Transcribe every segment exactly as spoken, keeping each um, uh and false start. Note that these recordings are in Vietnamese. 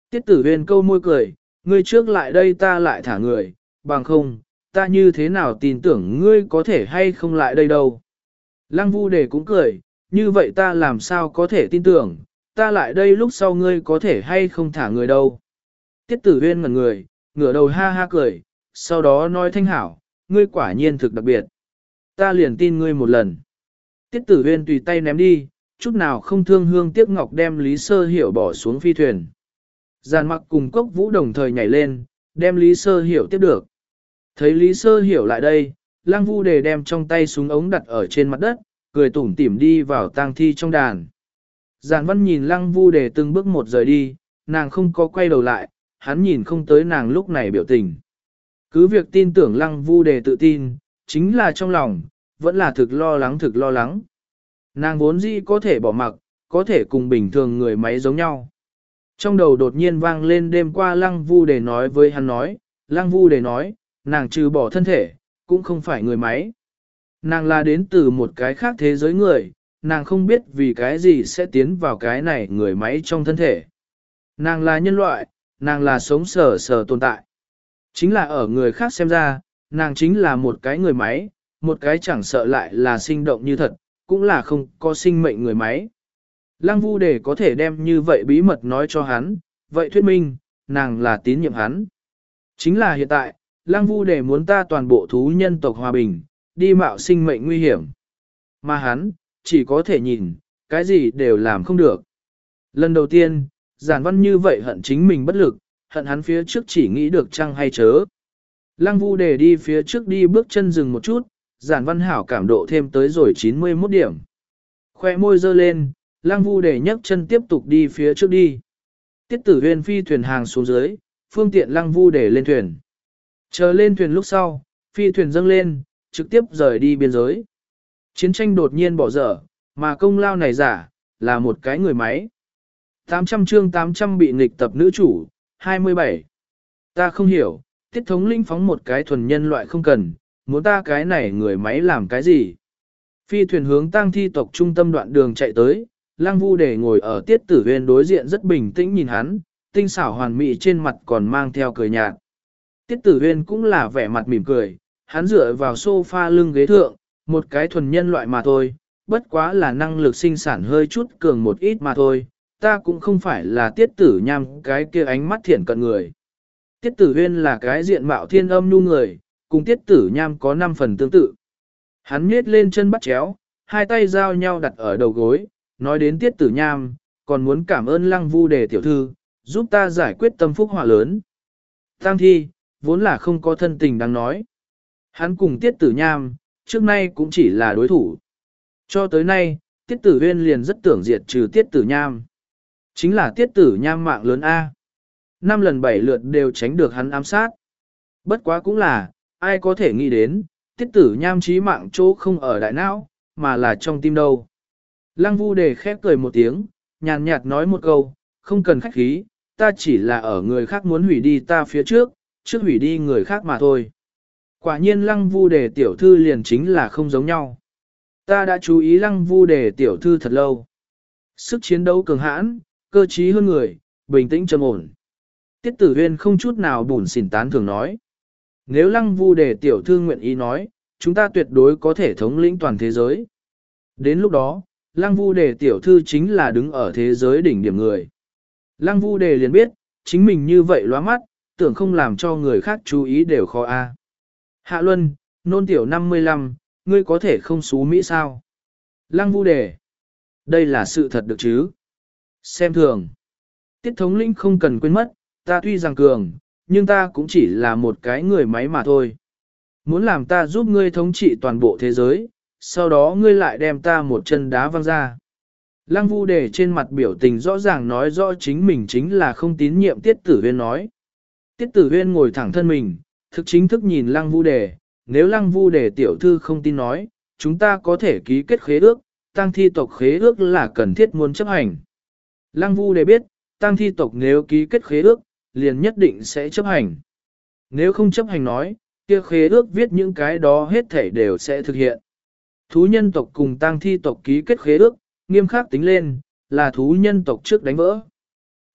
Tiết tử huyên câu môi cười, ngươi trước lại đây ta lại thả người, bằng không, ta như thế nào tin tưởng ngươi có thể hay không lại đây đâu. Lăng Vu Đề cũng cười, như vậy ta làm sao có thể tin tưởng, ta lại đây lúc sau ngươi có thể hay không thả người đâu. Tiết tử huyên ngẩn người, ngửa đầu ha ha cười, sau đó nói thanh hảo, ngươi quả nhiên thực đặc biệt. Ta liền tin ngươi một lần. Tiết tử huyên tùy tay ném đi, chút nào không thương hương tiếc ngọc đem Lý Sơ Hiểu bỏ xuống phi thuyền. Giàn mặc cùng cốc vũ đồng thời nhảy lên, đem Lý Sơ Hiểu tiếp được. Thấy Lý Sơ Hiểu lại đây, Lăng Vu Đề đem trong tay súng ống đặt ở trên mặt đất, cười tủm tỉm đi vào tang thi trong đàn. Giản Văn nhìn Lăng Vu Đề từng bước một rời đi, nàng không có quay đầu lại, hắn nhìn không tới nàng lúc này biểu tình. Cứ việc tin tưởng Lăng Vu Đề tự tin, chính là trong lòng, vẫn là thực lo lắng thực lo lắng. Nàng vốn dĩ có thể bỏ mặc, có thể cùng bình thường người máy giống nhau. Trong đầu đột nhiên vang lên đêm qua Lăng Vu Đề nói với hắn nói, Lăng Vu Đề nói, nàng trừ bỏ thân thể, cũng không phải người máy. Nàng là đến từ một cái khác thế giới người, nàng không biết vì cái gì sẽ tiến vào cái này người máy trong thân thể. Nàng là nhân loại, nàng là sống sờ sờ tồn tại. Chính là ở người khác xem ra, nàng chính là một cái người máy, một cái chẳng sợ lại là sinh động như thật, cũng là không có sinh mệnh người máy. Lăng Vu Đề có thể đem như vậy bí mật nói cho hắn, vậy thuyết minh, nàng là tín nhiệm hắn. Chính là hiện tại, Lăng Vu Đề muốn ta toàn bộ thú nhân tộc hòa bình, đi mạo sinh mệnh nguy hiểm. Mà hắn, chỉ có thể nhìn, cái gì đều làm không được. Lần đầu tiên, Giản Văn như vậy hận chính mình bất lực, hận hắn phía trước chỉ nghĩ được chăng hay chớ. Lăng Vu Đề đi phía trước đi bước chân dừng một chút, Giản Văn hảo cảm độ thêm tới rồi chín mươi mốt điểm. Khoe môi dơ lên, Lăng Vu Đề nhấc chân tiếp tục đi phía trước đi. Tiết tử huyên phi thuyền hàng xuống dưới, phương tiện Lăng Vu Đề lên thuyền. Chờ lên thuyền lúc sau, phi thuyền dâng lên, trực tiếp rời đi biên giới. Chiến tranh đột nhiên bỏ dở, mà công lao này giả, là một cái người máy. tám trăm chương tám trăm bị nghịch tập nữ chủ, hai mươi bảy. Ta không hiểu, tiết thống linh phóng một cái thuần nhân loại không cần, muốn ta cái này người máy làm cái gì. Phi thuyền hướng tang thi tộc trung tâm đoạn đường chạy tới, Lăng Vu Đề ngồi ở tiết tử huyên đối diện rất bình tĩnh nhìn hắn, tinh xảo hoàn mỹ trên mặt còn mang theo cười nhạt. Tiết tử huyên cũng là vẻ mặt mỉm cười, hắn dựa vào sofa lưng ghế thượng, một cái thuần nhân loại mà thôi, bất quá là năng lực sinh sản hơi chút cường một ít mà thôi, ta cũng không phải là tiết tử nham cái kia ánh mắt thiện cận người. Tiết tử huyên là cái diện mạo thiên âm nhu người, cùng tiết tử nham có năm phần tương tự. Hắn nhếch lên chân bắt chéo, hai tay giao nhau đặt ở đầu gối, nói đến tiết tử nham, còn muốn cảm ơn Lăng Vu Đề tiểu thư, giúp ta giải quyết tâm phúc họa lớn. Tang thi, vốn là không có thân tình đáng nói. Hắn cùng tiết tử nham, trước nay cũng chỉ là đối thủ. Cho tới nay, tiết tử huyên liền rất tưởng diệt trừ tiết tử nham. Chính là tiết tử nham mạng lớn A. Năm lần bảy lượt đều tránh được hắn ám sát. Bất quá cũng là, ai có thể nghĩ đến, tiết tử nham trí mạng chỗ không ở đại não, mà là trong tim đâu. Lăng Vu Đề khép cười một tiếng, nhàn nhạt nói một câu, không cần khách khí, ta chỉ là ở người khác muốn hủy đi ta phía trước, trước hủy đi người khác mà thôi. Quả nhiên Lăng Vu Đề tiểu thư liền chính là không giống nhau. Ta đã chú ý Lăng Vu Đề tiểu thư thật lâu. Sức chiến đấu cường hãn, cơ trí hơn người, bình tĩnh trầm ổn. Tiết tử huyên không chút nào bùn xỉn tán thường nói. Nếu Lăng Vu Đề tiểu thư nguyện ý nói, chúng ta tuyệt đối có thể thống lĩnh toàn thế giới. Đến lúc đó, Lăng Vu Đề tiểu thư chính là đứng ở thế giới đỉnh điểm người. Lăng Vu Đề liền biết, chính mình như vậy lóa mắt, tưởng không làm cho người khác chú ý đều khó a. Hạ Luân, nôn tiểu năm mươi lăm, ngươi có thể không xú Mỹ sao? Lăng Vu Đề. Đây là sự thật được chứ? Xem thường. Tiết thống lĩnh không cần quên mất, ta tuy rằng cường, nhưng ta cũng chỉ là một cái người máy mà thôi. Muốn làm ta giúp ngươi thống trị toàn bộ thế giới, sau đó ngươi lại đem ta một chân đá văng ra. Lăng Vu Đề trên mặt biểu tình rõ ràng nói rõ chính mình chính là không tín nhiệm Tiết Tử Huyên nói. Tiết Tử Huyên ngồi thẳng thân mình, thực chính thức nhìn Lăng Vu Đề, nếu Lăng Vu Đề tiểu thư không tin nói, chúng ta có thể ký kết khế ước, tang thi tộc khế ước là cần thiết muốn chấp hành. Lăng Vu Đề biết, tang thi tộc nếu ký kết khế ước, liền nhất định sẽ chấp hành. Nếu không chấp hành nói, kia khế ước viết những cái đó hết thảy đều sẽ thực hiện. Thú nhân tộc cùng tang thi tộc ký kết khế ước, nghiêm khắc tính lên, là thú nhân tộc trước đánh vỡ.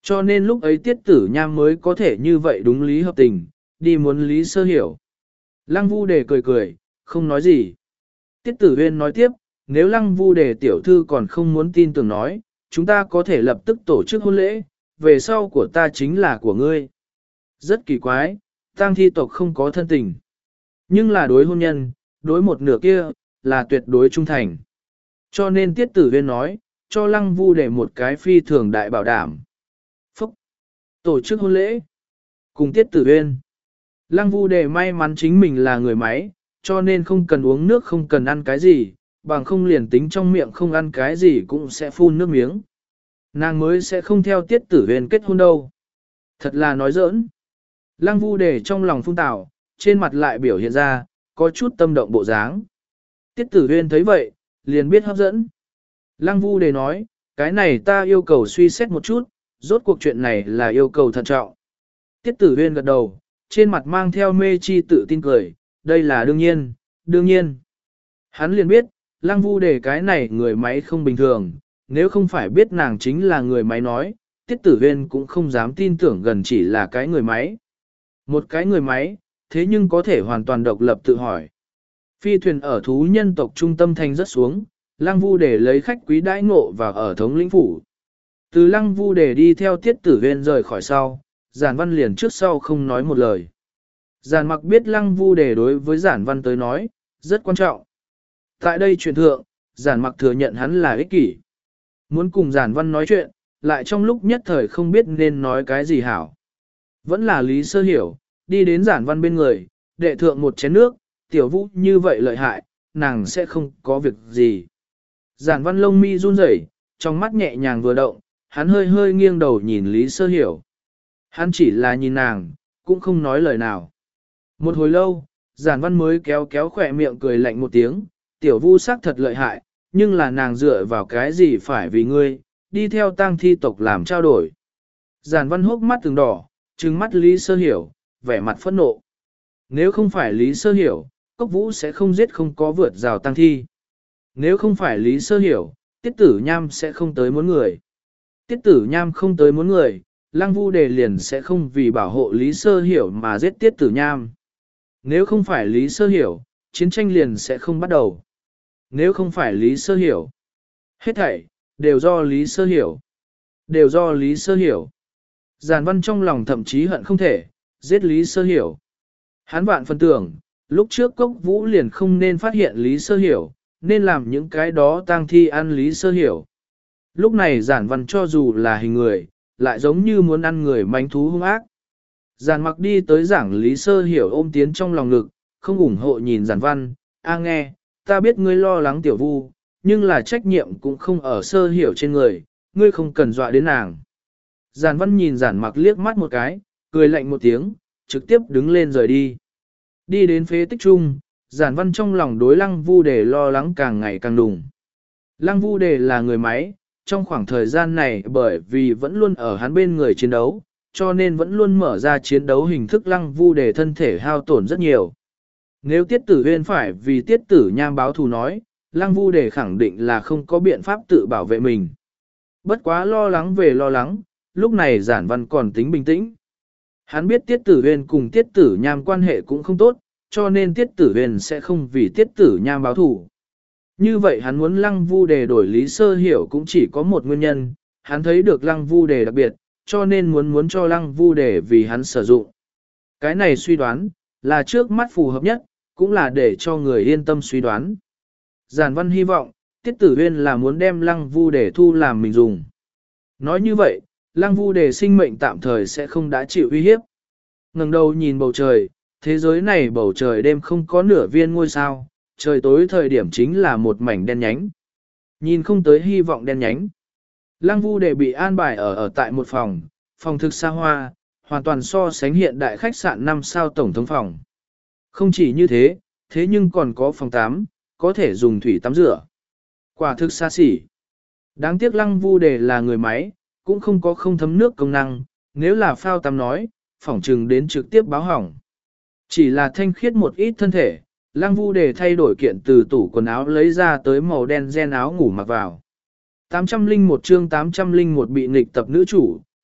Cho nên lúc ấy tiết tử nham mới có thể như vậy đúng lý hợp tình, đi muốn Lý Sơ Hiểu. Lăng Vu Đề cười cười, không nói gì. Tiết tử huyên nói tiếp, nếu Lăng Vu Đề tiểu thư còn không muốn tin tưởng nói, chúng ta có thể lập tức tổ chức hôn lễ, về sau của ta chính là của ngươi. Rất kỳ quái, tang thi tộc không có thân tình. Nhưng là đối hôn nhân, đối một nửa kia, là tuyệt đối trung thành. Cho nên tiết tử huyên nói, cho Lăng Vu Đề một cái phi thường đại bảo đảm. Phúc! Tổ chức hôn lễ. Cùng tiết tử huyên. Lăng Vu Đề may mắn chính mình là người máy, cho nên không cần uống nước không cần ăn cái gì, bằng không liền tính trong miệng không ăn cái gì cũng sẽ phun nước miếng. Nàng mới sẽ không theo tiết tử huyên kết hôn đâu. Thật là nói giỡn. Lăng Vu Đề trong lòng phun tảo, trên mặt lại biểu hiện ra, có chút tâm động bộ dáng. Tiết tử huyên thấy vậy, liền biết hấp dẫn. Lăng Vu Đề nói, cái này ta yêu cầu suy xét một chút, rốt cuộc chuyện này là yêu cầu thận trọng. Tiết tử huyên gật đầu, trên mặt mang theo mê chi tự tin cười, đây là đương nhiên, đương nhiên. Hắn liền biết, Lăng Vu Đề cái này người máy không bình thường, nếu không phải biết nàng chính là người máy nói, Tiết tử huyên cũng không dám tin tưởng gần chỉ là cái người máy. Một cái người máy, thế nhưng có thể hoàn toàn độc lập tự hỏi. Phi thuyền ở thú nhân tộc trung tâm thành rất xuống, Lăng Vu Đề lấy khách quý đãi ngộ và ở thống lĩnh phủ. Từ Lăng Vu Đề đi theo Tiết tử huyên rời khỏi sau, Giản Văn liền trước sau không nói một lời. Giản Mặc biết Lăng Vu Đề đối với Giản Văn tới nói, rất quan trọng. Tại đây chuyện thượng, Giản Mặc thừa nhận hắn là ích kỷ. Muốn cùng Giản Văn nói chuyện, lại trong lúc nhất thời không biết nên nói cái gì hảo. Vẫn là Lý Sơ Hiểu, đi đến Giản Văn bên người, đệ thượng một chén nước, tiểu vũ như vậy lợi hại, nàng sẽ không có việc gì. Giản Văn lông mi run rẩy, trong mắt nhẹ nhàng vừa động, hắn hơi hơi nghiêng đầu nhìn Lý Sơ Hiểu. Hắn chỉ là nhìn nàng, cũng không nói lời nào. Một hồi lâu, Giản Văn mới kéo kéo khỏe miệng cười lạnh một tiếng, tiểu vu sắc thật lợi hại, nhưng là nàng dựa vào cái gì phải vì ngươi, đi theo tang thi tộc làm trao đổi. Giản Văn hốc mắt từng đỏ, trừng mắt Lý Sơ Hiểu, vẻ mặt phẫn nộ. Nếu không phải Lý Sơ Hiểu, Cốc Vũ sẽ không giết không có vượt rào tang thi. Nếu không phải Lý Sơ Hiểu, Tiết Tử Nham sẽ không tới muốn người. Tiết Tử Nham không tới muốn người, Lăng Vu Đề liền sẽ không vì bảo hộ Lý Sơ Hiểu mà giết Tiết Tử Nham. Nếu không phải Lý Sơ Hiểu, chiến tranh liền sẽ không bắt đầu. Nếu không phải Lý Sơ Hiểu, hết thảy, đều do Lý Sơ Hiểu. Đều do Lý Sơ Hiểu. Giản Văn trong lòng thậm chí hận không thể, giết Lý Sơ Hiểu. Hắn vạn phân tưởng, lúc trước Cốc Vũ liền không nên phát hiện Lý Sơ Hiểu, nên làm những cái đó tang thi ăn Lý Sơ Hiểu. Lúc này Giản Văn cho dù là hình người, lại giống như muốn ăn người manh thú hung ác. Giản Mặc đi tới giảng Lý Sơ Hiểu ôm tiến trong lòng ngực, không ủng hộ nhìn Giản Văn, a nghe, ta biết ngươi lo lắng tiểu vu, nhưng là trách nhiệm cũng không ở Sơ Hiểu trên người, ngươi không cần dọa đến nàng. Giản Văn nhìn Giản Mặc liếc mắt một cái, cười lạnh một tiếng, trực tiếp đứng lên rời đi. Đi đến phế tích trung, Giản Văn trong lòng đối Lăng Vu Đề lo lắng càng ngày càng đùng. Lăng Vu Đề là người máy, trong khoảng thời gian này bởi vì vẫn luôn ở hắn bên người chiến đấu, cho nên vẫn luôn mở ra chiến đấu hình thức Lăng Vu Đề thân thể hao tổn rất nhiều. Nếu Tiết Tử Huyên phải vì Tiết Tử Nham báo thù nói, Lăng Vu Đề khẳng định là không có biện pháp tự bảo vệ mình. Bất quá lo lắng về lo lắng, lúc này Giản Văn còn tính bình tĩnh. Hắn biết Tiết Tử Huyên cùng Tiết Tử Nham quan hệ cũng không tốt, cho nên Tiết Tử Huyên sẽ không vì Tiết Tử Nham báo thù. Như vậy hắn muốn Lăng Vu Đề đổi Lý Sơ Hiểu cũng chỉ có một nguyên nhân, hắn thấy được Lăng Vu Đề đặc biệt, cho nên muốn muốn cho Lăng Vu Đề vì hắn sử dụng. Cái này suy đoán, là trước mắt phù hợp nhất, cũng là để cho người yên tâm suy đoán. Giản Văn hy vọng, Tiết Tử Huyên là muốn đem Lăng Vu Đề thu làm mình dùng. Nói như vậy, Lăng Vu Đề sinh mệnh tạm thời sẽ không đã chịu uy hiếp. Ngẩng đầu nhìn bầu trời, thế giới này bầu trời đêm không có nửa viên ngôi sao, trời tối thời điểm chính là một mảnh đen nhánh. Nhìn không tới hy vọng đen nhánh. Lăng Vu Đề bị an bài ở ở tại một phòng, phòng thực xa hoa, hoàn toàn so sánh hiện đại khách sạn năm sao tổng thống phòng. Không chỉ như thế, thế nhưng còn có phòng tắm, có thể dùng thủy tắm rửa. Quả thực xa xỉ. Đáng tiếc Lăng Vu Đề là người máy, cũng không có không thấm nước công năng, nếu là phao tắm nói, phỏng trừng đến trực tiếp báo hỏng. Chỉ là thanh khiết một ít thân thể, Lăng Vu Đề thay đổi kiện từ tủ quần áo lấy ra tới màu đen ren áo ngủ mặc vào. tám trăm linh một chương tám trăm linh một bị nghịch tập nữ chủ,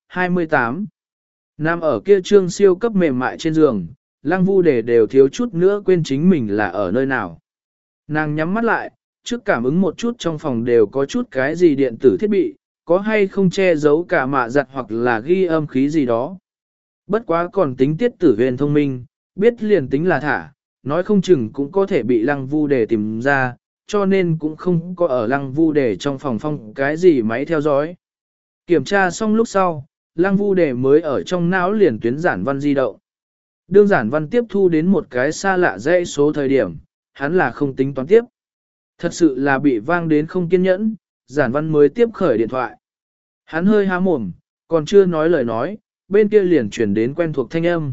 hai mươi tám. Nằm ở kia trương siêu cấp mềm mại trên giường, Lăng Vu Đề đều thiếu chút nữa quên chính mình là ở nơi nào. Nàng nhắm mắt lại, trước cảm ứng một chút trong phòng đều có chút cái gì điện tử thiết bị, có hay không che giấu cả mạ giặt hoặc là ghi âm khí gì đó. Bất quá còn tính Tiết Tử Huyền thông minh, biết liền tính là thả, nói không chừng cũng có thể bị Lăng Vu Đề tìm ra, cho nên cũng không có ở Lăng Vu Đề trong phòng phong cái gì máy theo dõi. Kiểm tra xong lúc sau, Lăng Vu Đề mới ở trong não liền tuyến giản văn di động. Đương giản văn tiếp thu đến một cái xa lạ dãy số thời điểm, hắn là không tính toán tiếp. Thật sự là bị vang đến không kiên nhẫn, giản văn mới tiếp khởi điện thoại. Hắn hơi há mồm, còn chưa nói lời nói, bên kia liền chuyển đến quen thuộc thanh âm.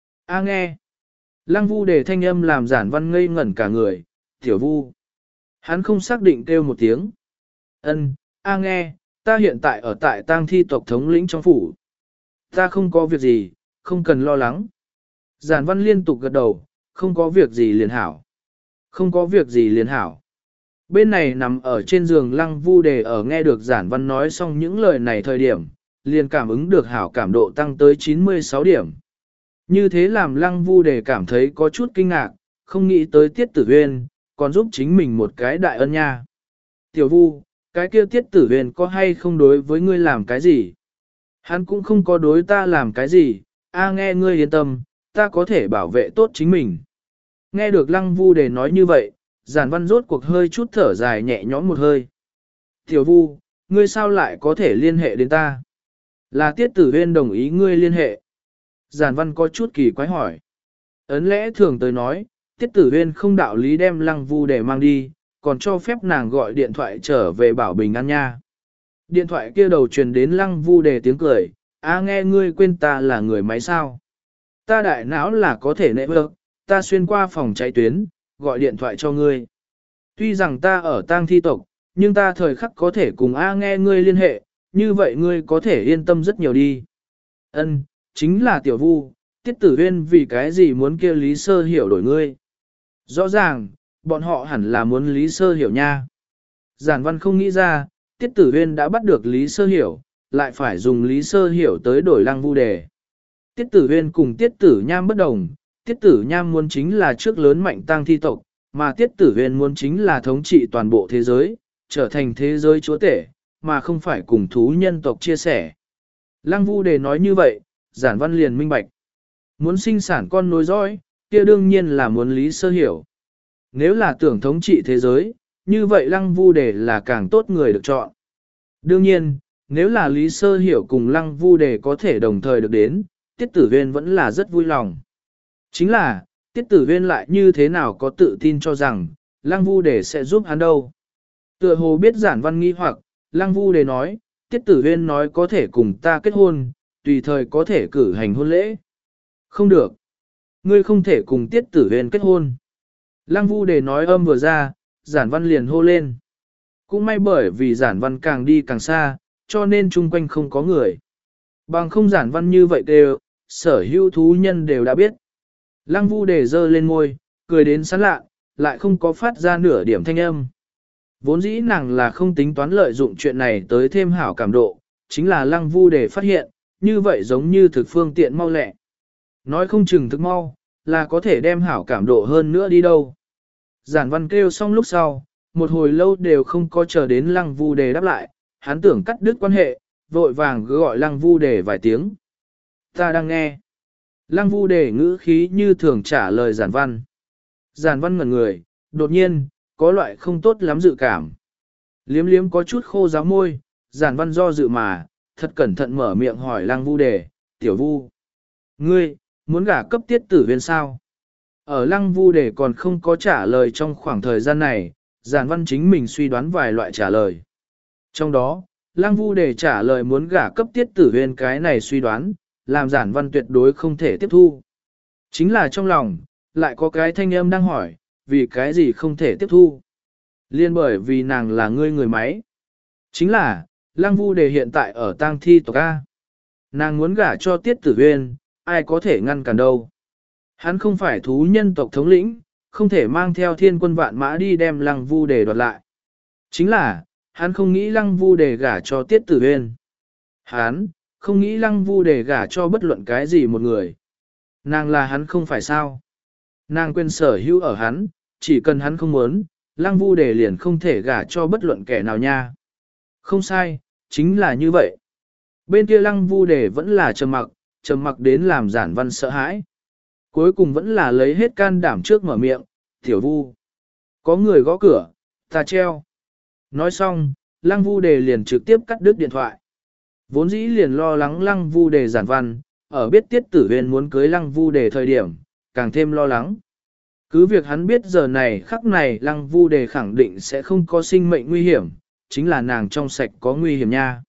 A nghe. Lăng Vu Đề thanh âm làm giản văn ngây ngẩn cả người, tiểu Vu. Hắn không xác định kêu một tiếng. Ân, A nghe, ta hiện tại ở tại tang thi tộc thống lĩnh trong phủ. Ta không có việc gì, không cần lo lắng. Giản văn liên tục gật đầu, không có việc gì liền hảo. Không có việc gì liền hảo. Bên này nằm ở trên giường Lăng Vu Đề ở nghe được giản văn nói xong những lời này thời điểm, liền cảm ứng được hảo cảm độ tăng tới chín mươi sáu điểm. Như thế làm Lăng Vu Đề cảm thấy có chút kinh ngạc, không nghĩ tới Tiết Tử Huyên, còn giúp chính mình một cái đại ân nha. Tiểu Vu, cái kia Tiết Tử Huyên có hay không đối với ngươi làm cái gì? Hắn cũng không có đối ta làm cái gì, a nghe ngươi yên tâm, ta có thể bảo vệ tốt chính mình. Nghe được Lăng Vu Đề nói như vậy, giản văn rốt cuộc hơi chút thở dài nhẹ nhõm một hơi. Tiểu Vu, ngươi sao lại có thể liên hệ đến ta? Là Tiết Tử Huyên đồng ý ngươi liên hệ. Giản văn có chút kỳ quái hỏi. Ấn lẽ thường tới nói, Tiết Tử Huyên không đạo lý đem Lăng Vu Đề mang đi, còn cho phép nàng gọi điện thoại trở về bảo bình an nha. Điện thoại kia đầu truyền đến Lăng Vu Đề tiếng cười, a nghe ngươi quên ta là người máy sao? Ta đại não là có thể nệ vợ, ta xuyên qua phòng cháy tuyến, gọi điện thoại cho ngươi. Tuy rằng ta ở tang thi tộc, nhưng ta thời khắc có thể cùng A nghe ngươi liên hệ, như vậy ngươi có thể yên tâm rất nhiều đi. Ân, chính là tiểu Vu, Tiết Tử Huyên vì cái gì muốn kia Lý Sơ Hiểu đổi ngươi. Rõ ràng, bọn họ hẳn là muốn Lý Sơ Hiểu nha. Giản văn không nghĩ ra, Tiết Tử Huyên đã bắt được Lý Sơ Hiểu, lại phải dùng Lý Sơ Hiểu tới đổi Lăng Vu Đề. Tiết Tử Huyên cùng Tiết Tử Nham bất đồng, Tiết Tử Nham muốn chính là trước lớn mạnh tang thi tộc, mà Tiết Tử Huyên muốn chính là thống trị toàn bộ thế giới, trở thành thế giới chúa tể, mà không phải cùng thú nhân tộc chia sẻ. Lăng Vu Đề nói như vậy, giản văn liền minh bạch. Muốn sinh sản con nối dõi, kia đương nhiên là muốn Lý Sơ Hiểu. Nếu là tưởng thống trị thế giới, như vậy Lăng Vu Đề là càng tốt người được chọn. Đương nhiên, nếu là Lý Sơ Hiểu cùng Lăng Vu Đề có thể đồng thời được đến, Tiết Tử Huyên vẫn là rất vui lòng. Chính là, Tiết Tử Huyên lại như thế nào có tự tin cho rằng, Lăng Vu Đề sẽ giúp hắn đâu. Tựa hồ biết giản văn nghi hoặc, Lăng Vu Đề nói, Tiết Tử Huyên nói có thể cùng ta kết hôn, tùy thời có thể cử hành hôn lễ. Không được. Ngươi không thể cùng Tiết Tử Huyên kết hôn. Lăng Vu Đề nói âm vừa ra, giản văn liền hô lên. Cũng may bởi vì giản văn càng đi càng xa, cho nên chung quanh không có người. Bằng không giản văn như vậy đều, sở hữu thú nhân đều đã biết. Lăng Vu Đề giơ lên môi, cười đến sán lạ, lại không có phát ra nửa điểm thanh âm. Vốn dĩ nàng là không tính toán lợi dụng chuyện này tới thêm hảo cảm độ, chính là Lăng Vu Đề phát hiện, như vậy giống như thực phương tiện mau lẹ. Nói không chừng thực mau, là có thể đem hảo cảm độ hơn nữa đi đâu. Giản văn kêu xong lúc sau, một hồi lâu đều không có chờ đến Lăng Vu Đề đáp lại, hắn tưởng cắt đứt quan hệ, vội vàng gọi Lăng Vu Đề vài tiếng. Ta đang nghe. Lăng Vu Đề ngữ khí như thường trả lời giản văn. Giản văn ngẩn người, đột nhiên, có loại không tốt lắm dự cảm. Liếm liếm có chút khô ráo môi, giản văn do dự mà, thật cẩn thận mở miệng hỏi Lăng Vu Đề, tiểu Vu. Ngươi, muốn gả cấp Tiết Tử Huyên sao? Ở Lăng Vu Đề còn không có trả lời trong khoảng thời gian này, giản văn chính mình suy đoán vài loại trả lời. Trong đó, Lăng Vu Đề trả lời muốn gả cấp Tiết Tử Huyên cái này suy đoán, làm giản văn tuyệt đối không thể tiếp thu. Chính là trong lòng, lại có cái thanh âm đang hỏi, vì cái gì không thể tiếp thu. Liên bởi vì nàng là ngươi người máy. Chính là, Lăng Vu Đề hiện tại ở tang thi tộc A. Nàng muốn gả cho Tiết Tử Huyên, ai có thể ngăn cản đâu. Hắn không phải thú nhân tộc thống lĩnh, không thể mang theo thiên quân vạn mã đi đem Lăng Vu Đề đoạt lại. Chính là, hắn không nghĩ Lăng Vu Đề gả cho Tiết Tử Huyên. Hắn, không nghĩ lăng vu để gả cho bất luận cái gì một người. Nàng là hắn không phải sao. Nàng quên sở hữu ở hắn, chỉ cần hắn không muốn, lăng vu để liền không thể gả cho bất luận kẻ nào nha. Không sai, chính là như vậy. Bên kia lăng vu để vẫn là trầm mặc, trầm mặc đến làm giản văn sợ hãi. Cuối cùng vẫn là lấy hết can đảm trước mở miệng, tiểu vu. Có người gõ cửa, ta treo. Nói xong, lăng vu đề liền trực tiếp cắt đứt điện thoại. Vốn dĩ liền lo lắng lăng vu đề giản văn, ở biết tiết tử huyền muốn cưới lăng vu đề thời điểm, càng thêm lo lắng. Cứ việc hắn biết giờ này khắc này lăng vu đề khẳng định sẽ không có sinh mệnh nguy hiểm, chính là nàng trong sạch có nguy hiểm nha.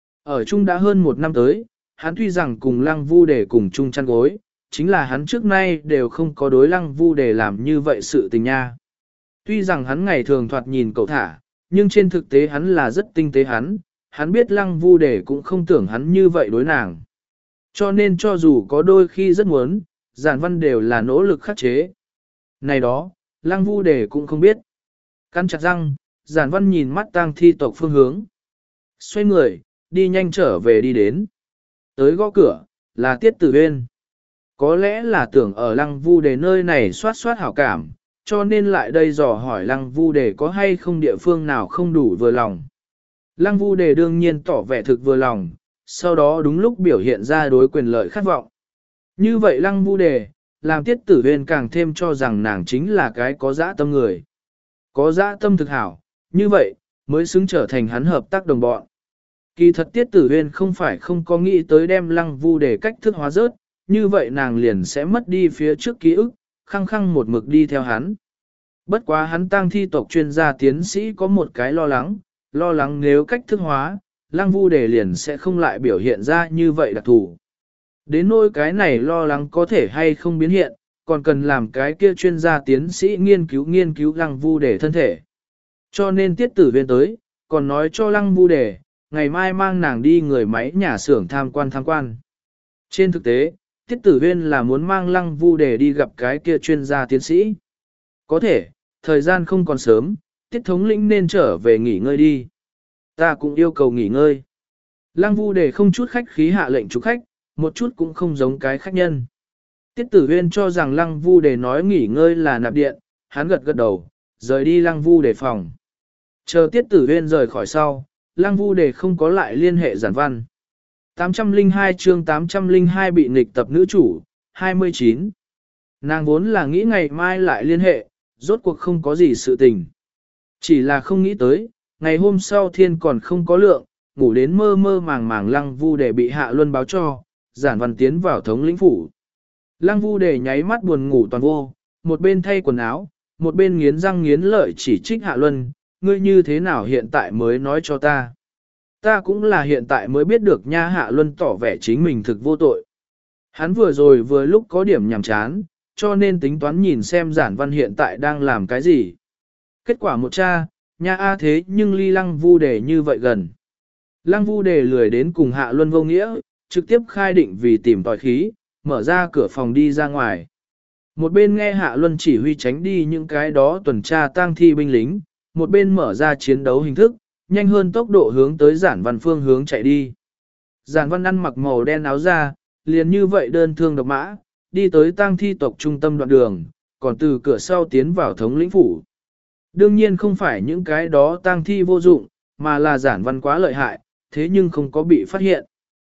Ở chung đã hơn một năm tới, hắn tuy rằng cùng lăng vu đề cùng chung chăn gối, chính là hắn trước nay đều không có đối lăng vu đề làm như vậy sự tình nha. Tuy rằng hắn ngày thường thoạt nhìn cậu thả, nhưng trên thực tế hắn là rất tinh tế hắn, hắn biết lăng vu đề cũng không tưởng hắn như vậy đối nàng. Cho nên cho dù có đôi khi rất muốn, giản văn đều là nỗ lực khắc chế. Này đó, lăng vu đề cũng không biết. Căn chặt răng, giản văn nhìn mắt tang thi tộc phương hướng. Xoay người, đi nhanh trở về đi đến. Tới gõ cửa, là Tiết Tử Huyên. Có lẽ là tưởng ở lăng vu đề nơi này soát soát hảo cảm, cho nên lại đây dò hỏi lăng vu đề có hay không địa phương nào không đủ vừa lòng. Lăng vu đề đương nhiên tỏ vẻ thực vừa lòng, sau đó đúng lúc biểu hiện ra đối quyền lợi khát vọng. Như vậy lăng vu đề, làm Tiết Tử Huyên càng thêm cho rằng nàng chính là cái có dã tâm người. Có dã tâm thực hảo, như vậy, mới xứng trở thành hắn hợp tác đồng bọn. Kỳ thật Tiết Tử Huyên không phải không có nghĩ tới đem lăng vu đề cách thức hóa rớt, như vậy nàng liền sẽ mất đi phía trước ký ức, khăng khăng một mực đi theo hắn. Bất quá hắn tang thi tộc chuyên gia tiến sĩ có một cái lo lắng, lo lắng nếu cách thức hóa, lăng vu đề liền sẽ không lại biểu hiện ra như vậy đặc thù. Đến nỗi cái này lo lắng có thể hay không biến hiện, còn cần làm cái kia chuyên gia tiến sĩ nghiên cứu nghiên cứu lăng vu đề thân thể. Cho nên Tiết Tử Huyên tới, còn nói cho lăng vu đề, ngày mai mang nàng đi người máy nhà xưởng tham quan tham quan. Trên thực tế, Tiết Tử Huyên là muốn mang lăng vu đề đi gặp cái kia chuyên gia tiến sĩ. Có thể, thời gian không còn sớm, Tiết thống lĩnh nên trở về nghỉ ngơi đi. Ta cũng yêu cầu nghỉ ngơi. Lăng vu đề không chút khách khí hạ lệnh chủ khách, một chút cũng không giống cái khách nhân. Tiết Tử Huyên cho rằng lăng vu đề nói nghỉ ngơi là nạp điện, hắn gật gật đầu, rời đi lăng vu đề phòng. Chờ Tiết Tử Huyên rời khỏi sau, lăng vu đề không có lại liên hệ giản văn. tám trăm lẻ hai chương tám trăm lẻ hai bị nghịch tập nữ chủ, hai mươi chín. Nàng vốn là nghĩ ngày mai lại liên hệ, rốt cuộc không có gì sự tình. Chỉ là không nghĩ tới, ngày hôm sau thiên còn không có lượng, ngủ đến mơ mơ màng màng lăng vu đề bị hạ luân báo cho, giản văn tiến vào thống lĩnh phủ. Lăng vu đề nháy mắt buồn ngủ toàn vô, một bên thay quần áo, một bên nghiến răng nghiến lợi chỉ trích hạ luân, ngươi như thế nào hiện tại mới nói cho ta. Ta cũng là hiện tại mới biết được nha. Hạ luân tỏ vẻ chính mình thực vô tội. Hắn vừa rồi vừa lúc có điểm nhàm chán, cho nên tính toán nhìn xem giản văn hiện tại đang làm cái gì. Kết quả một cha, nha a thế nhưng ly lăng vu đề như vậy gần. Lăng vu đề lười đến cùng hạ luân vô nghĩa, trực tiếp khai định vì tìm tòi khí, mở ra cửa phòng đi ra ngoài. Một bên nghe hạ luân chỉ huy tránh đi những cái đó tuần tra tang thi binh lính, một bên mở ra chiến đấu hình thức, nhanh hơn tốc độ hướng tới giản văn phương hướng chạy đi. Giản văn ăn mặc màu đen áo da, liền như vậy đơn thương độc mã, đi tới tang thi tộc trung tâm đoạn đường, còn từ cửa sau tiến vào thống lĩnh phủ. Đương nhiên không phải những cái đó tang thi vô dụng, mà là giản văn quá lợi hại, thế nhưng không có bị phát hiện.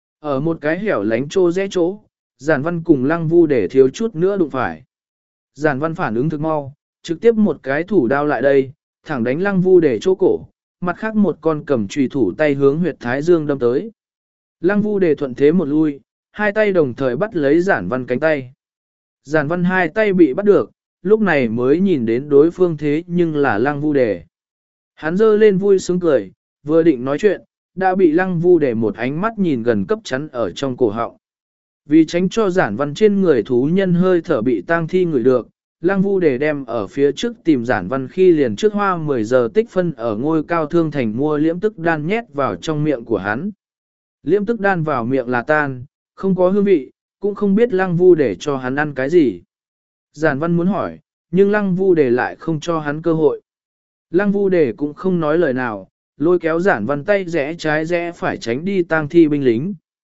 Ở một cái hẻo lánh trô rẽ chỗ, giản văn cùng lăng vu để thiếu chút nữa đụng phải. Giản văn phản ứng thực mau, trực tiếp một cái thủ đao lại đây, thẳng đánh lăng vu để chỗ cổ, mặt khác một con cầm chùy thủ tay hướng huyệt thái dương đâm tới. Lăng vu để thuận thế một lui, hai tay đồng thời bắt lấy giản văn cánh tay. Giản văn hai tay bị bắt được, lúc này mới nhìn đến đối phương thế nhưng là lăng vu đề. Hắn giơ lên vui sướng cười, vừa định nói chuyện, đã bị lăng vu đề một ánh mắt nhìn gần cấp chắn ở trong cổ họng. Vì tránh cho giản văn trên người thú nhân hơi thở bị tang thi ngửi được, lăng vu đề đem ở phía trước tìm giản văn khi liền trước hoa mười giờ tích phân ở ngôi cao thương thành mua liễm tức đan nhét vào trong miệng của hắn. Liễm tức đan vào miệng là tan, không có hương vị, cũng không biết lăng vu để cho hắn ăn cái gì. Giản văn muốn hỏi, nhưng lăng vu để lại không cho hắn cơ hội. Lăng vu để cũng không nói lời nào, lôi kéo giản văn tay rẽ trái rẽ phải tránh đi tang thi binh lính,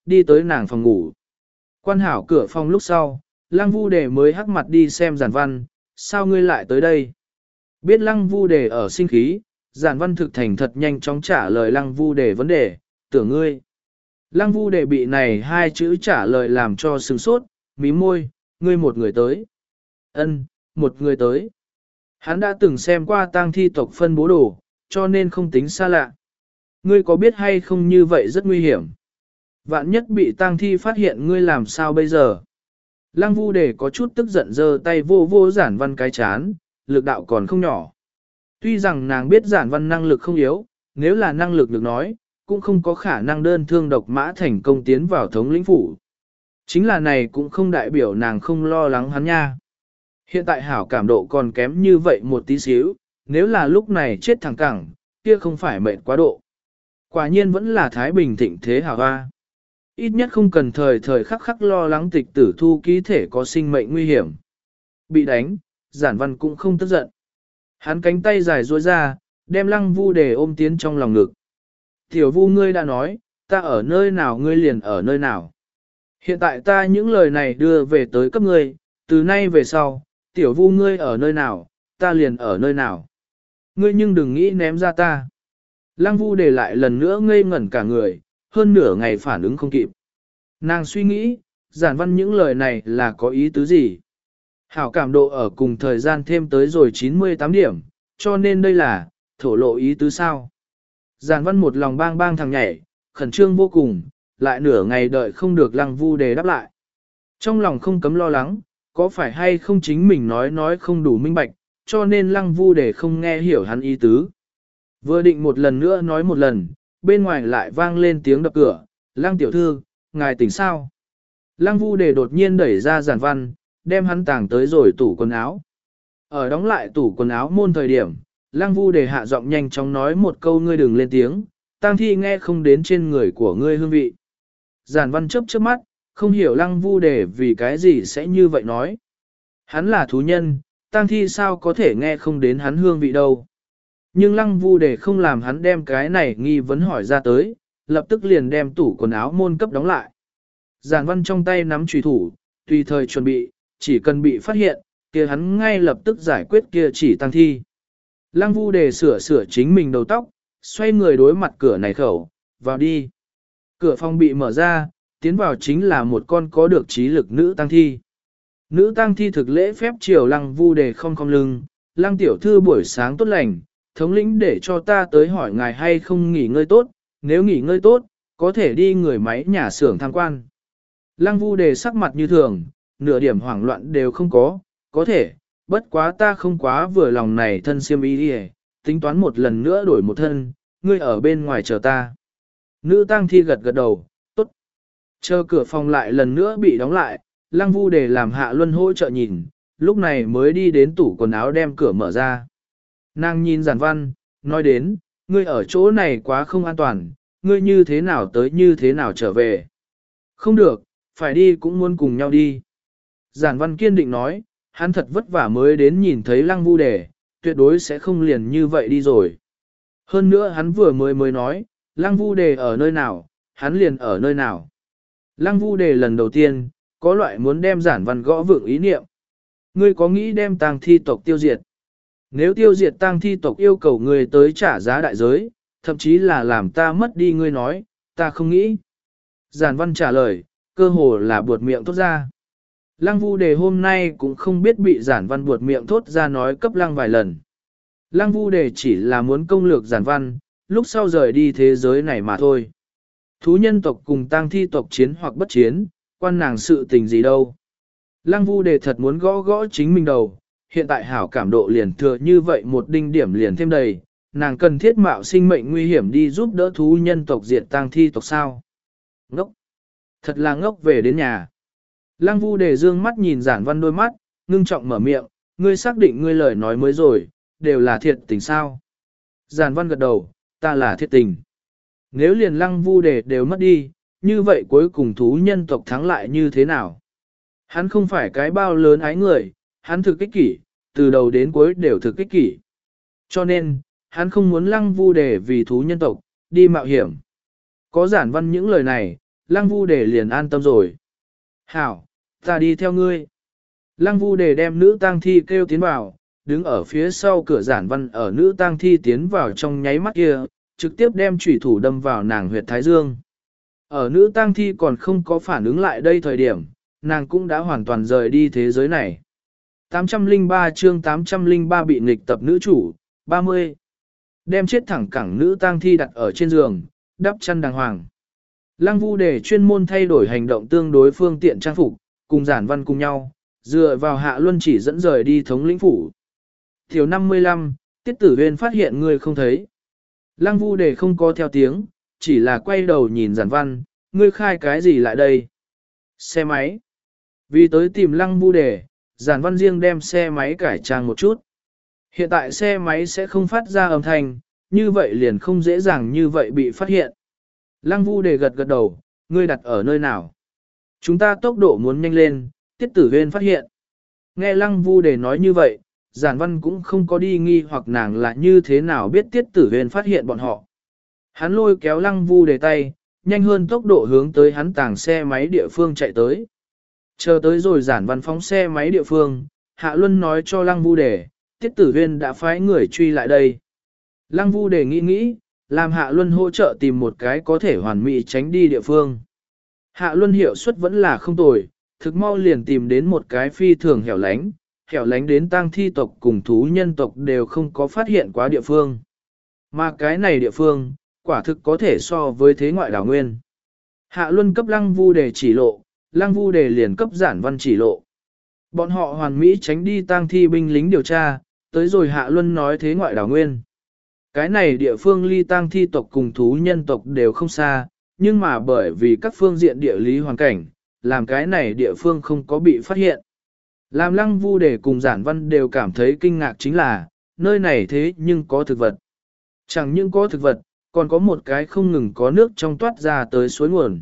đi tới nàng phòng ngủ. Quan hảo cửa phòng lúc sau, Lăng Vu Đề mới hắc mặt đi xem Giản Văn, sao ngươi lại tới đây? Biết Lăng Vu Đề ở sinh khí, Giản Văn thực thành thật nhanh chóng trả lời Lăng Vu Đề vấn đề, tưởng ngươi. Lăng Vu Đề bị này hai chữ trả lời làm cho sừng sốt, mím môi, ngươi một người tới. Ân, một người tới. Hắn đã từng xem qua tang thi tộc phân bố đồ, cho nên không tính xa lạ. Ngươi có biết hay không như vậy rất nguy hiểm. Vạn nhất bị tang thi phát hiện ngươi làm sao bây giờ? Lăng Vu Đề có chút tức giận giơ tay vô vô Giản Văn cái chán, lực đạo còn không nhỏ. Tuy rằng nàng biết Giản Văn năng lực không yếu, nếu là năng lực được nói, cũng không có khả năng đơn thương độc mã thành công tiến vào thống lĩnh phủ. Chính là này cũng không đại biểu nàng không lo lắng hắn nha. Hiện tại hảo cảm độ còn kém như vậy một tí xíu, nếu là lúc này chết thẳng cẳng, kia không phải mệt quá độ. Quả nhiên vẫn là Thái Bình thịnh thế hảo hoa. Ít nhất không cần thời thời khắc khắc lo lắng tịch tử thu ký thể có sinh mệnh nguy hiểm. Bị đánh, Giản Văn cũng không tức giận. Hắn cánh tay dài duỗi ra, đem Lăng Vu Đề ôm tiến trong lòng ngực. Tiểu Vu ngươi đã nói, ta ở nơi nào ngươi liền ở nơi nào. Hiện tại ta những lời này đưa về tới cấp ngươi, từ nay về sau, Tiểu Vu ngươi ở nơi nào, ta liền ở nơi nào. Ngươi nhưng đừng nghĩ ném ra ta. Lăng Vu Đề lại lần nữa ngây ngẩn cả người, hơn nửa ngày phản ứng không kịp. Nàng suy nghĩ, Giản Văn những lời này là có ý tứ gì? Hảo cảm độ ở cùng thời gian thêm tới rồi chín mươi tám điểm, cho nên đây là, thổ lộ ý tứ sao? Giản Văn một lòng bang bang thằng nhảy, khẩn trương vô cùng, lại nửa ngày đợi không được Lăng Vu Đề đáp lại. Trong lòng không cấm lo lắng, có phải hay không chính mình nói nói không đủ minh bạch, cho nên Lăng Vu Đề không nghe hiểu hắn ý tứ. Vừa định một lần nữa nói một lần, bên ngoài lại vang lên tiếng đập cửa, Lăng tiểu thư, ngài tỉnh sao? Lăng Vu Đề đột nhiên đẩy ra Giản Văn, đem hắn tàng tới rồi tủ quần áo. Ở đóng lại tủ quần áo môn thời điểm, Lăng Vu Đề hạ giọng nhanh chóng nói một câu ngươi đừng lên tiếng, tang thi nghe không đến trên người của ngươi hương vị. Giản Văn chớp chớp mắt, không hiểu Lăng Vu Đề vì cái gì sẽ như vậy nói. Hắn là thú nhân, tang thi sao có thể nghe không đến hắn hương vị đâu. Nhưng Lăng Vu Đề không làm hắn đem cái này nghi vấn hỏi ra tới, lập tức liền đem tủ quần áo môn cấp đóng lại. Giản Văn trong tay nắm chùy thủ, tùy thời chuẩn bị, chỉ cần bị phát hiện, kia hắn ngay lập tức giải quyết kia chỉ tang thi. Lăng Vu Đề sửa sửa chính mình đầu tóc, xoay người đối mặt cửa này khẩu, vào đi. Cửa phòng bị mở ra, tiến vào chính là một con có được trí lực nữ tang thi. Nữ tang thi thực lễ phép chiều Lăng Vu Đề không không lưng, Lăng tiểu thư buổi sáng tốt lành, thống lĩnh để cho ta tới hỏi ngài hay không nghỉ ngơi tốt, nếu nghỉ ngơi tốt, có thể đi người máy nhà xưởng tham quan. Lăng Vu Đề sắc mặt như thường, nửa điểm hoảng loạn đều không có, có thể, bất quá ta không quá vừa lòng này thân xiêm y đi, tính toán một lần nữa đổi một thân, ngươi ở bên ngoài chờ ta. Nữ tang thi gật gật đầu, tốt. Chờ cửa phòng lại lần nữa bị đóng lại, Lăng Vu Đề làm Hạ Luân hỗ trợ nhìn, lúc này mới đi đến tủ quần áo đem cửa mở ra. Nàng nhìn Giản Văn, nói đến, ngươi ở chỗ này quá không an toàn, ngươi như thế nào tới như thế nào trở về. Không được, phải đi cũng muốn cùng nhau đi. Giản Văn kiên định nói, hắn thật vất vả mới đến nhìn thấy Lăng Vu Đề, tuyệt đối sẽ không liền như vậy đi rồi. Hơn nữa hắn vừa mới mới nói, Lăng Vu Đề ở nơi nào, hắn liền ở nơi nào. Lăng Vu Đề lần đầu tiên, có loại muốn đem Giản Văn gõ vượng ý niệm. Ngươi có nghĩ đem tang thi tộc tiêu diệt? Nếu tiêu diệt tang thi tộc yêu cầu ngươi tới trả giá đại giới, thậm chí là làm ta mất đi ngươi nói, ta không nghĩ. Giản Văn trả lời, cơ hồ là buột miệng thốt ra. Lăng Vu Đề hôm nay cũng không biết bị Giản Văn buột miệng thốt ra nói cấp Lăng vài lần. Lăng Vu Đề chỉ là muốn công lược Giản Văn, lúc sau rời đi thế giới này mà thôi. Thú nhân tộc cùng tang thi tộc chiến hoặc bất chiến, quan nàng sự tình gì đâu. Lăng Vu Đề thật muốn gõ gõ chính mình đầu, hiện tại hảo cảm độ liền thừa như vậy một đinh điểm liền thêm đầy, nàng cần thiết mạo sinh mệnh nguy hiểm đi giúp đỡ thú nhân tộc diệt tang thi tộc sao. Ngốc! Thật là ngốc về đến nhà. Lăng Vu Đề dương mắt nhìn Giản Văn đôi mắt, ngưng trọng mở miệng, ngươi xác định ngươi lời nói mới rồi, đều là thiệt tình sao. Giản Văn gật đầu, ta là thiệt tình. Nếu liền Lăng Vu Đề đều mất đi, như vậy cuối cùng thú nhân tộc thắng lại như thế nào? Hắn không phải cái bao lớn ái người, hắn thực ích kỷ, từ đầu đến cuối đều thực ích kỷ. Cho nên, hắn không muốn Lăng Vu Đề vì thú nhân tộc, đi mạo hiểm. Có Giản Văn những lời này, Lăng Vu Đề liền an tâm rồi. Hảo, ta đi theo ngươi. Lăng Vu Đề đem nữ tang thi kêu tiến vào, đứng ở phía sau cửa Giản Văn ở nữ tang thi tiến vào trong nháy mắt kia, trực tiếp đem chủy thủ đâm vào nàng huyệt thái dương. Ở nữ tang thi còn không có phản ứng lại đây thời điểm, nàng cũng đã hoàn toàn rời đi thế giới này. tám trăm lẻ ba chương tám trăm lẻ ba bị nghịch tập nữ chủ, ba mươi. Đem chết thẳng cẳng nữ tang thi đặt ở trên giường, đắp chăn đàng hoàng. Lăng Vu Đề chuyên môn thay đổi hành động tương đối phương tiện trang phục, cùng Giản Văn cùng nhau, dựa vào Hạ Luân chỉ dẫn rời đi thống lĩnh phủ. Thiếu năm mươi lăm, Tiết Tử Huyên phát hiện người không thấy. Lăng Vu Đề không có theo tiếng, chỉ là quay đầu nhìn Giản Văn, ngươi khai cái gì lại đây? Xe máy. Vì tới tìm Lăng Vu Đề, Giản Văn riêng đem xe máy cải trang một chút. Hiện tại xe máy sẽ không phát ra âm thanh, như vậy liền không dễ dàng như vậy bị phát hiện. Lăng Vu Đề gật gật đầu, ngươi đặt ở nơi nào? Chúng ta tốc độ muốn nhanh lên, Tiết Tử Huyên phát hiện. Nghe Lăng Vu Đề nói như vậy, Giản Văn cũng không có đi nghi hoặc nàng là như thế nào biết Tiết Tử Huyên phát hiện bọn họ. Hắn lôi kéo Lăng Vu Đề tay, nhanh hơn tốc độ hướng tới hắn tàng xe máy địa phương chạy tới. Chờ tới rồi Giản Văn phóng xe máy địa phương, Hạ Luân nói cho Lăng Vu Đề, Tiết Tử Huyên đã phái người truy lại đây. Lăng Vu Đề nghĩ nghĩ, làm Hạ Luân hỗ trợ tìm một cái có thể hoàn mỹ tránh đi địa phương. Hạ Luân hiệu suất vẫn là không tồi, thực mau liền tìm đến một cái phi thường hẻo lánh, hẻo lánh đến tang thi tộc cùng thú nhân tộc đều không có phát hiện quá địa phương. Mà cái này địa phương, quả thực có thể so với thế ngoại đảo nguyên. Hạ Luân cấp Lăng Vu Đề chỉ lộ, Lăng Vu Đề liền cấp Giản Văn chỉ lộ. Bọn họ hoàn mỹ tránh đi tang thi binh lính điều tra, tới rồi Hạ Luân nói thế ngoại đảo nguyên. Cái này địa phương ly tang thi tộc cùng thú nhân tộc đều không xa, nhưng mà bởi vì các phương diện địa lý hoàn cảnh, làm cái này địa phương không có bị phát hiện. Làm Lăng Vu Đề cùng Giản Văn đều cảm thấy kinh ngạc chính là, nơi này thế nhưng có thực vật. Chẳng những có thực vật, còn có một cái không ngừng có nước trong toát ra tới suối nguồn.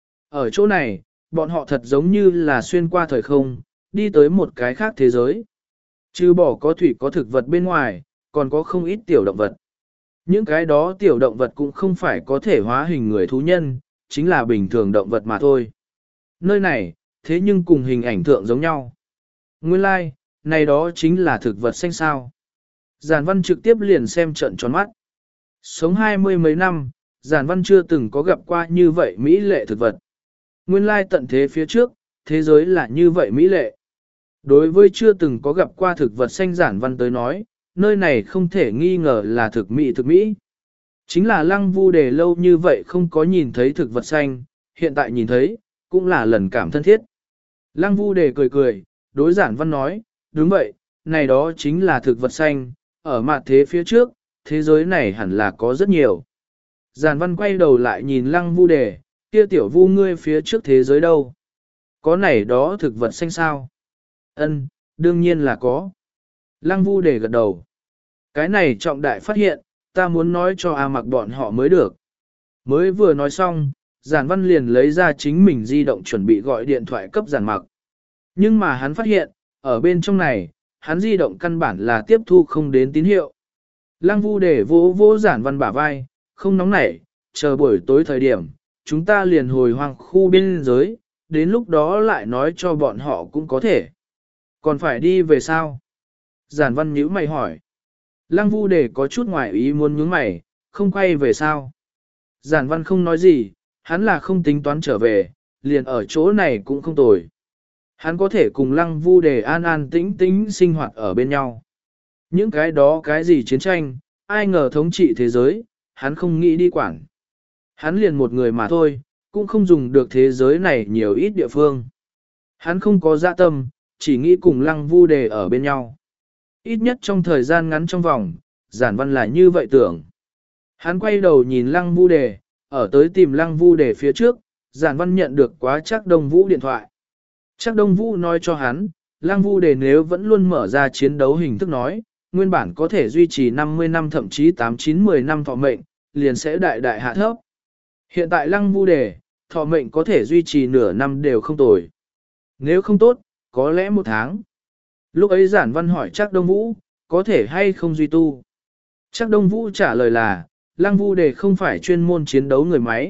Ở chỗ này, bọn họ thật giống như là xuyên qua thời không, đi tới một cái khác thế giới. Trừ bỏ có thủy có thực vật bên ngoài, còn có không ít tiểu động vật. Những cái đó tiểu động vật cũng không phải có thể hóa hình người thú nhân, chính là bình thường động vật mà thôi. Nơi này, thế nhưng cùng hình ảnh thượng giống nhau. Nguyên lai, like, này đó chính là thực vật xanh sao. Giản Văn trực tiếp liền xem trận tròn mắt. Sống hai mươi mấy năm, Giản Văn chưa từng có gặp qua như vậy mỹ lệ thực vật. Nguyên lai tận thế phía trước, thế giới là như vậy mỹ lệ. Đối với chưa từng có gặp qua thực vật xanh Giản Văn tới nói, nơi này không thể nghi ngờ là thực mỹ thực mỹ. Chính là Lăng Vu Đề lâu như vậy không có nhìn thấy thực vật xanh, hiện tại nhìn thấy, cũng là lần cảm thân thiết. Lăng Vu Đề cười cười, đối Giản Văn nói, đúng vậy, này đó chính là thực vật xanh, ở mặt thế phía trước, thế giới này hẳn là có rất nhiều. Giản Văn quay đầu lại nhìn Lăng Vu Đề, kia tiểu Vu ngươi phía trước thế giới đâu? Có này đó thực vật xanh sao? Ân, đương nhiên là có. Lăng Vu Đề gật đầu. Cái này trọng đại phát hiện, ta muốn nói cho A Mặc bọn họ mới được. Mới vừa nói xong, Giản Văn liền lấy ra chính mình di động chuẩn bị gọi điện thoại cấp Giản Mặc. Nhưng mà hắn phát hiện, ở bên trong này, hắn di động căn bản là tiếp thu không đến tín hiệu. Lăng Vu Đề vỗ vỗ Giản Văn bả vai, không nóng nảy, chờ buổi tối thời điểm, chúng ta liền hồi hoang khu biên giới, đến lúc đó lại nói cho bọn họ cũng có thể. Còn phải đi về sao? Giản Văn nhíu mày hỏi. Lăng Vu Đề có chút ngoài ý muốn nhướng mày, không quay về sao? Giản Văn không nói gì, hắn là không tính toán trở về, liền ở chỗ này cũng không tồi. Hắn có thể cùng Lăng Vu Đề an an tĩnh tĩnh sinh hoạt ở bên nhau. Những cái đó cái gì chiến tranh, ai ngờ thống trị thế giới, hắn không nghĩ đi quản. Hắn liền một người mà thôi, cũng không dùng được thế giới này nhiều ít địa phương. Hắn không có dạ tâm, chỉ nghĩ cùng Lăng Vu Đề ở bên nhau. Ít nhất trong thời gian ngắn trong vòng, Giản Văn là như vậy tưởng. Hắn quay đầu nhìn Lăng Vu Đề, ở tới tìm Lăng Vu Đề phía trước, Giản Văn nhận được quá Trác Đông Vũ điện thoại. Trác Đông Vũ nói cho hắn, Lăng Vu Đề nếu vẫn luôn mở ra chiến đấu hình thức nói, nguyên bản có thể duy trì năm mươi năm thậm chí tám chín mười năm thọ mệnh, liền sẽ đại đại hạ thấp. Hiện tại Lăng Vu Đề, thọ mệnh có thể duy trì nửa năm đều không tồi. Nếu không tốt, có lẽ một tháng. Lúc ấy Giản Văn hỏi Trác Đông Vũ, có thể hay không duy tu. Trác Đông Vũ trả lời là, Lăng Vu Đề không phải chuyên môn chiến đấu người máy,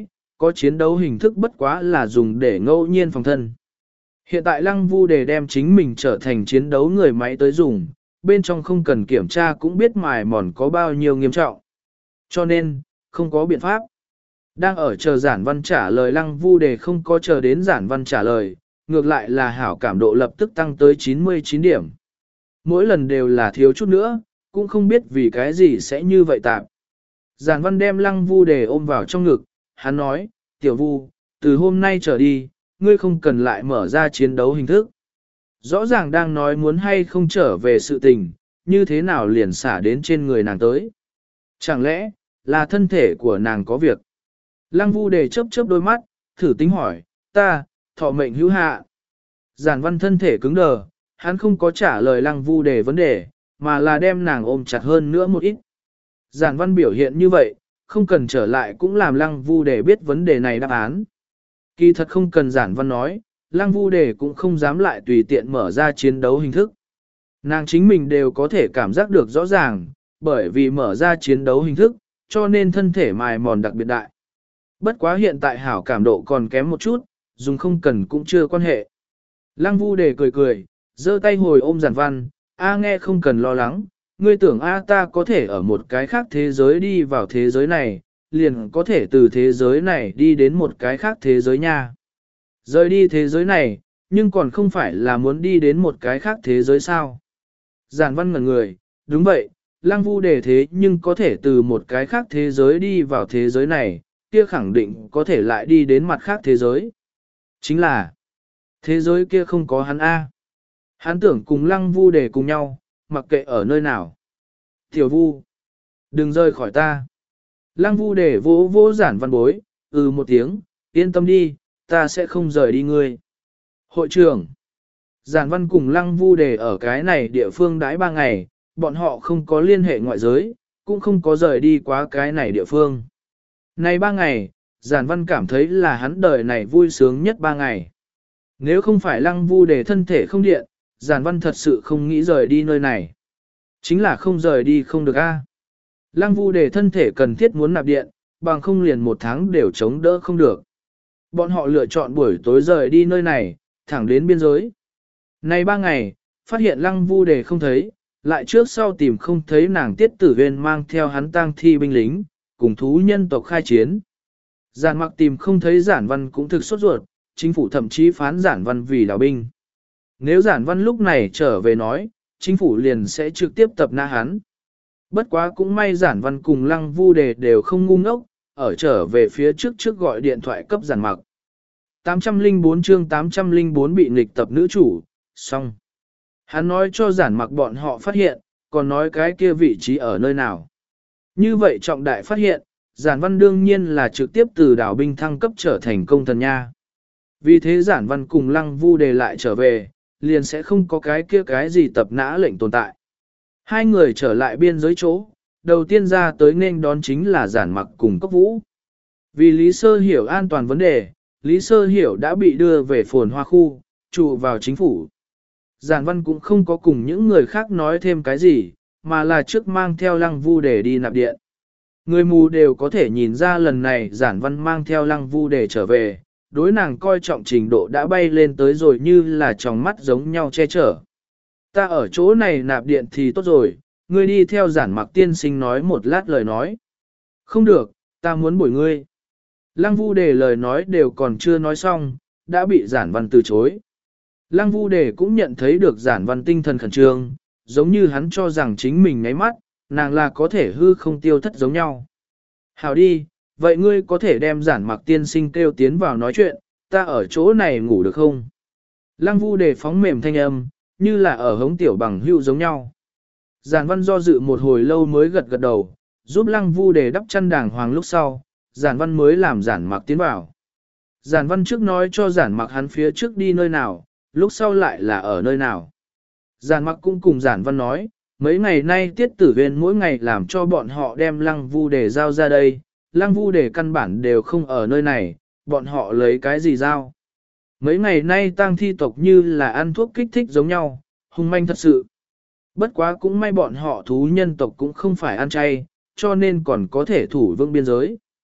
có chiến đấu hình thức bất quá là dùng để ngẫu nhiên phòng thân. Hiện tại Lăng Vu Đề đem chính mình trở thành chiến đấu người máy tới dùng, bên trong không cần kiểm tra cũng biết mài mòn có bao nhiêu nghiêm trọng. Cho nên, không có biện pháp. Đang ở chờ giản văn trả lời Lăng Vu Đề không có chờ đến giản văn trả lời, ngược lại là hảo cảm độ lập tức tăng tới chín mươi chín điểm. Mỗi lần đều là thiếu chút nữa, cũng không biết vì cái gì sẽ như vậy tạm. Giản văn đem Lăng Vu Đề ôm vào trong ngực, hắn nói, tiểu Vu, từ hôm nay trở đi, ngươi không cần lại mở ra chiến đấu hình thức. Rõ ràng đang nói muốn hay không trở về sự tình, như thế nào liền xả đến trên người nàng tới. Chẳng lẽ, là thân thể của nàng có việc? Lăng Vu Đề chớp chớp đôi mắt, thử tính hỏi, ta, thọ mệnh hữu hạ. Giản văn thân thể cứng đờ, hắn không có trả lời Lăng Vu Đề vấn đề, mà là đem nàng ôm chặt hơn nữa một ít. Giản văn biểu hiện như vậy, không cần trở lại cũng làm Lăng Vu Đề biết vấn đề này đáp án. Kỳ thật không cần giản văn nói, Lăng Vu Đề cũng không dám lại tùy tiện mở ra chiến đấu hình thức. Nàng chính mình đều có thể cảm giác được rõ ràng, bởi vì mở ra chiến đấu hình thức, cho nên thân thể mài mòn đặc biệt đại. Bất quá hiện tại hảo cảm độ còn kém một chút, dùng không cần cũng chưa quan hệ. Lăng Vu Đề cười cười, giơ tay hồi ôm giản văn, A nghe không cần lo lắng, ngươi tưởng A ta có thể ở một cái khác thế giới đi vào thế giới này, liền có thể từ thế giới này đi đến một cái khác thế giới nha. Rời đi thế giới này, nhưng còn không phải là muốn đi đến một cái khác thế giới sao. Giản văn ngẩn người, đúng vậy, Lăng Vu Đề thế nhưng có thể từ một cái khác thế giới đi vào thế giới này, kia khẳng định có thể lại đi đến mặt khác thế giới. Chính là, thế giới kia không có hắn A. Hắn tưởng cùng Lăng Vu Đề cùng nhau, mặc kệ ở nơi nào. Tiểu Vu, đừng rời khỏi ta. Lăng Vu Đề vỗ vỗ giản văn bối, ừ một tiếng, yên tâm đi, ta sẽ không rời đi ngươi. Hội trưởng, giản văn cùng Lăng Vu Đề ở cái này địa phương đãi ba ngày, bọn họ không có liên hệ ngoại giới, cũng không có rời đi quá cái này địa phương. Này ba ngày, giản văn cảm thấy là hắn đời này vui sướng nhất ba ngày. Nếu không phải Lăng Vu Đề thân thể không điện, giản văn thật sự không nghĩ rời đi nơi này. Chính là không rời đi không được a. Lăng Vu Đề thân thể cần thiết muốn nạp điện, bằng không liền một tháng đều chống đỡ không được. Bọn họ lựa chọn buổi tối rời đi nơi này, thẳng đến biên giới. Này ba ngày, phát hiện Lăng Vu Đề không thấy, lại trước sau tìm không thấy nàng Tiết Tử Huyên mang theo hắn tang thi binh lính, cùng thú nhân tộc khai chiến. Giản mặc tìm không thấy giản văn cũng thực sốt ruột, chính phủ thậm chí phán giản văn vì đào binh. Nếu giản văn lúc này trở về nói, chính phủ liền sẽ trực tiếp tập nã hắn. Bất quá cũng may giản văn cùng Lăng Vu Đề đều không ngu ngốc, ở trở về phía trước trước gọi điện thoại cấp giản mặc. tám trăm lẻ bốn chương tám trăm lẻ bốn bị nghịch tập nữ chủ, xong. Hắn nói cho giản mặc bọn họ phát hiện, còn nói cái kia vị trí ở nơi nào. Như vậy trọng đại phát hiện, giản văn đương nhiên là trực tiếp từ đảo binh thăng cấp trở thành công thần nha. Vì thế giản văn cùng Lăng Vu Đề lại trở về, liền sẽ không có cái kia cái gì tập nã lệnh tồn tại. Hai người trở lại biên giới chỗ, đầu tiên ra tới nên đón chính là giản mặc cùng Cốc Vũ. Vì Lý Sơ Hiểu an toàn vấn đề, Lý Sơ Hiểu đã bị đưa về phồn hoa khu, trụ vào chính phủ. Giản văn cũng không có cùng những người khác nói thêm cái gì, mà là trước mang theo Lăng Vu Đề đi nạp điện. Người mù đều có thể nhìn ra lần này giản văn mang theo Lăng Vu Đề trở về, đối nàng coi trọng trình độ đã bay lên tới rồi như là tròng mắt giống nhau che chở. Ta ở chỗ này nạp điện thì tốt rồi, ngươi đi theo giản mặc tiên sinh nói một lát lời nói. Không được, ta muốn bồi ngươi. Lăng Vu Đề lời nói đều còn chưa nói xong, đã bị giản văn từ chối. Lăng Vu Đề cũng nhận thấy được giản văn tinh thần khẩn trương, giống như hắn cho rằng chính mình ngáy mắt, nàng là có thể hư không tiêu thất giống nhau. Hảo đi, vậy ngươi có thể đem giản mặc tiên sinh kêu tiến vào nói chuyện, ta ở chỗ này ngủ được không? Lăng Vu Đề phóng mềm thanh âm, như là ở hống tiểu bằng hữu giống nhau. Giản văn do dự một hồi lâu mới gật gật đầu, giúp Lăng Vu Đề đắp chăn đàng hoàng lúc sau, giản văn mới làm giản mặc tiến vào. Giản văn trước nói cho giản mặc hắn phía trước đi nơi nào, lúc sau lại là ở nơi nào. Giản mặc cũng cùng giản văn nói, mấy ngày nay Tiết Tử Huyên mỗi ngày làm cho bọn họ đem Lăng Vu Đề giao ra đây, Lăng Vu Đề căn bản đều không ở nơi này, bọn họ lấy cái gì giao. Mấy ngày nay tang thi tộc như là ăn thuốc kích thích giống nhau, hung manh thật sự. Bất quá cũng may bọn họ thú nhân tộc cũng không phải ăn chay, cho nên còn có thể thủ vững biên giới.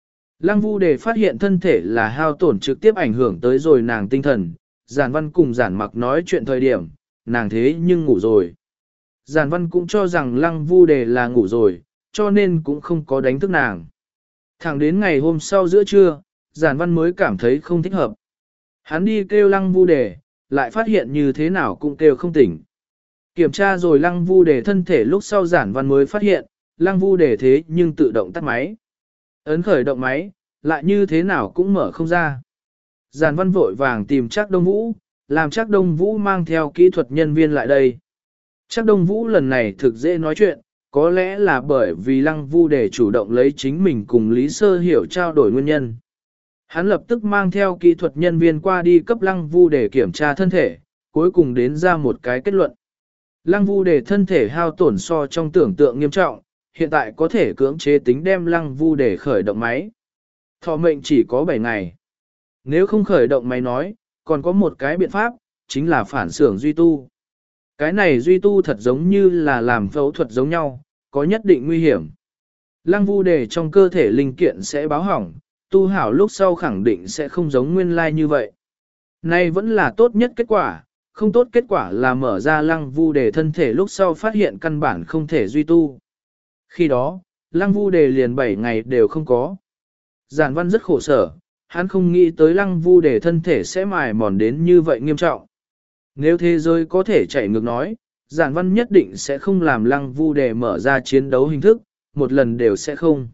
Lăng Vu Đề phát hiện thân thể là hao tổn trực tiếp ảnh hưởng tới rồi nàng tinh thần, Giản Văn cùng Giản Mặc nói chuyện thời điểm, nàng thế nhưng ngủ rồi. Giản Văn cũng cho rằng Lăng Vu Đề là ngủ rồi, cho nên cũng không có đánh thức nàng. Thẳng đến ngày hôm sau giữa trưa, Giản Văn mới cảm thấy không thích hợp. Hắn đi kêu Lăng Vu Đề, lại phát hiện như thế nào cũng kêu không tỉnh. Kiểm tra rồi Lăng Vu Đề thân thể lúc sau Giản Văn mới phát hiện, Lăng Vu Đề thế nhưng tự động tắt máy. Ấn khởi động máy, lại như thế nào cũng mở không ra. Giản Văn vội vàng tìm Trác Đông Vũ, làm Trác Đông Vũ mang theo kỹ thuật nhân viên lại đây. Trác Đông Vũ lần này thực dễ nói chuyện, có lẽ là bởi vì Lăng Vu Đề chủ động lấy chính mình cùng Lý Sơ Hiểu trao đổi nguyên nhân. Hắn lập tức mang theo kỹ thuật nhân viên qua đi cấp Lăng Vu Đề kiểm tra thân thể, cuối cùng đến ra một cái kết luận. Lăng Vu Đề thân thể hao tổn so trong tưởng tượng nghiêm trọng, hiện tại có thể cưỡng chế tính đem Lăng Vu Đề khởi động máy. Thọ mệnh chỉ có bảy ngày. Nếu không khởi động máy nói, còn có một cái biện pháp, chính là phản xưởng duy tu. Cái này duy tu thật giống như là làm phẫu thuật giống nhau, có nhất định nguy hiểm. Lăng Vu Đề trong cơ thể linh kiện sẽ báo hỏng, tu hảo lúc sau khẳng định sẽ không giống nguyên lai như vậy. Này vẫn là tốt nhất kết quả, không tốt kết quả là mở ra Lăng Vu Đề thân thể lúc sau phát hiện căn bản không thể duy tu. Khi đó, Lăng Vu Đề liền bảy ngày đều không có. Giản Văn rất khổ sở, hắn không nghĩ tới Lăng Vu Đề thân thể sẽ mài mòn đến như vậy nghiêm trọng. Nếu thế giới có thể chạy ngược nói, Giản Văn nhất định sẽ không làm Lăng Vu Đề mở ra chiến đấu hình thức, một lần đều sẽ không.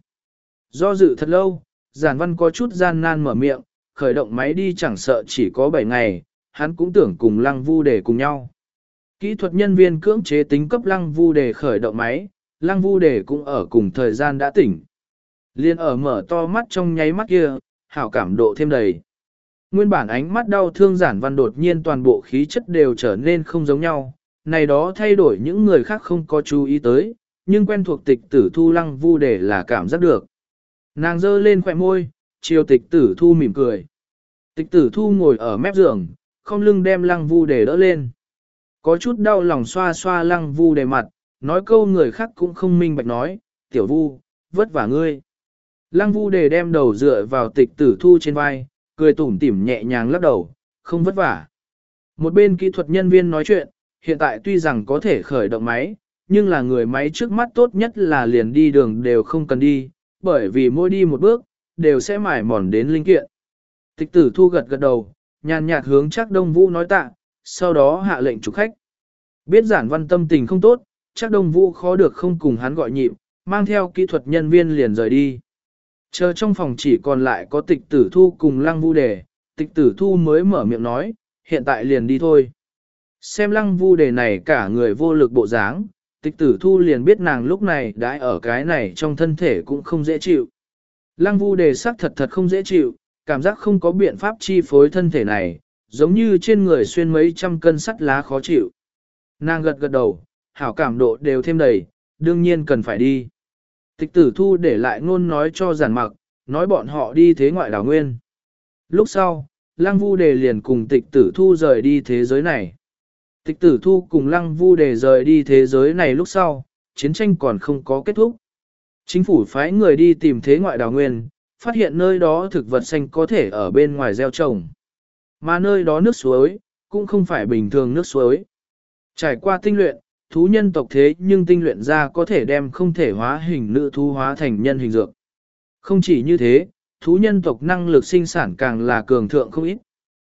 Do dự thật lâu, Giản Văn có chút gian nan mở miệng, khởi động máy đi chẳng sợ chỉ có bảy ngày, hắn cũng tưởng cùng Lăng Vu Đề cùng nhau. Kỹ thuật nhân viên cưỡng chế tính cấp Lăng Vu Đề khởi động máy, Lăng Vu Đề cũng ở cùng thời gian đã tỉnh. Liên ở mở to mắt trong nháy mắt kia, hảo cảm độ thêm đầy. Nguyên bản ánh mắt đau thương Giản Văn đột nhiên toàn bộ khí chất đều trở nên không giống nhau, này đó thay đổi những người khác không có chú ý tới, nhưng quen thuộc Tịch Tử Thu Lăng Vu Đề là cảm giác được. Nàng giơ lên khóe môi, chiều Tịch Tử Thu mỉm cười. Tịch Tử Thu ngồi ở mép giường, không lưng đem Lăng Vu Đề đỡ lên. Có chút đau lòng xoa xoa Lăng Vu Đề mặt, nói câu người khác cũng không minh bạch nói, tiểu Vu, vất vả ngươi. Lăng Vu Đề đem đầu dựa vào Tịch Tử Thu trên vai, cười tủm tỉm nhẹ nhàng lắc đầu, không vất vả. Một bên kỹ thuật nhân viên nói chuyện, hiện tại tuy rằng có thể khởi động máy, nhưng là người máy trước mắt tốt nhất là liền đi đường đều không cần đi, bởi vì mỗi đi một bước, đều sẽ mải mòn đến linh kiện. Tịch Tử Thu gật gật đầu, nhàn nhạt hướng Trác Đông Vũ nói tạ, sau đó hạ lệnh chụp khách. Biết Giản Văn tâm tình không tốt, Trác Đông Vũ khó được không cùng hắn gọi nhịp, mang theo kỹ thuật nhân viên liền rời đi. Chờ trong phòng chỉ còn lại có Tịch Tử Thu cùng Lăng Vu Đề, Tịch Tử Thu mới mở miệng nói, hiện tại liền đi thôi. Xem Lăng Vu Đề này cả người vô lực bộ dáng, Tịch Tử Thu liền biết nàng lúc này đã ở cái này trong thân thể cũng không dễ chịu. Lăng Vu Đề sắc thật thật không dễ chịu, cảm giác không có biện pháp chi phối thân thể này, giống như trên người xuyên mấy trăm cân sắt lá khó chịu. Nàng gật gật đầu, hảo cảm độ đều thêm đầy, đương nhiên cần phải đi. Tịch Tử Thu để lại ngôn nói cho Giản Mặc, nói bọn họ đi thế ngoại đảo nguyên. Lúc sau, Lăng Vu Đề liền cùng Tịch Tử Thu rời đi thế giới này. Tịch Tử Thu cùng Lăng Vu Đề rời đi thế giới này lúc sau, chiến tranh còn không có kết thúc. Chính phủ phái người đi tìm thế ngoại đảo nguyên, phát hiện nơi đó thực vật xanh có thể ở bên ngoài gieo trồng. Mà nơi đó nước suối, cũng không phải bình thường nước suối. Trải qua tinh luyện, thú nhân tộc thế nhưng tinh luyện ra có thể đem không thể hóa hình nữ thú hóa thành nhân hình dược. Không chỉ như thế, thú nhân tộc năng lực sinh sản càng là cường thượng không ít.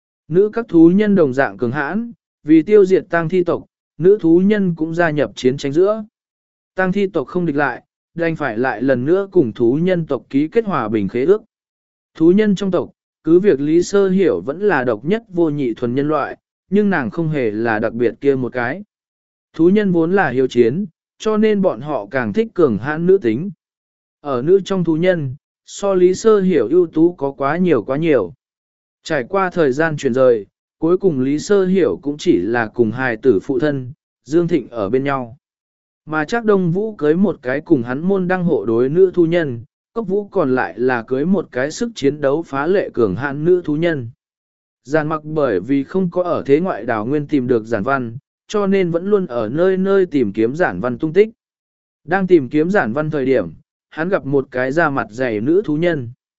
Nữ các thú nhân đồng dạng cường hãn, vì tiêu diệt tang thi tộc, nữ thú nhân cũng gia nhập chiến tranh giữa. Tang thi tộc không địch lại, đành phải lại lần nữa cùng thú nhân tộc ký kết hòa bình khế ước. Thú nhân trong tộc, cứ việc Lý Sơ Hiểu vẫn là độc nhất vô nhị thuần nhân loại, nhưng nàng không hề là đặc biệt kia một cái. Thú nhân vốn là hiếu chiến, cho nên bọn họ càng thích cường hãn nữ tính. Ở nữ trong thú nhân, so Lý Sơ Hiểu ưu tú có quá nhiều quá nhiều. Trải qua thời gian chuyển rời, cuối cùng Lý Sơ Hiểu cũng chỉ là cùng hài tử phụ thân, Dương Thịnh ở bên nhau. Mà Trác Đông Vũ cưới một cái cùng hắn môn đăng hộ đối nữ thú nhân, Cốc Vũ còn lại là cưới một cái sức chiến đấu phá lệ cường hãn nữ thú nhân. Giản Mặc bởi vì không có ở thế ngoại đảo nguyên tìm được Giản Văn, cho nên vẫn luôn ở nơi nơi tìm kiếm Giản Văn tung tích. Đang tìm kiếm Giản Văn thời điểm, hắn gặp một cái da mặt dày nữ thú nhân.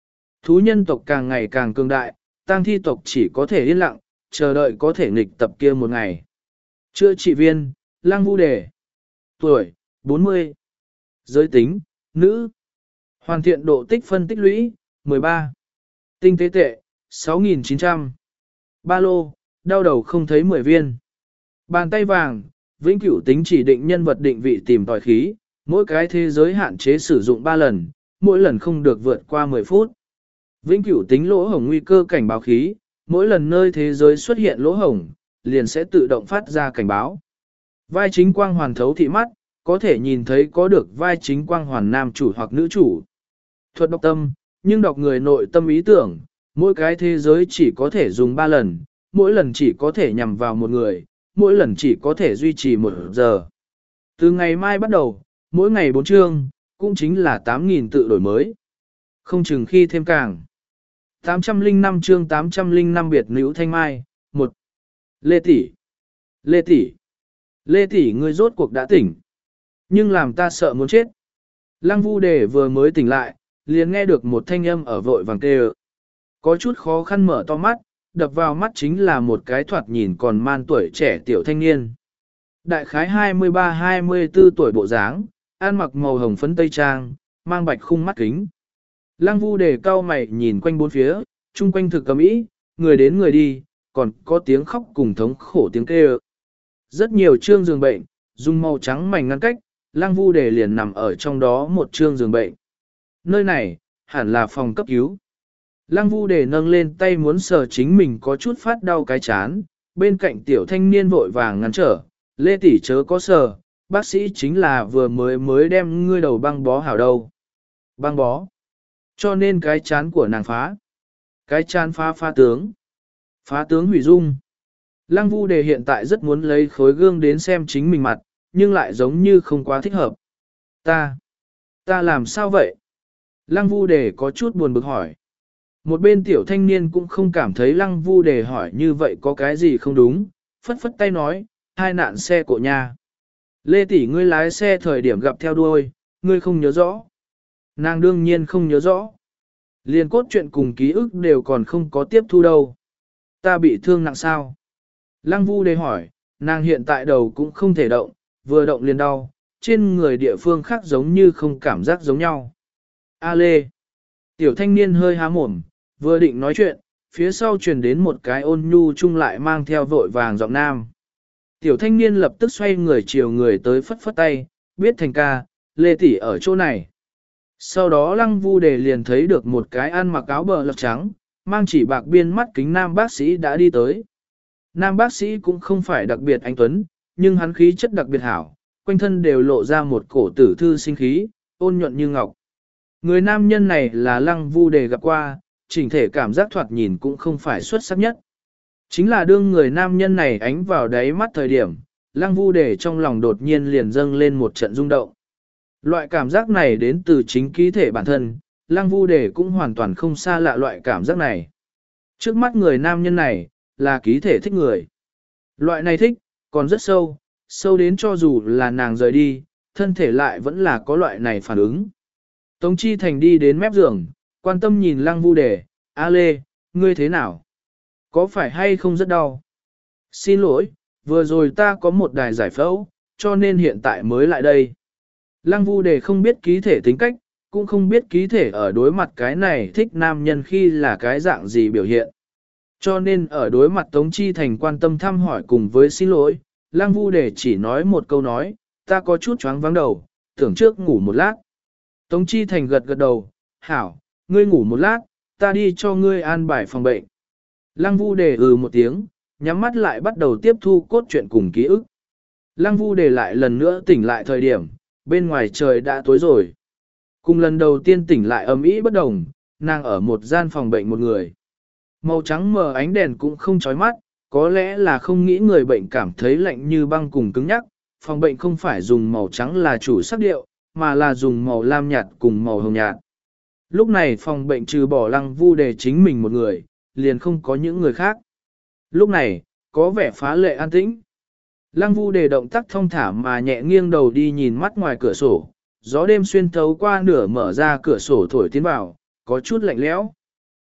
Thú nhân tộc càng ngày càng cường đại, tang thi tộc chỉ có thể yên lặng, chờ đợi có thể nghịch tập kia một ngày. Chữa trị viên, Lăng Vu Đề. Tuổi, bốn mươi. Giới tính, nữ. Hoàn thiện độ tích phân tích lũy, mười ba. Tinh tế tệ, sáu nghìn chín trăm. Ba lô, đau đầu không thấy mười viên. Bàn tay vàng, vĩnh cửu tính chỉ định nhân vật định vị tìm tòi khí, mỗi cái thế giới hạn chế sử dụng ba lần, mỗi lần không được vượt qua mười phút. Vĩnh cửu tính lỗ hổng nguy cơ cảnh báo khí, mỗi lần nơi thế giới xuất hiện lỗ hổng, liền sẽ tự động phát ra cảnh báo. Vai chính quang hoàn thấu thị mắt, có thể nhìn thấy có được vai chính quang hoàn nam chủ hoặc nữ chủ. Thuật đọc tâm, nhưng đọc người nội tâm ý tưởng, mỗi cái thế giới chỉ có thể dùng ba lần, mỗi lần chỉ có thể nhằm vào một người, mỗi lần chỉ có thể duy trì một giờ. Từ ngày mai bắt đầu, mỗi ngày bốn chương, cũng chính là tám nghìn tự đổi mới. Không chừng khi thêm càng. tám trăm lẻ năm chương tám trăm lẻ năm biệt nữ thanh mai, một. Lê tỷ, Lê tỷ, Lê tỷ ngươi rốt cuộc đã tỉnh. Nhưng làm ta sợ muốn chết. Lăng Vu Đề vừa mới tỉnh lại, liền nghe được một thanh âm ở vội vàng kêu. Có chút khó khăn mở to mắt, đập vào mắt chính là một cái thoạt nhìn còn man tuổi trẻ tiểu thanh niên. Đại khái hai mươi ba hai mươi bốn tuổi bộ dáng, ăn mặc màu hồng phấn tây trang, mang bạch khung mắt kính. Lăng Vu Đề cau mày nhìn quanh bốn phía, chung quanh thực cầm ý, người đến người đi, còn có tiếng khóc cùng thống khổ tiếng kêu. Rất nhiều trương giường bệnh, dùng màu trắng mảnh ngăn cách, Lăng Vu Đề liền nằm ở trong đó một trương giường bệnh. Nơi này, hẳn là phòng cấp cứu. Lăng Vu Đề nâng lên tay muốn sờ chính mình có chút phát đau cái chán, bên cạnh tiểu thanh niên vội vàng ngăn trở, Lê tỷ chớ có sờ, bác sĩ chính là vừa mới mới đem ngươi đầu băng bó hảo đâu. Băng bó. Cho nên cái chán của nàng phá. Cái chán phá phá tướng. Phá tướng hủy dung. Lăng Vu Đề hiện tại rất muốn lấy khối gương đến xem chính mình mặt, nhưng lại giống như không quá thích hợp. Ta, ta làm sao vậy? Lăng Vu Đề có chút buồn bực hỏi. Một bên tiểu thanh niên cũng không cảm thấy Lăng Vu Đề hỏi như vậy có cái gì không đúng, phất phất tay nói, hai nạn xe cộ nha. Lê tỷ ngươi lái xe thời điểm gặp theo đuôi, ngươi không nhớ rõ. Nàng đương nhiên không nhớ rõ. Liên cốt truyện cùng ký ức đều còn không có tiếp thu đâu. Ta bị thương nặng sao? Lăng Vu Đề hỏi, nàng hiện tại đầu cũng không thể động, vừa động liền đau, trên người địa phương khác giống như không cảm giác giống nhau. A Lê. Tiểu thanh niên hơi há mồm, vừa định nói chuyện, phía sau truyền đến một cái ôn nhu chung lại mang theo vội vàng giọng nam. Tiểu thanh niên lập tức xoay người chiều người tới phất phất tay, biết thành ca, Lê tỷ ở chỗ này. Sau đó Lăng Vu Đề liền thấy được một cái ăn mặc áo bờ lọc trắng, mang chỉ bạc biên mắt kính nam bác sĩ đã đi tới. Nam bác sĩ cũng không phải đặc biệt anh tuấn, nhưng hắn khí chất đặc biệt hảo, quanh thân đều lộ ra một cổ tử thư sinh khí, ôn nhuận như ngọc. Người nam nhân này là Lăng Vu Đề gặp qua, chỉnh thể cảm giác thoạt nhìn cũng không phải xuất sắc nhất. Chính là đương người nam nhân này ánh vào đáy mắt thời điểm, Lăng Vu Đề trong lòng đột nhiên liền dâng lên một trận rung động. Loại cảm giác này đến từ chính ký thể bản thân, Lăng Vu Đề cũng hoàn toàn không xa lạ loại cảm giác này. Trước mắt người nam nhân này, là ký thể thích người. Loại này thích, còn rất sâu, sâu đến cho dù là nàng rời đi, thân thể lại vẫn là có loại này phản ứng. Tống Chi Thành đi đến mép giường, quan tâm nhìn Lăng Vu Đề, A Lê, ngươi thế nào? Có phải hay không rất đau? Xin lỗi, vừa rồi ta có một đài giải phẫu, cho nên hiện tại mới lại đây. Lăng Vu Đề không biết ký thể tính cách, cũng không biết ký thể ở đối mặt cái này thích nam nhân khi là cái dạng gì biểu hiện. Cho nên ở đối mặt Tống Chi Thành quan tâm thăm hỏi cùng với xin lỗi, Lăng Vu Đề chỉ nói một câu nói, ta có chút choáng vắng đầu, tưởng trước ngủ một lát. Tống Chi Thành gật gật đầu, hảo, ngươi ngủ một lát, ta đi cho ngươi an bài phòng bệnh. Lăng Vu Đề ừ một tiếng, nhắm mắt lại bắt đầu tiếp thu cốt truyện cùng ký ức. Lăng Vu Đề lại lần nữa tỉnh lại thời điểm, bên ngoài trời đã tối rồi. Cùng lần đầu tiên tỉnh lại ầm ĩ bất đồng, nàng ở một gian phòng bệnh một người. Màu trắng mờ ánh đèn cũng không chói mắt, có lẽ là không nghĩ người bệnh cảm thấy lạnh như băng cùng cứng nhắc. Phòng bệnh không phải dùng màu trắng là chủ sắc điệu, mà là dùng màu lam nhạt cùng màu hồng nhạt. Lúc này phòng bệnh trừ bỏ Lăng Vu Đề chính mình một người, liền không có những người khác. Lúc này, có vẻ phá lệ an tĩnh. Lăng Vu Đề động tác thông thả mà nhẹ nghiêng đầu đi nhìn mắt ngoài cửa sổ, gió đêm xuyên thấu qua nửa mở ra cửa sổ thổi tiến vào, có chút lạnh lẽo.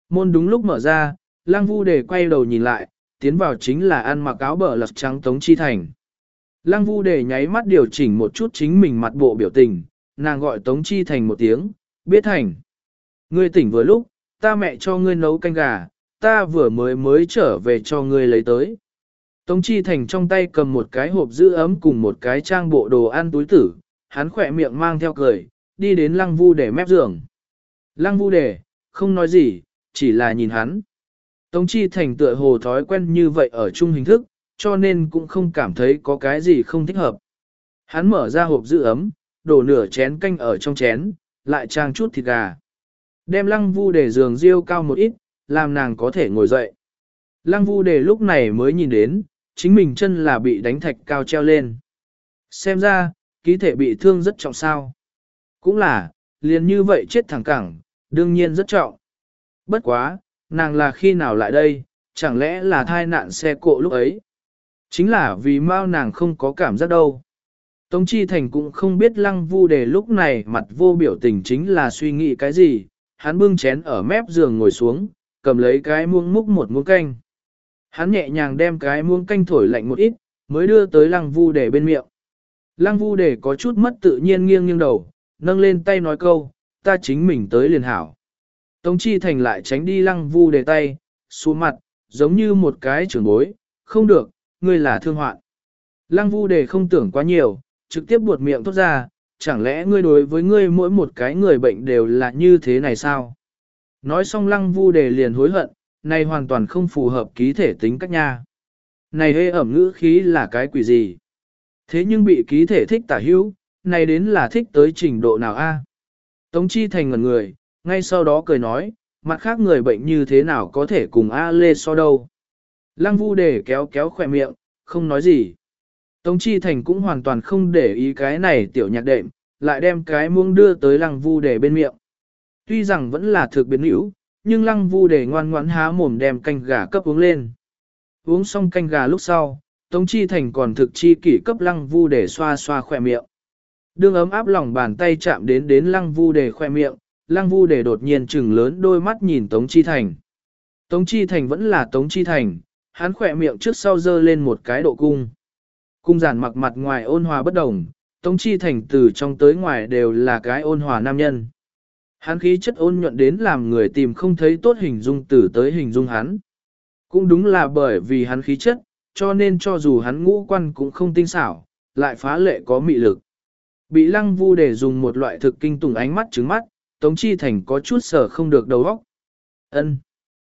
Môn đúng lúc mở ra, Lăng Vu Đề quay đầu nhìn lại, tiến vào chính là ăn mặc áo bờ lật trắng Tống Chi Thành. Lăng Vu Đề nháy mắt điều chỉnh một chút chính mình mặt bộ biểu tình, nàng gọi Tống Chi Thành một tiếng, biết thành. Ngươi tỉnh vừa lúc, ta mẹ cho ngươi nấu canh gà, ta vừa mới mới trở về cho ngươi lấy tới. Tống Chi Thành trong tay cầm một cái hộp giữ ấm cùng một cái trang bộ đồ ăn túi tử, hắn khỏe miệng mang theo cười, đi đến Lăng Vu Đề mép giường. Lăng Vu Đề, không nói gì, chỉ là nhìn hắn. Tống Chi Thành tựa hồ thói quen như vậy ở chung hình thức, cho nên cũng không cảm thấy có cái gì không thích hợp. Hắn mở ra hộp giữ ấm, đổ nửa chén canh ở trong chén, lại trang chút thịt gà. Đem Lăng Vu Đề giường riêu cao một ít, làm nàng có thể ngồi dậy. Lăng Vu Đề lúc này mới nhìn đến, chính mình chân là bị đánh thạch cao treo lên. Xem ra, ký thể bị thương rất trọng sao. Cũng là, liền như vậy chết thẳng cẳng, đương nhiên rất trọng. Bất quá, nàng là khi nào lại đây, chẳng lẽ là thai nạn xe cộ lúc ấy. Chính là vì mau nàng không có cảm giác đâu. Tống Chi Thành cũng không biết Lăng Vu Đề lúc này mặt vô biểu tình chính là suy nghĩ cái gì, hắn bưng chén ở mép giường ngồi xuống, cầm lấy cái muỗng múc một muỗng canh. Hắn nhẹ nhàng đem cái muỗng canh thổi lạnh một ít, mới đưa tới Lăng Vu Đề bên miệng. Lăng Vu Đề có chút mất tự nhiên nghiêng nghiêng đầu, nâng lên tay nói câu, ta chính mình tới liền hảo. Tống Chi Thành lại tránh đi Lăng Vu Đề tay, xuống mặt, giống như một cái trưởng bối, không được, ngươi là thương hoạn. Lăng Vu Đề không tưởng quá nhiều, trực tiếp buột miệng thốt ra, chẳng lẽ ngươi đối với ngươi mỗi một cái người bệnh đều là như thế này sao? Nói xong Lăng Vu Đề liền hối hận, này hoàn toàn không phù hợp ký thể tính cách nha. Này hê ẩm ngữ khí là cái quỷ gì? Thế nhưng bị ký thể thích tả hữu, này đến là thích tới trình độ nào a? Tống Chi Thành ngẩn người, ngay sau đó cười nói, mặt khác người bệnh như thế nào có thể cùng A Lê so đâu. Lăng Vu Đề kéo kéo khỏe miệng, không nói gì. Tống Chi Thành cũng hoàn toàn không để ý cái này tiểu nhạc đệm, lại đem cái muỗng đưa tới Lăng Vu Đề bên miệng. Tuy rằng vẫn là thực biến hữu, nhưng Lăng Vu Đề ngoan ngoãn há mồm đem canh gà cấp uống lên. Uống xong canh gà lúc sau, Tống Chi Thành còn thực chi kỷ cấp Lăng Vu Đề xoa xoa khỏe miệng. Đương ấm áp lòng bàn tay chạm đến đến Lăng Vu Đề khỏe miệng, Lăng Vu Đề đột nhiên trừng lớn đôi mắt nhìn Tống Chi Thành. Tống Chi Thành vẫn là Tống Chi Thành, hắn khỏe miệng trước sau dơ lên một cái độ cung. Cung giản mặc mặt ngoài ôn hòa bất đồng, Tống Chi Thành từ trong tới ngoài đều là cái ôn hòa nam nhân. Hắn khí chất ôn nhuận đến làm người tìm không thấy tốt hình dung từ tới hình dung hắn. Cũng đúng là bởi vì hắn khí chất, cho nên cho dù hắn ngũ quan cũng không tinh xảo, lại phá lệ có mị lực. Bị Lăng Vu Đề dùng một loại thực kinh tủng ánh mắt trứng mắt, Tống Chi Thành có chút sở không được đầu óc. Ân,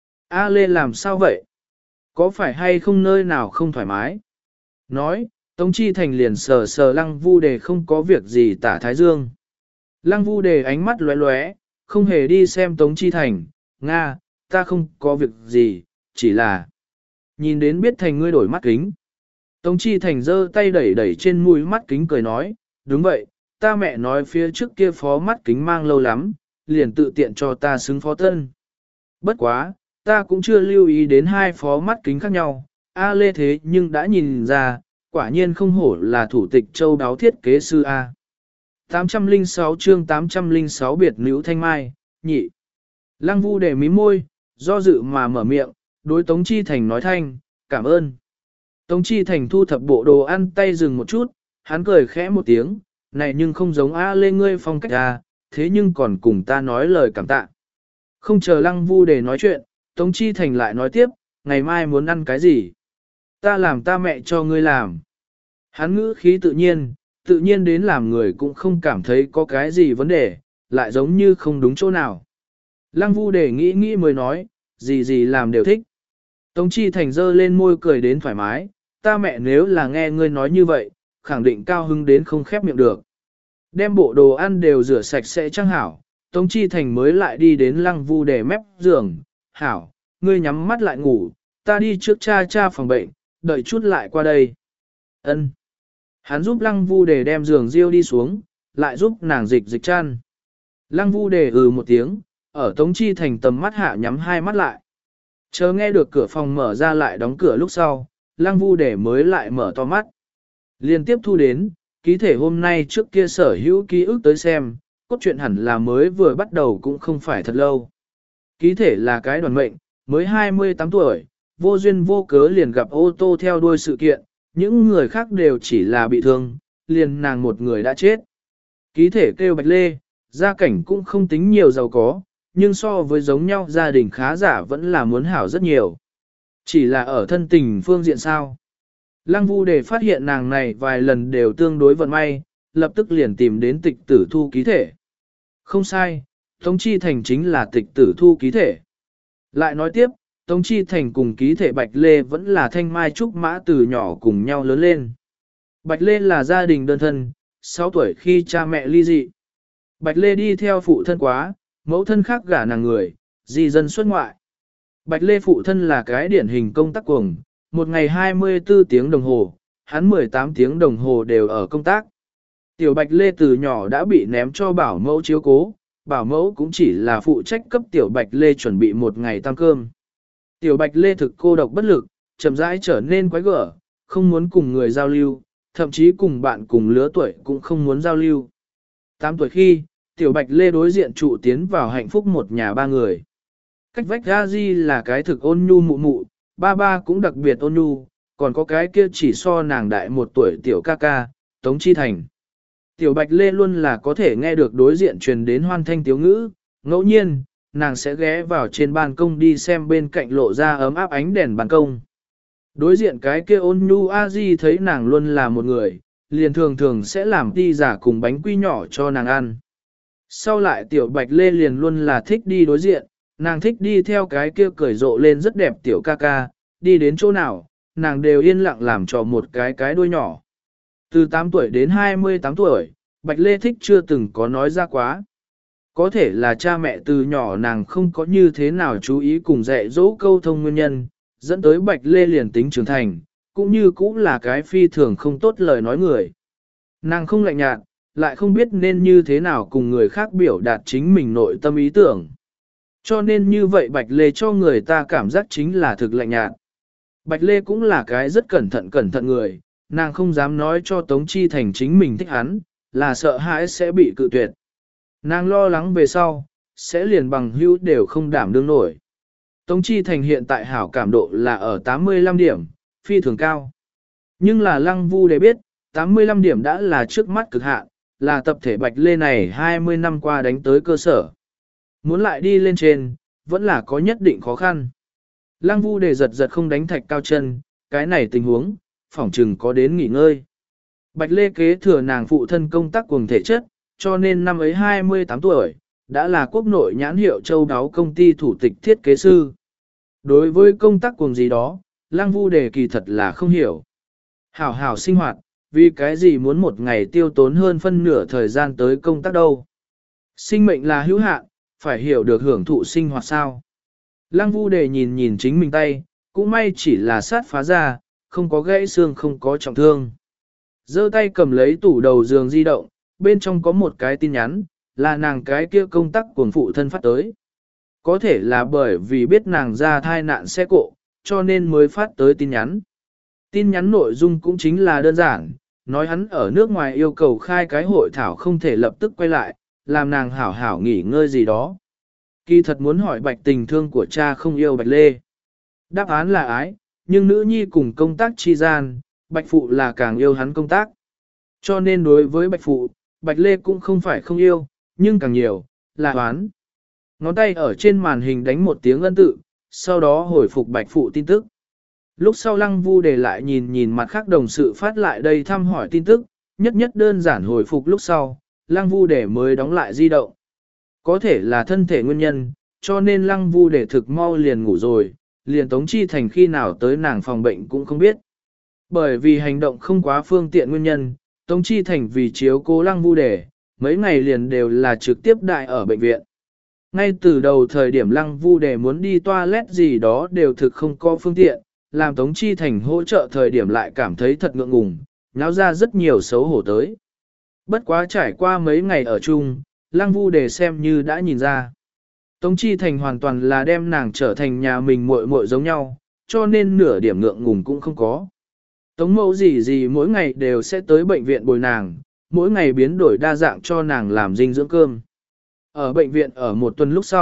A Lê làm sao vậy? Có phải hay không nơi nào không thoải mái? Nói, Tống Chi Thành liền sờ sờ Lăng Vu Đề không có việc gì tả Thái Dương. Lăng Vu Đề ánh mắt lóe lóe, không hề đi xem Tống Chi Thành, Nga, ta không có việc gì, chỉ là nhìn đến biết Thành ngươi đổi mắt kính. Tống Chi Thành giơ tay đẩy đẩy trên mũi mắt kính cười nói, đúng vậy, ta mẹ nói phía trước kia phó mắt kính mang lâu lắm, liền tự tiện cho ta xứng phó tân. Bất quá, ta cũng chưa lưu ý đến hai phó mắt kính khác nhau, A Lê thế nhưng đã nhìn ra, quả nhiên không hổ là thủ tịch châu đáo thiết kế sư A. tám trăm lẻ sáu chương tám trăm lẻ sáu biệt nữ thanh mai, nhị. Lăng Vu Đề mí môi, do dự mà mở miệng, đối Tống Chi Thành nói thanh, cảm ơn. Tống Chi Thành thu thập bộ đồ ăn tay dừng một chút, hắn cười khẽ một tiếng, này nhưng không giống A Lê ngươi phong cách A, thế nhưng còn cùng ta nói lời cảm tạ. Không chờ Lăng Vu Đề nói chuyện, Tống Chi Thành lại nói tiếp, ngày mai muốn ăn cái gì? Ta làm ta mẹ cho ngươi làm. Hắn ngữ khí tự nhiên, tự nhiên đến làm người cũng không cảm thấy có cái gì vấn đề, lại giống như không đúng chỗ nào. Lăng Vu Đề nghĩ nghĩ mới nói, gì gì làm đều thích. Tống Chi Thành giơ lên môi cười đến thoải mái, ta mẹ nếu là nghe ngươi nói như vậy, khẳng định cao hứng đến không khép miệng được. Đem bộ đồ ăn đều rửa sạch sẽ trang hảo, Tống Chi Thành mới lại đi đến Lăng Vu Đề mép giường, hảo, ngươi nhắm mắt lại ngủ, ta đi trước cha cha phòng bệnh, đợi chút lại qua đây. Ân. Hắn giúp Lăng Vu Đề đem giường riêu đi xuống, lại giúp nàng dịch dịch chăn. Lăng Vu Đề ừ một tiếng, ở Tống Chi Thành tầm mắt hạ nhắm hai mắt lại. Chờ nghe được cửa phòng mở ra lại đóng cửa lúc sau, Lăng Vu Đề mới lại mở to mắt. Liên tiếp thu đến, ký thể hôm nay trước kia sở hữu ký ức tới xem, cốt truyện hẳn là mới vừa bắt đầu cũng không phải thật lâu. Ký thể là cái đoàn mệnh, mới hai mươi tám tuổi, vô duyên vô cớ liền gặp ô tô theo đuôi sự kiện, những người khác đều chỉ là bị thương, liền nàng một người đã chết. Ký thể kêu Bạch Lê, gia cảnh cũng không tính nhiều giàu có, nhưng so với giống nhau gia đình khá giả vẫn là muốn hảo rất nhiều. Chỉ là ở thân tình phương diện sao. Lăng Vu Đề phát hiện nàng này vài lần đều tương đối vận may, lập tức liền tìm đến tịch tử thu ký thể. Không sai, Tống Chi Thành chính là tịch tử thu ký thể. Lại nói tiếp, Tống Chi Thành cùng ký thể Bạch Lê vẫn là thanh mai trúc mã từ nhỏ cùng nhau lớn lên. Bạch Lê là gia đình đơn thân, sáu tuổi khi cha mẹ ly dị. Bạch Lê đi theo phụ thân quá, mẫu thân khác gả nàng người, di dân xuất ngoại. Bạch Lê phụ thân là cái điển hình công tác cuồng, một ngày hai mươi tư tiếng đồng hồ, hắn mười tám tiếng đồng hồ đều ở công tác. Tiểu Bạch Lê từ nhỏ đã bị ném cho bảo mẫu chiếu cố, bảo mẫu cũng chỉ là phụ trách cấp Tiểu Bạch Lê chuẩn bị một ngày tăng cơm. Tiểu Bạch Lê thực cô độc bất lực, chậm rãi trở nên quái gở, không muốn cùng người giao lưu, thậm chí cùng bạn cùng lứa tuổi cũng không muốn giao lưu. tám tuổi khi, Tiểu Bạch Lê đối diện trụ tiến vào hạnh phúc một nhà ba người. Cách vách A Di là cái thực ôn nhu mụ mụ, ba ba cũng đặc biệt ôn nhu, còn có cái kia chỉ so nàng đại một tuổi Tiểu ca ca, Tống Chi Thành. Tiểu Bạch Lê luôn là có thể nghe được đối diện truyền đến hoan thanh tiếu ngữ, ngẫu nhiên, nàng sẽ ghé vào trên ban công đi xem bên cạnh lộ ra ấm áp ánh đèn ban công. Đối diện cái kia ôn nhu A Di thấy nàng luôn là một người, liền thường thường sẽ làm đi giả cùng bánh quy nhỏ cho nàng ăn. Sau lại Tiểu Bạch Lê liền luôn là thích đi đối diện, nàng thích đi theo cái kia cười rộ lên rất đẹp Tiểu ca ca, đi đến chỗ nào, nàng đều yên lặng làm cho một cái cái đuôi nhỏ. Từ tám tuổi đến hai mươi tám tuổi, Bạch Lê thích chưa từng có nói ra quá. Có thể là cha mẹ từ nhỏ nàng không có như thế nào chú ý cùng dạy dỗ câu thông nguyên nhân, dẫn tới Bạch Lê liền tính trưởng thành, cũng như cũng là cái phi thường không tốt lời nói người. Nàng không lạnh nhạt, lại không biết nên như thế nào cùng người khác biểu đạt chính mình nội tâm ý tưởng. Cho nên như vậy Bạch Lê cho người ta cảm giác chính là thực lạnh nhạt. Bạch Lê cũng là cái rất cẩn thận cẩn thận người, nàng không dám nói cho Tống Chi Thành chính mình thích hắn, là sợ hãi sẽ bị cự tuyệt. Nàng lo lắng về sau, sẽ liền bằng hữu đều không đảm đương nổi. Tống Chi Thành hiện tại hảo cảm độ là ở tám mươi lăm điểm, phi thường cao. Nhưng là Lăng Vu để biết, tám mươi lăm điểm đã là trước mắt cực hạn, là tập thể Bạch Lê này hai mươi năm qua đánh tới cơ sở. Muốn lại đi lên trên, vẫn là có nhất định khó khăn. Lăng Vu để giật giật không đánh thạch cao chân, cái này tình huống, phỏng chừng có đến nghỉ ngơi. Bạch Lê kế thừa nàng phụ thân công tác cùng thể chất, cho nên năm ấy hai mươi tám tuổi, đã là quốc nội nhãn hiệu châu đáo công ty thủ tịch thiết kế sư. Đối với công tác cùng gì đó, Lăng Vu đề kỳ thật là không hiểu. Hảo hảo sinh hoạt, vì cái gì muốn một ngày tiêu tốn hơn phân nửa thời gian tới công tác đâu. Sinh mệnh là hữu hạn, phải hiểu được hưởng thụ sinh hoạt sao. Lăng Vu đề nhìn nhìn chính mình tay, cũng may chỉ là sát phá ra, không có gãy xương không có trọng thương. Giơ tay cầm lấy tủ đầu giường di động, bên trong có một cái tin nhắn, là nàng cái kia công tác của phụ thân phát tới. Có thể là bởi vì biết nàng ra thai nạn xe cộ, cho nên mới phát tới tin nhắn. Tin nhắn nội dung cũng chính là đơn giản, nói hắn ở nước ngoài yêu cầu khai cái hội thảo không thể lập tức quay lại, làm nàng hảo hảo nghỉ ngơi gì đó. Kỳ thật muốn hỏi Bạch tình thương của cha không yêu Bạch Lê. Đáp án là ái, nhưng nữ nhi cùng công tác chi gian, Bạch Phụ là càng yêu hắn công tác. Cho nên đối với Bạch Phụ, Bạch Lê cũng không phải không yêu, nhưng càng nhiều, là oán. Ngón tay ở trên màn hình đánh một tiếng ân tự, sau đó hồi phục Bạch Phụ tin tức. Lúc sau Lăng Vu để lại nhìn nhìn mặt khác đồng sự phát lại đây thăm hỏi tin tức, nhất nhất đơn giản hồi phục lúc sau, Lăng Vu để mới đóng lại di động. Có thể là thân thể nguyên nhân, cho nên Lăng Vu để thực mau liền ngủ rồi, liền Tống Chi Thành khi nào tới nàng phòng bệnh cũng không biết. Bởi vì hành động không quá phương tiện nguyên nhân, Tống Chi Thành vì chiếu cố Lăng Vu để, mấy ngày liền đều là trực tiếp đại ở bệnh viện. Ngay từ đầu thời điểm Lăng Vu để muốn đi toilet gì đó đều thực không có phương tiện, làm Tống Chi Thành hỗ trợ thời điểm lại cảm thấy thật ngượng ngùng, nháo ra rất nhiều xấu hổ tới. Bất quá trải qua mấy ngày ở chung, Lăng Vu để xem như đã nhìn ra. Tống Chi Thành hoàn toàn là đem nàng trở thành nhà mình muội muội giống nhau, cho nên nửa điểm ngượng ngùng cũng không có. Tống mẫu gì gì mỗi ngày đều sẽ tới bệnh viện bồi nàng, mỗi ngày biến đổi đa dạng cho nàng làm dinh dưỡng cơm. Ở bệnh viện ở một tuần lúc sau,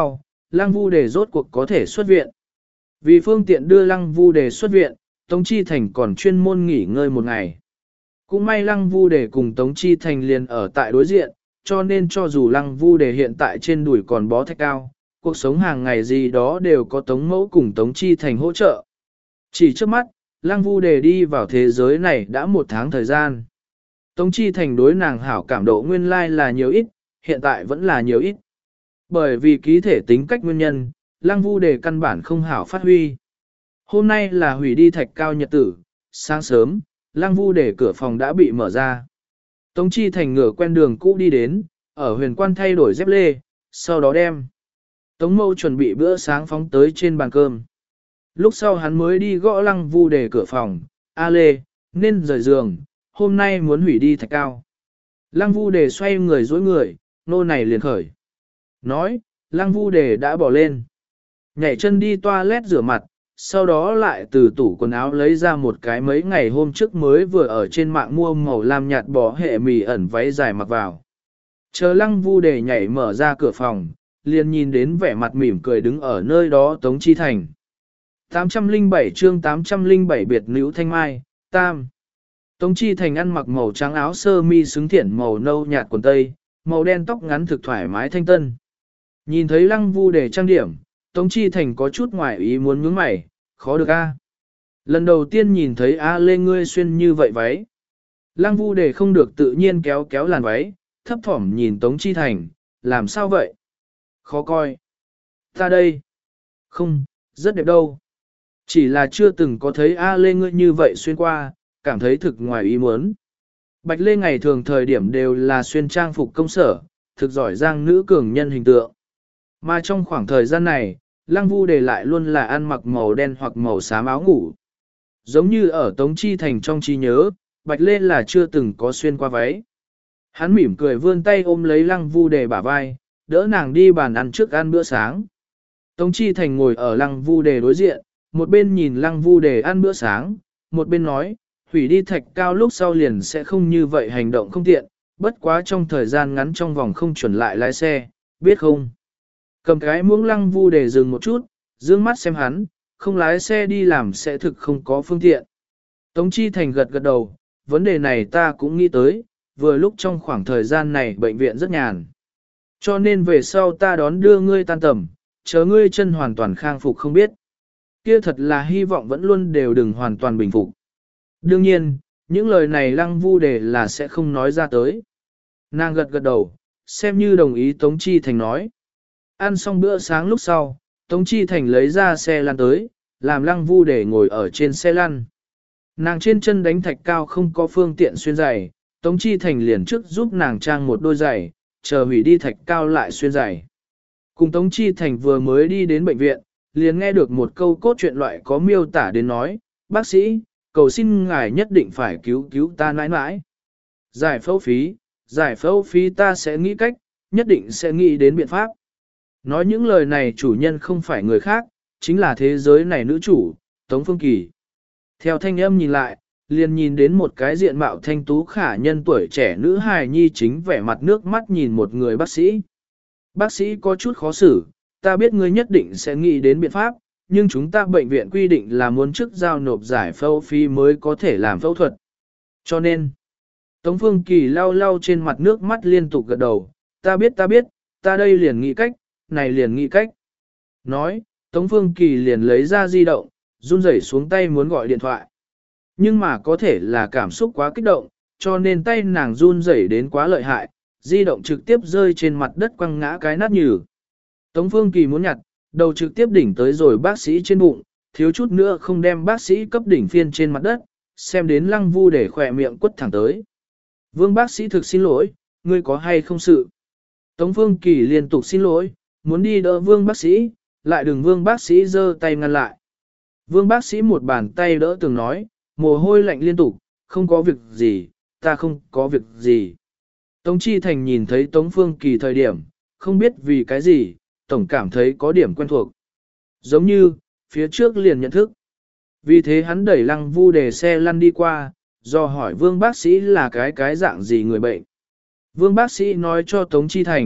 Lăng Vu Đề rốt cuộc có thể xuất viện. Vì phương tiện đưa Lăng Vu Đề xuất viện, Tống Chi Thành còn chuyên môn nghỉ ngơi một ngày. Cũng may Lăng Vu Đề cùng Tống Chi Thành liền ở tại đối diện, cho nên cho dù Lăng Vu Đề hiện tại trên đùi còn bó thạch cao, cuộc sống hàng ngày gì đó đều có Tống Mẫu cùng Tống Chi Thành hỗ trợ. Chỉ trước mắt, Lăng Vu Đề đi vào thế giới này đã một tháng thời gian. Tống Chi Thành đối nàng hảo cảm độ nguyên lai là nhiều ít, hiện tại vẫn là nhiều ít. Bởi vì ký thể tính cách nguyên nhân, Lăng Vu Đề căn bản không hảo phát huy. Hôm nay là hủy đi thạch cao nhật tử, sáng sớm, Lăng Vu Đề cửa phòng đã bị mở ra. Tống Chi Thành ngửa quen đường cũ đi đến, ở huyền quan thay đổi dép lê, sau đó đem. Tống Mâu chuẩn bị bữa sáng phóng tới trên bàn cơm. Lúc sau hắn mới đi gõ Lăng Vu Đề cửa phòng, A Lê, nên rời giường, hôm nay muốn hủy đi thạch cao. Lăng Vu Đề xoay người dối người, nô này liền khởi. Nói, Lăng Vu Đề đã bỏ lên. Nhảy chân đi toilet rửa mặt, sau đó lại từ tủ quần áo lấy ra một cái mấy ngày hôm trước mới vừa ở trên mạng mua màu lam nhạt bó hệ mì ẩn váy dài mặc vào. Chờ Lăng Vu Đề nhảy mở ra cửa phòng, liền nhìn đến vẻ mặt mỉm cười đứng ở nơi đó Tống Chi Thành. tám trăm lẻ bảy chương tám trăm lẻ bảy biệt nữ thanh mai, tam. Tống Chi Thành ăn mặc màu trắng áo sơ mi xứng thiển màu nâu nhạt quần tây, màu đen tóc ngắn thực thoải mái thanh tân. Nhìn thấy Lăng Vu Đề trang điểm, Tống Chi Thành có chút ngoài ý muốn nhướng mày, khó được a. Lần đầu tiên nhìn thấy A Lê ngươi xuyên như vậy váy. Lăng Vu Đề không được tự nhiên kéo kéo làn váy, thấp thỏm nhìn Tống Chi Thành, làm sao vậy? Khó coi. Ta đây. Không, rất đẹp đâu. Chỉ là chưa từng có thấy A Lê ngươi như vậy xuyên qua, cảm thấy thực ngoài ý muốn. Bạch Lê ngày thường thời điểm đều là xuyên trang phục công sở, thực giỏi giang nữ cường nhân hình tượng. Mà trong khoảng thời gian này, Lăng Vu Đề lại luôn là ăn mặc màu đen hoặc màu xám áo ngủ. Giống như ở Tống Chi Thành trong trí nhớ, Bạch Lê là chưa từng có xuyên qua váy. Hắn mỉm cười vươn tay ôm lấy Lăng Vu Đề bả vai, đỡ nàng đi bàn ăn trước ăn bữa sáng. Tống Chi Thành ngồi ở Lăng Vu Đề đối diện, một bên nhìn Lăng Vu Đề ăn bữa sáng, một bên nói, hủy đi thạch cao lúc sau liền sẽ không như vậy hành động không tiện, bất quá trong thời gian ngắn trong vòng không chuẩn lại lái xe, biết không? Cầm cái muỗng Lăng Vu Đề dừng một chút, dương mắt xem hắn, không lái xe đi làm sẽ thực không có phương tiện. Tống Chi Thành gật gật đầu, vấn đề này ta cũng nghĩ tới, vừa lúc trong khoảng thời gian này bệnh viện rất nhàn. Cho nên về sau ta đón đưa ngươi tan tầm, chờ ngươi chân hoàn toàn khang phục không biết. Kia thật là hy vọng vẫn luôn đều đừng hoàn toàn bình phục. Đương nhiên, những lời này Lăng Vu Đề là sẽ không nói ra tới. Nàng gật gật đầu, xem như đồng ý Tống Chi Thành nói. Ăn xong bữa sáng lúc sau, Tống Chi Thành lấy ra xe lăn tới, làm Lăng Vu Đề ngồi ở trên xe lăn. Nàng trên chân đánh thạch cao không có phương tiện xuyên giày, Tống Chi Thành liền trước giúp nàng trang một đôi giày, chờ hủy đi thạch cao lại xuyên giày. Cùng Tống Chi Thành vừa mới đi đến bệnh viện, liền nghe được một câu cốt truyện loại có miêu tả đến nói, bác sĩ, cầu xin ngài nhất định phải cứu cứu ta nãi nãi. Giải phẫu phí, giải phẫu phí ta sẽ nghĩ cách, nhất định sẽ nghĩ đến biện pháp. Nói những lời này chủ nhân không phải người khác, chính là thế giới này nữ chủ, Tống Phương Kỳ. Theo thanh âm nhìn lại, liền nhìn đến một cái diện mạo thanh tú khả nhân tuổi trẻ nữ hài nhi chính vẻ mặt nước mắt nhìn một người bác sĩ. Bác sĩ có chút khó xử, ta biết ngươi nhất định sẽ nghĩ đến biện pháp, nhưng chúng ta bệnh viện quy định là muốn trước giao nộp giải phẫu phí mới có thể làm phẫu thuật. Cho nên, Tống Phương Kỳ lau lau trên mặt nước mắt liên tục gật đầu, ta biết ta biết, ta đây liền nghĩ cách, này liền nghĩ cách. Nói, Tống Phương Kỳ liền lấy ra di động, run rẩy xuống tay muốn gọi điện thoại. Nhưng mà có thể là cảm xúc quá kích động, cho nên tay nàng run rẩy đến quá lợi hại, di động trực tiếp rơi trên mặt đất quăng ngã cái nát nhừ. Tống Phương Kỳ muốn nhặt, đầu trực tiếp đỉnh tới rồi bác sĩ trên bụng, thiếu chút nữa không đem bác sĩ cấp đỉnh phiên trên mặt đất, xem đến Lăng Vu để khỏe miệng quất thẳng tới. Vương bác sĩ thực xin lỗi, ngươi có hay không sự? Tống Phương Kỳ liên tục xin lỗi, muốn đi đỡ Vương bác sĩ, lại đừng Vương bác sĩ giơ tay ngăn lại. Vương bác sĩ một bàn tay đỡ tường nói, mồ hôi lạnh liên tục, không có việc gì, ta không có việc gì. Tống Chi Thành nhìn thấy Tống Phương Kỳ thời điểm, không biết vì cái gì, tổng cảm thấy có điểm quen thuộc. Giống như, phía trước liền nhận thức. Vì thế hắn đẩy Lăng Vu để xe lăn đi qua, do hỏi Vương bác sĩ là cái cái dạng gì người bệnh. Vương bác sĩ nói cho Tống Chi Thành,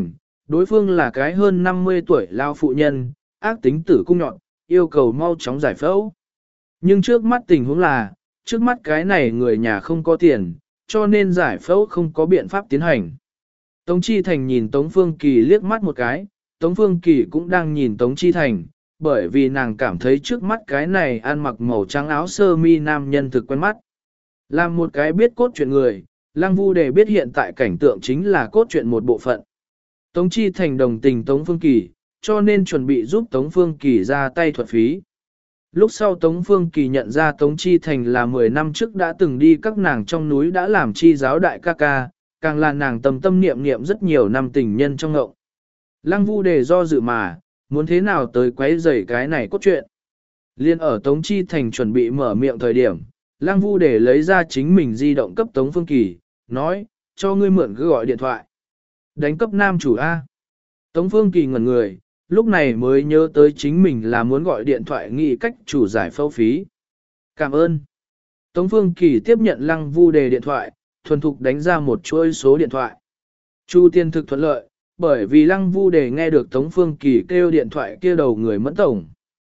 Đối phương là cái hơn năm mươi tuổi lao phụ nhân, ác tính tử cung nhọn, yêu cầu mau chóng giải phẫu. Nhưng trước mắt tình huống là, trước mắt cái này người nhà không có tiền, cho nên giải phẫu không có biện pháp tiến hành. Tống Chi Thành nhìn Tống Phương Kỳ liếc mắt một cái, Tống Phương Kỳ cũng đang nhìn Tống Chi Thành, bởi vì nàng cảm thấy trước mắt cái này ăn mặc màu trắng áo sơ mi nam nhân thực quen mắt. Làm một cái biết cốt truyện người, Lăng Vu Đề biết hiện tại cảnh tượng chính là cốt truyện một bộ phận. Tống Chi Thành đồng tình Tống Phương Kỳ, cho nên chuẩn bị giúp Tống Phương Kỳ ra tay thuật phí. Lúc sau Tống Phương Kỳ nhận ra Tống Chi Thành là mười năm trước đã từng đi các nàng trong núi đã làm chi giáo đại ca ca, càng là nàng tâm tâm niệm niệm rất nhiều năm tình nhân trong ngậu. Lăng Vu Đề do dự mà, muốn thế nào tới quấy rầy cái này cốt truyện. Liên ở Tống Chi Thành chuẩn bị mở miệng thời điểm, Lăng Vu Đề lấy ra chính mình di động cấp Tống Phương Kỳ, nói, cho ngươi mượn cứ gọi điện thoại. Đánh cấp nam chủ A. Tống Phương Kỳ ngẩn người, lúc này mới nhớ tới chính mình là muốn gọi điện thoại nghĩ cách chủ giải phẫu phí. Cảm ơn. Tống Phương Kỳ tiếp nhận Lăng Vu Đề điện thoại, thuần thục đánh ra một chuỗi số điện thoại. Chu tiên thực thuận lợi, bởi vì Lăng Vu Đề nghe được Tống Phương Kỳ kêu điện thoại kia đầu người Mẫn Tổng.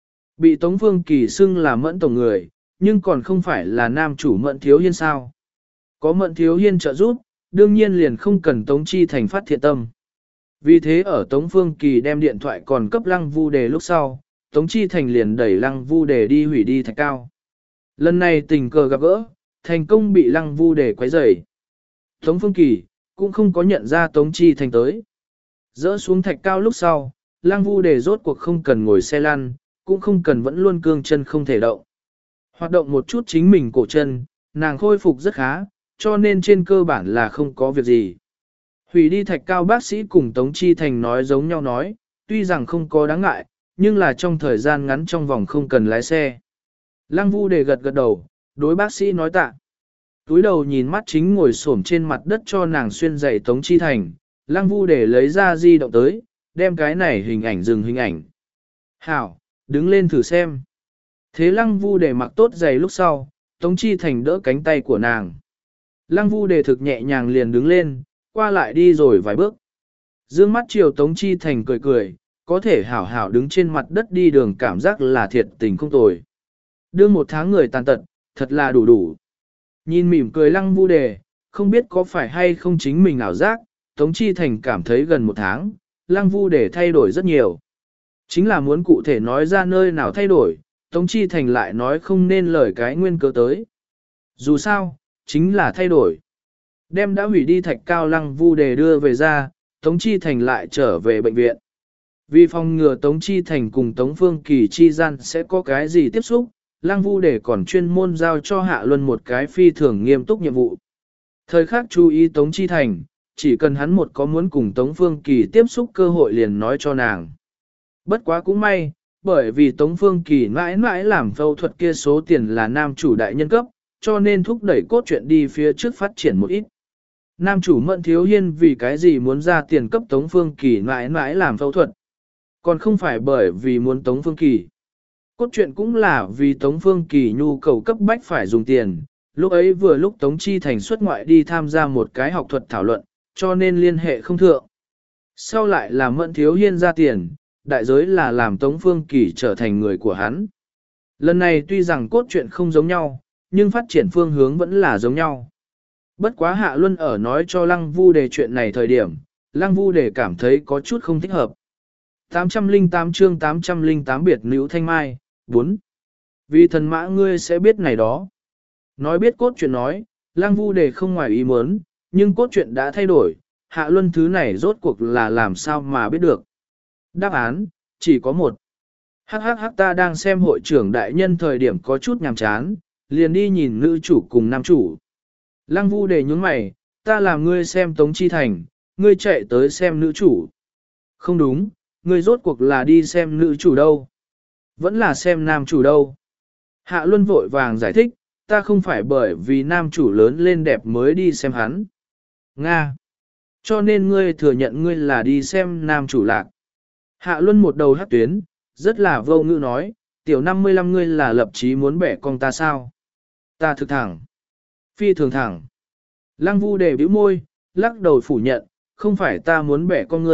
Bị Tống Phương Kỳ xưng là Mẫn Tổng người, nhưng còn không phải là nam chủ Mẫn Thiếu Hiên sao. Có Mẫn Thiếu Hiên trợ giúp, đương nhiên liền không cần Tống Chi Thành phát thiện tâm. Vì thế ở Tống Phương Kỳ đem điện thoại còn cấp Lăng Vu Đề lúc sau, Tống Chi Thành liền đẩy Lăng Vu Đề đi hủy đi thạch cao. Lần này tình cờ gặp gỡ, thành công bị Lăng Vu Đề quấy rầy. Tống Phương Kỳ cũng không có nhận ra Tống Chi Thành tới. Dỡ xuống thạch cao lúc sau, Lăng Vu Đề rốt cuộc không cần ngồi xe lăn, cũng không cần vẫn luôn cương chân không thể động. Hoạt động một chút chính mình cổ chân, nàng khôi phục rất khá, cho nên trên cơ bản là không có việc gì. Hủy đi thạch cao bác sĩ cùng Tống Chi Thành nói giống nhau nói, tuy rằng không có đáng ngại, nhưng là trong thời gian ngắn trong vòng không cần lái xe. Lăng Vu Đề gật gật đầu, đối bác sĩ nói tạ. Túi đầu nhìn mắt chính ngồi xổm trên mặt đất cho nàng xuyên dậy Tống Chi Thành, Lăng Vu Đề lấy ra di động tới, đem cái này hình ảnh dừng hình ảnh. Hảo, đứng lên thử xem. Thế Lăng Vu Đề mặc tốt giày lúc sau, Tống Chi Thành đỡ cánh tay của nàng. Lăng Vu Đề thực nhẹ nhàng liền đứng lên, qua lại đi rồi vài bước. Dương mắt chiều Tống Chi Thành cười cười, có thể hảo hảo đứng trên mặt đất đi đường cảm giác là thiệt tình không tồi. Đương một tháng người tàn tật, thật là đủ đủ. Nhìn mỉm cười Lăng Vu Đề, không biết có phải hay không chính mình ảo giác, Tống Chi Thành cảm thấy gần một tháng, Lăng Vu Đề thay đổi rất nhiều. Chính là muốn cụ thể nói ra nơi nào thay đổi, Tống Chi Thành lại nói không nên lời cái nguyên cớ tới. Dù sao, chính là thay đổi. Đem đã hủy đi thạch cao Lăng Vu Đề đưa về ra, Tống Chi Thành lại trở về bệnh viện. Vì phòng ngừa Tống Chi Thành cùng Tống Phương Kỳ chi gian sẽ có cái gì tiếp xúc, Lăng Vu Đề còn chuyên môn giao cho Hạ Luân một cái phi thường nghiêm túc nhiệm vụ. Thời khắc chú ý Tống Chi Thành, chỉ cần hắn một có muốn cùng Tống Phương Kỳ tiếp xúc cơ hội liền nói cho nàng. Bất quá cũng may, bởi vì Tống Phương Kỳ mãi mãi làm phẫu thuật kia số tiền là nam chủ đại nhân cấp, cho nên thúc đẩy cốt truyện đi phía trước phát triển một ít. Nam chủ Mẫn Thiếu Hiên vì cái gì muốn ra tiền cấp Tống Phương Kỳ mãi mãi làm phẫu thuật. Còn không phải bởi vì muốn Tống Phương Kỳ. Cốt truyện cũng là vì Tống Phương Kỳ nhu cầu cấp bách phải dùng tiền. Lúc ấy vừa lúc Tống Chi Thành xuất ngoại đi tham gia một cái học thuật thảo luận, cho nên liên hệ không thượng. Sau lại là Mẫn Thiếu Hiên ra tiền, đại giới là làm Tống Phương Kỳ trở thành người của hắn. Lần này tuy rằng cốt truyện không giống nhau, nhưng phát triển phương hướng vẫn là giống nhau. Bất quá Hạ Luân ở nói cho Lăng Vu Đề chuyện này thời điểm, Lăng Vu Đề cảm thấy có chút không thích hợp. tám trăm lẻ tám chương tám trăm lẻ tám biệt nữ thanh mai, bốn. Vì thần mã ngươi sẽ biết này đó. Nói biết cốt truyện nói, Lăng Vu Đề không ngoài ý muốn, nhưng cốt truyện đã thay đổi, Hạ Luân thứ này rốt cuộc là làm sao mà biết được. Đáp án, chỉ có một. Hắc hắc hắc ta đang xem hội trưởng đại nhân thời điểm có chút nhàm chán, liền đi nhìn nữ chủ cùng nam chủ. Lăng Vu Đề nhướng mày, ta làm ngươi xem Tống Chi Thành, ngươi chạy tới xem nữ chủ. Không đúng, ngươi rốt cuộc là đi xem nữ chủ đâu. Vẫn là xem nam chủ đâu. Hạ Luân vội vàng giải thích, ta không phải bởi vì nam chủ lớn lên đẹp mới đi xem hắn. Nga. Cho nên ngươi thừa nhận ngươi là đi xem nam chủ lạc. Hạ Luân một đầu hắc tuyến, rất là vô ngữ nói, tiểu năm mươi lăm ngươi là lập chí muốn bẻ con ta sao? Ta thực thẳng. Phi thường thẳng. Lăng Vu Đề bĩu môi, lắc đầu phủ nhận, không phải ta muốn bẻ con ngươi,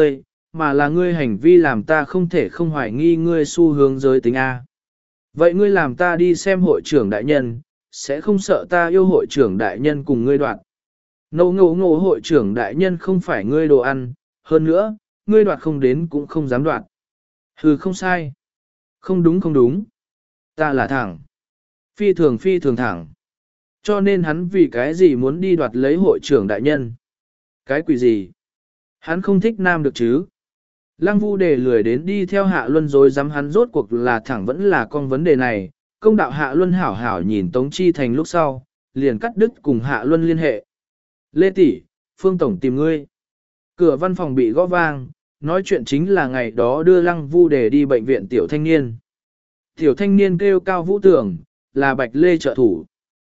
mà là ngươi hành vi làm ta không thể không hoài nghi ngươi xu hướng giới tính A. Vậy ngươi làm ta đi xem hội trưởng đại nhân, sẽ không sợ ta yêu hội trưởng đại nhân cùng ngươi đoạt. Ngô ngô ngô hội trưởng đại nhân không phải ngươi đồ ăn, hơn nữa, ngươi đoạt không đến cũng không dám đoạt. Hừ không sai. Không đúng không đúng. Ta là thẳng. Phi thường phi thường thẳng. Cho nên hắn vì cái gì muốn đi đoạt lấy hội trưởng đại nhân. Cái quỷ gì? Hắn không thích nam được chứ? Lăng Vu Đề lười đến đi theo Hạ Luân rồi dám hắn rốt cuộc là thẳng vẫn là con vấn đề này. Công đạo Hạ Luân hảo hảo nhìn Tống Chi Thành lúc sau, liền cắt đứt cùng Hạ Luân liên hệ. Lê tỷ, Phương Tổng tìm ngươi. Cửa văn phòng bị gõ vang, nói chuyện chính là ngày đó đưa Lăng Vu Đề đi bệnh viện tiểu thanh niên. Tiểu thanh niên kêu Cao Vũ Tưởng, là Bạch Lê trợ thủ.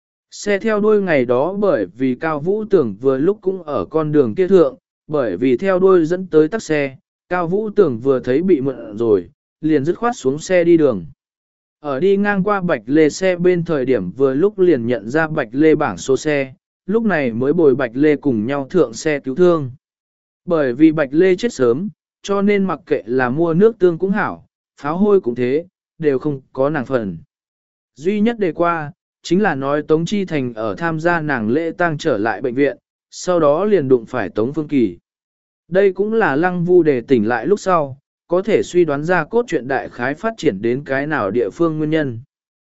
Xe theo đuôi ngày đó bởi vì Cao Vũ Tưởng vừa lúc cũng ở con đường kia thượng, bởi vì theo đuôi dẫn tới tắc xe, Cao Vũ Tưởng vừa thấy bị mượn rồi, liền dứt khoát xuống xe đi đường. Ở đi ngang qua Bạch Lê xe bên thời điểm vừa lúc liền nhận ra Bạch Lê bảng số xe, lúc này mới bồi Bạch Lê cùng nhau thượng xe cứu thương. Bởi vì Bạch Lê chết sớm, cho nên mặc kệ là mua nước tương cũng hảo, pháo hôi cũng thế, đều không có nàng phần. Duy nhất đề qua, chính là nói Tống Chi Thành ở tham gia nàng lễ tang trở lại bệnh viện, sau đó liền đụng phải Tống Phương Kỳ. Đây cũng là Lăng Vu Đề tỉnh lại lúc sau, có thể suy đoán ra cốt truyện đại khái phát triển đến cái nào địa phương nguyên nhân.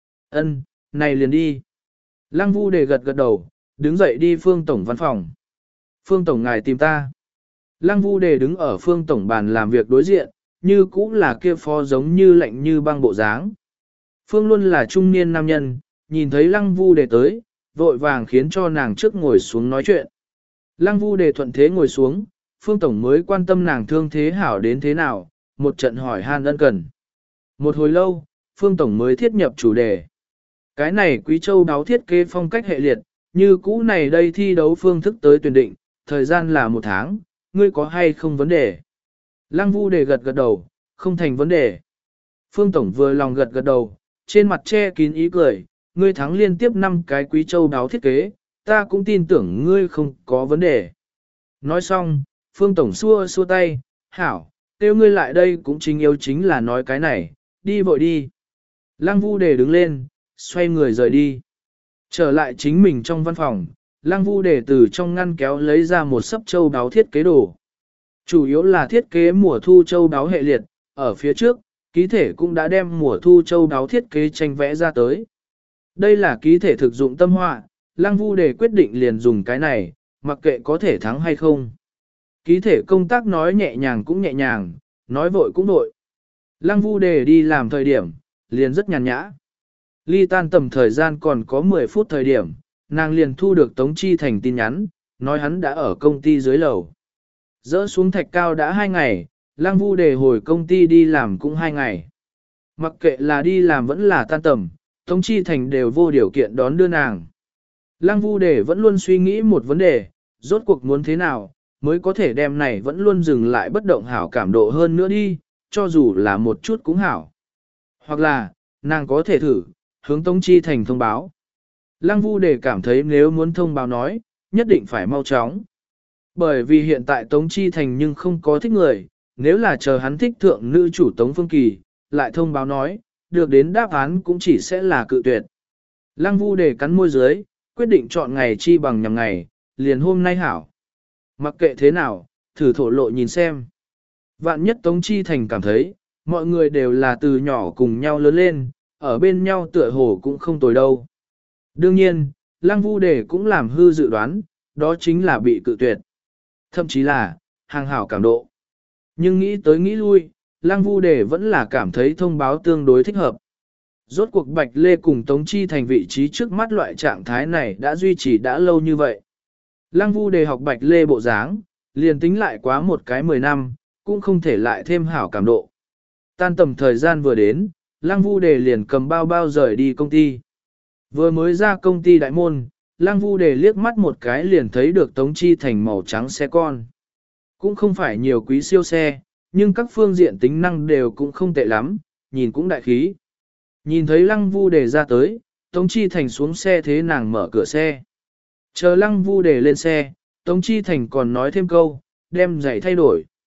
Ân, này liền đi. Lăng Vu Đề gật gật đầu, đứng dậy đi Phương Tổng văn phòng. Phương Tổng ngài tìm ta. Lăng Vu Đề đứng ở Phương Tổng bàn làm việc đối diện, như cũng là kia phó giống như lạnh như băng bộ dáng. Phương luôn là trung niên nam nhân, nhìn thấy Lăng Vu Đề tới, vội vàng khiến cho nàng trước ngồi xuống nói chuyện. Lăng Vu Đề thuận thế ngồi xuống, Phương Tổng mới quan tâm nàng thương thế hảo đến thế nào, một trận hỏi han ân cần. Một hồi lâu, Phương Tổng mới thiết nhập chủ đề. Cái này Quý Châu đáo thiết kế phong cách hệ liệt, như cũ này đây thi đấu phương thức tới tuyển định, thời gian là một tháng, ngươi có hay không vấn đề? Lăng Vu Đề gật gật đầu, không thành vấn đề. Phương Tổng vừa lòng gật gật đầu, trên mặt che kín ý cười, ngươi thắng liên tiếp năm cái Quý Châu đáo thiết kế, ta cũng tin tưởng ngươi không có vấn đề. Nói xong, Phương Tổng xua xua tay, hảo, kêu ngươi lại đây cũng chính yếu chính là nói cái này, đi vội đi. Lăng Vu Đề đứng lên, xoay người rời đi. Trở lại chính mình trong văn phòng, Lăng Vu Đề từ trong ngăn kéo lấy ra một sấp châu đáo thiết kế đồ. Chủ yếu là thiết kế mùa thu châu đáo hệ liệt, ở phía trước, ký thể cũng đã đem mùa thu châu đáo thiết kế tranh vẽ ra tới. Đây là ký thể thực dụng tâm họa, Lăng Vu Đề quyết định liền dùng cái này, mặc kệ có thể thắng hay không. Ký thể công tác nói nhẹ nhàng cũng nhẹ nhàng, nói vội cũng vội. Lăng Vu Đề đi làm thời điểm, liền rất nhàn nhã. Ly tan tầm thời gian còn có mười phút thời điểm, nàng liền thu được Tống Chi Thành tin nhắn, nói hắn đã ở công ty dưới lầu. Dỡ xuống thạch cao đã hai ngày, Lăng Vu Đề hồi công ty đi làm cũng hai ngày. Mặc kệ là đi làm vẫn là tan tầm, Tống Chi Thành đều vô điều kiện đón đưa nàng. Lăng Vu Đề vẫn luôn suy nghĩ một vấn đề, rốt cuộc muốn thế nào, mới có thể đem này vẫn luôn dừng lại bất động hảo cảm độ hơn nữa đi, cho dù là một chút cũng hảo. Hoặc là, nàng có thể thử, hướng Tống Chi Thành thông báo. Lăng Vu Đề cảm thấy nếu muốn thông báo nói, nhất định phải mau chóng. Bởi vì hiện tại Tống Chi Thành nhưng không có thích người, nếu là chờ hắn thích thượng nữ chủ Tống Phương Kỳ, lại thông báo nói, được đến đáp án cũng chỉ sẽ là cự tuyệt. Lăng Vu Đề cắn môi dưới, quyết định chọn ngày chi bằng nhằm ngày, liền hôm nay hảo. Mặc kệ thế nào, thử thổ lộ nhìn xem. Vạn nhất Tống Chi Thành cảm thấy, mọi người đều là từ nhỏ cùng nhau lớn lên, ở bên nhau tựa hồ cũng không tồi đâu. Đương nhiên, Lăng Vu Đề cũng làm hư dự đoán, đó chính là bị cự tuyệt. Thậm chí là, hàng hảo cảm độ. Nhưng nghĩ tới nghĩ lui, Lăng Vu Đề vẫn là cảm thấy thông báo tương đối thích hợp. Rốt cuộc Bạch Lê cùng Tống Chi Thành vị trí trước mắt loại trạng thái này đã duy trì đã lâu như vậy. Lăng Vu Đề học Bạch Lê bộ dáng, liền tính lại quá một cái mười năm, cũng không thể lại thêm hảo cảm độ. Tan tầm thời gian vừa đến, Lăng Vu Đề liền cầm bao bao rời đi công ty. Vừa mới ra công ty đại môn, Lăng Vu Đề liếc mắt một cái liền thấy được Tống Chi Thành màu trắng xe con. Cũng không phải nhiều quý siêu xe, nhưng các phương diện tính năng đều cũng không tệ lắm, nhìn cũng đại khí. Nhìn thấy Lăng Vu Đề ra tới, Tống Chi Thành xuống xe thế nàng mở cửa xe. Chờ Lăng Vu Đề lên xe, Tống Chi Thành còn nói thêm câu, đem giày thay đổi.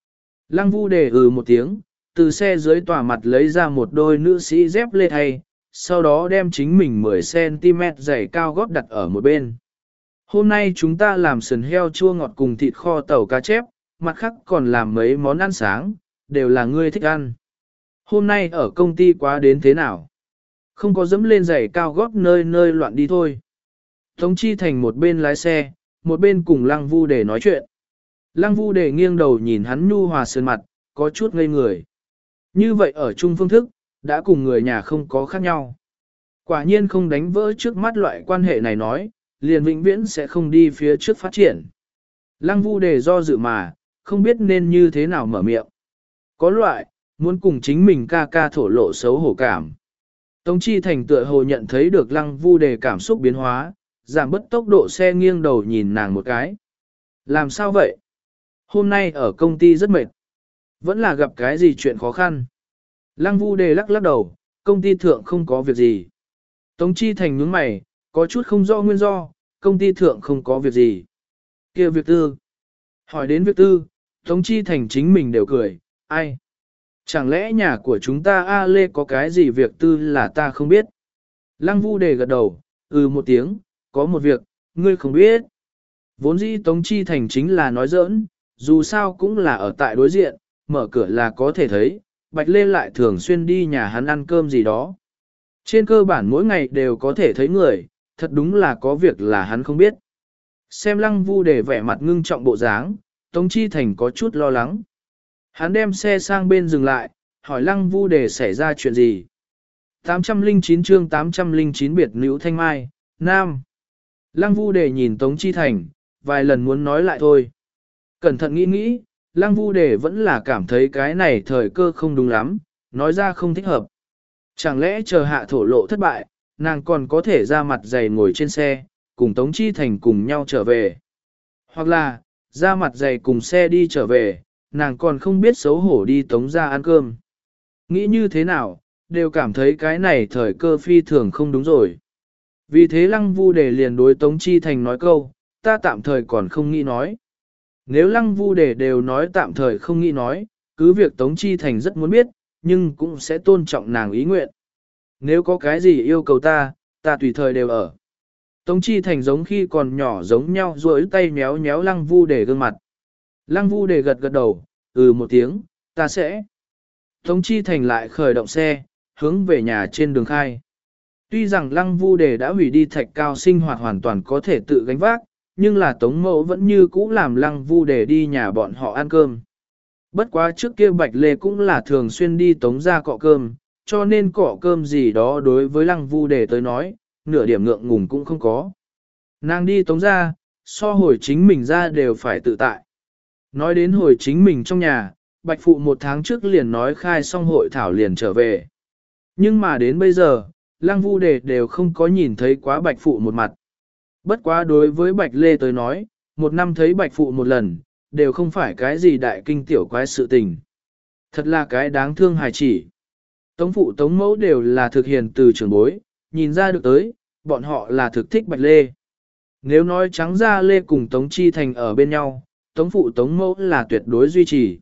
Lăng Vu Đề ừ một tiếng, từ xe dưới tòa mặt lấy ra một đôi nữ sĩ dép lê thay, sau đó đem chính mình mười xăng ti mét dày cao gót đặt ở một bên. Hôm nay chúng ta làm sườn heo chua ngọt cùng thịt kho tàu cá chép, mặt khác còn làm mấy món ăn sáng, đều là ngươi thích ăn. Hôm nay ở công ty quá đến thế nào? Không có dẫm lên giày cao gót nơi nơi loạn đi thôi. Tống Chi Thành một bên lái xe, một bên cùng Lăng Vu Đề nói chuyện. Lăng Vu Đề nghiêng đầu nhìn hắn nhu hòa sườn mặt, có chút ngây người. Như vậy ở chung phương thức, đã cùng người nhà không có khác nhau. Quả nhiên không đánh vỡ trước mắt loại quan hệ này nói, liền vĩnh viễn sẽ không đi phía trước phát triển. Lăng Vu Đề do dự mà, không biết nên như thế nào mở miệng. Có loại, muốn cùng chính mình ca ca thổ lộ xấu hổ cảm. Tống Chi Thành tựa hồ nhận thấy được Lăng Vu Đề cảm xúc biến hóa, giảm bớt tốc độ xe nghiêng đầu nhìn nàng một cái. Làm sao vậy? Hôm nay ở công ty rất mệt. Vẫn là gặp cái gì chuyện khó khăn. Lăng Vu Đề lắc lắc đầu, công ty thượng không có việc gì. Tống Chi Thành nhướng mày, có chút không rõ nguyên do, công ty thượng không có việc gì. Kia việc tư. Hỏi đến việc tư, Tống Chi Thành chính mình đều cười, ai? Chẳng lẽ nhà của chúng ta A Lê có cái gì việc tư là ta không biết? Lăng Vu Đề gật đầu, ừ một tiếng, có một việc, ngươi không biết. Vốn dĩ Tống Chi Thành chính là nói giỡn, dù sao cũng là ở tại đối diện, mở cửa là có thể thấy, Bạch Lê lại thường xuyên đi nhà hắn ăn cơm gì đó. Trên cơ bản mỗi ngày đều có thể thấy người, thật đúng là có việc là hắn không biết. Xem Lăng Vu Đề vẻ mặt ngưng trọng bộ dáng, Tống Chi Thành có chút lo lắng. Hắn đem xe sang bên dừng lại, hỏi Lăng Vu Đề xảy ra chuyện gì. tám trăm lẻ chín chương tám trăm lẻ chín biệt nữ Thanh Mai, Nam. Lăng Vu Đề nhìn Tống Chi Thành, vài lần muốn nói lại thôi. Cẩn thận nghĩ nghĩ, Lăng Vu Đề vẫn là cảm thấy cái này thời cơ không đúng lắm, nói ra không thích hợp. Chẳng lẽ chờ hạ thổ lộ thất bại, nàng còn có thể ra mặt dày ngồi trên xe, cùng Tống Chi Thành cùng nhau trở về. Hoặc là, ra mặt dày cùng xe đi trở về, nàng còn không biết xấu hổ đi Tống ra ăn cơm. Nghĩ như thế nào, đều cảm thấy cái này thời cơ phi thường không đúng rồi. Vì thế Lăng Vu Đề liền đối Tống Chi Thành nói câu, ta tạm thời còn không nghĩ nói. Nếu Lăng Vu Đề đều nói tạm thời không nghĩ nói, cứ việc Tống Chi Thành rất muốn biết, nhưng cũng sẽ tôn trọng nàng ý nguyện. Nếu có cái gì yêu cầu ta, ta tùy thời đều ở. Tống Chi Thành giống khi còn nhỏ giống nhau duỗi tay méo méo Lăng Vu Đề gương mặt. Lăng Vu Đề gật gật đầu, ừ một tiếng, ta sẽ. Tống Chi Thành lại khởi động xe, hướng về nhà trên đường khai. Tuy rằng Lăng Vu Đề đã hủy đi thạch cao sinh hoạt hoàn toàn có thể tự gánh vác, nhưng là Tống Mẫu vẫn như cũ làm Lăng Vu Đề đi nhà bọn họ ăn cơm. Bất quá trước kia Bạch Lê cũng là thường xuyên đi Tống ra cọ cơm, cho nên cọ cơm gì đó đối với Lăng Vu Đề tới nói, nửa điểm ngượng ngùng cũng không có. Nàng đi Tống ra, so hồi chính mình ra đều phải tự tại. Nói đến hồi chính mình trong nhà, Bạch Phụ một tháng trước liền nói khai xong hội thảo liền trở về. Nhưng mà đến bây giờ, Lăng Vu Đề đều không có nhìn thấy quá Bạch Phụ một mặt. Bất quá đối với Bạch Lê tới nói, một năm thấy Bạch Phụ một lần, đều không phải cái gì đại kinh tiểu quái sự tình. Thật là cái đáng thương hài chỉ. Tống Phụ Tống Mẫu đều là thực hiện từ trưởng bối, nhìn ra được tới, bọn họ là thực thích Bạch Lê. Nếu nói trắng ra Lê cùng Tống Chi Thành ở bên nhau, Tống Phụ Tống Mẫu là tuyệt đối duy trì.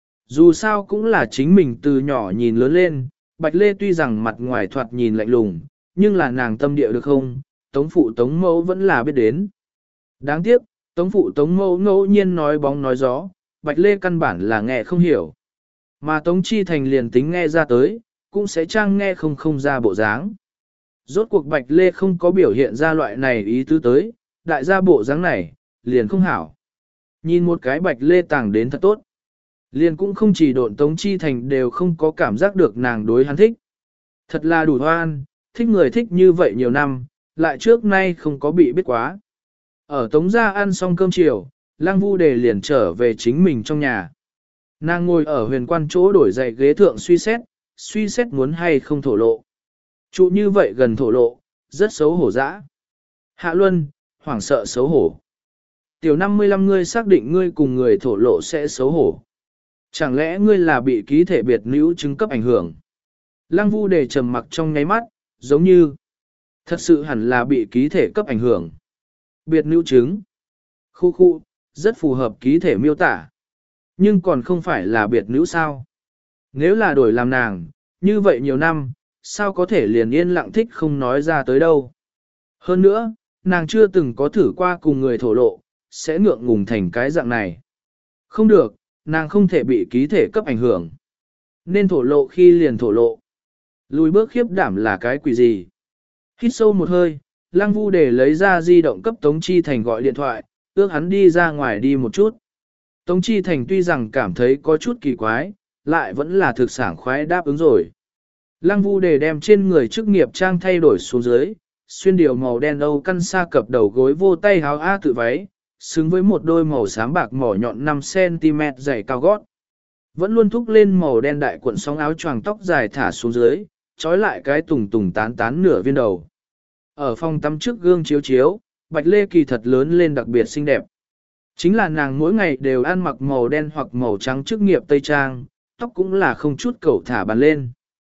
Dù sao cũng là chính mình từ nhỏ nhìn lớn lên, Bạch Lê tuy rằng mặt ngoài thoạt nhìn lạnh lùng, nhưng là nàng tâm địa được không, Tống Phụ Tống Mẫu vẫn là biết đến. Đáng tiếc, Tống Phụ Tống Mẫu ngẫu nhiên nói bóng nói gió, Bạch Lê căn bản là nghe không hiểu. Mà Tống Chi Thành liền tính nghe ra tới, cũng sẽ trang nghe không không ra bộ dáng. Rốt cuộc Bạch Lê không có biểu hiện ra loại này ý tứ tới, đại gia bộ dáng này, liền không hảo. Nhìn một cái Bạch Lê tàng đến thật tốt. Liền cũng không chỉ độn Tống Chi Thành đều không có cảm giác được nàng đối hắn thích. Thật là đủ hoan, thích người thích như vậy nhiều năm, lại trước nay không có bị biết quá. Ở Tống gia ăn xong cơm chiều, Lăng Vu Đề liền trở về chính mình trong nhà. Nàng ngồi ở huyền quan chỗ đổi giày ghế thượng suy xét, suy xét muốn hay không thổ lộ. Trụ như vậy gần thổ lộ, rất xấu hổ dã. Hạ Luân, hoảng sợ xấu hổ. Tiểu năm mươi lăm ngươi xác định ngươi cùng người thổ lộ sẽ xấu hổ. Chẳng lẽ ngươi là bị ký thể biệt nữ chứng cấp ảnh hưởng? Lăng Vu Đề trầm mặc trong nháy mắt, giống như thật sự hẳn là bị ký thể cấp ảnh hưởng. Biệt nữ chứng. Khu khu, rất phù hợp ký thể miêu tả. Nhưng còn không phải là biệt nữ sao? Nếu là đổi làm nàng, như vậy nhiều năm, sao có thể liền yên lặng thích không nói ra tới đâu. Hơn nữa, nàng chưa từng có thử qua cùng người thổ lộ, sẽ ngượng ngùng thành cái dạng này. Không được, nàng không thể bị ký thể cấp ảnh hưởng. Nên thổ lộ khi liền thổ lộ. Lùi bước khiếp đảm là cái quỷ gì? Hít sâu một hơi, Lăng Vu để lấy ra di động cấp Tống Chi Thành gọi điện thoại, ước hắn đi ra ngoài đi một chút. Tống Chi Thành tuy rằng cảm thấy có chút kỳ quái, lại vẫn là thực sảng khoái đáp ứng rồi. Lăng Vu để đem trên người chức nghiệp trang thay đổi xuống dưới, xuyên điều màu đen âu căn sa cập đầu gối vô tay áo A tự váy, xứng với một đôi màu xám bạc mỏ nhọn năm xăng ti mét dày cao gót. Vẫn luôn thúc lên màu đen đại cuộn sóng áo choàng tóc dài thả xuống dưới, trói lại cái tùng tùng tán tán nửa viên đầu. Ở phòng tắm trước gương chiếu chiếu, Bạch Lê Kỳ thật lớn lên đặc biệt xinh đẹp. Chính là nàng mỗi ngày đều ăn mặc màu đen hoặc màu trắng chức nghiệp tây trang, tóc cũng là không chút cẩu thả bàn lên.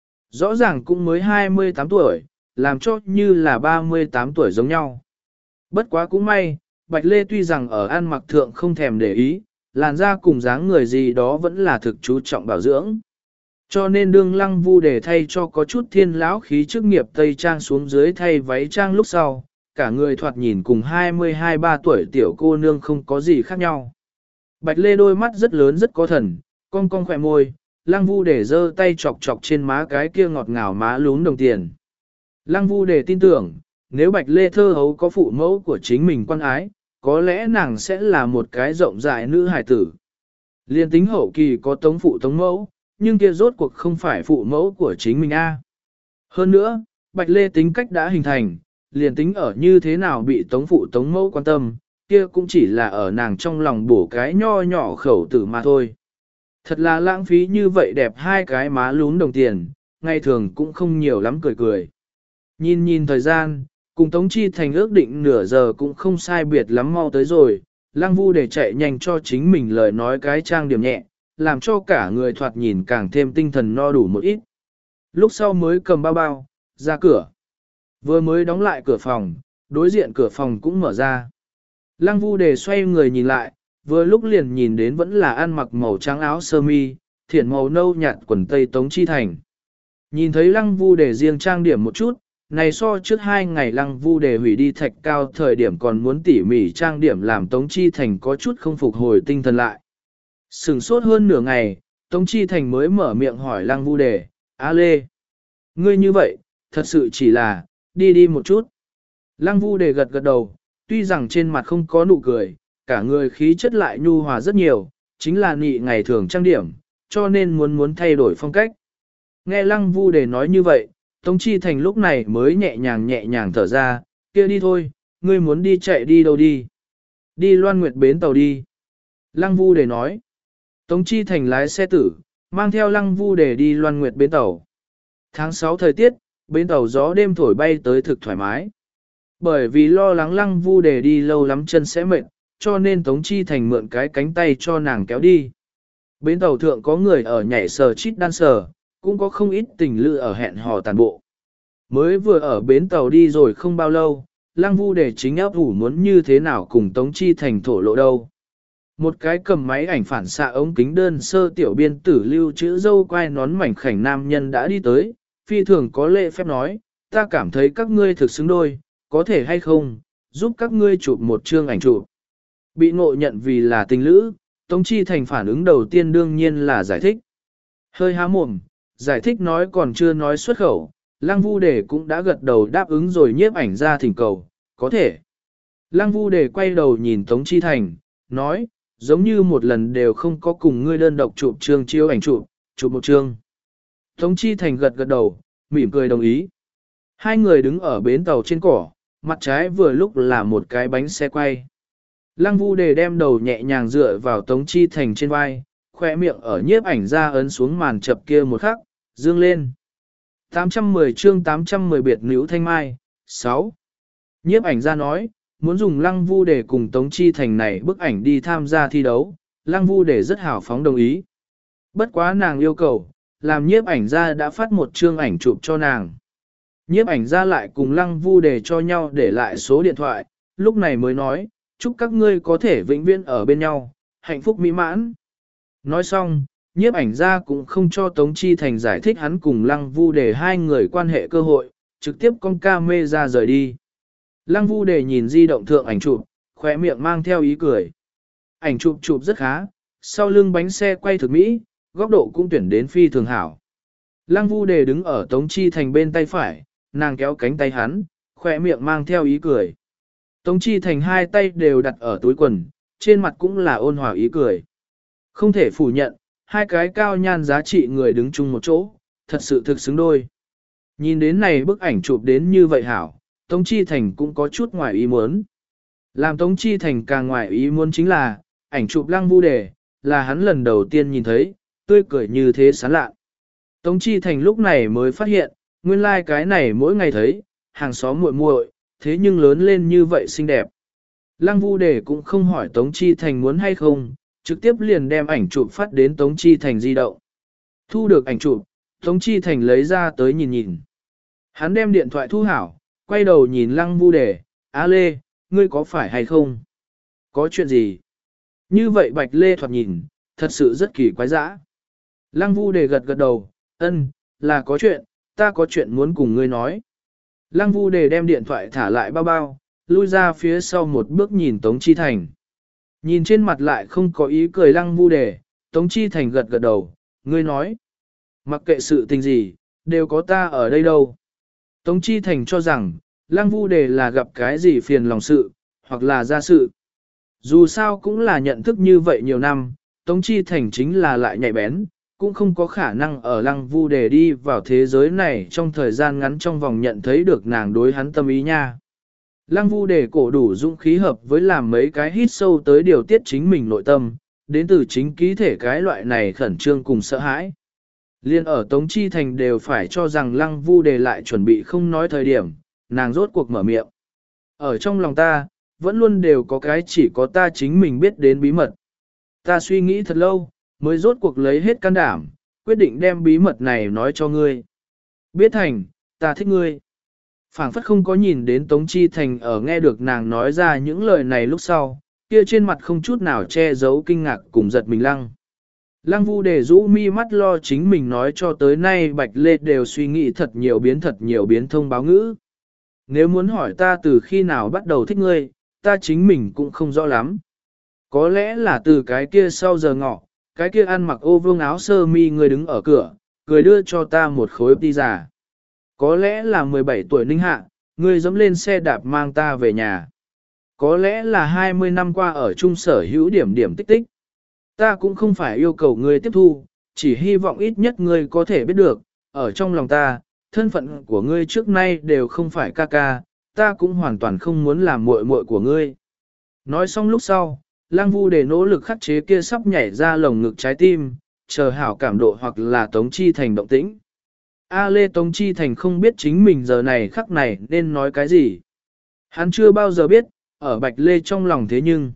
Rõ ràng cũng mới hai mươi tám tuổi, làm cho như là ba mươi tám tuổi giống nhau. Bất quá cũng may, Bạch Lê tuy rằng ở ăn mặc thượng không thèm để ý, làn da cùng dáng người gì đó vẫn là thực chú trọng bảo dưỡng. Cho nên đương Lăng Vu để thay cho có chút thiên lão khí chức nghiệp tây trang xuống dưới thay váy trang lúc sau, cả người thoạt nhìn cùng hai mươi hai ba tuổi tiểu cô nương không có gì khác nhau. Bạch Lê đôi mắt rất lớn rất có thần, cong cong khỏe môi, Lăng Vu để giơ tay chọc chọc trên má cái kia ngọt ngào má lún đồng tiền. Lăng Vu để tin tưởng, nếu Bạch Lê thơ hấu có phụ mẫu của chính mình quan ái, có lẽ nàng sẽ là một cái rộng rãi nữ hài tử. Liên tính hậu kỳ có tống phụ tống mẫu, nhưng kia rốt cuộc không phải phụ mẫu của chính mình a. Hơn nữa, Bạch Lê tính cách đã hình thành, liền tính ở như thế nào bị tống phụ tống mẫu quan tâm, kia cũng chỉ là ở nàng trong lòng bổ cái nho nhỏ khẩu tử mà thôi. Thật là lãng phí như vậy đẹp hai cái má lún đồng tiền, ngày thường cũng không nhiều lắm cười cười. Nhìn nhìn thời gian, cùng Tống Chi Thành ước định nửa giờ cũng không sai biệt lắm mau tới rồi, Lăng Vu để chạy nhanh cho chính mình lời nói cái trang điểm nhẹ, làm cho cả người thoạt nhìn càng thêm tinh thần no đủ một ít. Lúc sau mới cầm bao bao, ra cửa. Vừa mới đóng lại cửa phòng, đối diện cửa phòng cũng mở ra. Lăng Vu để xoay người nhìn lại, vừa lúc liền nhìn đến vẫn là ăn mặc màu trắng áo sơ mi, thiển màu nâu nhạt quần tây Tống Chi Thành. Nhìn thấy Lăng Vu để riêng trang điểm một chút, này so trước hai ngày Lăng Vu để hủy đi thạch cao thời điểm còn muốn tỉ mỉ trang điểm làm Tống Chi Thành có chút không phục hồi tinh thần lại. Sừng sốt hơn nửa ngày, Tống Chi Thành mới mở miệng hỏi Lăng Vu đề, A Lê, ngươi như vậy, thật sự chỉ là, đi đi một chút. Lăng Vu đề gật gật đầu, tuy rằng trên mặt không có nụ cười, cả người khí chất lại nhu hòa rất nhiều, chính là nị ngày thường trang điểm, cho nên muốn muốn thay đổi phong cách. Nghe Lăng Vu đề nói như vậy, Tống Chi Thành lúc này mới nhẹ nhàng nhẹ nhàng thở ra, kia đi thôi, ngươi muốn đi chạy đi đâu đi. Đi Loan Nguyệt bến tàu đi. Lăng Vu đề nói. Tống Chi Thành lái xe tử, mang theo Lăng Vu để đi Loan Nguyệt bến tàu. Tháng sáu thời tiết, bến tàu gió đêm thổi bay tới thực thoải mái. Bởi vì lo lắng Lăng Vu để đi lâu lắm chân sẽ mệt, cho nên Tống Chi Thành mượn cái cánh tay cho nàng kéo đi. Bến tàu thượng có người ở nhảy sờ chít đan sờ, cũng có không ít tình lữ ở hẹn hò tàn bộ. Mới vừa ở bến tàu đi rồi không bao lâu, Lăng Vu để chính áp ủ muốn như thế nào cùng Tống Chi Thành thổ lộ đâu. Một cái cầm máy ảnh phản xạ ống kính đơn sơ tiểu biên tử lưu chữ dâu quai nón mảnh khảnh nam nhân đã đi tới, phi thường có lễ phép nói, ta cảm thấy các ngươi thực xứng đôi, có thể hay không, giúp các ngươi chụp một chương ảnh chụp. Bị ngộ nhận vì là tình lữ, Tống Chi Thành phản ứng đầu tiên đương nhiên là giải thích. Hơi há mồm, giải thích nói còn chưa nói xuất khẩu, Lăng Vu Đề cũng đã gật đầu đáp ứng rồi nhiếp ảnh ra thỉnh cầu, có thể. Lăng Vu Đề quay đầu nhìn Tống Chi Thành, nói, giống như một lần đều không có cùng ngươi đơn độc chụp chương chiếu ảnh chụp, chụp một chương. Tống Chi Thành gật gật đầu, mỉm cười đồng ý. Hai người đứng ở bến tàu trên cỏ, mặt trái vừa lúc là một cái bánh xe quay. Lăng Vu Đề đem đầu nhẹ nhàng dựa vào Tống Chi Thành trên vai, khoe miệng ở nhiếp ảnh ra ấn xuống màn chập kia một khắc, dương lên. tám trăm mười chương tám trăm mười biệt nữ thanh mai, sáu. Nhiếp ảnh ra nói, muốn dùng Lăng Vu để cùng Tống Chi Thành này bức ảnh đi tham gia thi đấu, Lăng Vu để rất hào phóng đồng ý. Bất quá nàng yêu cầu, làm nhiếp ảnh ra đã phát một chương ảnh chụp cho nàng. Nhiếp ảnh ra lại cùng Lăng Vu để cho nhau để lại số điện thoại, lúc này mới nói, chúc các ngươi có thể vĩnh viễn ở bên nhau, hạnh phúc mỹ mãn. Nói xong, nhiếp ảnh gia cũng không cho Tống Chi Thành giải thích hắn cùng Lăng Vu Đề hai người quan hệ cơ hội, trực tiếp con ca mê ra rời đi. Lăng Vu Đề nhìn di động thượng ảnh chụp, khóe miệng mang theo ý cười. Ảnh chụp chụp rất khá, sau lưng bánh xe quay thực mỹ, góc độ cũng tuyển đến phi thường hảo. Lăng Vu Đề đứng ở Tống Chi Thành bên tay phải, nàng kéo cánh tay hắn, khóe miệng mang theo ý cười. Tống Chi Thành hai tay đều đặt ở túi quần, trên mặt cũng là ôn hòa ý cười. Không thể phủ nhận, hai cái cao nhan giá trị người đứng chung một chỗ, thật sự thực xứng đôi. Nhìn đến này bức ảnh chụp đến như vậy hảo, Tống Chi Thành cũng có chút ngoài ý muốn. Làm Tống Chi Thành càng ngoài ý muốn chính là, ảnh chụp Lăng Vu Đề, là hắn lần đầu tiên nhìn thấy, tươi cười như thế sán lạ. Tống Chi Thành lúc này mới phát hiện, nguyên lai like cái này mỗi ngày thấy, hàng xóm muội muội, thế nhưng lớn lên như vậy xinh đẹp. Lăng Vu Đề cũng không hỏi Tống Chi Thành muốn hay không, trực tiếp liền đem ảnh chụp phát đến Tống Chi Thành di động. Thu được ảnh chụp, Tống Chi Thành lấy ra tới nhìn nhìn. Hắn đem điện thoại thu hảo, quay đầu nhìn Lăng Vu Đề, Á Lê, ngươi có phải hay không? Có chuyện gì? Như vậy Bạch Lê thoạt nhìn, thật sự rất kỳ quái dã. Lăng Vu Đề gật gật đầu, ân, là có chuyện, ta có chuyện muốn cùng ngươi nói. Lăng Vu Đề đem điện thoại thả lại bao bao, lui ra phía sau một bước nhìn Tống Chi Thành. Nhìn trên mặt lại không có ý cười Lăng Vu Đề, Tống Chi Thành gật gật đầu, ngươi nói. Mặc kệ sự tình gì, đều có ta ở đây đâu. Tống Chi Thành cho rằng, Lăng Vu Đề là gặp cái gì phiền lòng sự, hoặc là ra sự. Dù sao cũng là nhận thức như vậy nhiều năm, Tống Chi Thành chính là lại nhạy bén, cũng không có khả năng ở Lăng Vu Đề đi vào thế giới này trong thời gian ngắn trong vòng nhận thấy được nàng đối hắn tâm ý nha. Lăng Vu Đề cổ đủ dũng khí hợp với làm mấy cái hít sâu tới điều tiết chính mình nội tâm, đến từ chính ký thể cái loại này khẩn trương cùng sợ hãi. Liên ở Tống Chi Thành đều phải cho rằng Lăng Vu Đề lại chuẩn bị không nói thời điểm, nàng rốt cuộc mở miệng. Ở trong lòng ta, vẫn luôn đều có cái chỉ có ta chính mình biết đến bí mật. Ta suy nghĩ thật lâu, mới rốt cuộc lấy hết can đảm, quyết định đem bí mật này nói cho ngươi. Biết Thành, ta thích ngươi. Phảng phất không có nhìn đến Tống Chi Thành ở nghe được nàng nói ra những lời này lúc sau, kia trên mặt không chút nào che giấu kinh ngạc cùng giật mình Lăng. Lăng Vu Đề rũ mi mắt lo chính mình nói cho tới nay Bạch Lê đều suy nghĩ thật nhiều biến thật nhiều biến thông báo ngữ. Nếu muốn hỏi ta từ khi nào bắt đầu thích ngươi, ta chính mình cũng không rõ lắm. Có lẽ là từ cái kia sau giờ ngọ, cái kia ăn mặc ô vương áo sơ mi người đứng ở cửa, cười đưa cho ta một khối pizza. Có lẽ là mười bảy tuổi ninh hạ, người dẫm lên xe đạp mang ta về nhà. Có lẽ là hai mươi năm qua ở chung sở hữu điểm điểm tích tích. Ta cũng không phải yêu cầu ngươi tiếp thu, chỉ hy vọng ít nhất ngươi có thể biết được, ở trong lòng ta, thân phận của ngươi trước nay đều không phải ca ca, ta cũng hoàn toàn không muốn làm muội muội của ngươi. Nói xong lúc sau, Lăng Vu Đề nỗ lực khắc chế kia sắp nhảy ra lồng ngực trái tim, chờ hảo cảm độ hoặc là Tống Chi Thành động tĩnh. A Lê Tống Chi Thành không biết chính mình giờ này khắc này nên nói cái gì. Hắn chưa bao giờ biết, ở Bạch Lê trong lòng thế nhưng,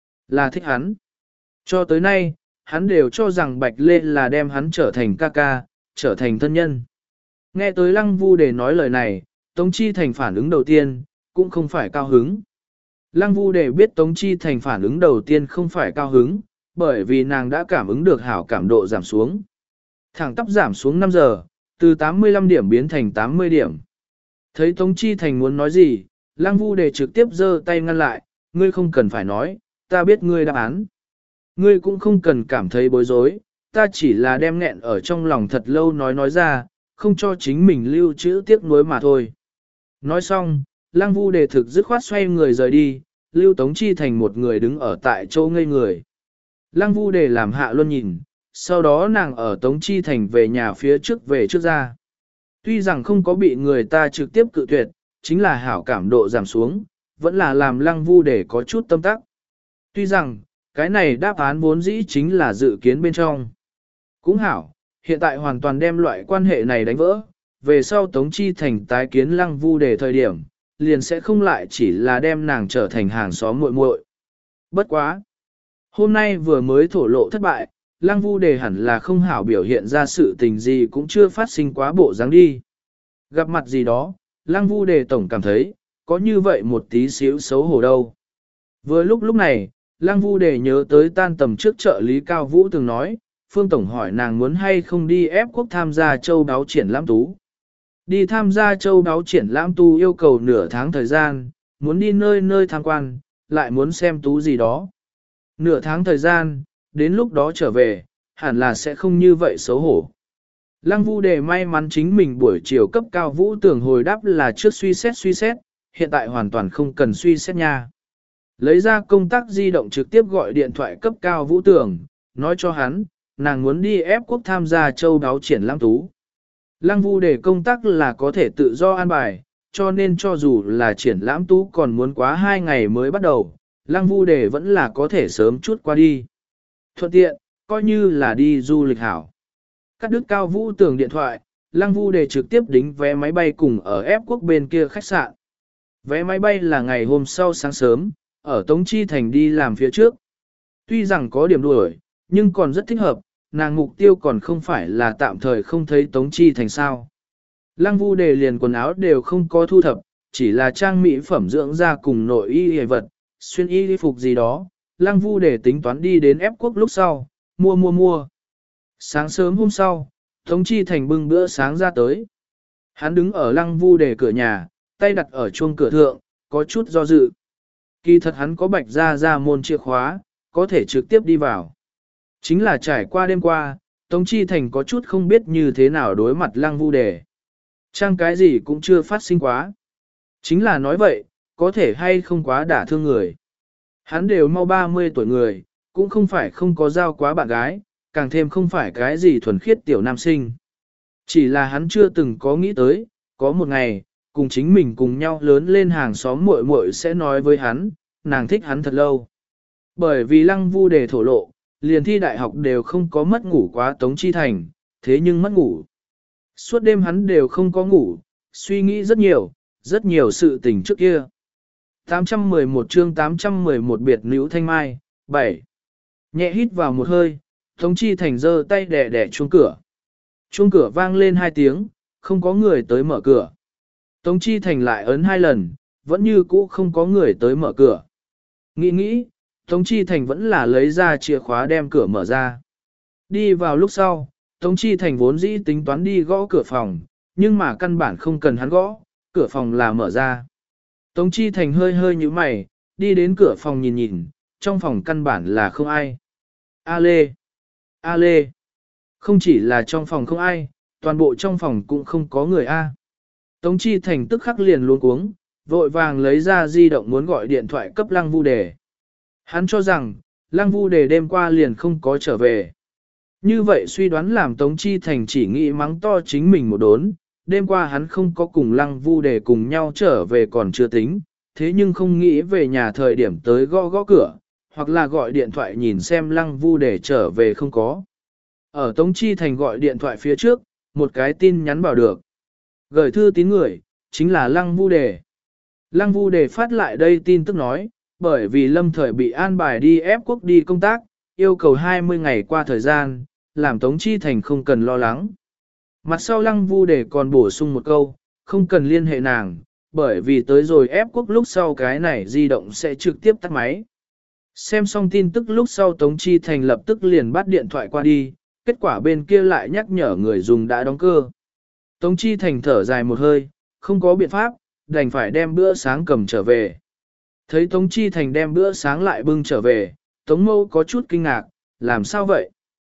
là thích hắn. Cho tới nay, hắn đều cho rằng Bạch Lê là đem hắn trở thành ca ca, trở thành thân nhân. Nghe tới Lăng Vu Đề nói lời này, Tống Chi Thành phản ứng đầu tiên, cũng không phải cao hứng. Lăng Vu Đề biết Tống Chi Thành phản ứng đầu tiên không phải cao hứng, bởi vì nàng đã cảm ứng được hảo cảm độ giảm xuống. Thẳng tắp giảm xuống năm giờ, từ tám mươi lăm điểm biến thành tám mươi điểm. Thấy Tống Chi Thành muốn nói gì, Lăng Vu Đề trực tiếp giơ tay ngăn lại, ngươi không cần phải nói, ta biết ngươi đáp án. Ngươi cũng không cần cảm thấy bối rối, ta chỉ là đem nghẹn ở trong lòng thật lâu nói nói ra, không cho chính mình lưu trữ tiếc nuối mà thôi. Nói xong, Lăng Vu Đề thực dứt khoát xoay người rời đi, lưu Tống Chi Thành một người đứng ở tại chỗ ngây người. Lăng Vu Đề làm hạ luôn nhìn, sau đó nàng ở Tống Chi Thành về nhà phía trước về trước ra. Tuy rằng không có bị người ta trực tiếp cự tuyệt, chính là hảo cảm độ giảm xuống, vẫn là làm Lăng Vu Đề có chút tâm tắc. Tuy rằng, cái này đáp án vốn dĩ chính là dự kiến bên trong. Cũng hảo, hiện tại hoàn toàn đem loại quan hệ này đánh vỡ, về sau Tống Chi Thành tái kiến Lăng Vu Đề thời điểm, liền sẽ không lại chỉ là đem nàng trở thành hàng xóm muội muội. Bất quá. Hôm nay vừa mới thổ lộ thất bại, Lăng Vu Đề hẳn là không hảo biểu hiện ra sự tình gì cũng chưa phát sinh quá bộ dáng đi. Gặp mặt gì đó, Lăng Vu Đề tổng cảm thấy, có như vậy một tí xíu xấu hổ đâu. Vừa lúc lúc này, Lăng Vu Đề nhớ tới tan tầm trước trợ lý Cao Vũ từng nói, Phương Tổng hỏi nàng muốn hay không đi ép quốc tham gia châu đáo triển lãm tú. Đi tham gia châu đáo triển lãm tú yêu cầu nửa tháng thời gian, muốn đi nơi nơi tham quan, lại muốn xem tú gì đó. Nửa tháng thời gian, đến lúc đó trở về, hẳn là sẽ không như vậy xấu hổ. Lăng Vu Đề may mắn chính mình buổi chiều cấp Cao Vũ tưởng hồi đáp là trước suy xét suy xét, hiện tại hoàn toàn không cần suy xét nha. Lấy ra công tác di động trực tiếp gọi điện thoại cấp Cao Vũ tưởng, nói cho hắn, nàng muốn đi ép quốc tham gia châu đáo triển lãm tú. Lăng Vu Đề công tác là có thể tự do an bài, cho nên cho dù là triển lãm tú còn muốn quá hai ngày mới bắt đầu, Lăng Vu Đề vẫn là có thể sớm chút qua đi. Thuận tiện, coi như là đi du lịch hảo. Cắt đứt Cao Vũ tưởng điện thoại, Lăng Vu Đề trực tiếp đính vé máy bay cùng ở ép quốc bên kia khách sạn. Vé máy bay là ngày hôm sau sáng sớm, ở Tống Chi Thành đi làm phía trước. Tuy rằng có điểm đuổi, nhưng còn rất thích hợp, nàng mục tiêu còn không phải là tạm thời không thấy Tống Chi Thành sao. Lăng Vu Đề liền quần áo đều không có thu thập, chỉ là trang mỹ phẩm dưỡng da cùng nội y hề vật, xuyên y phục gì đó. Lăng Vu Đề tính toán đi đến ép quốc lúc sau, mua mua mua. Sáng sớm hôm sau, Tống Chi Thành bưng bữa sáng ra tới. Hắn đứng ở Lăng Vu Đề cửa nhà, tay đặt ở chuông cửa thượng, có chút do dự. Kỳ thật hắn có bạch ra ra môn chìa khóa, có thể trực tiếp đi vào. Chính là trải qua đêm qua, Tống Chi Thành có chút không biết như thế nào đối mặt Lăng Vu Đề. Trang cái gì cũng chưa phát sinh quá. Chính là nói vậy, có thể hay không quá đả thương người. Hắn đều mau ba mươi tuổi người, cũng không phải không có giao quá bạn gái, càng thêm không phải cái gì thuần khiết tiểu nam sinh. Chỉ là hắn chưa từng có nghĩ tới, có một ngày, cùng chính mình cùng nhau lớn lên hàng xóm muội muội sẽ nói với hắn, nàng thích hắn thật lâu. Bởi vì Lăng Vu Đề thổ lộ, liền thi đại học đều không có mất ngủ quá Tống Chi Thành, thế nhưng mất ngủ. Suốt đêm hắn đều không có ngủ, suy nghĩ rất nhiều, rất nhiều sự tình trước kia. tám trăm mười một chương tám trăm mười một biệt nữ thanh mai, bảy. Nhẹ hít vào một hơi, Tống Chi Thành giơ tay đè đè chuông cửa. Chuông cửa vang lên hai tiếng, không có người tới mở cửa. Tống Chi Thành lại ấn hai lần, vẫn như cũ không có người tới mở cửa. Nghĩ nghĩ, Tống Chi Thành vẫn là lấy ra chìa khóa đem cửa mở ra. Đi vào lúc sau, Tống Chi Thành vốn dĩ tính toán đi gõ cửa phòng, nhưng mà căn bản không cần hắn gõ, cửa phòng là mở ra. Tống Chi Thành hơi hơi như mày, đi đến cửa phòng nhìn nhìn, trong phòng căn bản là không ai. A Lê! A Lê! Không chỉ là trong phòng không ai, toàn bộ trong phòng cũng không có người A. Tống Chi Thành tức khắc liền luống cuống, vội vàng lấy ra di động muốn gọi điện thoại cấp Lăng Vu Đề. Hắn cho rằng, Lăng Vu Đề đêm qua liền không có trở về. Như vậy suy đoán làm Tống Chi Thành chỉ nghĩ mắng to chính mình một đốn, đêm qua hắn không có cùng Lăng Vu Đề cùng nhau trở về còn chưa tính, thế nhưng không nghĩ về nhà thời điểm tới gõ gõ cửa, hoặc là gọi điện thoại nhìn xem Lăng Vu Đề trở về không có. Ở Tống Chi Thành gọi điện thoại phía trước, một cái tin nhắn bảo được. Gửi thư tín người, chính là Lăng Vu Đề. Lăng Vu Đề phát lại đây tin tức nói, bởi vì lâm thời bị an bài đi ép quốc đi công tác, yêu cầu hai mươi ngày qua thời gian, làm Tống Chi Thành không cần lo lắng. Mặt sau Lăng Vu Đề còn bổ sung một câu, không cần liên hệ nàng, bởi vì tới rồi ép quốc lúc sau cái này di động sẽ trực tiếp tắt máy. Xem xong tin tức lúc sau Tống Chi Thành lập tức liền bắt điện thoại qua đi, kết quả bên kia lại nhắc nhở người dùng đã đóng cơ. Tống Chi Thành thở dài một hơi, không có biện pháp, đành phải đem bữa sáng cầm trở về. Thấy Tống Chi Thành đem bữa sáng lại bưng trở về, Tống Mâu có chút kinh ngạc, làm sao vậy?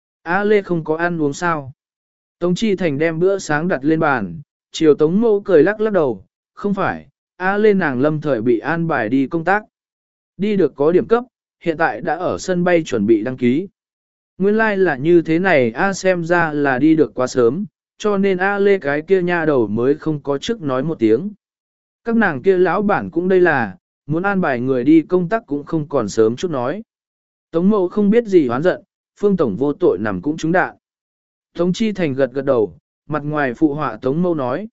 A Lê không có ăn uống sao? Tống Chi Thành đem bữa sáng đặt lên bàn, chiều Tống Mâu cười lắc lắc đầu, không phải, A Lê nàng lâm thời bị an bài đi công tác. Đi được có điểm cấp, hiện tại đã ở sân bay chuẩn bị đăng ký. Nguyên lai like là như thế này, A xem ra là đi được quá sớm, cho nên A Lê cái kia nha đầu mới không có trước nói một tiếng. Các nàng kia lão bản cũng đây là, muốn an bài người đi công tác cũng không còn sớm chút nói. Tống Mậu không biết gì hoán giận, Phương Tổng vô tội nằm cũng trúng đạn. Tống Chi Thành gật gật đầu, mặt ngoài phụ họa Tống Mậu nói.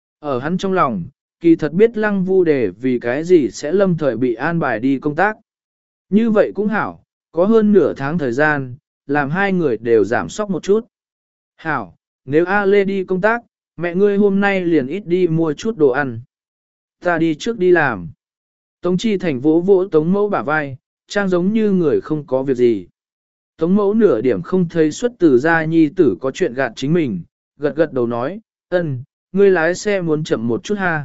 Ở hắn trong lòng, kỳ thật biết Lăng Vu Đề vì cái gì sẽ lâm thời bị an bài đi công tác. Như vậy cũng hảo, có hơn nửa tháng thời gian, làm hai người đều giảm sóc một chút. Hảo, nếu A Lê đi công tác, mẹ ngươi hôm nay liền ít đi mua chút đồ ăn. Ta đi trước đi làm. Tống Chi Thành vỗ vỗ Tống Mẫu bả vai, trang giống như người không có việc gì. Tống mẫu nửa điểm không thấy xuất từ gia nhi tử có chuyện gạt chính mình, gật gật đầu nói, ân, ngươi lái xe muốn chậm một chút ha.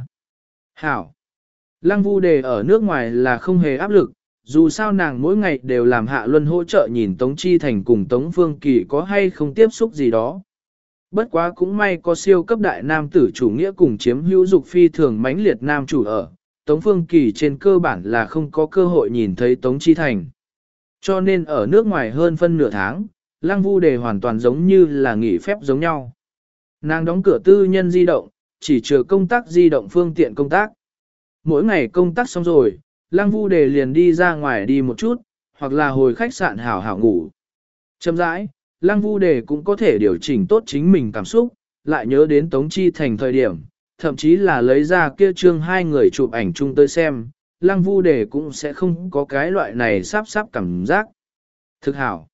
Hảo. Lăng Vu Đề ở nước ngoài là không hề áp lực, dù sao nàng mỗi ngày đều làm Hạ Luân hỗ trợ nhìn Tống Chi Thành cùng Tống Phương Kỳ có hay không tiếp xúc gì đó. Bất quá cũng may có siêu cấp đại nam tử chủ nghĩa cùng chiếm hữu dục phi thường mãnh liệt nam chủ ở, Tống Phương Kỳ trên cơ bản là không có cơ hội nhìn thấy Tống Chi Thành. Cho nên ở nước ngoài hơn phân nửa tháng, Lăng Vu Đề hoàn toàn giống như là nghỉ phép giống nhau. Nàng đóng cửa tư nhân di động, chỉ trừ công tác di động phương tiện công tác. Mỗi ngày công tác xong rồi, Lăng Vu Đề liền đi ra ngoài đi một chút, hoặc là hồi khách sạn hảo hảo ngủ. Chậm rãi, Lăng Vu Đề cũng có thể điều chỉnh tốt chính mình cảm xúc, lại nhớ đến Tống Chi Thành thời điểm, thậm chí là lấy ra kia trương hai người chụp ảnh chung tới xem, Lăng Vu Đề cũng sẽ không có cái loại này sáp sáp cảm giác. Thực hảo,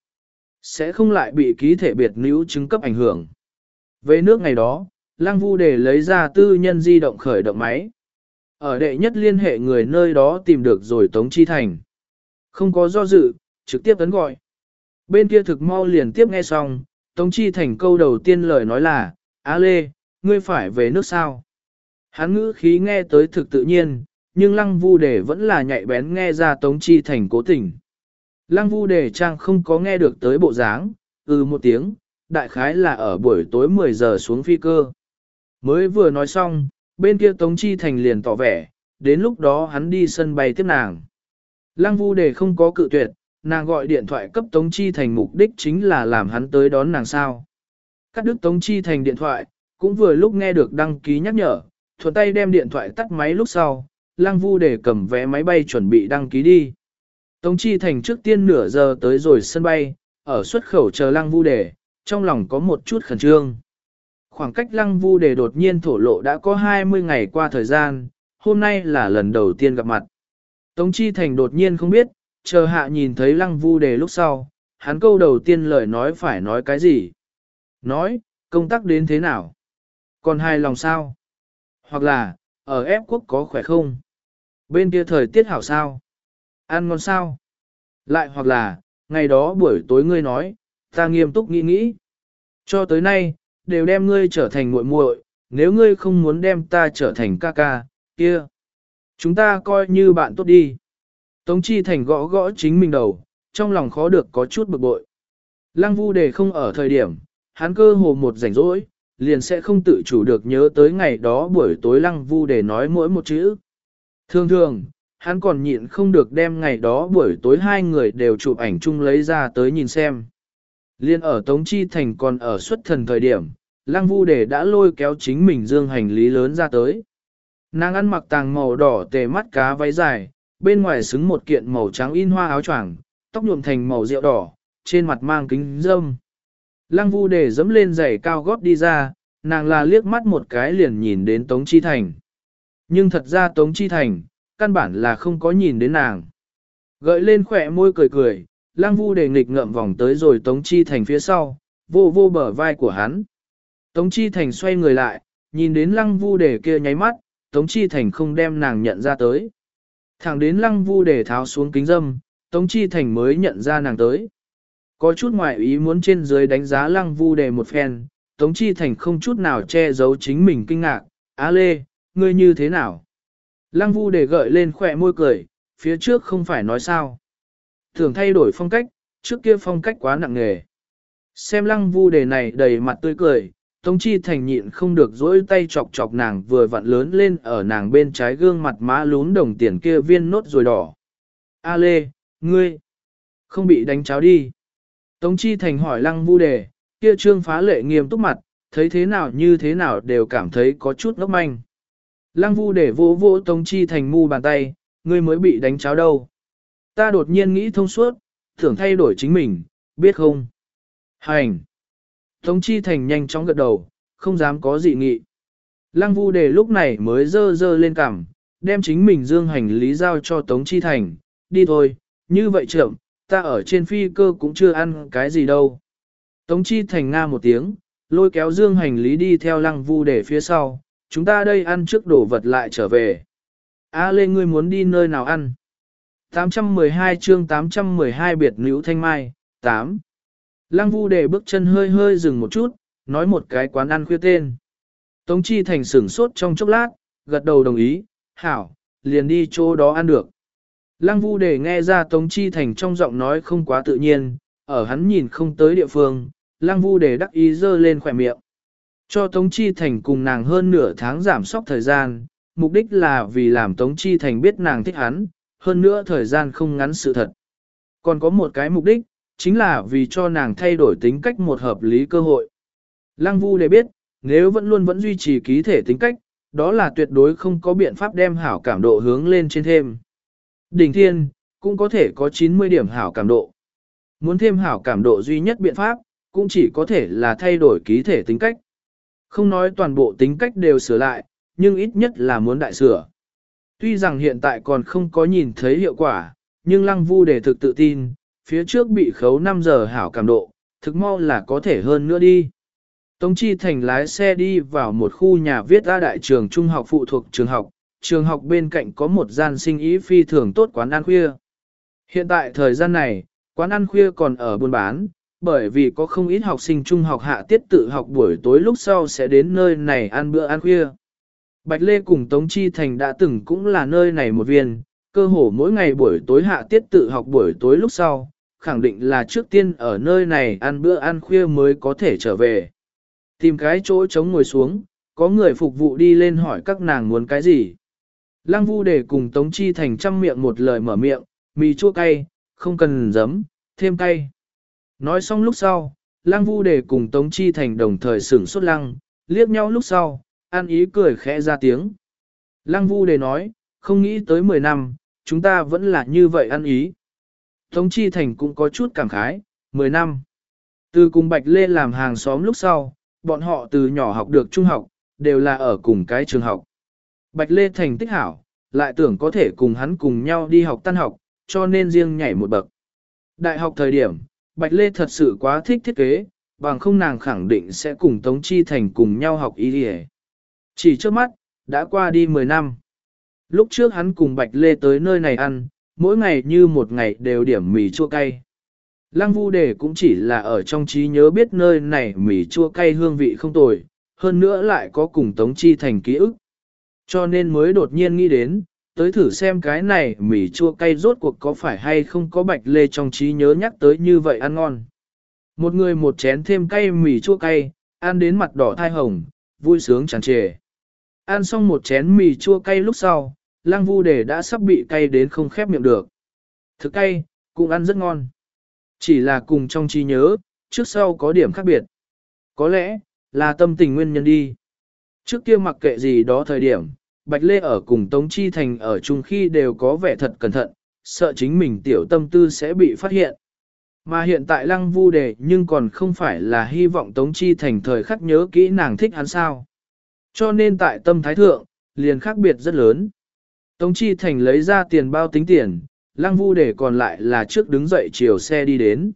sẽ không lại bị ký thể biệt níu chứng cấp ảnh hưởng. Về nước ngày đó, Lăng Vu Đề lấy ra tư nhân di động khởi động máy. Ở đệ nhất liên hệ người nơi đó tìm được rồi Tống Chi Thành. Không có do dự, trực tiếp ấn gọi. Bên kia thực mau liền tiếp nghe xong, Tống Chi Thành câu đầu tiên lời nói là, Á Lê, ngươi phải về nước sao? Hắn ngữ khí nghe tới thực tự nhiên, nhưng Lăng Vu Đề vẫn là nhạy bén nghe ra Tống Chi Thành cố tình. Lăng Vu Đề trang không có nghe được tới bộ dáng, ừ một tiếng, đại khái là ở buổi tối mười giờ xuống phi cơ. Mới vừa nói xong, bên kia Tống Chi Thành liền tỏ vẻ, đến lúc đó hắn đi sân bay tiếp nàng. Lăng Vu Đề không có cự tuyệt, nàng gọi điện thoại cấp Tống Chi Thành mục đích chính là làm hắn tới đón nàng sao. Cắt đứt Tống Chi Thành điện thoại, cũng vừa lúc nghe được đăng ký nhắc nhở, thuận tay đem điện thoại tắt máy lúc sau, Lăng Vu Đề cầm vé máy bay chuẩn bị đăng ký đi. Tống Chi Thành trước tiên nửa giờ tới rồi sân bay, ở xuất khẩu chờ Lăng Vu Đề, trong lòng có một chút khẩn trương. Khoảng cách Lăng Vu Đề đột nhiên thổ lộ đã có hai mươi ngày qua thời gian, hôm nay là lần đầu tiên gặp mặt. Tống Chi Thành đột nhiên không biết, chờ hạ nhìn thấy Lăng Vu Đề lúc sau, hắn câu đầu tiên lời nói phải nói cái gì? Nói, công tác đến thế nào? Còn hài lòng sao? Hoặc là, ở ép quốc có khỏe không? Bên kia thời tiết hảo sao? Ăn ngon sao? Lại hoặc là, ngày đó buổi tối ngươi nói, ta nghiêm túc nghĩ nghĩ. Cho tới nay, đều đem ngươi trở thành muội muội, nếu ngươi không muốn đem ta trở thành ca ca, kia. Chúng ta coi như bạn tốt đi. Tống Chi Thành gõ gõ chính mình đầu, trong lòng khó được có chút bực bội. Lăng Vu Đề không ở thời điểm, hắn cơ hồ một rảnh rỗi, liền sẽ không tự chủ được nhớ tới ngày đó buổi tối Lăng Vu Đề nói mỗi một chữ. Thường thường, hắn còn nhịn không được đem ngày đó buổi tối hai người đều chụp ảnh chung lấy ra tới nhìn xem. Liên ở Tống Chi Thành còn ở xuất thần thời điểm, Lăng Vu Đề đã lôi kéo chính mình dương hành lý lớn ra tới. Nàng ăn mặc tàng màu đỏ tề mắt cá váy dài, bên ngoài xứng một kiện màu trắng in hoa áo choàng, tóc nhuộm thành màu rượu đỏ, trên mặt mang kính râm. Lăng Vu Đề dẫm lên giày cao gót đi ra, nàng là liếc mắt một cái liền nhìn đến Tống Chi Thành. Nhưng thật ra Tống Chi Thành, căn bản là không có nhìn đến nàng. Gợi lên khỏe môi cười cười, Lăng Vu Đề nghịch ngợm vòng tới rồi Tống Chi Thành phía sau, vô vô bờ vai của hắn. Tống Chi Thành xoay người lại, nhìn đến Lăng Vu Đề kia nháy mắt, Tống Chi Thành không đem nàng nhận ra tới. Thẳng đến Lăng Vu Đề tháo xuống kính dâm, Tống Chi Thành mới nhận ra nàng tới. Có chút ngoại ý muốn trên dưới đánh giá Lăng Vu Đề một phen, Tống Chi Thành không chút nào che giấu chính mình kinh ngạc. Á Lê, ngươi như thế nào? Lăng Vu Đề gợi lên khỏe môi cười, phía trước không phải nói sao. Thường thay đổi phong cách, trước kia phong cách quá nặng nề. Xem Lăng Vu Đề này đầy mặt tươi cười, Tống Chi Thành nhịn không được dỗi tay chọc chọc nàng vừa vặn lớn lên ở nàng bên trái gương mặt má lún đồng tiền kia viên nốt rồi đỏ. A Lê, ngươi, không bị đánh cháo đi. Tống Chi Thành hỏi Lăng Vu Đề, kia trương phá lệ nghiêm túc mặt, thấy thế nào như thế nào đều cảm thấy có chút ngốc manh. Lăng Vu Đề vỗ vỗ Tống Chi Thành mu bàn tay, ngươi mới bị đánh cháo đâu. Ta đột nhiên nghĩ thông suốt, tưởng thay đổi chính mình, biết không? Hành! Tống Chi Thành nhanh chóng gật đầu, không dám có dị nghị. Lăng Vu Đề lúc này mới dơ dơ lên cằm, đem chính mình dương hành lý giao cho Tống Chi Thành, đi thôi, như vậy trưởng, ta ở trên phi cơ cũng chưa ăn cái gì đâu. Tống Chi Thành nga một tiếng, lôi kéo dương hành lý đi theo Lăng Vu Đề phía sau, chúng ta đây ăn trước đổ vật lại trở về. A Lê ngươi muốn đi nơi nào ăn? tám trăm mười hai chương tám trăm mười hai biệt nữ thanh mai, tám. Lăng Vu Đề bước chân hơi hơi dừng một chút, nói một cái quán ăn khuya tên. Tống Chi Thành sửng sốt trong chốc lát, gật đầu đồng ý, hảo, liền đi chỗ đó ăn được. Lăng Vu Đề nghe ra Tống Chi Thành trong giọng nói không quá tự nhiên, ở hắn nhìn không tới địa phương, Lăng Vu Đề đắc ý dơ lên khỏe miệng. Cho Tống Chi Thành cùng nàng hơn nửa tháng giảm sóc thời gian, mục đích là vì làm Tống Chi Thành biết nàng thích hắn, hơn nữa thời gian không ngắn sự thật. Còn có một cái mục đích, chính là vì cho nàng thay đổi tính cách một hợp lý cơ hội. Lăng Vu Đề biết, nếu vẫn luôn vẫn duy trì ký thể tính cách, đó là tuyệt đối không có biện pháp đem hảo cảm độ hướng lên trên thêm. Đỉnh thiên, cũng có thể có chín mươi điểm hảo cảm độ. Muốn thêm hảo cảm độ duy nhất biện pháp, cũng chỉ có thể là thay đổi ký thể tính cách. Không nói toàn bộ tính cách đều sửa lại, nhưng ít nhất là muốn đại sửa. Tuy rằng hiện tại còn không có nhìn thấy hiệu quả, nhưng Lăng Vu Đề thực tự tin, phía trước bị khấu năm giờ hảo cảm độ, thực mau là có thể hơn nữa đi. Tống Chi Thành lái xe đi vào một khu nhà viết ra đại trường trung học phụ thuộc trường học, trường học bên cạnh có một gian sinh ý phi thường tốt quán ăn khuya. Hiện tại thời gian này, quán ăn khuya còn ở buôn bán, bởi vì có không ít học sinh trung học hạ tiết tự học buổi tối lúc sau sẽ đến nơi này ăn bữa ăn khuya. Bạch Lê cùng Tống Chi Thành đã từng cũng là nơi này một viên, cơ hồ mỗi ngày buổi tối hạ tiết tự học buổi tối lúc sau, khẳng định là trước tiên ở nơi này ăn bữa ăn khuya mới có thể trở về. Tìm cái chỗ trống ngồi xuống, có người phục vụ đi lên hỏi các nàng muốn cái gì. Lăng Vu Đề cùng Tống Chi Thành trăm miệng một lời mở miệng, mì chua cay, không cần giấm, thêm cay. Nói xong lúc sau, Lăng Vu Đề cùng Tống Chi Thành đồng thời sửng sốt lăng, liếc nhau lúc sau, ăn ý cười khẽ ra tiếng. Lăng Vu Đề nói, không nghĩ tới mười năm, chúng ta vẫn là như vậy ăn ý. Tống Chi Thành cũng có chút cảm khái, mười năm. Từ cùng Bạch Lê làm hàng xóm lúc sau, bọn họ từ nhỏ học được trung học, đều là ở cùng cái trường học. Bạch Lê thành tích hảo, lại tưởng có thể cùng hắn cùng nhau đi học tan học, cho nên riêng nhảy một bậc. Đại học thời điểm, Bạch Lê thật sự quá thích thiết kế, bằng không nàng khẳng định sẽ cùng Tống Chi Thành cùng nhau học y đi. Chỉ trước mắt, đã qua đi mười năm. Lúc trước hắn cùng Bạch Lê tới nơi này ăn, mỗi ngày như một ngày đều điểm mì chua cay. Lăng Vu Đề cũng chỉ là ở trong trí nhớ biết nơi này mì chua cay hương vị không tồi, hơn nữa lại có cùng Tống Chi Thành ký ức. Cho nên mới đột nhiên nghĩ đến, tới thử xem cái này mì chua cay rốt cuộc có phải hay không có Bạch Lê trong trí nhớ nhắc tới như vậy ăn ngon. Một người một chén thêm cay mì chua cay, ăn đến mặt đỏ thai hồng, vui sướng tràn trề. Ăn xong một chén mì chua cay lúc sau, Lăng Vu Đề đã sắp bị cay đến không khép miệng được. Thực cay, cũng ăn rất ngon. Chỉ là cùng trong trí nhớ, trước sau có điểm khác biệt. Có lẽ, là tâm tình nguyên nhân đi. Trước kia mặc kệ gì đó thời điểm, Bạch Lê ở cùng Tống Chi Thành ở chung khi đều có vẻ thật cẩn thận, sợ chính mình tiểu tâm tư sẽ bị phát hiện. Mà hiện tại Lăng Vu Đề nhưng còn không phải là hy vọng Tống Chi Thành thời khắc nhớ kỹ nàng thích hắn sao. Cho nên tại tâm thái thượng, liền khác biệt rất lớn. Tống Chi Thành lấy ra tiền bao tính tiền, Lăng Vu Đề còn lại là trước đứng dậy chiều xe đi đến.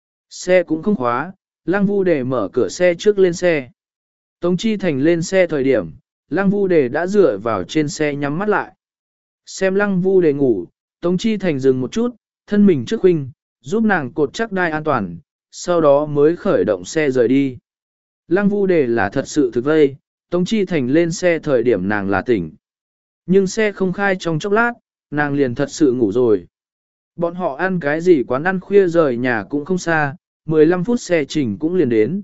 Xe cũng không khóa, Lăng Vu Đề mở cửa xe trước lên xe. Tống Chi Thành lên xe thời điểm, Lăng Vu Đề đã dựa vào trên xe nhắm mắt lại. Xem Lăng Vu Đề ngủ, Tống Chi Thành dừng một chút, thân mình trước huynh, giúp nàng cột chắc đai an toàn, sau đó mới khởi động xe rời đi. Lăng Vu Đề là thật sự thực vây, Tống Chi Thành lên xe thời điểm nàng là tỉnh. Nhưng xe không khai trong chốc lát, nàng liền thật sự ngủ rồi. Bọn họ ăn cái gì quán ăn khuya rời nhà cũng không xa, mười lăm phút xe trình cũng liền đến.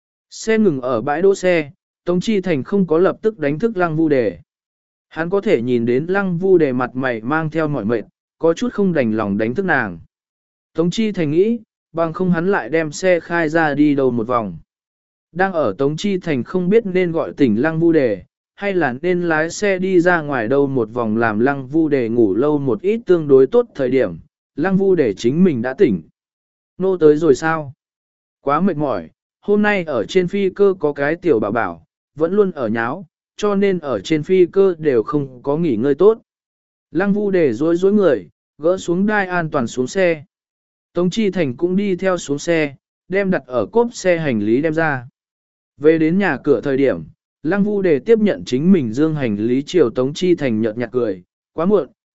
Xe ngừng ở bãi đỗ xe, Tống Chi Thành không có lập tức đánh thức Lăng Vu Đề. Hắn có thể nhìn đến Lăng Vu Đề mặt mày mang theo mỏi mệt, có chút không đành lòng đánh thức nàng. Tống Chi Thành nghĩ, bằng không hắn lại đem xe khai ra đi đâu một vòng. Đang ở Tống Chi Thành không biết nên gọi tỉnh Lăng Vu Đề, hay là nên lái xe đi ra ngoài đâu một vòng làm Lăng Vu Đề ngủ lâu một ít tương đối tốt thời điểm, Lăng Vu Đề chính mình đã tỉnh. Nô tới rồi sao? Quá mệt mỏi, hôm nay ở trên phi cơ có cái tiểu bảo bảo, vẫn luôn ở nháo, cho nên ở trên phi cơ đều không có nghỉ ngơi tốt. Lăng Vu Đề rối rối người, gỡ xuống đai an toàn xuống xe. Tống Chi Thành cũng đi theo xuống xe, đem đặt ở cốp xe hành lý đem ra. Về đến nhà cửa thời điểm, Lăng Vu Đề tiếp nhận chính mình dương hành lý chiều Tống Chi Thành nhợt nhạt cười, quá muộn,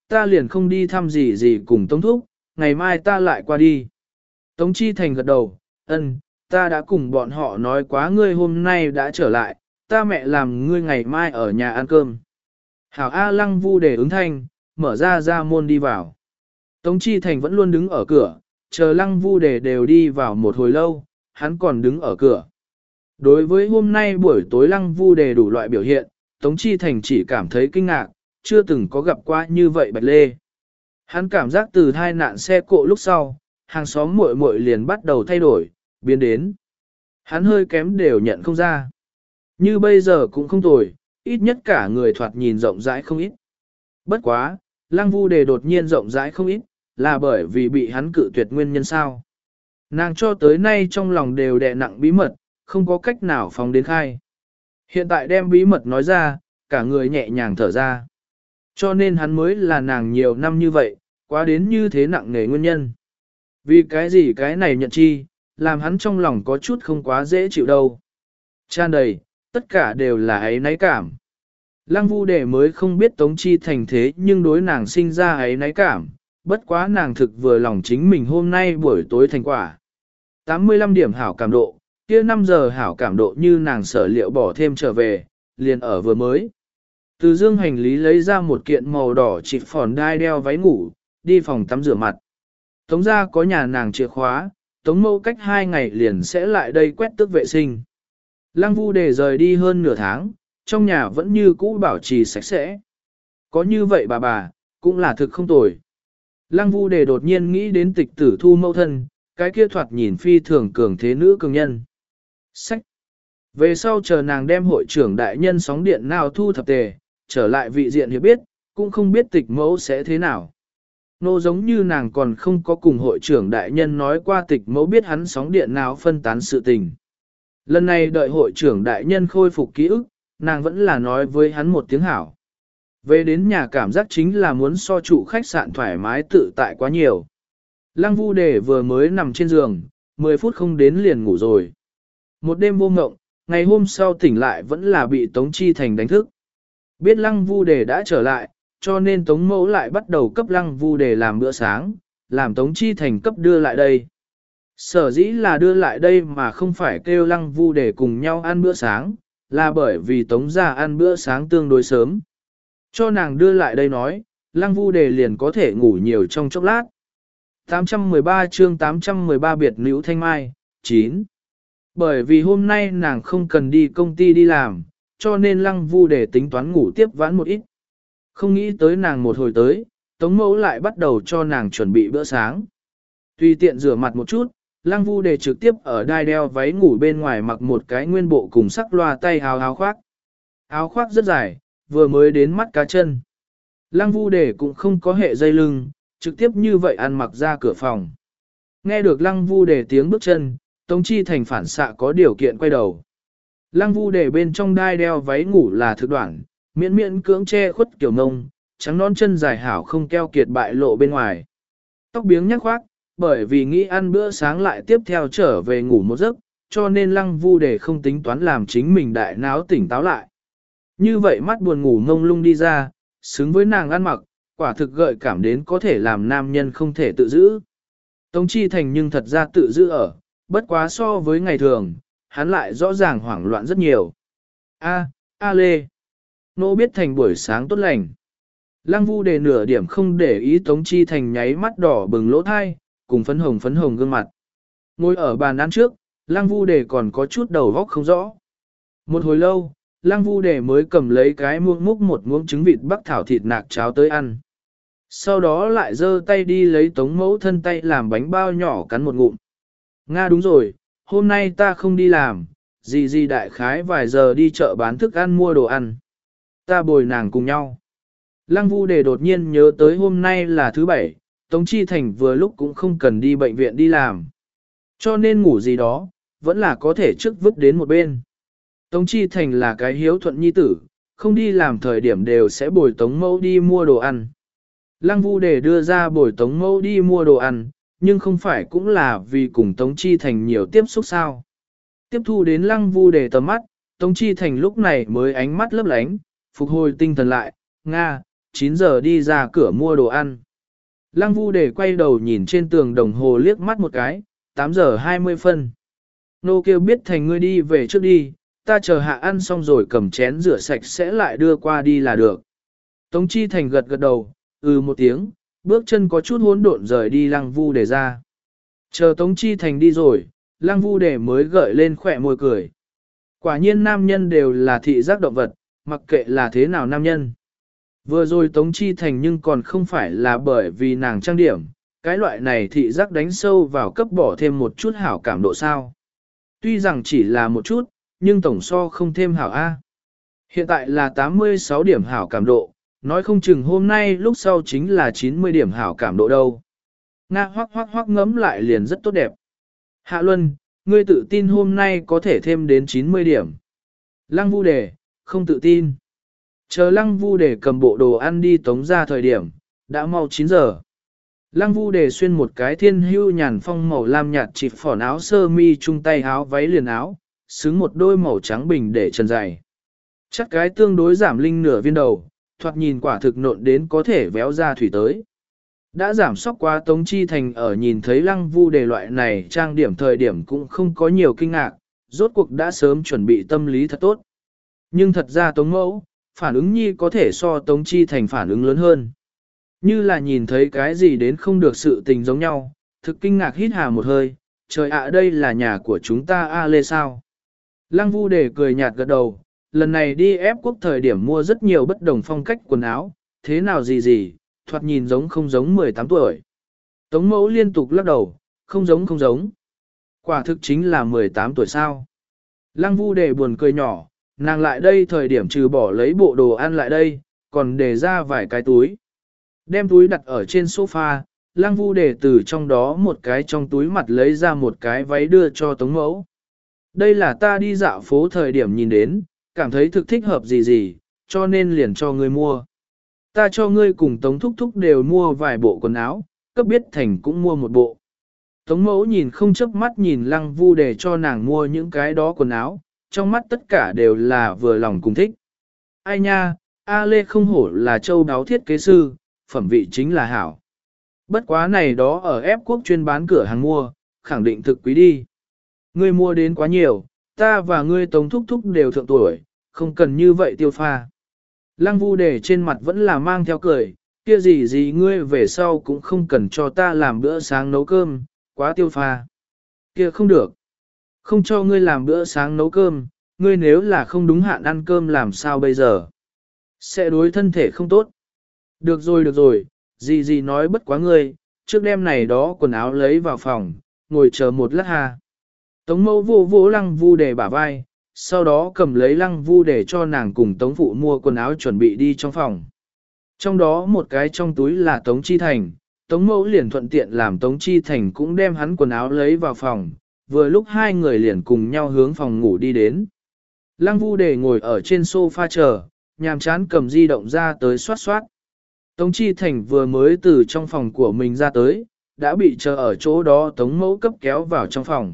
ta liền không đi thăm gì gì cùng Tống Thúc, ngày mai ta lại qua đi. Tống Chi Thành gật đầu, ân, ta đã cùng bọn họ nói quá ngươi hôm nay đã trở lại, ta mẹ làm ngươi ngày mai ở nhà ăn cơm. Hảo A Lăng Vu để ứng thanh, mở ra ra môn đi vào. Tống Chi Thành vẫn luôn đứng ở cửa, chờ Lăng Vu để đều đi vào một hồi lâu, hắn còn đứng ở cửa. Đối với hôm nay buổi tối Lăng Vu đề đủ loại biểu hiện, Tống Chi Thành chỉ cảm thấy kinh ngạc, chưa từng có gặp qua như vậy Bạch Lê. Hắn cảm giác từ thai nạn xe cộ lúc sau, hàng xóm muội muội liền bắt đầu thay đổi, biến đến. Hắn hơi kém đều nhận không ra. Như bây giờ cũng không tồi, ít nhất cả người thoạt nhìn rộng rãi không ít. Bất quá, Lăng Vu đề đột nhiên rộng rãi không ít, là bởi vì bị hắn cự tuyệt nguyên nhân sao. Nàng cho tới nay trong lòng đều đè nặng bí mật, không có cách nào phóng đến khai. Hiện tại đem bí mật nói ra, cả người nhẹ nhàng thở ra. Cho nên hắn mới là nàng nhiều năm như vậy, quá đến như thế nặng nề nguyên nhân. Vì cái gì cái này nhận chi, làm hắn trong lòng có chút không quá dễ chịu đâu. Tràn đầy, tất cả đều là ấy náy cảm. Lăng Vu đề mới không biết Tống Chi Thành thế nhưng đối nàng sinh ra ấy náy cảm, bất quá nàng thực vừa lòng chính mình hôm nay buổi tối thành quả. tám mươi lăm điểm hảo cảm độ, kia năm giờ hảo cảm độ như nàng sở liệu bỏ thêm trở về, liền ở vừa mới. Từ dương hành lý lấy ra một kiện màu đỏ chịp phòn đai đeo váy ngủ, đi phòng tắm rửa mặt. Tống ra có nhà nàng chìa khóa, Tống mâu cách hai ngày liền sẽ lại đây quét tước vệ sinh. Lăng Vu đề rời đi hơn nửa tháng, trong nhà vẫn như cũ bảo trì sạch sẽ. Có như vậy bà bà, cũng là thực không tồi. Lăng Vu đề đột nhiên nghĩ đến Tịch Tử Thu mâu thân, cái kia thoạt nhìn phi thường cường thế nữ cường nhân. Sách. Về sau chờ nàng đem hội trưởng đại nhân sóng điện nào thu thập tề, trở lại vị diện hiểu biết, cũng không biết tịch mẫu sẽ thế nào. Nô giống như nàng còn không có cùng hội trưởng đại nhân nói qua tịch mẫu biết hắn sóng điện nào phân tán sự tình. Lần này đợi hội trưởng đại nhân khôi phục ký ức, nàng vẫn là nói với hắn một tiếng hảo. Về đến nhà cảm giác chính là muốn so trụ khách sạn thoải mái tự tại quá nhiều. Lăng Vu đề vừa mới nằm trên giường, mười phút không đến liền ngủ rồi. Một đêm vô ngộng, ngày hôm sau tỉnh lại vẫn là bị Tống Chi Thành đánh thức. Biết Lăng Vu đề đã trở lại, cho nên Tống mẫu lại bắt đầu cấp Lăng Vu đề làm bữa sáng, làm Tống Chi Thành cấp đưa lại đây. Sở dĩ là đưa lại đây mà không phải kêu Lăng Vu đề cùng nhau ăn bữa sáng, là bởi vì Tống gia ăn bữa sáng tương đối sớm. Cho nàng đưa lại đây nói, Lăng Vu đề liền có thể ngủ nhiều trong chốc lát. tám trăm mười ba chương tám trăm mười ba biệt nữ thanh mai, chín. Bởi vì hôm nay nàng không cần đi công ty đi làm, cho nên Lăng Vu đề tính toán ngủ tiếp vãn một ít. Không nghĩ tới nàng một hồi tới, Tống mẫu lại bắt đầu cho nàng chuẩn bị bữa sáng. Tùy tiện rửa mặt một chút, Lăng Vu đề trực tiếp ở đai đeo váy ngủ bên ngoài mặc một cái nguyên bộ cùng sắc loa tay áo áo khoác. Áo khoác rất dài, vừa mới đến mắt cá chân. Lăng Vu đề cũng không có hệ dây lưng, trực tiếp như vậy ăn mặc ra cửa phòng. Nghe được Lăng Vu đề tiếng bước chân, Tống Chi Thành phản xạ có điều kiện quay đầu. Lăng Vu đề bên trong đai đeo váy ngủ là thực đoạn, miễn miễn cưỡng che khuất kiểu ngông, trắng non chân dài hảo không keo kiệt bại lộ bên ngoài. Tóc biếng nhắc khoác, bởi vì nghĩ ăn bữa sáng lại tiếp theo trở về ngủ một giấc, cho nên Lăng Vu đề không tính toán làm chính mình đại náo tỉnh táo lại. Như vậy mắt buồn ngủ ngông lung đi ra, xứng với nàng ăn mặc, quả thực gợi cảm đến có thể làm nam nhân không thể tự giữ. Tống Chi Thành nhưng thật ra tự giữ ở, bất quá so với ngày thường, hắn lại rõ ràng hoảng loạn rất nhiều. A, A Lê. Nô biết Thành buổi sáng tốt lành. Lăng Vu đề nửa điểm không để ý Tống Chi Thành nháy mắt đỏ bừng lỗ thai, cùng phấn hồng phấn hồng gương mặt. Ngồi ở bàn ăn trước, Lăng Vu đề còn có chút đầu óc không rõ. Một hồi lâu, Lăng Vu đề mới cầm lấy cái muỗng múc một muỗng trứng vịt bắc thảo thịt nạc cháo tới ăn. Sau đó lại giơ tay đi lấy Tống mẫu thân tay làm bánh bao nhỏ cắn một ngụm. Nga đúng rồi, hôm nay ta không đi làm, dì dì đại khái vài giờ đi chợ bán thức ăn mua đồ ăn. Ta bồi nàng cùng nhau. Lăng Vu đề đột nhiên nhớ tới hôm nay là thứ bảy, Tống Chi Thành vừa lúc cũng không cần đi bệnh viện đi làm. Cho nên ngủ gì đó, vẫn là có thể trước vứt đến một bên. Tống Chi Thành là cái hiếu thuận nhi tử, không đi làm thời điểm đều sẽ bồi Tống mẫu đi mua đồ ăn. Lăng Vu đề đưa ra bồi Tống mẫu đi mua đồ ăn, nhưng không phải cũng là vì cùng Tống Chi Thành nhiều tiếp xúc sao. Tiếp thu đến Lăng Vu đề tầm mắt, Tống Chi Thành lúc này mới ánh mắt lấp lánh, phục hồi tinh thần lại, Nga, chín giờ đi ra cửa mua đồ ăn. Lăng Vu Đề quay đầu nhìn trên tường đồng hồ liếc mắt một cái, tám giờ hai mươi phân. Nô kêu biết thành ngươi đi về trước đi, ta chờ hạ ăn xong rồi cầm chén rửa sạch sẽ lại đưa qua đi là được. Tống Chi Thành gật gật đầu, ừ một tiếng, bước chân có chút hỗn độn rời đi Lăng Vu Đề ra. Chờ Tống Chi Thành đi rồi, Lăng Vu Đề mới gợi lên khỏe môi cười. Quả nhiên nam nhân đều là thị giác động vật, mặc kệ là thế nào nam nhân. Vừa rồi Tống Chi Thành nhưng còn không phải là bởi vì nàng trang điểm, cái loại này thị giác đánh sâu vào cấp bỏ thêm một chút hảo cảm độ sao. Tuy rằng chỉ là một chút, nhưng tổng so không thêm hảo A. Hiện tại là tám mươi sáu điểm hảo cảm độ, nói không chừng hôm nay lúc sau chính là chín mươi điểm hảo cảm độ đâu. Nga hoác hoác hoác ngấm lại liền rất tốt đẹp. Hạ Luân, ngươi tự tin hôm nay có thể thêm đến chín mươi điểm. Lăng Vu Đề, không tự tin. Chờ Lăng Vu Đề cầm bộ đồ ăn đi tống ra thời điểm, đã mau chín giờ. Lăng Vu Đề xuyên một cái thiên hưu nhàn phong màu lam nhạt chịp phỏn áo sơ mi chung tay áo váy liền áo, xứng một đôi màu trắng bình để chân dày. Chắc cái tương đối giảm linh nửa viên đầu, thoạt nhìn quả thực nộn đến có thể véo ra thủy tới. Đã giảm sóc quá Tống Chi Thành ở nhìn thấy Lăng Vu Đề loại này trang điểm thời điểm cũng không có nhiều kinh ngạc, rốt cuộc đã sớm chuẩn bị tâm lý thật tốt. Nhưng thật ra Tống Mẫu, phản ứng nhi có thể so Tống Chi Thành phản ứng lớn hơn. Như là nhìn thấy cái gì đến không được sự tình giống nhau, thực kinh ngạc hít hà một hơi, trời ạ đây là nhà của chúng ta A Lê sao. Lăng Vu Đề cười nhạt gật đầu, lần này đi ép quốc thời điểm mua rất nhiều bất đồng phong cách quần áo, thế nào gì gì, thoạt nhìn giống không giống mười tám tuổi. Tống Mẫu liên tục lắc đầu, không giống không giống. Quả thực chính là mười tám tuổi sao. Lăng Vu Đề buồn cười nhỏ, nàng lại đây thời điểm trừ bỏ lấy bộ đồ ăn lại đây, còn để ra vài cái túi. Đem túi đặt ở trên sofa, Lăng Vu Đề từ trong đó một cái trong túi mặt lấy ra một cái váy đưa cho Tống Mẫu. Đây là ta đi dạo phố thời điểm nhìn đến, cảm thấy thực thích hợp gì gì, cho nên liền cho ngươi mua. Ta cho ngươi cùng Tống Thúc Thúc đều mua vài bộ quần áo, cấp biết thành cũng mua một bộ. Tống Mẫu nhìn không chớp mắt nhìn Lăng Vu Đề cho nàng mua những cái đó quần áo, trong mắt tất cả đều là vừa lòng cùng thích. Ai nha, A Lê không hổ là châu đáo thiết kế sư, phẩm vị chính là hảo. Bất quá này đó ở ép quốc chuyên bán cửa hàng mua, khẳng định thực quý đi. Ngươi mua đến quá nhiều, ta và ngươi Tống Thúc Thúc đều thượng tuổi, không cần như vậy tiêu pha. Lăng Vu Đề trên mặt vẫn là mang theo cười, kia gì gì ngươi về sau cũng không cần cho ta làm bữa sáng nấu cơm, quá tiêu pha. Kia không được. Không cho ngươi làm bữa sáng nấu cơm, ngươi nếu là không đúng hạn ăn cơm làm sao bây giờ? Sẽ đối thân thể không tốt. Được rồi được rồi, gì gì nói bất quá ngươi, trước đêm này đó quần áo lấy vào phòng, ngồi chờ một lát ha. Tống Mẫu vô vỗ Lăng Vu Đề bả vai, sau đó cầm lấy Lăng Vu Đề cho nàng cùng Tống Phụ mua quần áo chuẩn bị đi trong phòng. Trong đó một cái trong túi là Tống Chi Thành, Tống Mẫu liền thuận tiện làm Tống Chi Thành cũng đem hắn quần áo lấy vào phòng, vừa lúc hai người liền cùng nhau hướng phòng ngủ đi đến. Lăng Vu Đề ngồi ở trên sofa chờ, nhàm chán cầm di động ra tới soát soát. Tống Chi Thành vừa mới từ trong phòng của mình ra tới, đã bị chờ ở chỗ đó Tống Mẫu cấp kéo vào trong phòng.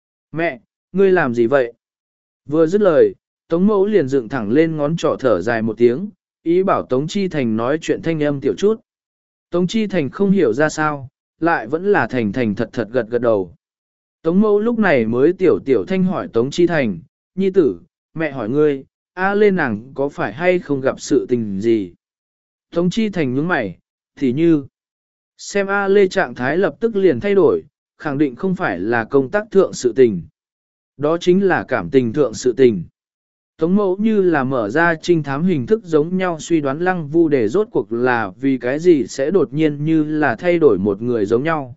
Mẹ, ngươi làm gì vậy? Vừa dứt lời, Tống Mẫu liền dựng thẳng lên ngón trỏ thở dài một tiếng, ý bảo Tống Chi Thành nói chuyện thanh âm tiểu chút. Tống Chi Thành không hiểu ra sao, lại vẫn là thành thành thật thật gật gật đầu. Tống Mẫu lúc này mới tiểu tiểu thanh hỏi Tống Chi Thành, nhi tử, mẹ hỏi ngươi, A Lê nàng có phải hay không gặp sự tình gì? Tống Chi Thành nhướng mày, thì như, xem A Lê trạng thái lập tức liền thay đổi, khẳng định không phải là công tác thượng sự tình. Đó chính là cảm tình thượng sự tình. Tống Mẫu như là mở ra trinh thám hình thức giống nhau suy đoán Lăng Vu Đề rốt cuộc là vì cái gì sẽ đột nhiên như là thay đổi một người giống nhau.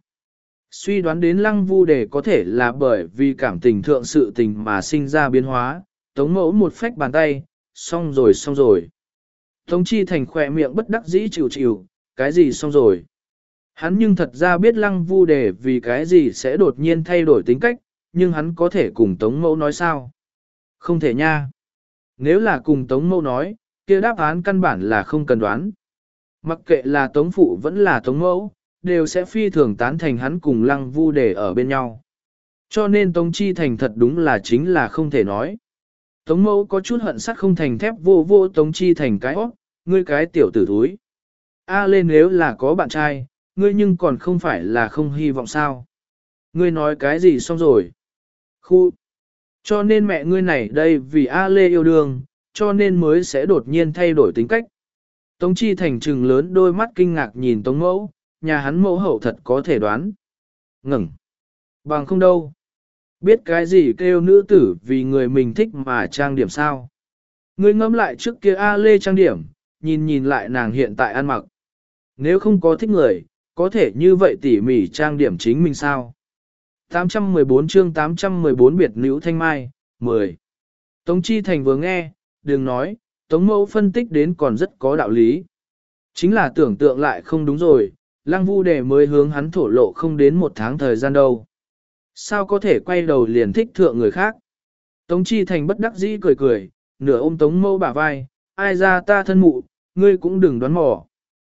Suy đoán đến Lăng Vu Đề có thể là bởi vì cảm tình thượng sự tình mà sinh ra biến hóa, Tống Mẫu một phách bàn tay, xong rồi xong rồi. Tống Chi Thành khỏe miệng bất đắc dĩ chịu chịu, cái gì xong rồi. Hắn nhưng thật ra biết Lăng Vu Đề vì cái gì sẽ đột nhiên thay đổi tính cách, nhưng hắn có thể cùng Tống Mẫu nói sao? Không thể nha. Nếu là cùng Tống Mẫu nói, kia đáp án căn bản là không cần đoán. Mặc kệ là Tống Phụ vẫn là Tống Mẫu, đều sẽ phi thường tán thành hắn cùng Lăng Vu Đề ở bên nhau. Cho nên Tống Chi Thành thật đúng là chính là không thể nói. Tống Mẫu có chút hận sắt không thành thép vô vô Tống Chi Thành cái óc, ngươi cái tiểu tử thúi, A Lê nếu là có bạn trai, ngươi nhưng còn không phải là không hy vọng sao. Ngươi nói cái gì xong rồi? Khu! Cho nên mẹ ngươi này đây vì A Lê yêu đương, cho nên mới sẽ đột nhiên thay đổi tính cách. Tống Chi Thành trừng lớn đôi mắt kinh ngạc nhìn Tống Mẫu, nhà hắn mẫu hậu thật có thể đoán. Ngừng! Bằng không đâu. Biết cái gì kêu nữ tử vì người mình thích mà trang điểm sao? Ngươi ngẫm lại trước kia A Lê trang điểm, nhìn nhìn lại nàng hiện tại ăn mặc. Nếu không có thích người, có thể như vậy tỉ mỉ trang điểm chính mình sao? tám trăm mười bốn chương tám trăm mười bốn biệt nữ thanh mai, mười. Tống Chi Thành vừa nghe, đừng nói, Tống Mẫu phân tích đến còn rất có đạo lý. Chính là tưởng tượng lại không đúng rồi, Lăng Vu Đề mới hướng hắn thổ lộ không đến một tháng thời gian đâu. Sao có thể quay đầu liền thích thượng người khác? Tống Chi Thành bất đắc dĩ cười cười, nửa ôm Tống Mẫu bả vai, ai ra ta thân mụ, ngươi cũng đừng đoán mò.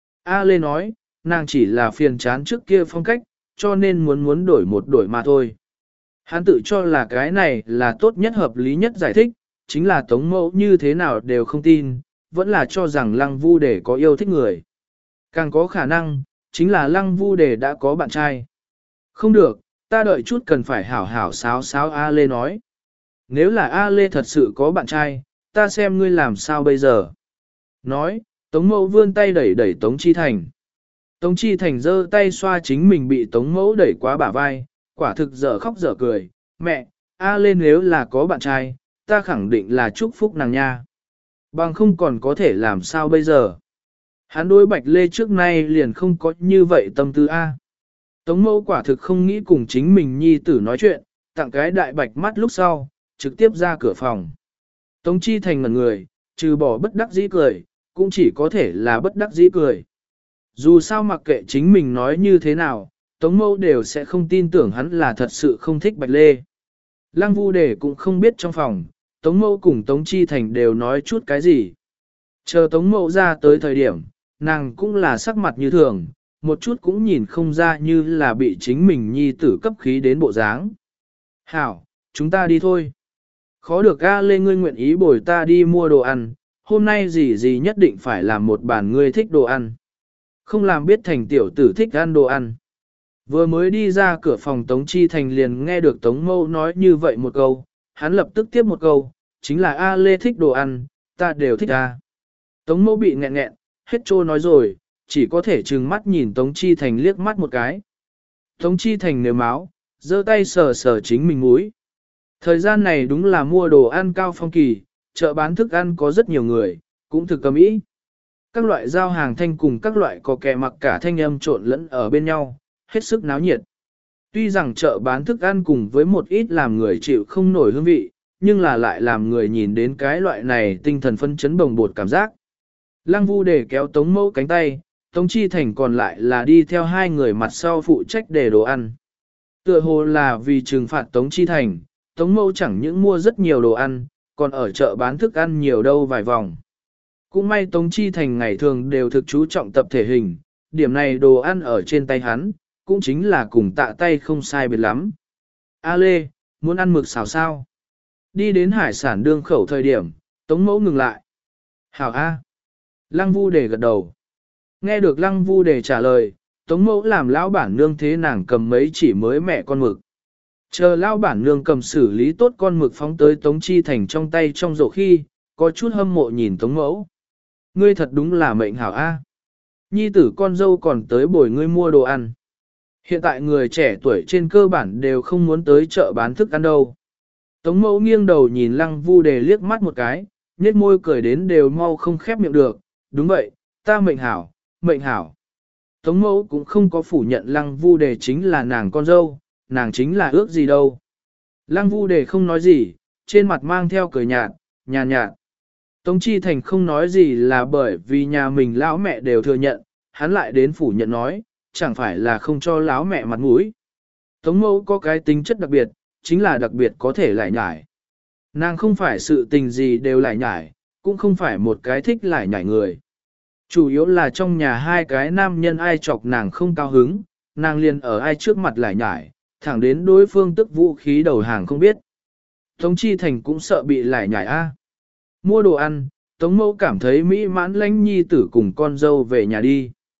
A Lê nói, nàng chỉ là phiền chán trước kia phong cách, cho nên muốn muốn đổi một đổi mà thôi. Hắn tự cho là cái này là tốt nhất hợp lý nhất giải thích, chính là Tống Mẫu như thế nào đều không tin, vẫn là cho rằng Lăng Vu Đề có yêu thích người. Càng có khả năng, chính là Lăng Vu Đề đã có bạn trai. Không được, ta đợi chút cần phải hảo hảo sáo sáo A Lê nói. Nếu là A Lê thật sự có bạn trai, ta xem ngươi làm sao bây giờ. Nói, Tống Mẫu vươn tay đẩy đẩy Tống Chi Thành. Tống Chi Thành giơ tay xoa chính mình bị Tống Mẫu đẩy quá bả vai, quả thực dở khóc dở cười. Mẹ, A Lê nếu là có bạn trai, ta khẳng định là chúc phúc nàng nha. Bằng không còn có thể làm sao bây giờ. Hắn đối Bạch Lê trước nay liền không có như vậy tâm tư A. Tống Mẫu quả thực không nghĩ cùng chính mình nhi tử nói chuyện, tặng cái đại bạch mắt lúc sau, trực tiếp ra cửa phòng. Tống Chi Thành ngẩn người, trừ bỏ bất đắc dĩ cười, cũng chỉ có thể là bất đắc dĩ cười. Dù sao mặc kệ chính mình nói như thế nào, Tống Mẫu đều sẽ không tin tưởng hắn là thật sự không thích Bạch Lê. Lăng Vu Đề cũng không biết trong phòng, Tống Mẫu cùng Tống Chi Thành đều nói chút cái gì. Chờ Tống Mẫu ra tới thời điểm, nàng cũng là sắc mặt như thường, một chút cũng nhìn không ra như là bị chính mình nhi tử cấp khí đến bộ dáng. Hảo, chúng ta đi thôi. Khó được A Lê ngươi nguyện ý bồi ta đi mua đồ ăn, hôm nay gì gì nhất định phải làm một bàn ngươi thích đồ ăn. Không làm biết thành tiểu tử thích ăn đồ ăn. Vừa mới đi ra cửa phòng Tống Chi Thành liền nghe được Tống Mẫu nói như vậy một câu, hắn lập tức tiếp một câu, chính là A Lê thích đồ ăn, ta đều thích A. Tống Mẫu bị nghẹn nghẹn, hết trô nói rồi, chỉ có thể trừng mắt nhìn Tống Chi Thành liếc mắt một cái. Tống Chi Thành nếu máu, giơ tay sờ sờ chính mình mũi. Thời gian này đúng là mua đồ ăn cao phong kỳ, chợ bán thức ăn có rất nhiều người, cũng thực cầm ý. Các loại giao hàng thanh cùng các loại có kẻ mặc cả thanh âm trộn lẫn ở bên nhau, hết sức náo nhiệt. Tuy rằng chợ bán thức ăn cùng với một ít làm người chịu không nổi hương vị, nhưng là lại làm người nhìn đến cái loại này tinh thần phân chấn bồng bột cảm giác. Lăng Vu Đề kéo Tống Mẫu cánh tay, Tống Chi Thành còn lại là đi theo hai người mặt sau phụ trách để đồ ăn. Tựa hồ là vì trừng phạt Tống Chi Thành, Tống Mẫu chẳng những mua rất nhiều đồ ăn, còn ở chợ bán thức ăn nhiều đâu vài vòng. Cũng may Tống Chi Thành ngày thường đều thực chú trọng tập thể hình, điểm này đồ ăn ở trên tay hắn, cũng chính là cùng tạ tay không sai biệt lắm. A Lê, muốn ăn mực xào sao? Đi đến hải sản đương khẩu thời điểm, Tống Mẫu ngừng lại. Hảo A. Lăng Vu Đề gật đầu. Nghe được Lăng Vu Đề trả lời, Tống Mẫu làm lão bản nương thế nàng cầm mấy chỉ mới mẹ con mực. Chờ lão bản nương cầm xử lý tốt con mực phóng tới Tống Chi Thành trong tay trong rổ khi, có chút hâm mộ nhìn Tống Mẫu. Ngươi thật đúng là mệnh hảo A. Nhi tử con dâu còn tới bồi ngươi mua đồ ăn. Hiện tại người trẻ tuổi trên cơ bản đều không muốn tới chợ bán thức ăn đâu. Tống Mẫu nghiêng đầu nhìn Lăng Vu Đề liếc mắt một cái, nhếch môi cười đến đều mau không khép miệng được. Đúng vậy, ta mệnh hảo, mệnh hảo. Tống Mẫu cũng không có phủ nhận Lăng Vu Đề chính là nàng con dâu, nàng chính là ước gì đâu. Lăng Vu Đề không nói gì, trên mặt mang theo cười nhạt, nhàn nhạt. Tống Chi Thành không nói gì là bởi vì nhà mình lão mẹ đều thừa nhận, hắn lại đến phủ nhận nói, chẳng phải là không cho lão mẹ mặt mũi. Tống Mẫu có cái tính chất đặc biệt, chính là đặc biệt có thể lại nhải. Nàng không phải sự tình gì đều lại nhải, cũng không phải một cái thích lại nhải người. Chủ yếu là trong nhà hai cái nam nhân ai chọc nàng không cao hứng, nàng liền ở ai trước mặt lại nhải, thẳng đến đối phương tức vũ khí đầu hàng không biết. Tống Chi Thành cũng sợ bị lại nhải a. Mua đồ ăn, Tống Mẫu cảm thấy mỹ mãn lãnh nhi tử cùng con dâu về nhà đi.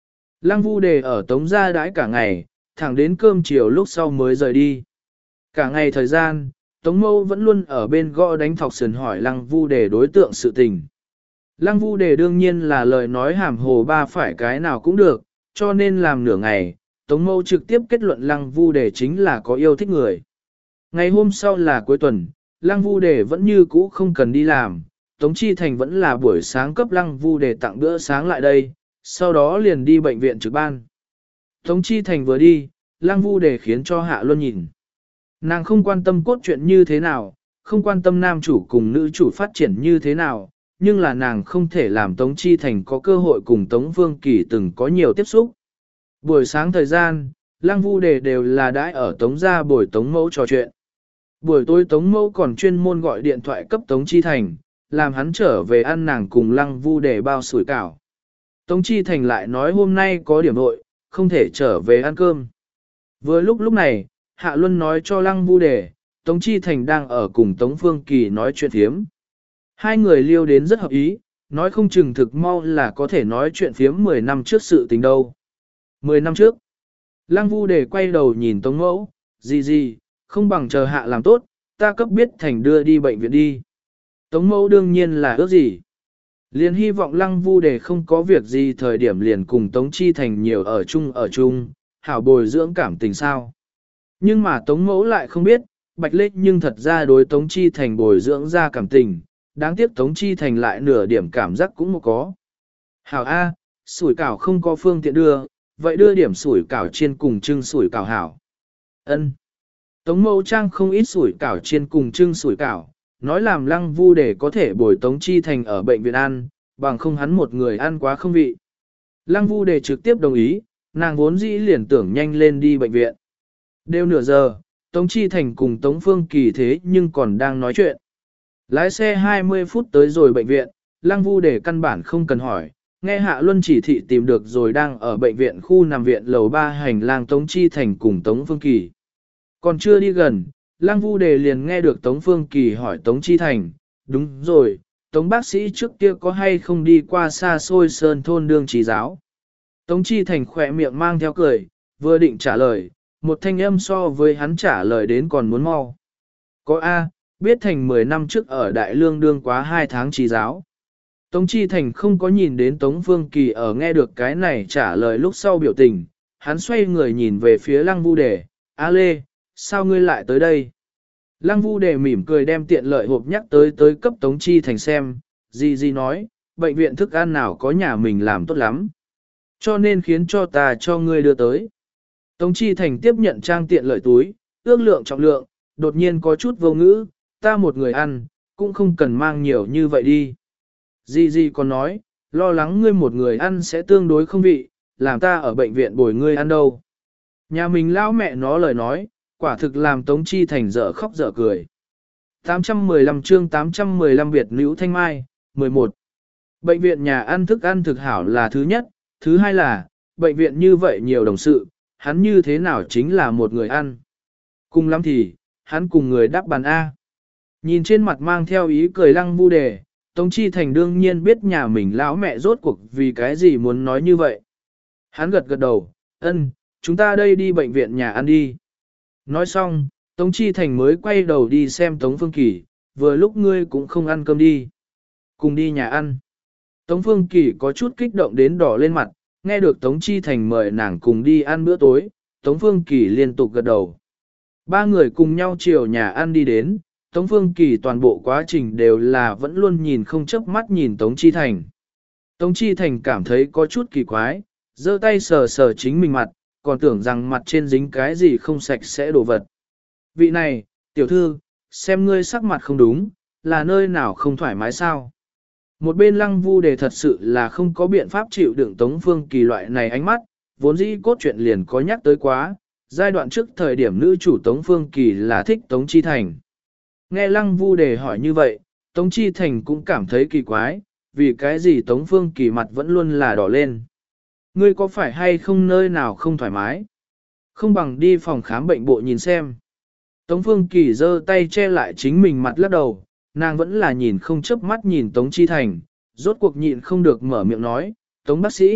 Lăng Vu Đề ở Tống gia đãi cả ngày, thẳng đến cơm chiều lúc sau mới rời đi. Cả ngày thời gian, Tống Mâu vẫn luôn ở bên gõ đánh thọc sườn hỏi Lăng Vu Đề đối tượng sự tình. Lăng Vu Đề đương nhiên là lời nói hàm hồ ba phải cái nào cũng được, cho nên làm nửa ngày, Tống Mâu trực tiếp kết luận Lăng Vu Đề chính là có yêu thích người. Ngày hôm sau là cuối tuần, Lăng Vu Đề vẫn như cũ không cần đi làm, Tống Chi Thành vẫn là buổi sáng cấp Lăng Vu Đề tặng bữa sáng lại đây, sau đó liền đi bệnh viện trực ban. Tống Chi Thành vừa đi, Lăng Vu Đề khiến cho Hạ Luân nhìn. Nàng không quan tâm cốt truyện như thế nào, không quan tâm nam chủ cùng nữ chủ phát triển như thế nào, nhưng là nàng không thể làm Tống Chi Thành có cơ hội cùng Tống Vương Kỳ từng có nhiều tiếp xúc. Buổi sáng thời gian, Lăng Vu Đề đều là đãi ở Tống gia buổi Tống Mẫu trò chuyện. Buổi tối Tống Mẫu còn chuyên môn gọi điện thoại cấp Tống Chi Thành, làm hắn trở về ăn nàng cùng Lăng Vu Đề bao sủi cảo. Tống Chi Thành lại nói hôm nay có điểm nội, không thể trở về ăn cơm. Vừa lúc lúc này, Hạ Luân nói cho Lăng Vu Đề, Tống Chi Thành đang ở cùng Tống Phương Kỳ nói chuyện thiếm. Hai người liêu đến rất hợp ý, nói không chừng thực mau là có thể nói chuyện phiếm mười năm trước sự tình đâu. mười năm trước, Lăng Vu Đề quay đầu nhìn Tống Mẫu, gì gì, không bằng chờ Hạ làm tốt, ta cấp biết Thành đưa đi bệnh viện đi. Tống Mẫu đương nhiên là ước gì. Liền hy vọng Lăng Vu Đề không có việc gì thời điểm liền cùng Tống Chi Thành nhiều ở chung ở chung, hảo bồi dưỡng cảm tình sao. Nhưng mà Tống Mẫu lại không biết, Bạch Lê nhưng thật ra đối Tống Chi Thành bồi dưỡng ra cảm tình, đáng tiếc Tống Chi Thành lại nửa điểm cảm giác cũng không có. Hảo A, sủi cảo không có phương tiện đưa, vậy đưa điểm sủi cảo chiên cùng trưng sủi cảo hảo. Ân. Tống Mẫu trang không ít sủi cảo chiên cùng trưng sủi cảo, nói làm Lăng Vu Đề có thể bồi Tống Chi Thành ở bệnh viện ăn, bằng không hắn một người ăn quá không vị. Lăng Vu Đề trực tiếp đồng ý, nàng vốn dĩ liền tưởng nhanh lên đi bệnh viện. Đều nửa giờ, Tống Chi Thành cùng Tống Phương Kỳ thế nhưng còn đang nói chuyện. Lái xe hai mươi phút tới rồi bệnh viện, Lăng Vu Đề căn bản không cần hỏi, nghe Hạ Luân chỉ thị tìm được rồi đang ở bệnh viện khu nằm viện lầu ba hành lang Tống Chi Thành cùng Tống Phương Kỳ. Còn chưa đi gần, Lăng Vu Đề liền nghe được Tống Phương Kỳ hỏi Tống Chi Thành, đúng rồi, Tống bác sĩ trước kia có hay không đi qua xa xôi sơn thôn đương trí giáo. Tống Chi Thành khỏe miệng mang theo cười, vừa định trả lời, một thanh âm so với hắn trả lời đến còn muốn mau. Có A, biết Thành mười năm trước ở Đại Lương đương quá hai tháng trí giáo. Tống Chi Thành không có nhìn đến Tống Phương Kỳ ở nghe được cái này trả lời lúc sau biểu tình, hắn xoay người nhìn về phía Lăng Vu Đề, A Lê, sao ngươi lại tới đây? Lăng Vu Đề mỉm cười đem tiện lợi hộp nhắc tới tới cấp Tống Chi Thành xem, gì gì nói, bệnh viện thức ăn nào có nhà mình làm tốt lắm. Cho nên khiến cho ta cho ngươi đưa tới. Tống Chi Thành tiếp nhận trang tiện lợi túi, ước lượng trọng lượng, đột nhiên có chút vô ngữ, ta một người ăn, cũng không cần mang nhiều như vậy đi. Di Di còn nói, lo lắng ngươi một người ăn sẽ tương đối không vị, làm ta ở bệnh viện bồi ngươi ăn đâu. Nhà mình lão mẹ nó lời nói, quả thực làm Tống Chi Thành dở khóc dở cười. tám trăm mười lăm chương tám trăm mười lăm biệt nữ thanh mai, mười một. Bệnh viện nhà ăn thức ăn thực hảo là thứ nhất, thứ hai là, bệnh viện như vậy nhiều đồng sự, hắn như thế nào chính là một người ăn. Cùng lắm thì, hắn cùng người đáp bàn A. Nhìn trên mặt mang theo ý cười Lăng Vu Đề, Tống Chi Thành đương nhiên biết nhà mình lão mẹ rốt cuộc vì cái gì muốn nói như vậy. Hắn gật gật đầu, ân, chúng ta đây đi bệnh viện nhà ăn đi. Nói xong, Tống Chi Thành mới quay đầu đi xem Tống Phương Kỳ, vừa lúc ngươi cũng không ăn cơm đi. Cùng đi nhà ăn. Tống Phương Kỳ có chút kích động đến đỏ lên mặt, nghe được Tống Chi Thành mời nàng cùng đi ăn bữa tối, Tống Phương Kỳ liên tục gật đầu. Ba người cùng nhau chiều nhà ăn đi đến, Tống Phương Kỳ toàn bộ quá trình đều là vẫn luôn nhìn không chớp mắt nhìn Tống Chi Thành. Tống Chi Thành cảm thấy có chút kỳ quái, giơ tay sờ sờ chính mình mặt, còn tưởng rằng mặt trên dính cái gì không sạch sẽ đổ vật. Vị này, tiểu thư, xem ngươi sắc mặt không đúng, là nơi nào không thoải mái sao? Một bên Lăng Vu Đề thật sự là không có biện pháp chịu đựng Tống Phương Kỳ loại này ánh mắt, vốn dĩ cốt truyện liền có nhắc tới quá, giai đoạn trước thời điểm nữ chủ Tống Phương Kỳ là thích Tống Chi Thành. Nghe Lăng Vu Đề hỏi như vậy, Tống Chi Thành cũng cảm thấy kỳ quái, vì cái gì Tống Phương Kỳ mặt vẫn luôn là đỏ lên. Ngươi có phải hay không nơi nào không thoải mái? Không bằng đi phòng khám bệnh bộ nhìn xem. Tống Phương Kỳ giơ tay che lại chính mình mặt lắc đầu, nàng vẫn là nhìn không chớp mắt nhìn Tống Chi Thành, rốt cuộc nhịn không được mở miệng nói, Tống bác sĩ,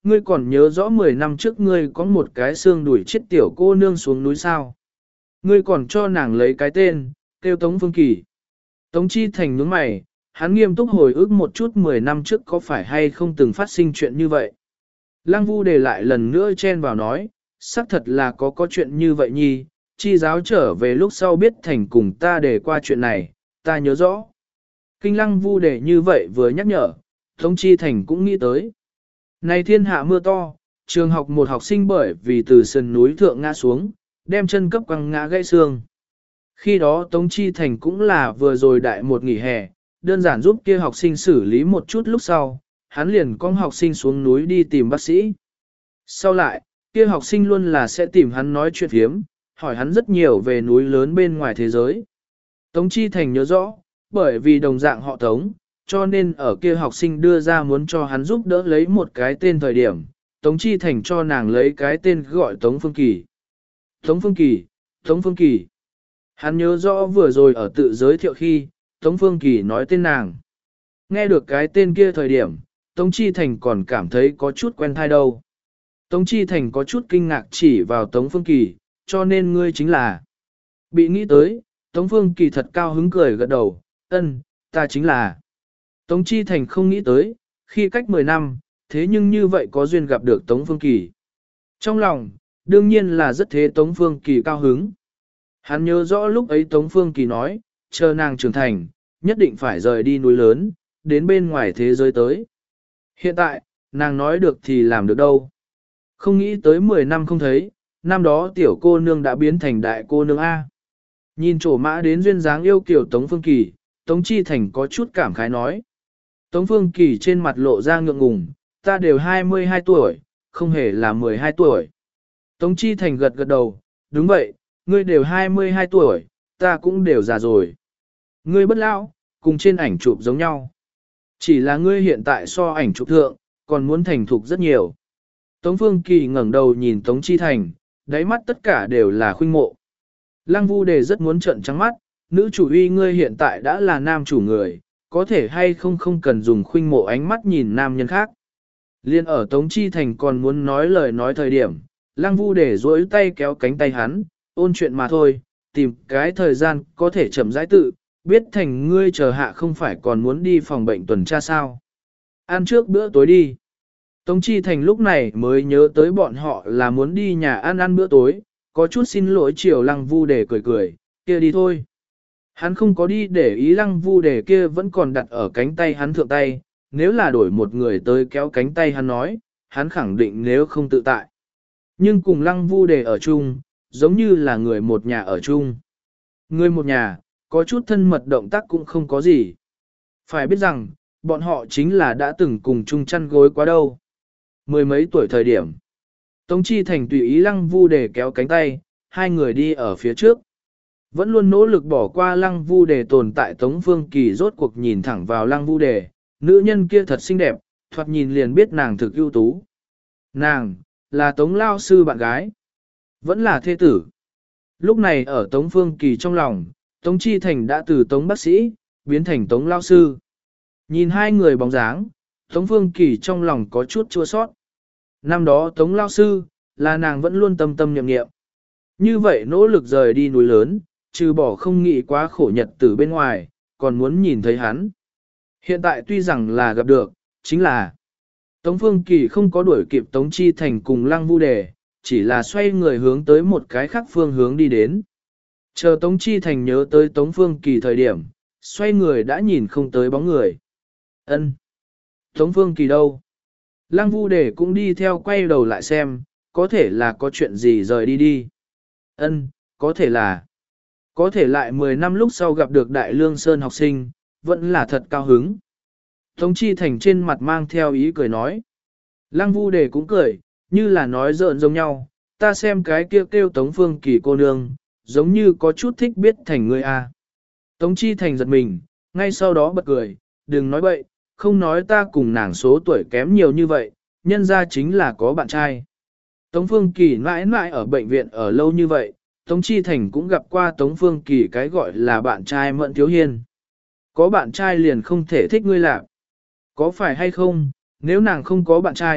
ngươi còn nhớ rõ mười năm trước ngươi có một cái xương đuổi chết tiểu cô nương xuống núi sao. Ngươi còn cho nàng lấy cái tên, kêu Tống Phương Kỳ. Tống Chi Thành nhướng mày, hắn nghiêm túc hồi ức một chút mười năm trước có phải hay không từng phát sinh chuyện như vậy. Lăng Vu Đề lại lần nữa chen vào nói, xác thật là có có chuyện như vậy nhi, chi giáo trở về lúc sau biết Thành cùng ta để qua chuyện này, ta nhớ rõ. Kinh Lăng Vu Đề như vậy vừa nhắc nhở, Tống Chi Thành cũng nghĩ tới. Này thiên hạ mưa to, trường học một học sinh bởi vì từ sườn núi thượng ngã xuống, đem chân cấp quăng ngã gãy xương. Khi đó Tống Chi Thành cũng là vừa rồi đại một nghỉ hè, đơn giản giúp kia học sinh xử lý một chút lúc sau, hắn liền con học sinh xuống núi đi tìm bác sĩ. Sau lại, kia học sinh luôn là sẽ tìm hắn nói chuyện phiếm, hỏi hắn rất nhiều về núi lớn bên ngoài thế giới. Tống Chi Thành nhớ rõ, bởi vì đồng dạng họ Tống, cho nên ở kia học sinh đưa ra muốn cho hắn giúp đỡ lấy một cái tên thời điểm, Tống Chi Thành cho nàng lấy cái tên gọi Tống Phương Kỳ. Tống Phương Kỳ, Tống Phương Kỳ. Hắn nhớ rõ vừa rồi ở tự giới thiệu khi, Tống Phương Kỳ nói tên nàng. Nghe được cái tên kia thời điểm, Tống Chi Thành còn cảm thấy có chút quen thai đâu. Tống Chi Thành có chút kinh ngạc chỉ vào Tống Phương Kỳ, cho nên ngươi chính là. Bị nghĩ tới, Tống Phương Kỳ thật cao hứng cười gật đầu, ân, ta chính là. Tống Chi Thành không nghĩ tới, khi cách mười năm, thế nhưng như vậy có duyên gặp được Tống Phương Kỳ. Trong lòng, đương nhiên là rất thế Tống Phương Kỳ cao hứng. Hắn nhớ rõ lúc ấy Tống Phương Kỳ nói, chờ nàng trưởng thành, nhất định phải rời đi núi lớn, đến bên ngoài thế giới tới. Hiện tại, nàng nói được thì làm được đâu. Không nghĩ tới mười năm không thấy, năm đó tiểu cô nương đã biến thành đại cô nương A. Nhìn trổ mã đến duyên dáng yêu kiểu Tống Phương Kỳ, Tống Chi Thành có chút cảm khái nói. Tống Phương Kỳ trên mặt lộ ra ngượng ngùng, ta đều hai mươi hai tuổi, không hề là mười hai tuổi. Tống Chi Thành gật gật đầu, đúng vậy, ngươi đều hai mươi hai tuổi, ta cũng đều già rồi. Ngươi bất lão, cùng trên ảnh chụp giống nhau. Chỉ là ngươi hiện tại so ảnh chụp thượng, còn muốn thành thục rất nhiều. Tống Phương Kỳ ngẩng đầu nhìn Tống Chi Thành, đáy mắt tất cả đều là khuynh mộ. Lăng Vu Đề rất muốn trợn trắng mắt, nữ chủ uy ngươi hiện tại đã là nam chủ người, có thể hay không không cần dùng khuynh mộ ánh mắt nhìn nam nhân khác. Liên ở Tống Chi Thành còn muốn nói lời nói thời điểm, Lăng Vu Đề duỗi tay kéo cánh tay hắn, ôn chuyện mà thôi, tìm cái thời gian có thể chậm rãi tự, biết Thành ngươi chờ hạ không phải còn muốn đi phòng bệnh tuần tra sao. Ăn trước bữa tối đi. Tống Chi Thành lúc này mới nhớ tới bọn họ là muốn đi nhà ăn ăn bữa tối, có chút xin lỗi chiều Lăng Vu Đề cười cười, kia đi thôi. Hắn không có đi để ý Lăng Vu Đề kia vẫn còn đặt ở cánh tay hắn thượng tay, nếu là đổi một người tới kéo cánh tay hắn nói, hắn khẳng định nếu không tự tại. Nhưng cùng Lăng Vu Đề ở chung, giống như là người một nhà ở chung. Người một nhà, có chút thân mật động tác cũng không có gì. Phải biết rằng, bọn họ chính là đã từng cùng chung chăn gối quá đâu. Mười mấy tuổi thời điểm. Tống Chi Thành tùy ý Lăng Vu Đề kéo cánh tay, hai người đi ở phía trước. Vẫn luôn nỗ lực bỏ qua Lăng Vu Đề tồn tại Tống Phương Kỳ rốt cuộc nhìn thẳng vào Lăng Vu Đề, nữ nhân kia thật xinh đẹp, thoạt nhìn liền biết nàng thực ưu tú. Nàng, là Tống Lao Sư bạn gái, vẫn là thê tử. Lúc này ở Tống Phương Kỳ trong lòng, Tống Chi Thành đã từ Tống Bác Sĩ, biến thành Tống Lao Sư. Nhìn hai người bóng dáng, Tống Phương Kỳ trong lòng có chút chua sót. Năm đó Tống Lao Sư, là nàng vẫn luôn tâm tâm niệm niệm. Như vậy nỗ lực rời đi núi lớn, trừ bỏ không nghĩ quá khổ nhật từ bên ngoài, còn muốn nhìn thấy hắn. Hiện tại tuy rằng là gặp được, chính là Tống Phương Kỳ không có đuổi kịp Tống Chi Thành cùng Lăng Vu Đề, chỉ là xoay người hướng tới một cái khác phương hướng đi đến. Chờ Tống Chi Thành nhớ tới Tống Phương Kỳ thời điểm, xoay người đã nhìn không tới bóng người. Ân, Tống Phương Kỳ đâu? Lăng Vu Đề cũng đi theo quay đầu lại xem, có thể là có chuyện gì rời đi đi. Ân, có thể là. Có thể lại mười năm lúc sau gặp được Đại Lương Sơn học sinh, vẫn là thật cao hứng. Tống Chi Thành trên mặt mang theo ý cười nói. Lăng Vu Đề cũng cười, như là nói giỡn giống nhau, ta xem cái kia kêu, kêu Tống Phương Kỳ cô nương, giống như có chút thích biết thành người a. Tống Chi Thành giật mình, ngay sau đó bật cười, đừng nói bậy, không nói ta cùng nàng số tuổi kém nhiều như vậy, nhân ra chính là có bạn trai. Tống Phương Kỳ mãi mãi ở bệnh viện ở lâu như vậy, Tống Chi Thành cũng gặp qua Tống Phương Kỳ cái gọi là bạn trai Mẫn Thiếu Hiên. Có bạn trai liền không thể thích ngươi lạc. Có phải hay không, nếu nàng không có bạn trai,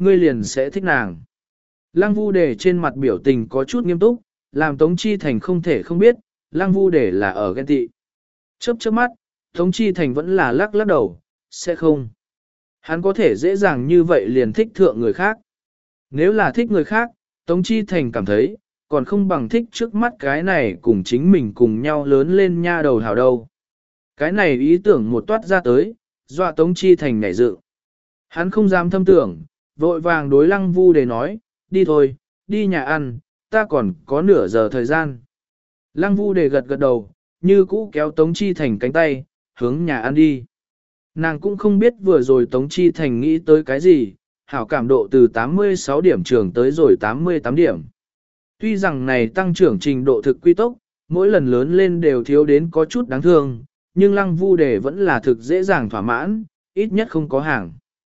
ngươi liền sẽ thích nàng. Lăng Vu Đề trên mặt biểu tình có chút nghiêm túc, làm Tống Chi Thành không thể không biết, Lăng Vu Đề là ở ghen tị. Chớp chớp mắt, Tống Chi Thành vẫn là lắc lắc đầu, sẽ không. Hắn có thể dễ dàng như vậy liền thích thượng người khác. Nếu là thích người khác, Tống Chi Thành cảm thấy, còn không bằng thích trước mắt cái này cùng chính mình cùng nhau lớn lên nha đầu hào đâu. Cái này ý tưởng một toát ra tới, dọa Tống Chi Thành nhảy dựng. Hắn không dám thâm tưởng, vội vàng đối Lăng Vu Đề nói, đi thôi, đi nhà ăn, ta còn có nửa giờ thời gian. Lăng Vu Đề gật gật đầu, như cũ kéo Tống Chi Thành cánh tay, hướng nhà ăn đi. Nàng cũng không biết vừa rồi Tống Chi Thành nghĩ tới cái gì, hảo cảm độ từ tám mươi sáu điểm trưởng tới rồi tám mươi tám điểm. Tuy rằng này tăng trưởng trình độ thực quy tốc, mỗi lần lớn lên đều thiếu đến có chút đáng thương, nhưng Lăng Vu Đề vẫn là thực dễ dàng thỏa mãn, ít nhất không có hàng.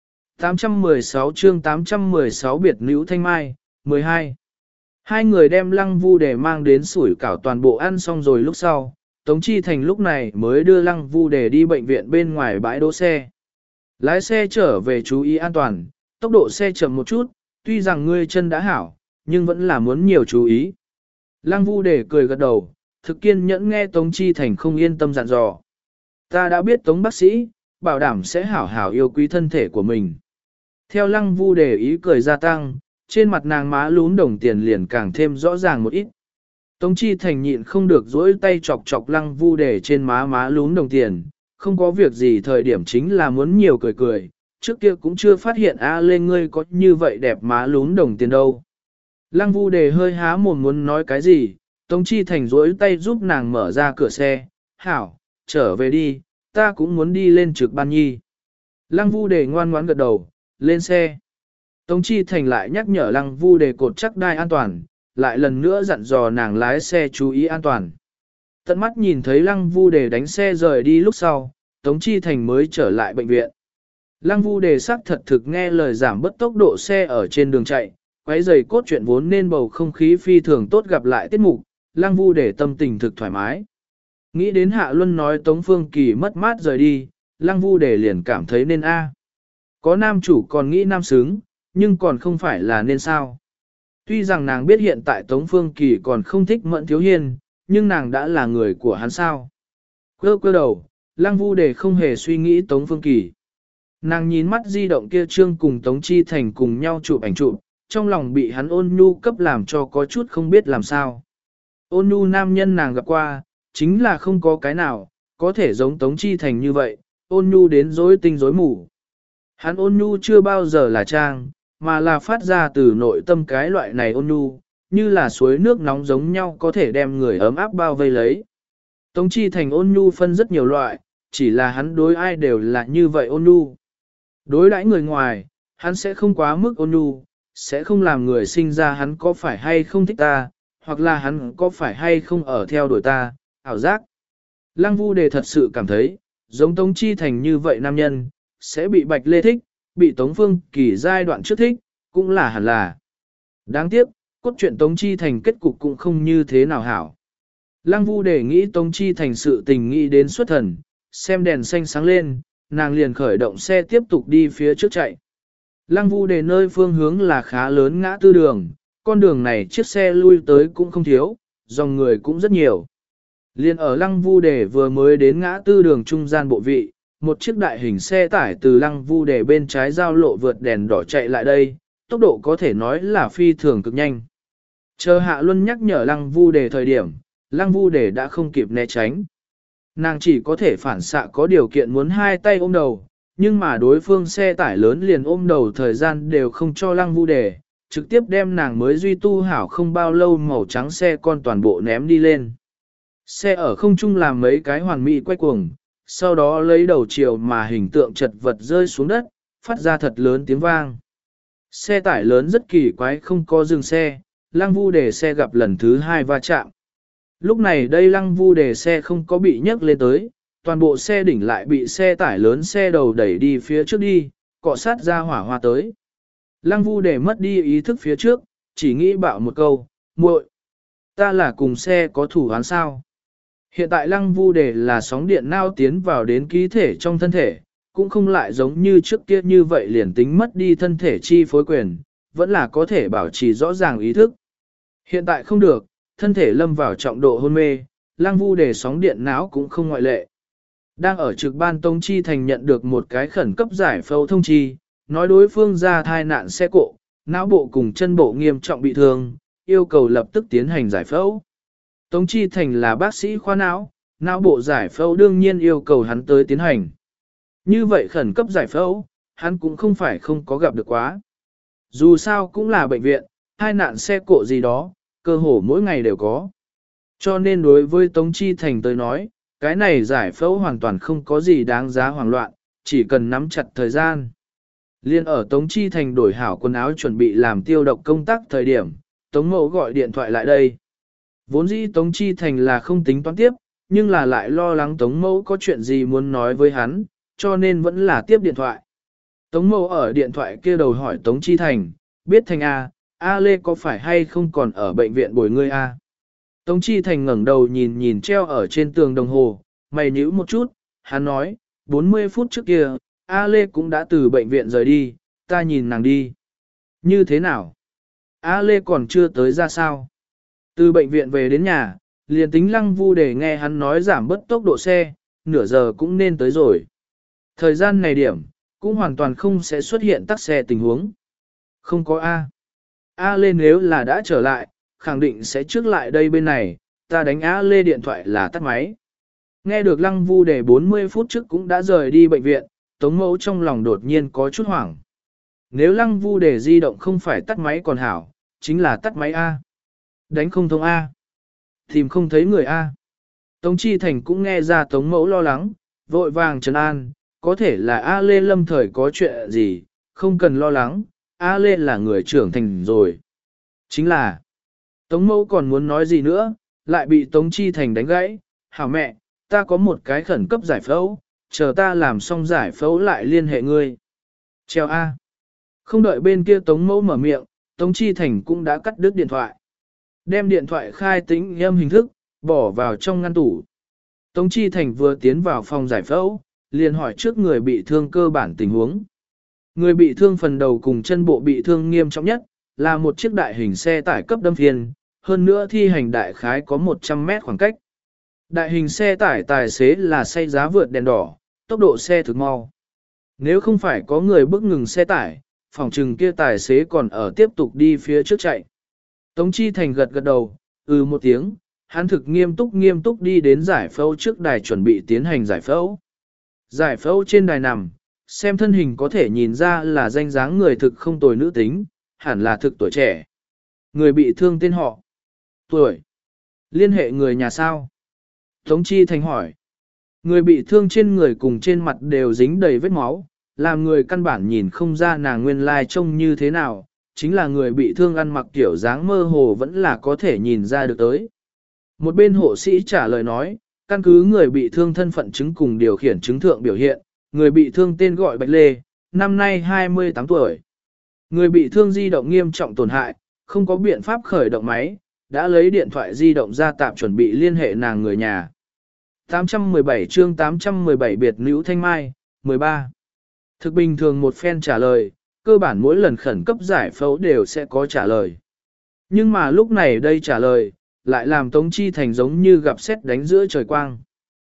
tám trăm mười sáu chương tám trăm mười sáu biệt nữ thanh mai, mười hai. Hai người đem Lăng Vu Đề mang đến sủi cảo toàn bộ ăn xong rồi lúc sau, Tống Chi Thành lúc này mới đưa Lăng Vu Đề đi bệnh viện bên ngoài bãi đỗ xe. Lái xe trở về chú ý an toàn, tốc độ xe chậm một chút, tuy rằng ngươi chân đã hảo, nhưng vẫn là muốn nhiều chú ý. Lăng Vu Đề cười gật đầu, thực kiên nhẫn nghe Tống Chi Thành không yên tâm dặn dò. Ta đã biết Tống bác sĩ, bảo đảm sẽ hảo hảo yêu quý thân thể của mình. Theo Lăng Vu Đề ý cười gia tăng, trên mặt nàng má lún đồng tiền liền càng thêm rõ ràng một ít. Tống Chi Thành nhịn không được dỗi tay chọc chọc Lăng Vu Đề trên má má lún đồng tiền, không có việc gì thời điểm chính là muốn nhiều cười cười, trước kia cũng chưa phát hiện A Lê ngươi có như vậy đẹp má lún đồng tiền đâu. Lăng Vu Đề hơi há mồm muốn nói cái gì, Tống Chi Thành dỗi tay giúp nàng mở ra cửa xe, hảo, trở về đi, ta cũng muốn đi lên trực ban nhi. Lăng Vu Đề ngoan ngoãn gật đầu, lên xe. Tống Chi Thành lại nhắc nhở Lăng Vu Đề cột chắc đai an toàn, lại lần nữa dặn dò nàng lái xe chú ý an toàn. Tận mắt nhìn thấy Lăng Vu Đề đánh xe rời đi lúc sau, Tống Chi Thành mới trở lại bệnh viện. Lăng Vu Đề sắc thật thực nghe lời giảm bớt tốc độ xe ở trên đường chạy, quấy giày cốt truyện vốn nên bầu không khí phi thường tốt gặp lại tiết mục, Lăng Vu Đề tâm tình thực thoải mái. Nghĩ đến Hạ Luân nói Tống Phương Kỳ mất mát rời đi, Lăng Vu Đề liền cảm thấy nên a. Có nam chủ còn nghĩ nam xứng, nhưng còn không phải là nên sao. Tuy rằng nàng biết hiện tại Tống Phương Kỳ còn không thích Mẫn Thiếu Hiên, nhưng nàng đã là người của hắn sao. Quơ quơ đầu, Lăng Vu Đề không hề suy nghĩ Tống Phương Kỳ. Nàng nhìn mắt di động kia trương cùng Tống Chi Thành cùng nhau chụp ảnh chụp, trong lòng bị hắn ôn nhu cấp làm cho có chút không biết làm sao. Ôn nhu nam nhân nàng gặp qua, chính là không có cái nào, có thể giống Tống Chi Thành như vậy, ôn nhu đến rối tinh rối mù. Hắn ôn nhu chưa bao giờ là trang, mà là phát ra từ nội tâm cái loại này ôn nhu, như là suối nước nóng giống nhau có thể đem người ấm áp bao vây lấy. Tống Chi Thành ôn nhu phân rất nhiều loại, chỉ là hắn đối ai đều là như vậy ôn nhu. Đối đãi người ngoài, hắn sẽ không quá mức ôn nhu, sẽ không làm người sinh ra hắn có phải hay không thích ta, hoặc là hắn có phải hay không ở theo đuổi ta, ảo giác. Lăng Vu Đề thật sự cảm thấy, giống Tống Chi Thành như vậy nam nhân, sẽ bị Bạch Lê thích, bị Tống Phương Kỳ giai đoạn trước thích, cũng là hẳn là. Đáng tiếc, cốt truyện Tống Chi Thành kết cục cũng không như thế nào hảo. Lăng Vu Đề nghĩ Tống Chi Thành sự tình nghĩ đến xuất thần, xem đèn xanh sáng lên, nàng liền khởi động xe tiếp tục đi phía trước chạy. Lăng Vu Đề nơi phương hướng là khá lớn ngã tư đường, con đường này chiếc xe lui tới cũng không thiếu, dòng người cũng rất nhiều. Liên ở Lăng Vu Đề vừa mới đến ngã tư đường trung gian bộ vị, một chiếc đại hình xe tải từ Lăng Vu Đề bên trái giao lộ vượt đèn đỏ chạy lại đây, tốc độ có thể nói là phi thường cực nhanh. Chờ Hạ Luân nhắc nhở Lăng Vu Đề thời điểm, Lăng Vu Đề đã không kịp né tránh. Nàng chỉ có thể phản xạ có điều kiện muốn hai tay ôm đầu, nhưng mà đối phương xe tải lớn liền ôm đầu thời gian đều không cho Lăng Vu Đề, trực tiếp đem nàng mới duy tu hảo không bao lâu màu trắng xe con toàn bộ ném đi lên. Xe ở không trung làm mấy cái hoàn mỹ quay cuồng, sau đó lấy đầu chiều mà hình tượng chật vật rơi xuống đất, phát ra thật lớn tiếng vang. Xe tải lớn rất kỳ quái không có dừng xe, Lăng Vu Đề xe gặp lần thứ hai va chạm. Lúc này đây Lăng Vu Đề xe không có bị nhấc lên tới, toàn bộ xe đỉnh lại bị xe tải lớn xe đầu đẩy đi phía trước đi, cọ sát ra hỏa hoa tới. Lăng Vu Đề mất đi ý thức phía trước, chỉ nghĩ bảo một câu, muội, ta là cùng xe có thủ án sao. Hiện tại Lăng Vu Đề là sóng điện nao tiến vào đến ký thể trong thân thể, cũng không lại giống như trước kia như vậy liền tính mất đi thân thể chi phối quyền, vẫn là có thể bảo trì rõ ràng ý thức. Hiện tại không được, thân thể lâm vào trọng độ hôn mê, Lăng Vu Đề sóng điện não cũng không ngoại lệ. Đang ở trực ban Tống Chi Thành nhận được một cái khẩn cấp giải phẫu thông chi, nói đối phương ra thai nạn xe cộ, não bộ cùng chân bộ nghiêm trọng bị thương, yêu cầu lập tức tiến hành giải phẫu. Tống Chi Thành là bác sĩ khoa não, não bộ giải phẫu đương nhiên yêu cầu hắn tới tiến hành. Như vậy khẩn cấp giải phẫu, hắn cũng không phải không có gặp được quá. Dù sao cũng là bệnh viện, hai nạn xe cộ gì đó, cơ hồ mỗi ngày đều có. Cho nên đối với Tống Chi Thành tới nói, cái này giải phẫu hoàn toàn không có gì đáng giá hoảng loạn, chỉ cần nắm chặt thời gian. Liên ở Tống Chi Thành đổi hảo quần áo chuẩn bị làm tiêu độc công tác thời điểm, Tống Mậu gọi điện thoại lại đây. Vốn dĩ Tống Chi Thành là không tính toán tiếp, nhưng là lại lo lắng Tống Mậu có chuyện gì muốn nói với hắn, cho nên vẫn là tiếp điện thoại. Tống Mậu ở điện thoại kia đầu hỏi Tống Chi Thành, biết Thành A, A Lê có phải hay không còn ở bệnh viện bồi ngươi A? Tống Chi Thành ngẩng đầu nhìn nhìn treo ở trên tường đồng hồ, mày nhíu một chút, hắn nói, bốn mươi phút trước kia, A Lê cũng đã từ bệnh viện rời đi, ta nhìn nàng đi. Như thế nào? A Lê còn chưa tới ra sao? Từ bệnh viện về đến nhà, liền tính Lăng Vu để nghe hắn nói giảm bớt tốc độ xe, nửa giờ cũng nên tới rồi. Thời gian này điểm, cũng hoàn toàn không sẽ xuất hiện tắc xe tình huống. Không có A. A Lê nếu là đã trở lại, khẳng định sẽ trước lại đây bên này, ta đánh A Lê điện thoại là tắt máy. Nghe được Lăng Vu để bốn mươi phút trước cũng đã rời đi bệnh viện, Tống Mẫu trong lòng đột nhiên có chút hoảng. Nếu Lăng Vu để di động không phải tắt máy còn hảo, chính là tắt máy A. Đánh không thông A. Tìm không thấy người A. Tống Chi Thành cũng nghe ra Tống Mẫu lo lắng, vội vàng trấn an, có thể là A Lê lâm thời có chuyện gì, không cần lo lắng, A Lê là người trưởng thành rồi. Chính là, Tống Mẫu còn muốn nói gì nữa, lại bị Tống Chi Thành đánh gãy, hảo mẹ, ta có một cái khẩn cấp giải phẫu, chờ ta làm xong giải phẫu lại liên hệ ngươi. Treo A. Không đợi bên kia Tống Mẫu mở miệng, Tống Chi Thành cũng đã cắt đứt điện thoại. Đem điện thoại khai tĩnh âm hình thức, bỏ vào trong ngăn tủ. Tống Chi Thành vừa tiến vào phòng giải phẫu, liền hỏi trước người bị thương cơ bản tình huống. Người bị thương phần đầu cùng chân bộ bị thương nghiêm trọng nhất, là một chiếc đại hình xe tải cấp đâm phiên, hơn nữa thi hành đại khái có một trăm mét khoảng cách. Đại hình xe tải tài xế là say giá vượt đèn đỏ, tốc độ xe thực mau. Nếu không phải có người bước ngừng xe tải, phòng trừng kia tài xế còn ở tiếp tục đi phía trước chạy. Tống Chi Thành gật gật đầu, ừ một tiếng, hắn thực nghiêm túc nghiêm túc đi đến giải phẫu trước đài chuẩn bị tiến hành giải phẫu. Giải phẫu trên đài nằm, xem thân hình có thể nhìn ra là danh dáng người thực không tồi nữ tính, hẳn là thực tuổi trẻ. Người bị thương tên họ. Tuổi. Liên hệ người nhà sao? Tống Chi Thành hỏi. Người bị thương trên người cùng trên mặt đều dính đầy vết máu, làm người căn bản nhìn không ra nàng nguyên lai trông như thế nào, chính là người bị thương ăn mặc kiểu dáng mơ hồ vẫn là có thể nhìn ra được tới. Một bên hộ sĩ trả lời nói, căn cứ người bị thương thân phận chứng cùng điều khiển chứng thượng biểu hiện, người bị thương tên gọi Bạch Lê, năm nay hai mươi tám tuổi. Người bị thương di động nghiêm trọng tổn hại, không có biện pháp khởi động máy, đã lấy điện thoại di động ra tạm chuẩn bị liên hệ nàng người nhà. tám trăm mười bảy chương tám trăm mười bảy biệt nữ thanh mai, mười ba. Thực bình thường một phen trả lời, cơ bản mỗi lần khẩn cấp giải phẫu đều sẽ có trả lời. Nhưng mà lúc này đây trả lời, lại làm Tống Chi Thành giống như gặp sét đánh giữa trời quang.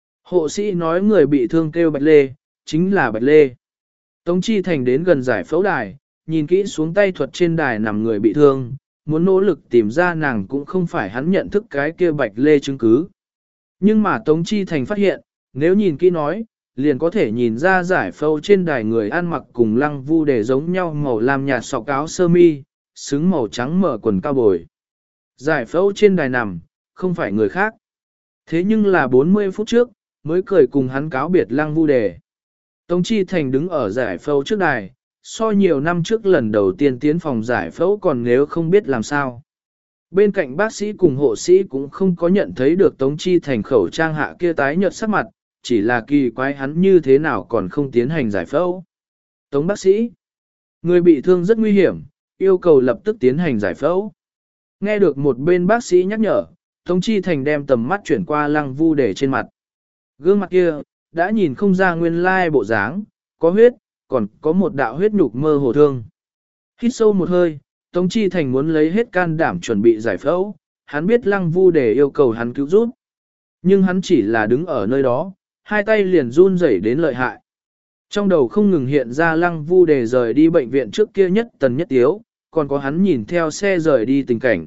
Hộ sĩ nói người bị thương kêu Bạch Lê, chính là Bạch Lê. Tống Chi Thành đến gần giải phẫu đài, nhìn kỹ xuống tay thuật trên đài nằm người bị thương, muốn nỗ lực tìm ra nàng cũng không phải hắn nhận thức cái kia Bạch Lê chứng cứ. Nhưng mà Tống Chi Thành phát hiện, nếu nhìn kỹ nói, liền có thể nhìn ra giải phẫu trên đài người ăn mặc cùng Lăng Vu để giống nhau màu lam nhạt sọc áo sơ mi, xứng màu trắng mở quần cao bồi. Giải phẫu trên đài nằm, không phải người khác. Thế nhưng là bốn mươi phút trước, mới cười cùng hắn cáo biệt Lăng Vu đề. Tống Chi Thành đứng ở giải phẫu trước đài, so nhiều năm trước lần đầu tiên tiến phòng giải phẫu còn nếu không biết làm sao. Bên cạnh bác sĩ cùng hộ sĩ cũng không có nhận thấy được Tống Chi Thành khẩu trang hạ kia tái nhợt sắc mặt, chỉ là kỳ quái hắn như thế nào còn không tiến hành giải phẫu. Tống bác sĩ, người bị thương rất nguy hiểm, yêu cầu lập tức tiến hành giải phẫu. Nghe được một bên bác sĩ nhắc nhở, Tống Chi Thành đem tầm mắt chuyển qua Lăng Vu để trên mặt. Gương mặt kia, đã nhìn không ra nguyên lai bộ dáng, có huyết, còn có một đạo huyết nhục mơ hồ thương. Hít sâu một hơi, Tống Chi Thành muốn lấy hết can đảm chuẩn bị giải phẫu, hắn biết Lăng Vu Đề yêu cầu hắn cứu giúp. Nhưng hắn chỉ là đứng ở nơi đó, hai tay liền run rẩy đến lợi hại. Trong đầu không ngừng hiện ra Lăng Vu Đề rời đi bệnh viện trước kia nhất tần nhất tiếu, còn có hắn nhìn theo xe rời đi tình cảnh.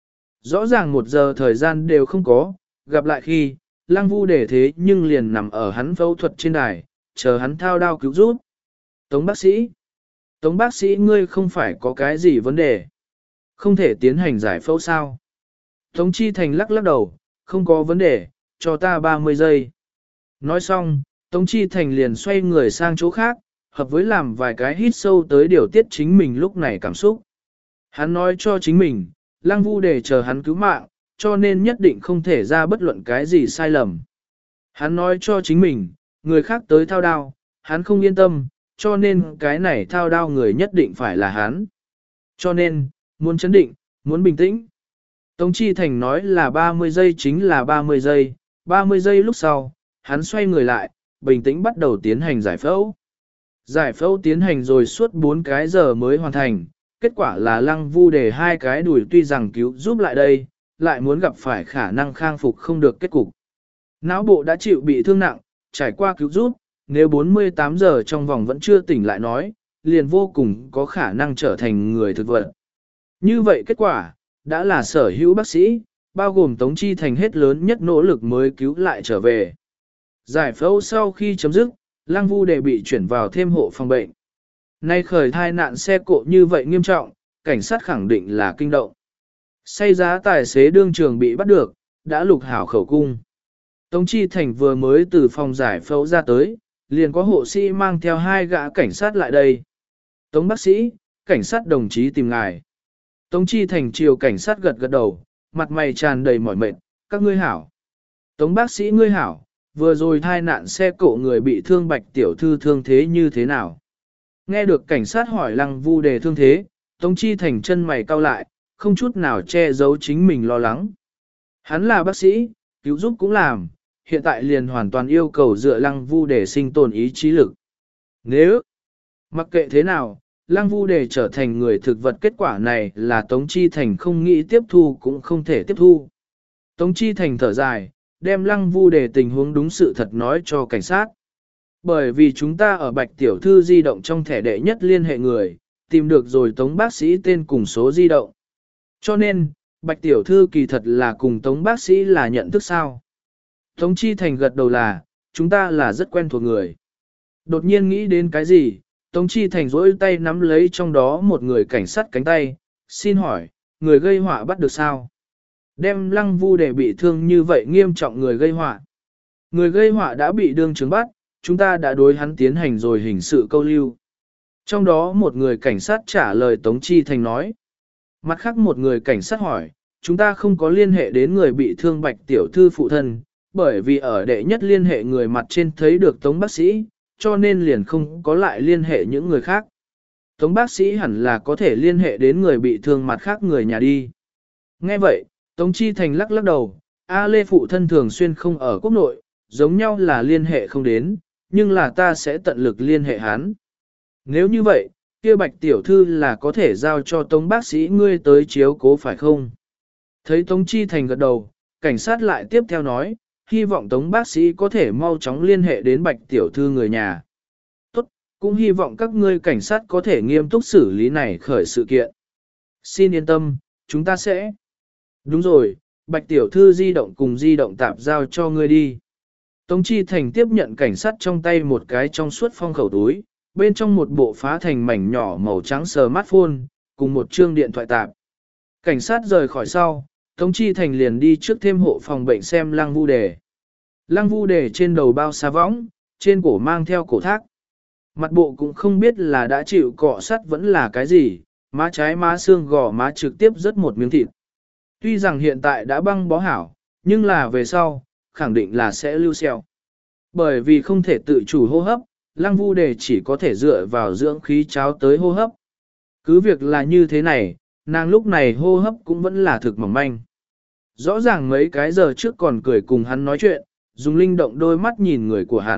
Rõ ràng một giờ thời gian đều không có, gặp lại khi, Lăng Vu Đề thế nhưng liền nằm ở hắn phẫu thuật trên đài, chờ hắn thao đao cứu giúp. Tống bác sĩ, Tống bác sĩ ngươi không phải có cái gì vấn đề, không thể tiến hành giải phẫu sao? Tống Chi Thành lắc lắc đầu, không có vấn đề, cho ta ba mươi giây. Nói xong, Tống Chi Thành liền xoay người sang chỗ khác, hợp với làm vài cái hít sâu tới điều tiết chính mình lúc này cảm xúc. Hắn nói cho chính mình, Lăng Vu Đề chờ hắn cứu mạng, cho nên nhất định không thể ra bất luận cái gì sai lầm. Hắn nói cho chính mình, người khác tới thao đao, hắn không yên tâm, cho nên cái này thao đao người nhất định phải là hắn. Cho nên, muốn chấn định, muốn bình tĩnh. Tống Chi Thành nói là ba mươi giây chính là ba mươi giây, ba mươi giây lúc sau, hắn xoay người lại, bình tĩnh bắt đầu tiến hành giải phẫu. Giải phẫu tiến hành rồi suốt bốn cái giờ mới hoàn thành, kết quả là Lăng Vu Đề hai cái đùi tuy rằng cứu giúp lại đây, lại muốn gặp phải khả năng khang phục không được kết cục. Não bộ đã chịu bị thương nặng, trải qua cứu giúp, nếu bốn mươi tám giờ trong vòng vẫn chưa tỉnh lại nói, liền vô cùng có khả năng trở thành người thực vật. Như vậy kết quả, đã là sở hữu bác sĩ, bao gồm Tống Chi Thành hết lớn nhất nỗ lực mới cứu lại trở về. Giải phẫu sau khi chấm dứt, Lăng Vu Đề bị chuyển vào thêm hộ phòng bệnh. Nay khởi thai nạn xe cộ như vậy nghiêm trọng, cảnh sát khẳng định là kinh động. Say giá tài xế đương trường bị bắt được, đã lục hảo khẩu cung. Tống Chi Thành vừa mới từ phòng giải phẫu ra tới, liền có hộ sĩ mang theo hai gã cảnh sát lại đây. Tống bác sĩ, cảnh sát đồng chí tìm ngài. Tống Chi Thành chiều cảnh sát gật gật đầu, mặt mày tràn đầy mỏi mệt, các ngươi hảo. Tống bác sĩ ngươi hảo, vừa rồi thai nạn xe cộ người bị thương Bạch tiểu thư thương thế như thế nào? Nghe được cảnh sát hỏi Lăng Vu Đề thương thế, Tống Chi Thành chân mày cau lại, không chút nào che giấu chính mình lo lắng. Hắn là bác sĩ, cứu giúp cũng làm, hiện tại liền hoàn toàn yêu cầu dựa Lăng Vu Đề sinh tồn ý chí lực. Nếu, mặc kệ thế nào, Lăng Vu Đề trở thành người thực vật kết quả này là Tống Chi Thành không nghĩ tiếp thu cũng không thể tiếp thu. Tống Chi Thành thở dài, đem Lăng Vu Đề tình huống đúng sự thật nói cho cảnh sát. Bởi vì chúng ta ở Bạch Tiểu Thư di động trong thẻ đệ nhất liên hệ người, tìm được rồi Tống bác sĩ tên cùng số di động. Cho nên, Bạch Tiểu Thư kỳ thật là cùng Tống bác sĩ là nhận thức sao. Tống Chi Thành gật đầu là, chúng ta là rất quen thuộc người. Đột nhiên nghĩ đến cái gì, Tống Chi Thành rỗi tay nắm lấy trong đó một người cảnh sát cánh tay, xin hỏi, người gây họa bắt được sao? Đem Lăng Vu Đề bị thương như vậy nghiêm trọng người gây họa. Người gây họa đã bị đương chứng bắt, chúng ta đã đối hắn tiến hành rồi hình sự câu lưu. Trong đó một người cảnh sát trả lời Tống Chi Thành nói. Mặt khác một người cảnh sát hỏi, chúng ta không có liên hệ đến người bị thương Bạch tiểu thư phụ thân, bởi vì ở đệ nhất liên hệ người mặt trên thấy được Tống bác sĩ, cho nên liền không có lại liên hệ những người khác. Tống bác sĩ hẳn là có thể liên hệ đến người bị thương mặt khác người nhà đi. Nghe vậy, Tống Chi Thành lắc lắc đầu, A Lê phụ thân thường xuyên không ở quốc nội, giống nhau là liên hệ không đến, nhưng là ta sẽ tận lực liên hệ hắn. Nếu như vậy, kia Bạch tiểu thư là có thể giao cho Tống bác sĩ ngươi tới chiếu cố phải không? Thấy Tống Chi Thành gật đầu, cảnh sát lại tiếp theo nói, hy vọng Tống bác sĩ có thể mau chóng liên hệ đến Bạch tiểu thư người nhà. Tốt, cũng hy vọng các ngươi cảnh sát có thể nghiêm túc xử lý này khởi sự kiện. Xin yên tâm, chúng ta sẽ. Đúng rồi, Bạch tiểu thư di động cùng di động tạp giao cho ngươi đi. Tống Chi Thành tiếp nhận cảnh sát trong tay một cái trong suốt phong khẩu túi, bên trong một bộ phá thành mảnh nhỏ màu trắng smartphone, cùng một chương điện thoại tạp. Cảnh sát rời khỏi sau, Tống Chi Thành liền đi trước thêm hộ phòng bệnh xem Lăng Vu Đề. Lăng Vu Đề trên đầu bao xà võng, trên cổ mang theo cổ thác. Mặt bộ cũng không biết là đã chịu cọ sắt vẫn là cái gì, má trái má xương gò má trực tiếp rớt một miếng thịt. Tuy rằng hiện tại đã băng bó hảo, nhưng là về sau, khẳng định là sẽ lưu sẹo. Bởi vì không thể tự chủ hô hấp, Lăng Vu Đề chỉ có thể dựa vào dưỡng khí cháo tới hô hấp. Cứ việc là như thế này, nàng lúc này hô hấp cũng vẫn là thực mỏng manh. Rõ ràng mấy cái giờ trước còn cười cùng hắn nói chuyện, dùng linh động đôi mắt nhìn người của hắn,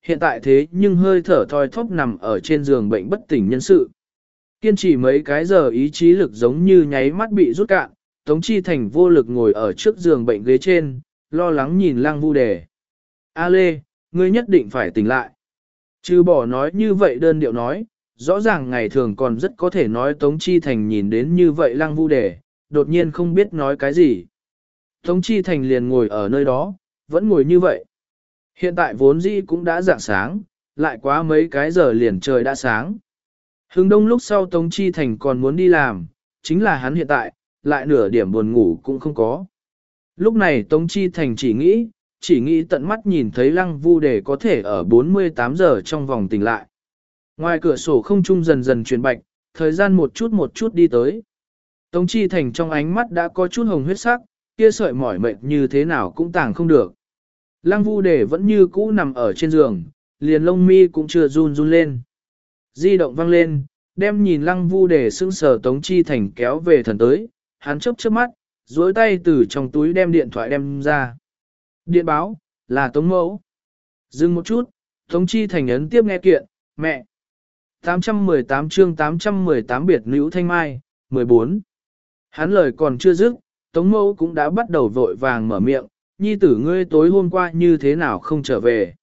hiện tại thế nhưng hơi thở thoi thóp nằm ở trên giường bệnh bất tỉnh nhân sự. Kiên trì mấy cái giờ ý chí lực giống như nháy mắt bị rút cạn, Tống Chi Thành vô lực ngồi ở trước giường bệnh ghế trên, lo lắng nhìn Lăng Vu Đề. A Lê, ngươi nhất định phải tỉnh lại. Chứ bỏ nói như vậy đơn điệu nói, rõ ràng ngày thường còn rất có thể nói Tống Chi Thành nhìn đến như vậy Lăng Vu Đề, đột nhiên không biết nói cái gì. Tống Chi Thành liền ngồi ở nơi đó, vẫn ngồi như vậy. Hiện tại vốn dĩ cũng đã rạng sáng, lại quá mấy cái giờ liền trời đã sáng. Hướng đông lúc sau Tống Chi Thành còn muốn đi làm, chính là hắn hiện tại, lại nửa điểm buồn ngủ cũng không có. Lúc này Tống Chi Thành chỉ nghĩ, chỉ nghĩ tận mắt nhìn thấy Lăng Vu Đề có thể ở bốn mươi tám giờ trong vòng tỉnh lại. Ngoài cửa sổ không trung dần dần chuyển bạch, thời gian một chút một chút đi tới. Tống Chi Thành trong ánh mắt đã có chút hồng huyết sắc, kia sợi mỏi mệt như thế nào cũng tàng không được. Lăng Vu Đề vẫn như cũ nằm ở trên giường, liền lông mi cũng chưa run run lên. Di động vang lên, đem nhìn Lăng Vu Đề sững sờ Tống Chi Thành kéo về thần tới, hắn chớp chớp mắt, duỗi tay từ trong túi đem điện thoại đem ra. Điện báo, là Tống Mẫu. Dừng một chút, Tống Chi Thành ấn tiếp nghe kiện, mẹ. tám trăm mười tám chương tám trăm mười tám biệt nữ thanh mai, mười bốn. Hắn lời còn chưa dứt, Tống Mẫu cũng đã bắt đầu vội vàng mở miệng, nhi tử ngươi tối hôm qua như thế nào không trở về.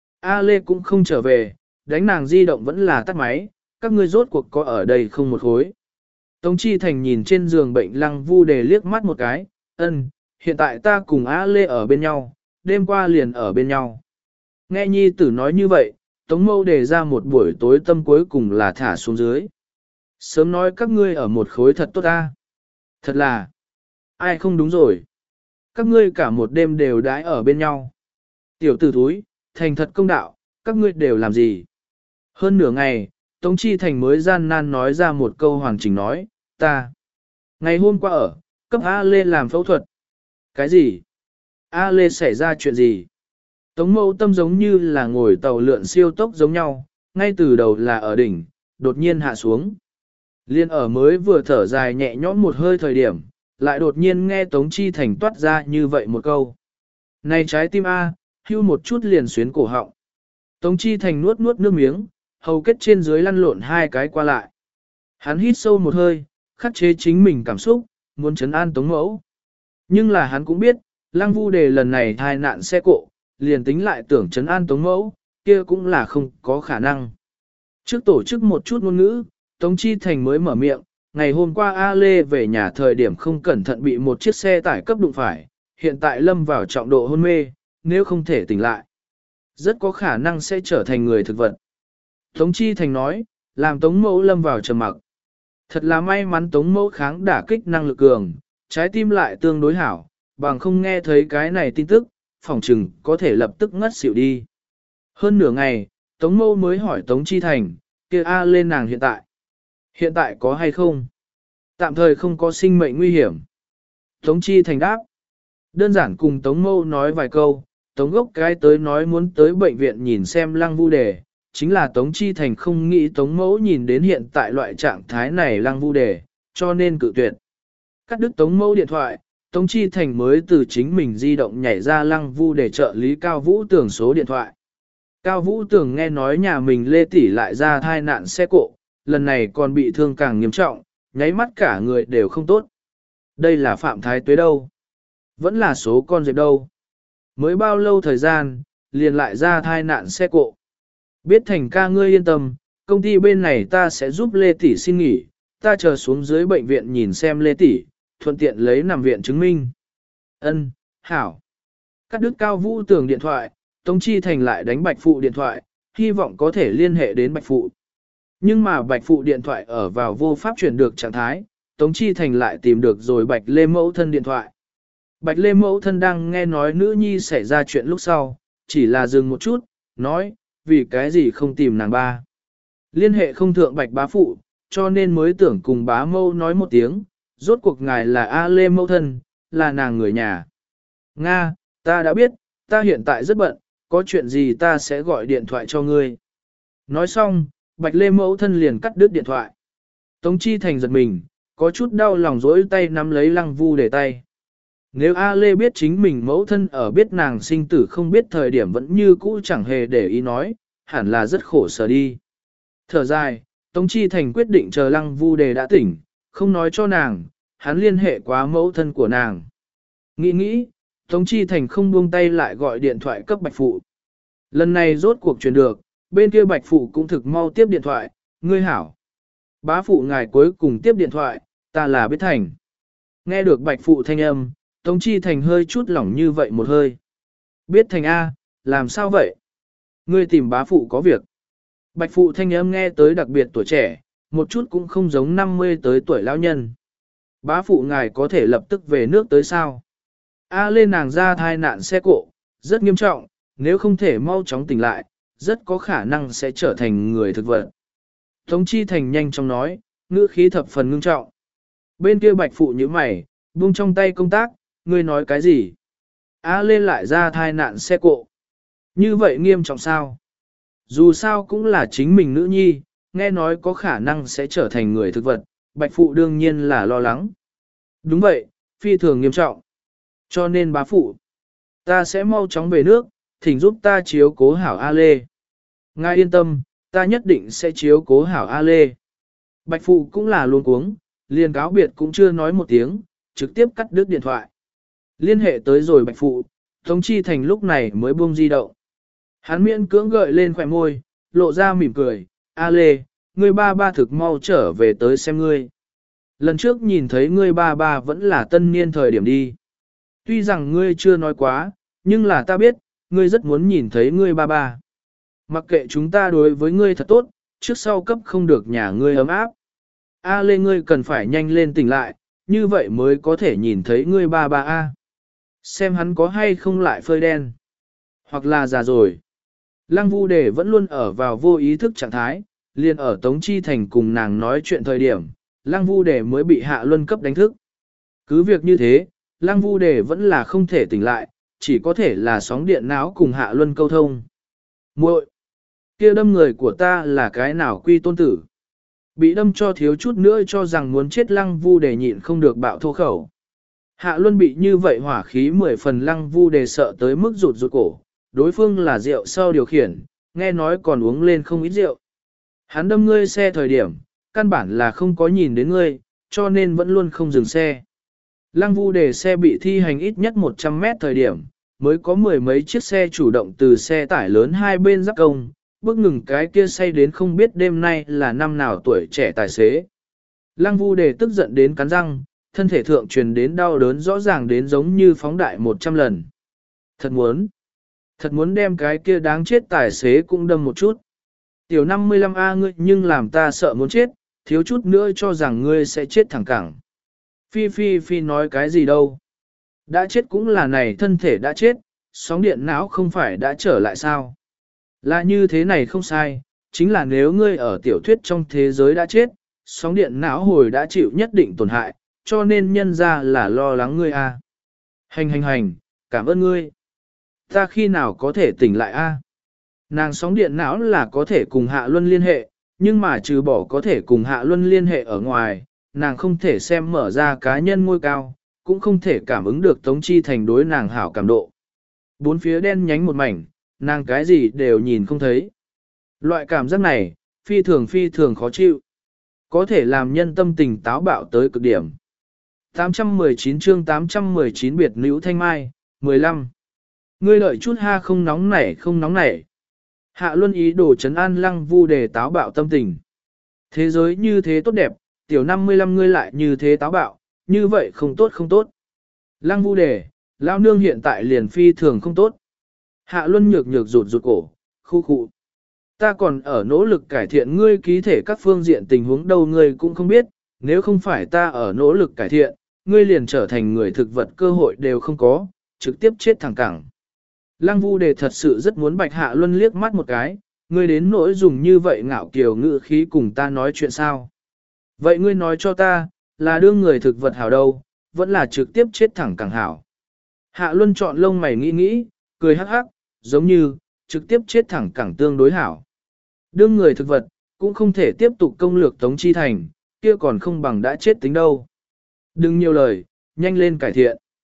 A Lê cũng không trở về, đánh nàng di động vẫn là tắt máy, các ngươi rốt cuộc có ở đây không một khối. Tống Chi Thành nhìn trên giường bệnh Lăng Vu Đề liếc mắt một cái, ân, hiện tại ta cùng A Lê ở bên nhau, đêm qua liền ở bên nhau. Nghe nhi tử nói như vậy, Tống Mâu đề ra một buổi tối tâm cuối cùng là thả xuống dưới. Sớm nói các ngươi ở một khối thật tốt ta. Thật là, ai không đúng rồi. Các ngươi cả một đêm đều đãi ở bên nhau. Tiểu tử thúi, thành thật công đạo, các ngươi đều làm gì? Hơn nửa ngày, Tống Chi Thành mới gian nan nói ra một câu hoàn chỉnh nói, ta. Ngày hôm qua ở, cấp A Lê làm phẫu thuật. Cái gì? A Lê xảy ra chuyện gì? Tống Mâu tâm giống như là ngồi tàu lượn siêu tốc giống nhau, ngay từ đầu là ở đỉnh, đột nhiên hạ xuống. Liên ở mới vừa thở dài nhẹ nhõm một hơi thời điểm, lại đột nhiên nghe Tống Chi Thành toát ra như vậy một câu. Này trái tim A, hưu một chút liền xuyến cổ họng. Tống Chi Thành nuốt nuốt nước miếng, hầu kết trên dưới lăn lộn hai cái qua lại. Hắn hít sâu một hơi, khắc chế chính mình cảm xúc, muốn trấn an Tống Mẫu. Nhưng là hắn cũng biết, Lăng Vu Đề lần này thai nạn xe cộ, liền tính lại tưởng trấn an Tống Mẫu, kia cũng là không có khả năng. Trước tổ chức một chút ngôn ngữ, Tống Chi Thành mới mở miệng, ngày hôm qua A Lê về nhà thời điểm không cẩn thận bị một chiếc xe tải cấp đụng phải, hiện tại lâm vào trọng độ hôn mê, nếu không thể tỉnh lại. Rất có khả năng sẽ trở thành người thực vật. Tống Chi Thành nói, làm Tống Mẫu lâm vào trầm mặc. Thật là may mắn Tống Mẫu kháng đả kích năng lực cường, trái tim lại tương đối hảo, bằng không nghe thấy cái này tin tức, phỏng chừng có thể lập tức ngất xỉu đi. Hơn nửa ngày, Tống Mẫu mới hỏi Tống Chi Thành, kia A lên nàng hiện tại. Hiện tại có hay không? Tạm thời không có sinh mệnh nguy hiểm. Tống Chi Thành đáp. Đơn giản cùng Tống Mẫu nói vài câu, Tống Gốc cái tới nói muốn tới bệnh viện nhìn xem Lăng Vu Đề, chính là Tống Chi Thành không nghĩ Tống Mẫu nhìn đến hiện tại loại trạng thái này Lăng Vu Đề, cho nên cự tuyệt. Cắt đứt Tống Mẫu điện thoại, Tống Chi Thành mới từ chính mình di động nhảy ra Lăng Vu Đề trợ lý Cao Vũ Tường số điện thoại. Cao Vũ Tường nghe nói nhà mình Lê Tỷ lại ra thai nạn xe cộ, lần này còn bị thương càng nghiêm trọng, nháy mắt cả người đều không tốt. Đây là Phạm Thái Tuế đâu? Vẫn là số con dẹp đâu? Mới bao lâu thời gian, liền lại ra thai nạn xe cộ. Biết Thành ca ngươi yên tâm, công ty bên này ta sẽ giúp Lê Tỷ xin nghỉ, ta chờ xuống dưới bệnh viện nhìn xem Lê Tỷ, thuận tiện lấy nằm viện chứng minh. Ân, hảo. Cắt đứt Cao Vũ Tường điện thoại, Tống Chi Thành lại đánh Bạch Phụ điện thoại, hy vọng có thể liên hệ đến Bạch Phụ. Nhưng mà Bạch Phụ điện thoại ở vào vô pháp chuyển được trạng thái, Tống Chi Thành lại tìm được rồi Bạch Lê Mẫu Thân điện thoại. Bạch Lê Mẫu Thân đang nghe nói nữ nhi xảy ra chuyện lúc sau, chỉ là dừng một chút, nói, vì cái gì không tìm nàng ba. Liên hệ không thượng Bạch Bá Phụ, cho nên mới tưởng cùng bá mâu nói một tiếng, rốt cuộc ngài là A Lê Mẫu Thân, là nàng người nhà. Nga, ta đã biết, ta hiện tại rất bận, có chuyện gì ta sẽ gọi điện thoại cho ngươi. Nói xong, Bạch Lê Mẫu Thân liền cắt đứt điện thoại. Tống Chi Thành giật mình, có chút đau lòng dỗi tay nắm lấy Lăng Vu Đề tay. Nếu A Lê biết chính mình mẫu thân ở biết nàng sinh tử không biết thời điểm vẫn như cũ chẳng hề để ý nói, hẳn là rất khổ sở đi. Thở dài, Tống Chi Thành quyết định chờ Lăng Vu Đề đã tỉnh, không nói cho nàng, hắn liên hệ quá mẫu thân của nàng. Nghĩ nghĩ, Tống Chi Thành không buông tay lại gọi điện thoại cấp Bạch Phụ. Lần này rốt cuộc truyền được, bên kia Bạch Phụ cũng thực mau tiếp điện thoại, ngươi hảo. Bá Phụ ngài cuối cùng tiếp điện thoại, ta là Biết Thành. Nghe được Bạch Phụ thanh âm, Tống Chi Thành hơi chút lỏng như vậy một hơi. Biết Thành A, làm sao vậy? Ngươi tìm bá phụ có việc. Bạch Phụ thanh âm nghe tới đặc biệt tuổi trẻ, một chút cũng không giống năm mươi tới tuổi lão nhân. Bá phụ ngài có thể lập tức về nước tới sao? A lên nàng ra thai nạn xe cộ, rất nghiêm trọng, nếu không thể mau chóng tỉnh lại, rất có khả năng sẽ trở thành người thực vật. Tống Chi Thành nhanh chóng nói, ngữ khí thập phần ngưng trọng. Bên kia Bạch Phụ như mày, buông trong tay công tác, ngươi nói cái gì? A lên lại ra thai nạn xe cộ. Như vậy nghiêm trọng sao? Dù sao cũng là chính mình nữ nhi, nghe nói có khả năng sẽ trở thành người thực vật, Bạch Phụ đương nhiên là lo lắng. Đúng vậy, phi thường nghiêm trọng. Cho nên bá phụ, ta sẽ mau chóng về nước, thỉnh giúp ta chiếu cố hảo A Lê. Ngài yên tâm, ta nhất định sẽ chiếu cố hảo A Lê. Bạch Phụ cũng là luôn cuống, liền cáo biệt cũng chưa nói một tiếng, trực tiếp cắt đứt điện thoại. Liên hệ tới rồi Bạch Phụ, Tống Chi Thành lúc này mới buông di động. Hắn miễn cưỡng gợi lên khỏe môi, lộ ra mỉm cười, A Lê, ngươi ba ba thực mau trở về tới xem ngươi. Lần trước nhìn thấy ngươi ba ba vẫn là tân niên thời điểm đi. Tuy rằng ngươi chưa nói quá, nhưng là ta biết, ngươi rất muốn nhìn thấy ngươi ba ba. Mặc kệ chúng ta đối với ngươi thật tốt, trước sau cấp không được nhà ngươi ấm áp. A Lê ngươi cần phải nhanh lên tỉnh lại, như vậy mới có thể nhìn thấy ngươi ba ba A. Xem hắn có hay không lại phơi đen. Hoặc là già rồi. Lăng Vu Đề vẫn luôn ở vào vô ý thức trạng thái, liền ở Tống Chi Thành cùng nàng nói chuyện thời điểm, Lăng Vu Đề mới bị Hạ Luân cấp đánh thức. Cứ việc như thế, Lăng Vu Đề vẫn là không thể tỉnh lại, chỉ có thể là sóng điện não cùng Hạ Luân câu thông. Muội, kia đâm người của ta là cái nào quy tôn tử? Bị đâm cho thiếu chút nữa cho rằng muốn chết Lăng Vu Đề nhịn không được bạo thô khẩu. Hạ Luân bị như vậy hỏa khí mười phần Lăng Vu Đề sợ tới mức rụt rụt cổ, đối phương là rượu sau điều khiển, nghe nói còn uống lên không ít rượu. Hắn đâm ngươi xe thời điểm, căn bản là không có nhìn đến ngươi, cho nên vẫn luôn không dừng xe. Lăng Vu Đề xe bị thi hành ít nhất một trăm mét thời điểm, mới có mười mấy chiếc xe chủ động từ xe tải lớn hai bên giáp công, bước ngừng cái kia say đến không biết đêm nay là năm nào tuổi trẻ tài xế. Lăng Vu Đề tức giận đến cắn răng, thân thể thượng truyền đến đau đớn rõ ràng đến giống như phóng đại một trăm lần. Thật muốn, thật muốn đem cái kia đáng chết tài xế cũng đâm một chút. Tiểu năm mươi lăm A ngươi nhưng làm ta sợ muốn chết, thiếu chút nữa cho rằng ngươi sẽ chết thẳng cẳng. Phi Phi Phi nói cái gì đâu. Đã chết cũng là này thân thể đã chết, sóng điện não không phải đã trở lại sao. Là như thế này không sai, chính là nếu ngươi ở tiểu thuyết trong thế giới đã chết, sóng điện não hồi đã chịu nhất định tổn hại, cho nên nhân ra là lo lắng ngươi a. Hành hành hành, cảm ơn ngươi. Ta khi nào có thể tỉnh lại a? Nàng sóng điện não là có thể cùng Hạ Luân liên hệ, nhưng mà trừ bỏ có thể cùng Hạ Luân liên hệ ở ngoài, nàng không thể xem mở ra cá nhân ngôi cao, cũng không thể cảm ứng được Tống Chi Thành đối nàng hảo cảm độ. Bốn phía đen nhánh một mảnh, nàng cái gì đều nhìn không thấy. Loại cảm giác này, phi thường phi thường khó chịu. Có thể làm nhân tâm tình táo bạo tới cực điểm. tám trăm mười chín chương tám trăm mười chín biệt nữ thanh mai, mười lăm. Ngươi lợi chút ha không nóng nảy không nóng nảy. Hạ Luân ý đồ trấn an Lăng Vu Đề táo bạo tâm tình. Thế giới như thế tốt đẹp, tiểu năm mươi lăm ngươi lại như thế táo bạo, như vậy không tốt không tốt. Lăng Vu Đề, lao nương hiện tại liền phi thường không tốt. Hạ Luân nhược nhược rụt rụt cổ, khu khu. Ta còn ở nỗ lực cải thiện ngươi ký thể các phương diện tình huống đâu ngươi cũng không biết, nếu không phải ta ở nỗ lực cải thiện, ngươi liền trở thành người thực vật cơ hội đều không có, trực tiếp chết thẳng cẳng. Lăng Vu Đề thật sự rất muốn Bạch Hạ Luân liếc mắt một cái, ngươi đến nỗi dùng như vậy ngạo kiều ngữ khí cùng ta nói chuyện sao. Vậy ngươi nói cho ta, là đương người thực vật hảo đâu, vẫn là trực tiếp chết thẳng cẳng hảo. Hạ Luân chọn lông mày nghĩ nghĩ, cười hắc hắc, giống như, trực tiếp chết thẳng cẳng tương đối hảo. Đương người thực vật, cũng không thể tiếp tục công lược Tống Chi Thành, kia còn không bằng đã chết tính đâu. Đừng nhiều lời, nhanh lên cải thiện.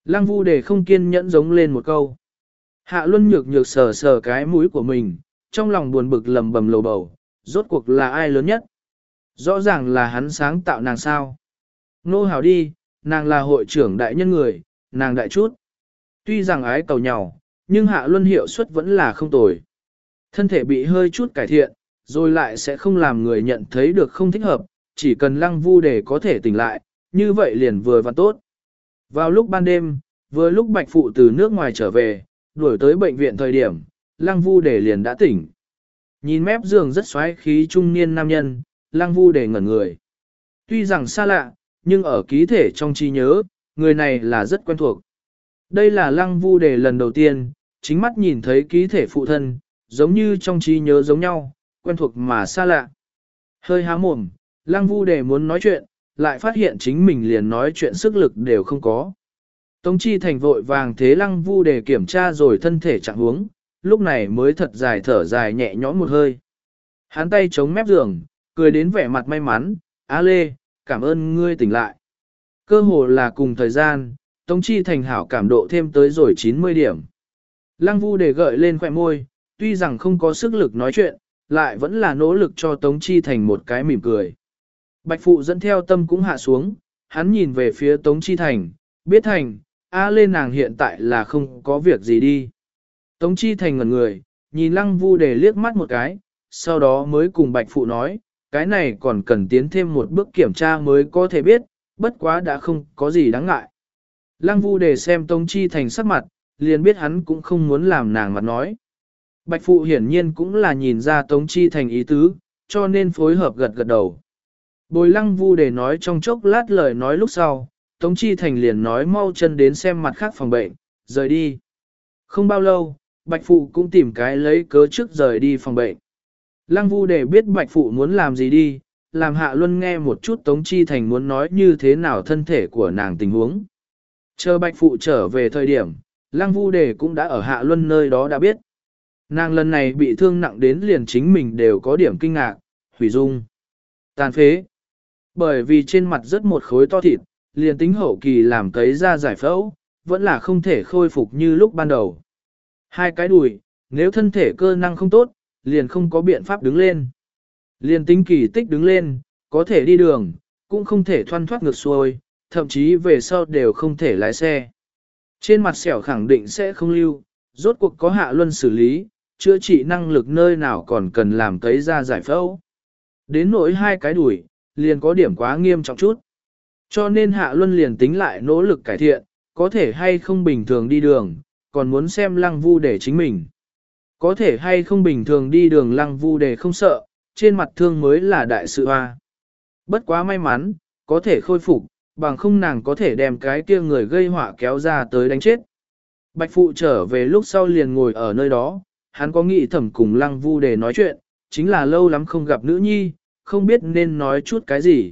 Lăng Vu Đề không kiên nhẫn giống lên một câu. Hạ Luân nhược nhược sờ sờ cái mũi của mình, trong lòng buồn bực lầm bầm lầu bầu, rốt cuộc là ai lớn nhất? Rõ ràng là hắn sáng tạo nàng sao. Nô hào đi, nàng là hội trưởng đại nhân người, nàng đại chút. Tuy rằng ái cầu nhau, nhưng Hạ Luân hiệu suất vẫn là không tồi. Thân thể bị hơi chút cải thiện, rồi lại sẽ không làm người nhận thấy được không thích hợp, chỉ cần Lăng Vu Đề có thể tỉnh lại, như vậy liền vừa và tốt. Vào lúc ban đêm, vừa lúc Bạch Phụ từ nước ngoài trở về, đuổi tới bệnh viện thời điểm, Lăng Vu Đề liền đã tỉnh. Nhìn mép giường rất xoáy khí trung niên nam nhân, Lăng Vu Đề ngẩn người. Tuy rằng xa lạ, nhưng ở ký thể trong trí nhớ, người này là rất quen thuộc. Đây là Lăng Vu Đề lần đầu tiên, chính mắt nhìn thấy ký thể phụ thân, giống như trong trí nhớ giống nhau, quen thuộc mà xa lạ. Hơi há mồm, Lăng Vu Đề muốn nói chuyện, lại phát hiện chính mình liền nói chuyện sức lực đều không có. Tống Chi Thành vội vàng thế Lăng Vu Đề kiểm tra rồi thân thể trạng huống, lúc này mới thật dài thở dài nhẹ nhõm một hơi. Hắn tay chống mép giường, cười đến vẻ mặt may mắn, Á Lê, cảm ơn ngươi tỉnh lại. Cơ hồ là cùng thời gian, Tống Chi Thành hảo cảm độ thêm tới rồi chín mươi điểm. Lăng Vu Đề gợi lên khỏe môi, tuy rằng không có sức lực nói chuyện, lại vẫn là nỗ lực cho Tống Chi Thành một cái mỉm cười. Bạch Phụ dẫn theo tâm cũng hạ xuống, hắn nhìn về phía Tống Chi Thành, biết Thành, A lên nàng hiện tại là không có việc gì đi. Tống Chi Thành ngẩn người, nhìn Lăng Vu Đề liếc mắt một cái, sau đó mới cùng Bạch Phụ nói, cái này còn cần tiến thêm một bước kiểm tra mới có thể biết, bất quá đã không có gì đáng ngại. Lăng Vu Đề xem Tống Chi Thành sắc mặt, liền biết hắn cũng không muốn làm nàng mặt nói. Bạch Phụ hiển nhiên cũng là nhìn ra Tống Chi Thành ý tứ, cho nên phối hợp gật gật đầu. Bồi Lăng Vu Đề nói trong chốc lát lời nói lúc sau, Tống Chi Thành liền nói mau chân đến xem mặt khác phòng bệnh, rời đi. Không bao lâu, Bạch Phụ cũng tìm cái lấy cớ trước rời đi phòng bệnh. Lăng Vu Đề biết Bạch Phụ muốn làm gì đi, làm Hạ Luân nghe một chút Tống Chi Thành muốn nói như thế nào thân thể của nàng tình huống. Chờ Bạch Phụ trở về thời điểm, Lăng Vu Đề cũng đã ở Hạ Luân nơi đó đã biết. Nàng lần này bị thương nặng đến liền chính mình đều có điểm kinh ngạc, hủy dung, tàn phế. Bởi vì trên mặt rất một khối to thịt, liền tính hậu kỳ làm cấy ra giải phẫu, vẫn là không thể khôi phục như lúc ban đầu. Hai cái đùi, nếu thân thể cơ năng không tốt, liền không có biện pháp đứng lên. Liền tính kỳ tích đứng lên, có thể đi đường, cũng không thể thoăn thoát ngược xuôi, thậm chí về sau đều không thể lái xe. Trên mặt sẹo khẳng định sẽ không lưu, rốt cuộc có Hạ Luân xử lý, chữa trị năng lực nơi nào còn cần làm cấy ra giải phẫu. Đến nỗi hai cái đùi, liền có điểm quá nghiêm trọng chút. Cho nên Hạ Luân liền tính lại nỗ lực cải thiện, có thể hay không bình thường đi đường, còn muốn xem Lăng Vu Đề chính mình. Có thể hay không bình thường đi đường Lăng Vu Đề không sợ, trên mặt thương mới là đại sự hoa. Bất quá may mắn, có thể khôi phục, bằng không nàng có thể đem cái kia người gây họa kéo ra tới đánh chết. Bạch Phụ trở về lúc sau liền ngồi ở nơi đó, hắn có nghĩ thầm cùng Lăng Vu Đề nói chuyện, chính là lâu lắm không gặp nữ nhi, không biết nên nói chút cái gì.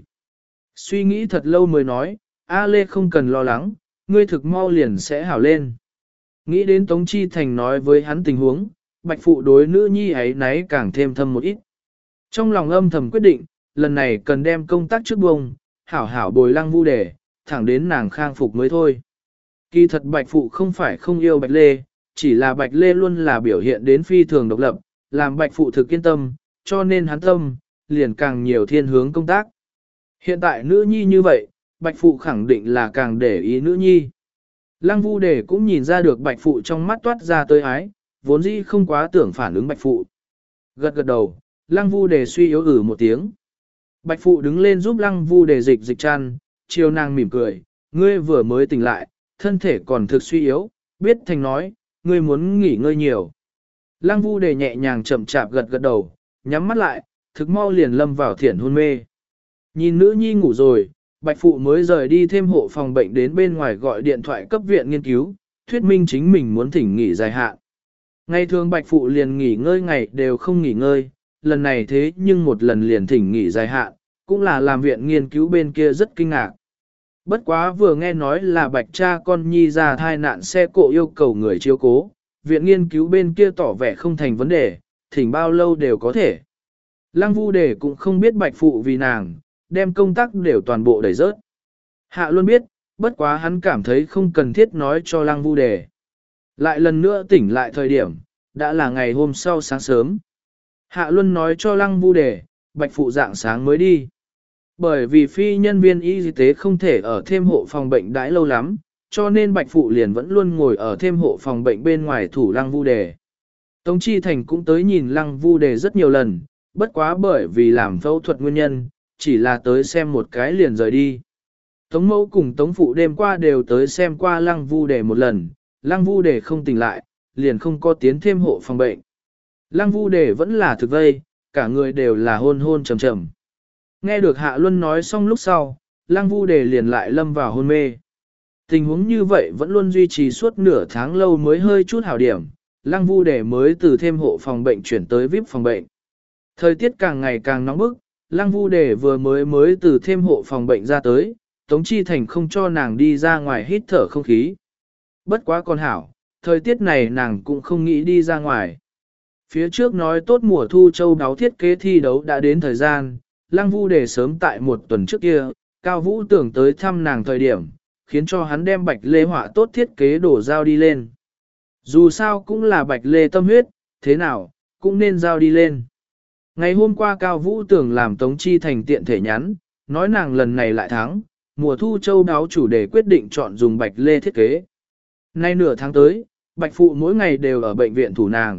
Suy nghĩ thật lâu mới nói, A Lê không cần lo lắng, ngươi thực mau liền sẽ hảo lên. Nghĩ đến Tống Chi Thành nói với hắn tình huống, Bạch Phụ đối nữ nhi ấy nấy càng thêm thâm một ít. Trong lòng âm thầm quyết định, lần này cần đem công tác trước bông, hảo hảo bồi Lăng Vu Đề, thẳng đến nàng khang phục mới thôi. Kỳ thật Bạch Phụ không phải không yêu Bạch Lê, chỉ là Bạch Lê luôn là biểu hiện đến phi thường độc lập, làm Bạch Phụ thực yên tâm, cho nên hắn tâm, liền càng nhiều thiên hướng công tác. Hiện tại nữ nhi như vậy, Bạch Phụ khẳng định là càng để ý nữ nhi. Lăng Vu Đề cũng nhìn ra được Bạch Phụ trong mắt toát ra tới ái, vốn dĩ không quá tưởng phản ứng Bạch Phụ. Gật gật đầu, Lăng Vu Đề suy yếu ử một tiếng. Bạch Phụ đứng lên giúp Lăng Vu Đề dịch dịch chăn, chiều nàng mỉm cười, ngươi vừa mới tỉnh lại, thân thể còn thực suy yếu, biết Thành nói, ngươi muốn nghỉ ngơi nhiều. Lăng Vu Đề nhẹ nhàng chậm chạp gật gật đầu, nhắm mắt lại, thực mau liền lâm vào thiển hôn mê. Nhìn nữ nhi ngủ rồi, Bạch Phụ mới rời đi thêm hộ phòng bệnh đến bên ngoài gọi điện thoại cấp viện nghiên cứu, thuyết minh chính mình muốn thỉnh nghỉ dài hạn. Ngày thường Bạch Phụ liền nghỉ ngơi ngày đều không nghỉ ngơi, lần này thế nhưng một lần liền thỉnh nghỉ dài hạn, cũng là làm viện nghiên cứu bên kia rất kinh ngạc. Bất quá vừa nghe nói là Bạch cha con nhi ra thai nạn xe cộ yêu cầu người chiếu cố, viện nghiên cứu bên kia tỏ vẻ không thành vấn đề, thỉnh bao lâu đều có thể. Lăng Vu Đề cũng không biết Bạch Phụ vì nàng, đem công tác đều toàn bộ đẩy rớt. Hạ luôn biết, bất quá hắn cảm thấy không cần thiết nói cho Lăng Vu Đề. Lại lần nữa tỉnh lại thời điểm, đã là ngày hôm sau sáng sớm. Hạ Luân nói cho Lăng Vu Đề, Bạch Phụ dạng sáng mới đi. Bởi vì phi nhân viên y tế không thể ở thêm hộ phòng bệnh đãi lâu lắm, cho nên Bạch Phụ liền vẫn luôn ngồi ở thêm hộ phòng bệnh bên ngoài thủ Lăng Vu Đề. Tống Chi Thành cũng tới nhìn Lăng Vu Đề rất nhiều lần, bất quá bởi vì làm phẫu thuật nguyên nhân, chỉ là tới xem một cái liền rời đi. Tống Mẫu cùng Tống Phụ đêm qua đều tới xem qua Lăng Vu Đề một lần, Lăng Vu Đề không tỉnh lại, liền không có tiến thêm hộ phòng bệnh. Lăng Vu Đề vẫn là thực vây, cả người đều là hôn hôn trầm trầm. Nghe được Hạ Luân nói xong lúc sau, Lăng Vu Đề liền lại lâm vào hôn mê. Tình huống như vậy vẫn luôn duy trì suốt nửa tháng lâu mới hơi chút hảo điểm, Lăng Vu Đề mới từ thêm hộ phòng bệnh chuyển tới vi ai pi phòng bệnh. Thời tiết càng ngày càng nóng bức, Lăng Vu Đề vừa mới mới từ thêm hộ phòng bệnh ra tới, Tống Chi Thành không cho nàng đi ra ngoài hít thở không khí. Bất quá còn hảo, thời tiết này nàng cũng không nghĩ đi ra ngoài. Phía trước nói tốt mùa thu châu đáo thiết kế thi đấu đã đến thời gian, Lăng Vu Đề sớm tại một tuần trước kia, Cao Vũ tưởng tới thăm nàng thời điểm, khiến cho hắn đem bạch lê họa tốt thiết kế đổ giao đi lên. Dù sao cũng là bạch lê tâm huyết, thế nào, cũng nên giao đi lên. Ngày hôm qua Cao Vũ tưởng làm Tống Chi Thành tiện thể nhắn, nói nàng lần này lại thắng, mùa thu châu đáo chủ đề quyết định chọn dùng bạch lê thiết kế. Nay nửa tháng tới, bạch phụ mỗi ngày đều ở bệnh viện thủ nàng.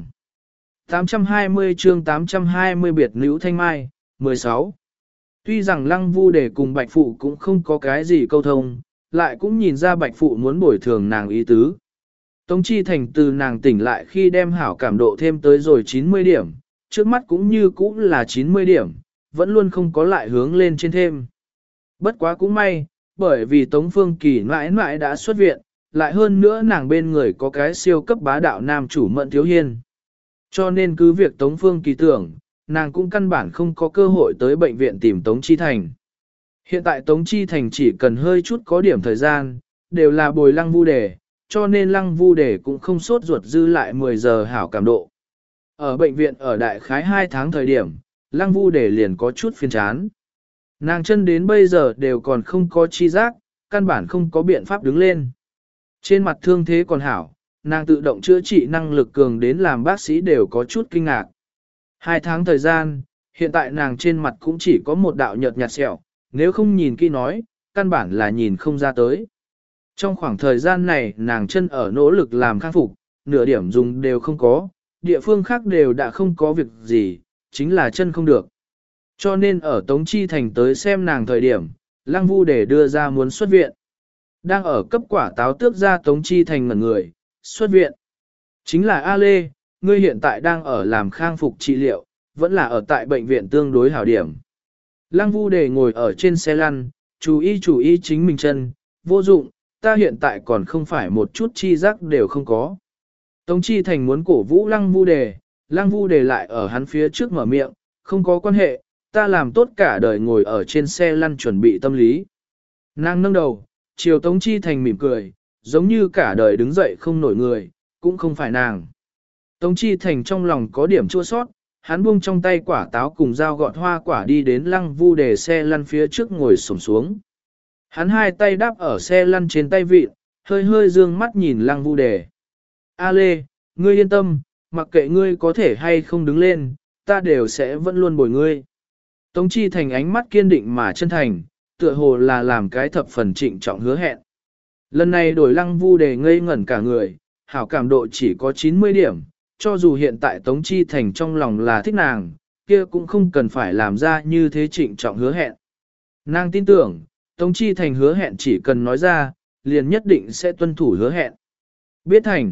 tám trăm hai mươi chương tám trăm hai mươi biệt nữ thanh mai, mười sáu. Tuy rằng Lăng Vu Đề cùng bạch phụ cũng không có cái gì câu thông, lại cũng nhìn ra bạch phụ muốn bồi thường nàng ý tứ. Tống Chi Thành từ nàng tỉnh lại khi đem hảo cảm độ thêm tới rồi chín mươi điểm, trước mắt cũng như cũ là chín mươi điểm, vẫn luôn không có lại hướng lên trên thêm. Bất quá cũng may, bởi vì Tống Phương Kỳ mãi mãi đã xuất viện, lại hơn nữa nàng bên người có cái siêu cấp bá đạo nam chủ Mẫn Thiếu Hiên. Cho nên cứ việc Tống Phương Kỳ tưởng, nàng cũng căn bản không có cơ hội tới bệnh viện tìm Tống Chi Thành. Hiện tại Tống Chi Thành chỉ cần hơi chút có điểm thời gian, đều là bồi Lăng Vu Đề, cho nên Lăng Vu Đề cũng không sốt ruột dư lại mười giờ hảo cảm độ. Ở bệnh viện ở đại khái hai tháng thời điểm, Lăng Vu Đề liền có chút phiền chán. Nàng chân đến bây giờ đều còn không có chi giác, căn bản không có biện pháp đứng lên. Trên mặt thương thế còn hảo, nàng tự động chữa trị năng lực cường đến làm bác sĩ đều có chút kinh ngạc. Hai tháng thời gian, hiện tại nàng trên mặt cũng chỉ có một đạo nhợt nhạt sẹo, nếu không nhìn kỹ nói, căn bản là nhìn không ra tới. Trong khoảng thời gian này nàng chân ở nỗ lực làm khắc phục, nửa điểm dùng đều không có, địa phương khác đều đã không có việc gì, chính là chân không được. Cho nên ở Tống Chi Thành tới xem nàng thời điểm, Lăng Vu Đề đưa ra muốn xuất viện. Đang ở cấp quả táo tước ra Tống Chi Thành ngẩn người, xuất viện. Chính là A Lê, ngươi hiện tại đang ở làm khang phục trị liệu, vẫn là ở tại bệnh viện tương đối hảo điểm. Lăng Vu Đề ngồi ở trên xe lăn, chú ý chú ý chính mình chân, vô dụng, ta hiện tại còn không phải một chút chi giác đều không có. Tống Chi Thành muốn cổ vũ Lăng Vu Đề, Lăng Vu Đề lại ở hắn phía trước mở miệng, không có quan hệ, ta làm tốt cả đời ngồi ở trên xe lăn chuẩn bị tâm lý. Nàng nâng đầu, chiều Tống Chi Thành mỉm cười, giống như cả đời đứng dậy không nổi người, cũng không phải nàng. Tống Chi Thành trong lòng có điểm chua sót, hắn buông trong tay quả táo cùng dao gọt hoa quả đi đến Lăng Vu Đề xe lăn phía trước ngồi xổm xuống. Hắn hai tay đáp ở xe lăn trên tay vịn, hơi hơi dương mắt nhìn Lăng Vu Đề. A Lê, ngươi yên tâm, mặc kệ ngươi có thể hay không đứng lên, ta đều sẽ vẫn luôn bồi ngươi. Tống Chi Thành ánh mắt kiên định mà chân thành, tựa hồ là làm cái thập phần trịnh trọng hứa hẹn. Lần này đổi Lăng Vu Đề ngây ngẩn cả người, hảo cảm độ chỉ có chín mươi điểm, cho dù hiện tại Tống Chi Thành trong lòng là thích nàng, kia cũng không cần phải làm ra như thế trịnh trọng hứa hẹn. Nàng tin tưởng, Tống Chi Thành hứa hẹn chỉ cần nói ra, liền nhất định sẽ tuân thủ hứa hẹn. Biết Thành.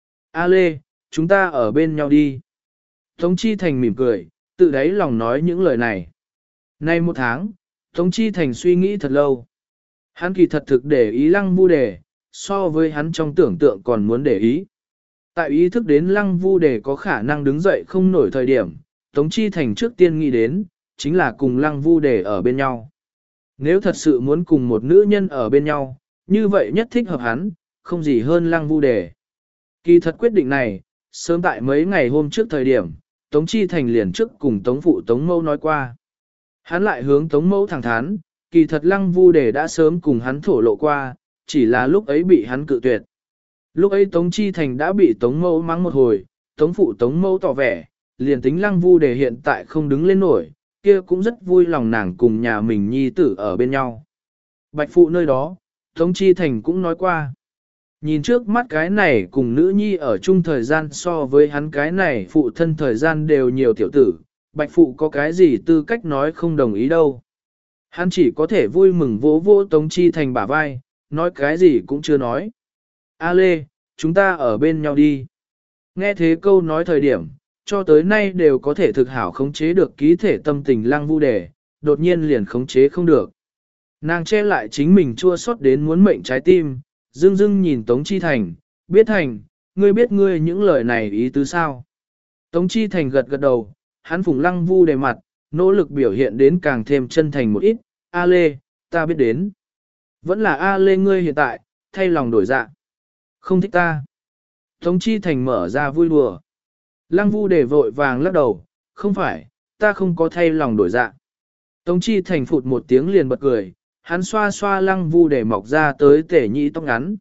A Lê, chúng ta ở bên nhau đi. Tống Chi Thành mỉm cười, tự đáy lòng nói những lời này. Nay một tháng, Tống Chi Thành suy nghĩ thật lâu. Hắn kỳ thật thực để ý Lăng Vu Đề, so với hắn trong tưởng tượng còn muốn để ý. Tại ý thức đến Lăng Vu Đề có khả năng đứng dậy không nổi thời điểm, Tống Chi Thành trước tiên nghĩ đến, chính là cùng Lăng Vu Đề ở bên nhau. Nếu thật sự muốn cùng một nữ nhân ở bên nhau, như vậy nhất thích hợp hắn, không gì hơn Lăng Vu Đề. Kỳ thật quyết định này, sớm tại mấy ngày hôm trước thời điểm, Tống Chi Thành liền trước cùng Tống Phụ Tống Mâu nói qua. Hắn lại hướng Tống Mâu thẳng thắn, kỳ thật Lăng Vu Đề đã sớm cùng hắn thổ lộ qua, chỉ là lúc ấy bị hắn cự tuyệt. Lúc ấy Tống Chi Thành đã bị Tống Mẫu mắng một hồi, Tống Phụ Tống Mẫu tỏ vẻ, liền tính Lăng Vu Đề hiện tại không đứng lên nổi, kia cũng rất vui lòng nàng cùng nhà mình nhi tử ở bên nhau. Bạch Phụ nơi đó, Tống Chi Thành cũng nói qua. Nhìn trước mắt cái này cùng nữ nhi ở chung thời gian so với hắn cái này phụ thân thời gian đều nhiều tiểu tử, Bạch Phụ có cái gì tư cách nói không đồng ý đâu. Hắn chỉ có thể vui mừng vỗ vỗ Tống Chi Thành bả vai, nói cái gì cũng chưa nói. A Lê, chúng ta ở bên nhau đi. Nghe thế câu nói thời điểm, cho tới nay đều có thể thực hảo khống chế được ký thể tâm tình Lăng Vu Đề, đột nhiên liền khống chế không được. Nàng che lại chính mình chua xót đến muốn mệnh trái tim, dưng dưng nhìn Tống Chi Thành, biết Thành, ngươi biết ngươi những lời này ý tứ sao. Tống Chi Thành gật gật đầu, hắn phùng Lăng Vu Đề mặt, nỗ lực biểu hiện đến càng thêm chân thành một ít, A Lê, ta biết đến. Vẫn là A Lê ngươi hiện tại, thay lòng đổi dạ. Không thích ta. Tống Chi Thành mở ra vui đùa. Lăng Vu Đề vội vàng lắc đầu, không phải, ta không có thay lòng đổi dạ. Tống Chi Thành phụt một tiếng liền bật cười, hắn xoa xoa Lăng Vu Đề mọc ra tới tể nhị tóc ngắn.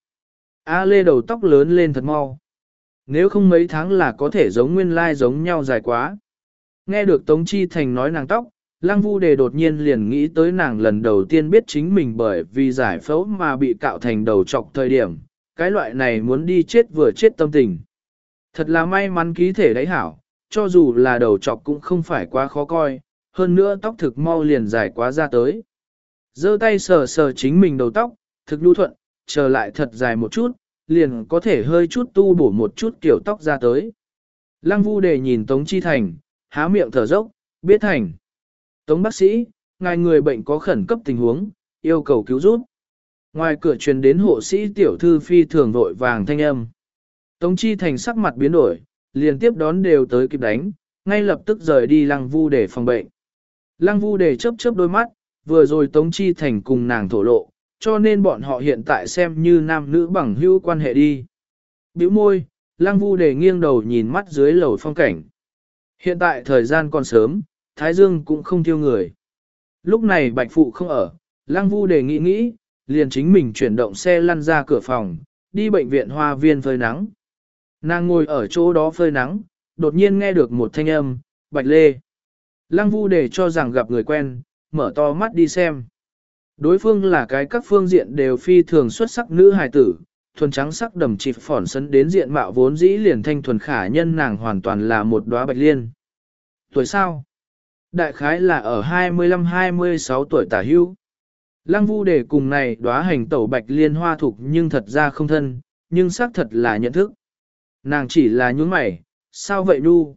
A Lê đầu tóc lớn lên thật mau. Nếu không mấy tháng là có thể giống nguyên lai giống nhau dài quá. Nghe được Tống Chi Thành nói nàng tóc, Lăng Vu Đề đột nhiên liền nghĩ tới nàng lần đầu tiên biết chính mình bởi vì giải phẫu mà bị cạo thành đầu trọc thời điểm, cái loại này muốn đi chết vừa chết tâm tình. Thật là may mắn ký thể đấy hảo, cho dù là đầu trọc cũng không phải quá khó coi, hơn nữa tóc thực mau liền dài quá ra tới. Giơ tay sờ sờ chính mình đầu tóc, thực nhu thuận, trở lại thật dài một chút, liền có thể hơi chút tu bổ một chút kiểu tóc ra tới. Lăng Vu Đề nhìn Tống Chi Thành, há miệng thở dốc, biết thành. Tống bác sĩ, ngài người bệnh có khẩn cấp tình huống, yêu cầu cứu giúp. Ngoài cửa truyền đến hộ sĩ tiểu thư phi thường vội vàng thanh âm. Tống Chi Thành sắc mặt biến đổi, liền tiếp đón đều tới kịp đánh, ngay lập tức rời đi Lăng Vu Đề phòng bệnh. Lăng Vu Đề chớp chớp đôi mắt, vừa rồi Tống Chi Thành cùng nàng thổ lộ, cho nên bọn họ hiện tại xem như nam nữ bằng hữu quan hệ đi. Bĩu môi, Lăng Vu Đề nghiêng đầu nhìn mắt dưới lầu phong cảnh. Hiện tại thời gian còn sớm, Thái Dương cũng không thiêu người. Lúc này Bạch Phụ không ở, Lăng Vu Đề nghĩ nghĩ, liền chính mình chuyển động xe lăn ra cửa phòng, đi bệnh viện Hoa Viên phơi nắng. Nàng ngồi ở chỗ đó phơi nắng, đột nhiên nghe được một thanh âm, Bạch Lê. Lăng Vu Đề cho rằng gặp người quen, mở to mắt đi xem. Đối phương là cái các phương diện đều phi thường xuất sắc nữ hài tử, thuần trắng sắc đầm chịp phỏn sấn đến diện mạo vốn dĩ liền thanh thuần khả nhân nàng hoàn toàn là một đóa bạch liên. Tuổi sao? Đại khái là ở hai mươi lăm hai mươi sáu tuổi tả hữu. Lăng Vu Đề cùng này đóa hành tẩu bạch liên hoa thục nhưng thật ra không thân, nhưng xác thật là nhận thức. Nàng chỉ là nhún mày, sao vậy Nhu?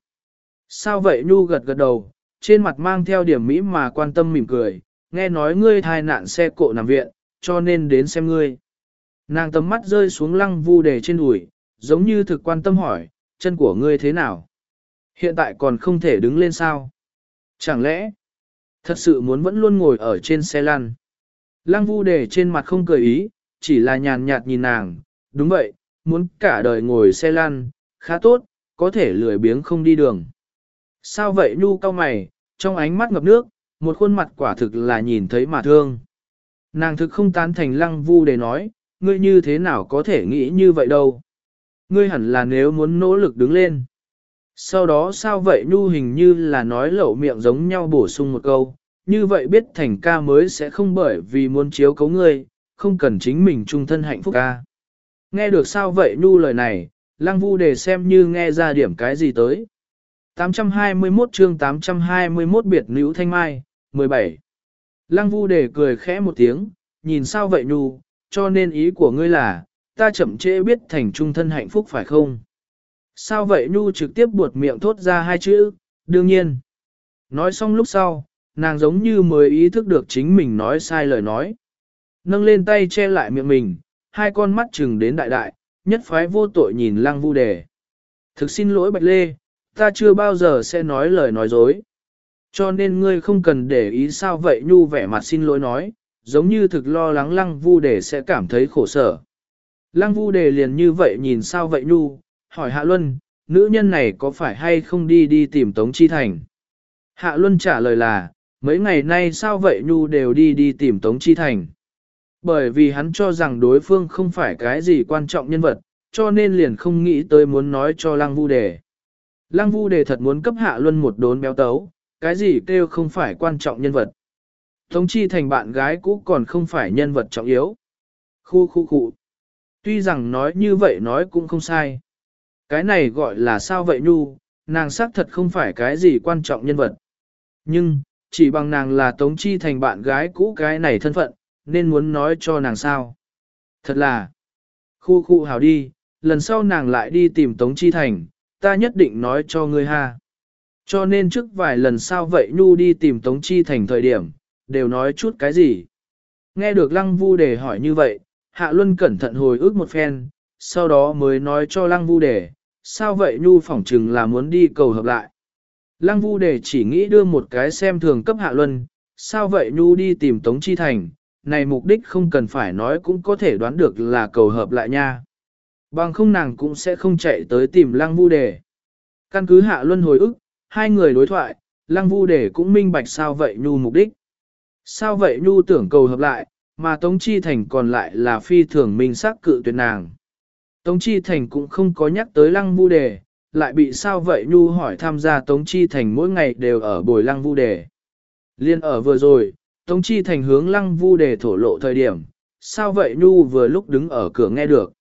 Sao vậy Nhu gật gật đầu, trên mặt mang theo điểm mỹ mà quan tâm mỉm cười, nghe nói ngươi thai nạn xe cộ nằm viện, cho nên đến xem ngươi. Nàng tầm mắt rơi xuống Lăng Vu Đề trên đùi, giống như thực quan tâm hỏi, chân của ngươi thế nào? Hiện tại còn không thể đứng lên sao? Chẳng lẽ, thật sự muốn vẫn luôn ngồi ở trên xe lăn? Lăng Vu Đề trên mặt không cười ý, chỉ là nhàn nhạt nhìn nàng, đúng vậy, muốn cả đời ngồi xe lăn, khá tốt, có thể lười biếng không đi đường. Sao vậy Nhu cau mày, trong ánh mắt ngập nước, một khuôn mặt quả thực là nhìn thấy mà thương. Nàng thực không tán thành Lăng Vu Đề nói, ngươi như thế nào có thể nghĩ như vậy đâu. Ngươi hẳn là nếu muốn nỗ lực đứng lên. Sau đó sao vậy Nhu hình như là nói lẩu miệng giống nhau bổ sung một câu, như vậy biết thành ca mới sẽ không bởi vì muốn chiếu cấu ngươi, không cần chính mình trung thân hạnh phúc ca. Nghe được sao vậy Nhu lời này, Lăng Vu Đề xem như nghe ra điểm cái gì tới. tám trăm hai mươi mốt chương tám trăm hai mươi mốt biệt nữ thanh mai, mười bảy. Lăng Vu Đề cười khẽ một tiếng, nhìn sao vậy Nhu, cho nên ý của ngươi là, ta chậm trễ biết thành trung thân hạnh phúc phải không? Sao vậy Nhu trực tiếp buột miệng thốt ra hai chữ, đương nhiên. Nói xong lúc sau, nàng giống như mới ý thức được chính mình nói sai lời nói. Nâng lên tay che lại miệng mình, hai con mắt trừng đến đại đại, nhất phái vô tội nhìn Lăng Vu Đề. Thực xin lỗi Bạch Lê, ta chưa bao giờ sẽ nói lời nói dối. Cho nên ngươi không cần để ý sao vậy Nhu vẻ mặt xin lỗi nói, giống như thực lo lắng Lăng Vu Đề sẽ cảm thấy khổ sở. Lăng Vu Đề liền như vậy nhìn sao vậy Nhu, hỏi Hạ Luân, nữ nhân này có phải hay không đi đi tìm Tống Chi Thành? Hạ Luân trả lời là, mấy ngày nay sao vậy Nhu đều đi đi tìm Tống Chi Thành. Bởi vì hắn cho rằng đối phương không phải cái gì quan trọng nhân vật, cho nên liền không nghĩ tới muốn nói cho Lăng Vu Đề. Lăng Vu Đề thật muốn cấp Hạ Luân một đốn béo tấu, cái gì kêu không phải quan trọng nhân vật. Tống Chi Thành bạn gái cũ còn không phải nhân vật trọng yếu. Khu khu khu. Tuy rằng nói như vậy nói cũng không sai. Cái này gọi là sao vậy Nhu, nàng xác thật không phải cái gì quan trọng nhân vật. Nhưng, chỉ bằng nàng là Tống Chi Thành bạn gái cũ cái này thân phận, nên muốn nói cho nàng sao. Thật là, khu khu hào đi, lần sau nàng lại đi tìm Tống Chi Thành, ta nhất định nói cho ngươi ha. Cho nên trước vài lần sao vậy Nhu đi tìm Tống Chi Thành thời điểm, đều nói chút cái gì. Nghe được Lăng Vu Đề hỏi như vậy, Hạ Luân cẩn thận hồi ức một phen, sau đó mới nói cho Lăng Vu Đề, sao vậy Nhu phỏng chừng là muốn đi cầu hợp lại. Lăng Vu Đề chỉ nghĩ đưa một cái xem thường cấp Hạ Luân, sao vậy Nhu đi tìm Tống Chi Thành, này mục đích không cần phải nói cũng có thể đoán được là cầu hợp lại nha. Bằng không nàng cũng sẽ không chạy tới tìm Lăng Vu Đề. Căn cứ Hạ Luân hồi ức, hai người đối thoại, Lăng Vu Đề cũng minh bạch sao vậy Nhu mục đích. Sao vậy Nhu tưởng cầu hợp lại, mà Tống Chi Thành còn lại là phi thường minh xác cự tuyệt nàng. Tống Chi Thành cũng không có nhắc tới Lăng Vu Đề, lại bị sao vậy Nhu hỏi tham gia Tống Chi Thành mỗi ngày đều ở bồi Lăng Vu Đề. Liên ở vừa rồi, Tống Chi Thành hướng Lăng Vu Đề thổ lộ thời điểm, sao vậy Nhu vừa lúc đứng ở cửa nghe được.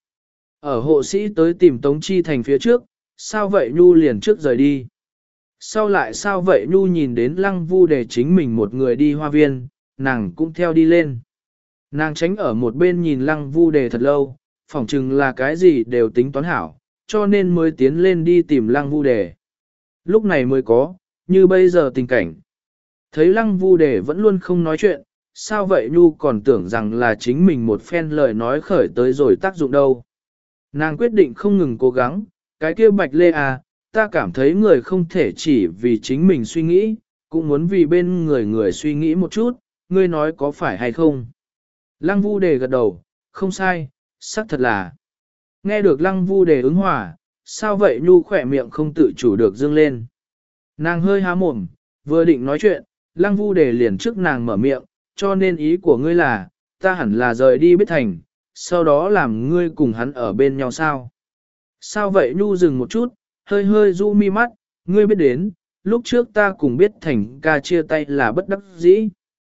Ở hộ sĩ tới tìm Tống Chi Thành phía trước, sao vậy Nhu liền trước rời đi. Sau lại sao vậy Nhu nhìn đến Lăng Vu Đề chính mình một người đi hoa viên, nàng cũng theo đi lên. Nàng tránh ở một bên nhìn Lăng Vu Đề thật lâu, phỏng chừng là cái gì đều tính toán hảo, cho nên mới tiến lên đi tìm Lăng Vu Đề. Lúc này mới có, như bây giờ tình cảnh. Thấy Lăng Vu Đề vẫn luôn không nói chuyện, sao vậy Nhu còn tưởng rằng là chính mình một phen lời nói khởi tới rồi tác dụng đâu. Nàng quyết định không ngừng cố gắng, cái kia Bạch Lê à, ta cảm thấy người không thể chỉ vì chính mình suy nghĩ, cũng muốn vì bên người người suy nghĩ một chút, ngươi nói có phải hay không. Lăng Vu Đề gật đầu, không sai, xác thật là. Nghe được Lăng Vu Đề ứng hòa, sao vậy Nhu khỏe miệng không tự chủ được dương lên. Nàng hơi há mồm, vừa định nói chuyện, Lăng Vu Đề liền trước nàng mở miệng, cho nên ý của ngươi là, ta hẳn là rời đi Biết Thành, sau đó làm ngươi cùng hắn ở bên nhau sao. Sao vậy Nhu dừng một chút, hơi hơi du mi mắt, ngươi biết đến, lúc trước ta cùng Biết Thành ca chia tay là bất đắc dĩ.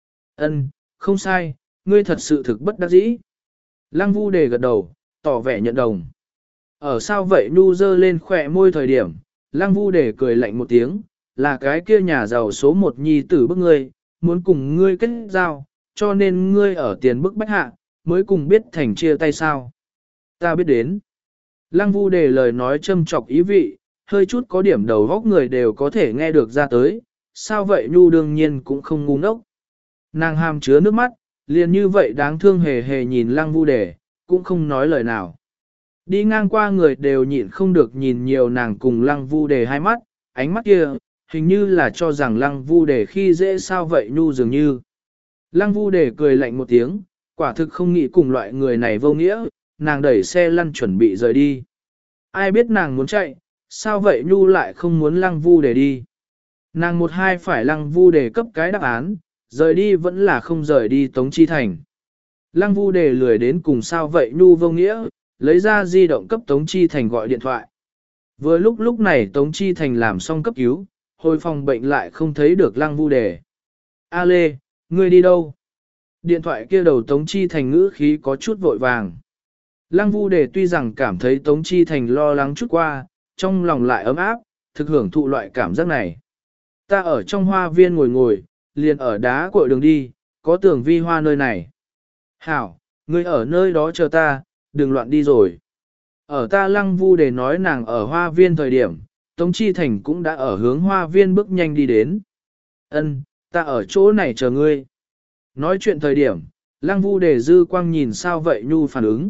Ân, không sai, ngươi thật sự thực bất đắc dĩ. Lăng Vu Đề gật đầu, tỏ vẻ nhận đồng. Ở sao vậy Nhu dơ lên khỏe môi thời điểm, Lăng Vu Đề cười lạnh một tiếng, là cái kia nhà giàu số một nhi tử bức ngươi, muốn cùng ngươi kết giao, cho nên ngươi ở tiền bức bách hạ, mới cùng Biết Thành chia tay sao. Ta biết đến. Lăng Vu Đề lời nói châm chọc ý vị, hơi chút có điểm đầu góc người đều có thể nghe được ra tới, sao vậy Nhu đương nhiên cũng không ngu ngốc. Nàng hàm chứa nước mắt, liền như vậy đáng thương hề hề nhìn Lăng Vu Đề, cũng không nói lời nào. Đi ngang qua người đều nhịn không được nhìn nhiều nàng cùng Lăng Vu Đề hai mắt, ánh mắt kia, hình như là cho rằng Lăng Vu Đề khi dễ sao vậy Nhu dường như. Lăng Vu Đề cười lạnh một tiếng, quả thực không nghĩ cùng loại người này vô nghĩa, nàng đẩy xe lăn chuẩn bị rời đi. Ai biết nàng muốn chạy, sao vậy Nhu lại không muốn Lăng Vu Đề đi. Nàng một hai phải Lăng Vu Đề cấp cái đáp án, rời đi vẫn là không rời đi Tống Chi Thành. Lăng Vu Đề lười đến cùng sao vậy Nhu vô nghĩa, lấy ra di động cấp Tống Chi Thành gọi điện thoại. Vừa lúc lúc này Tống Chi Thành làm xong cấp cứu, hồi phòng bệnh lại không thấy được Lăng Vu Đề. A Lê, ngươi đi đâu? Điện thoại kia đầu Tống Chi Thành ngữ khí có chút vội vàng. Lăng Vu Đề tuy rằng cảm thấy Tống Chi Thành lo lắng chút qua, trong lòng lại ấm áp, thực hưởng thụ loại cảm giác này. Ta ở trong hoa viên ngồi ngồi, liền ở đá cội đường đi, có tường vi hoa nơi này. Hảo, ngươi ở nơi đó chờ ta, đừng loạn đi rồi. Ở ta Lăng Vu Đề nói nàng ở hoa viên thời điểm, Tống Chi Thành cũng đã ở hướng hoa viên bước nhanh đi đến. Ân, ta ở chỗ này chờ ngươi. Nói chuyện thời điểm, Lăng Vu Đề dư quang nhìn sao vậy Nhu phản ứng.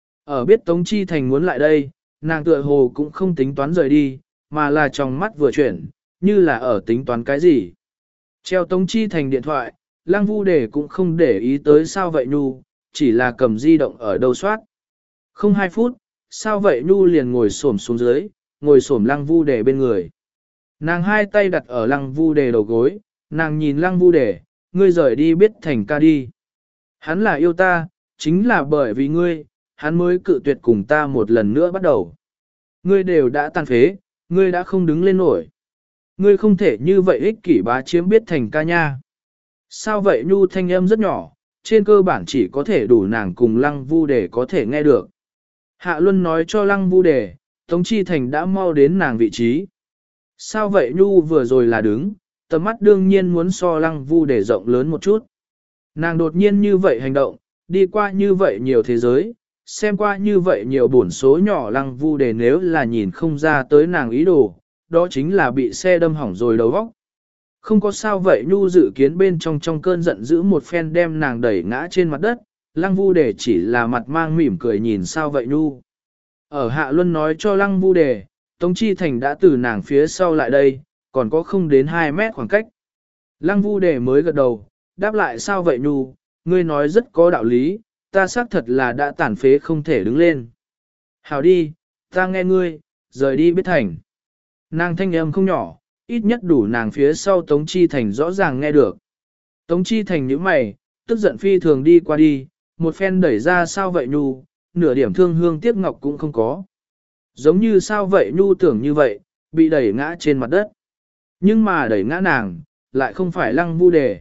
Ở biết Tống Chi Thành muốn lại đây, nàng tựa hồ cũng không tính toán rời đi, mà là trong mắt vừa chuyển, như là ở tính toán cái gì. Treo Tống Chi Thành điện thoại, Lăng Vu Đề cũng không để ý tới sao vậy Nhu, chỉ là cầm di động ở đầu soát. Không hai phút, sao vậy Nhu liền ngồi xổm xuống dưới, ngồi xổm Lăng Vu Đề bên người. Nàng hai tay đặt ở Lăng Vu Đề đầu gối, nàng nhìn Lăng Vu Đề, ngươi rời đi Biết Thành ca đi. Hắn là yêu ta, chính là bởi vì ngươi, hắn mới cự tuyệt cùng ta một lần nữa bắt đầu. Ngươi đều đã tàn phế, ngươi đã không đứng lên nổi. Ngươi không thể như vậy ích kỷ bá chiếm biết thành ca nha. Sao vậy nhu thanh âm rất nhỏ, trên cơ bản chỉ có thể đủ nàng cùng lăng vu để có thể nghe được. Hạ Luân nói cho lăng vu đề, Tống Chi Thành đã mau đến nàng vị trí. Sao vậy nhu vừa rồi là đứng, tầm mắt đương nhiên muốn so lăng vu để rộng lớn một chút. Nàng đột nhiên như vậy hành động, đi qua như vậy nhiều thế giới, xem qua như vậy nhiều bổn số nhỏ lăng vu để nếu là nhìn không ra tới nàng ý đồ, đó chính là bị xe đâm hỏng rồi đầu vóc. Không có sao vậy nhu dự kiến bên trong trong cơn giận dữ một phen đem nàng đẩy ngã trên mặt đất, lăng vu để chỉ là mặt mang mỉm cười nhìn sao vậy nhu. Ở Hạ Luân nói cho lăng vu đề, Tống Chi Thành đã từ nàng phía sau lại đây, còn có không đến hai mét khoảng cách. Lăng vu đề mới gật đầu, đáp lại sao vậy nhu, ngươi nói rất có đạo lý, ta xác thật là đã tàn phế không thể đứng lên. Hảo đi, ta nghe ngươi, rời đi biết thành. Nàng thanh âm không nhỏ, ít nhất đủ nàng phía sau Tống Chi Thành rõ ràng nghe được. Tống Chi Thành nhíu mày, tức giận phi thường đi qua đi, một phen đẩy ra sao vậy nhu, nửa điểm thương hương tiếc ngọc cũng không có. Giống như sao vậy nhu tưởng như vậy, bị đẩy ngã trên mặt đất. Nhưng mà đẩy ngã nàng, lại không phải lăng vu đề.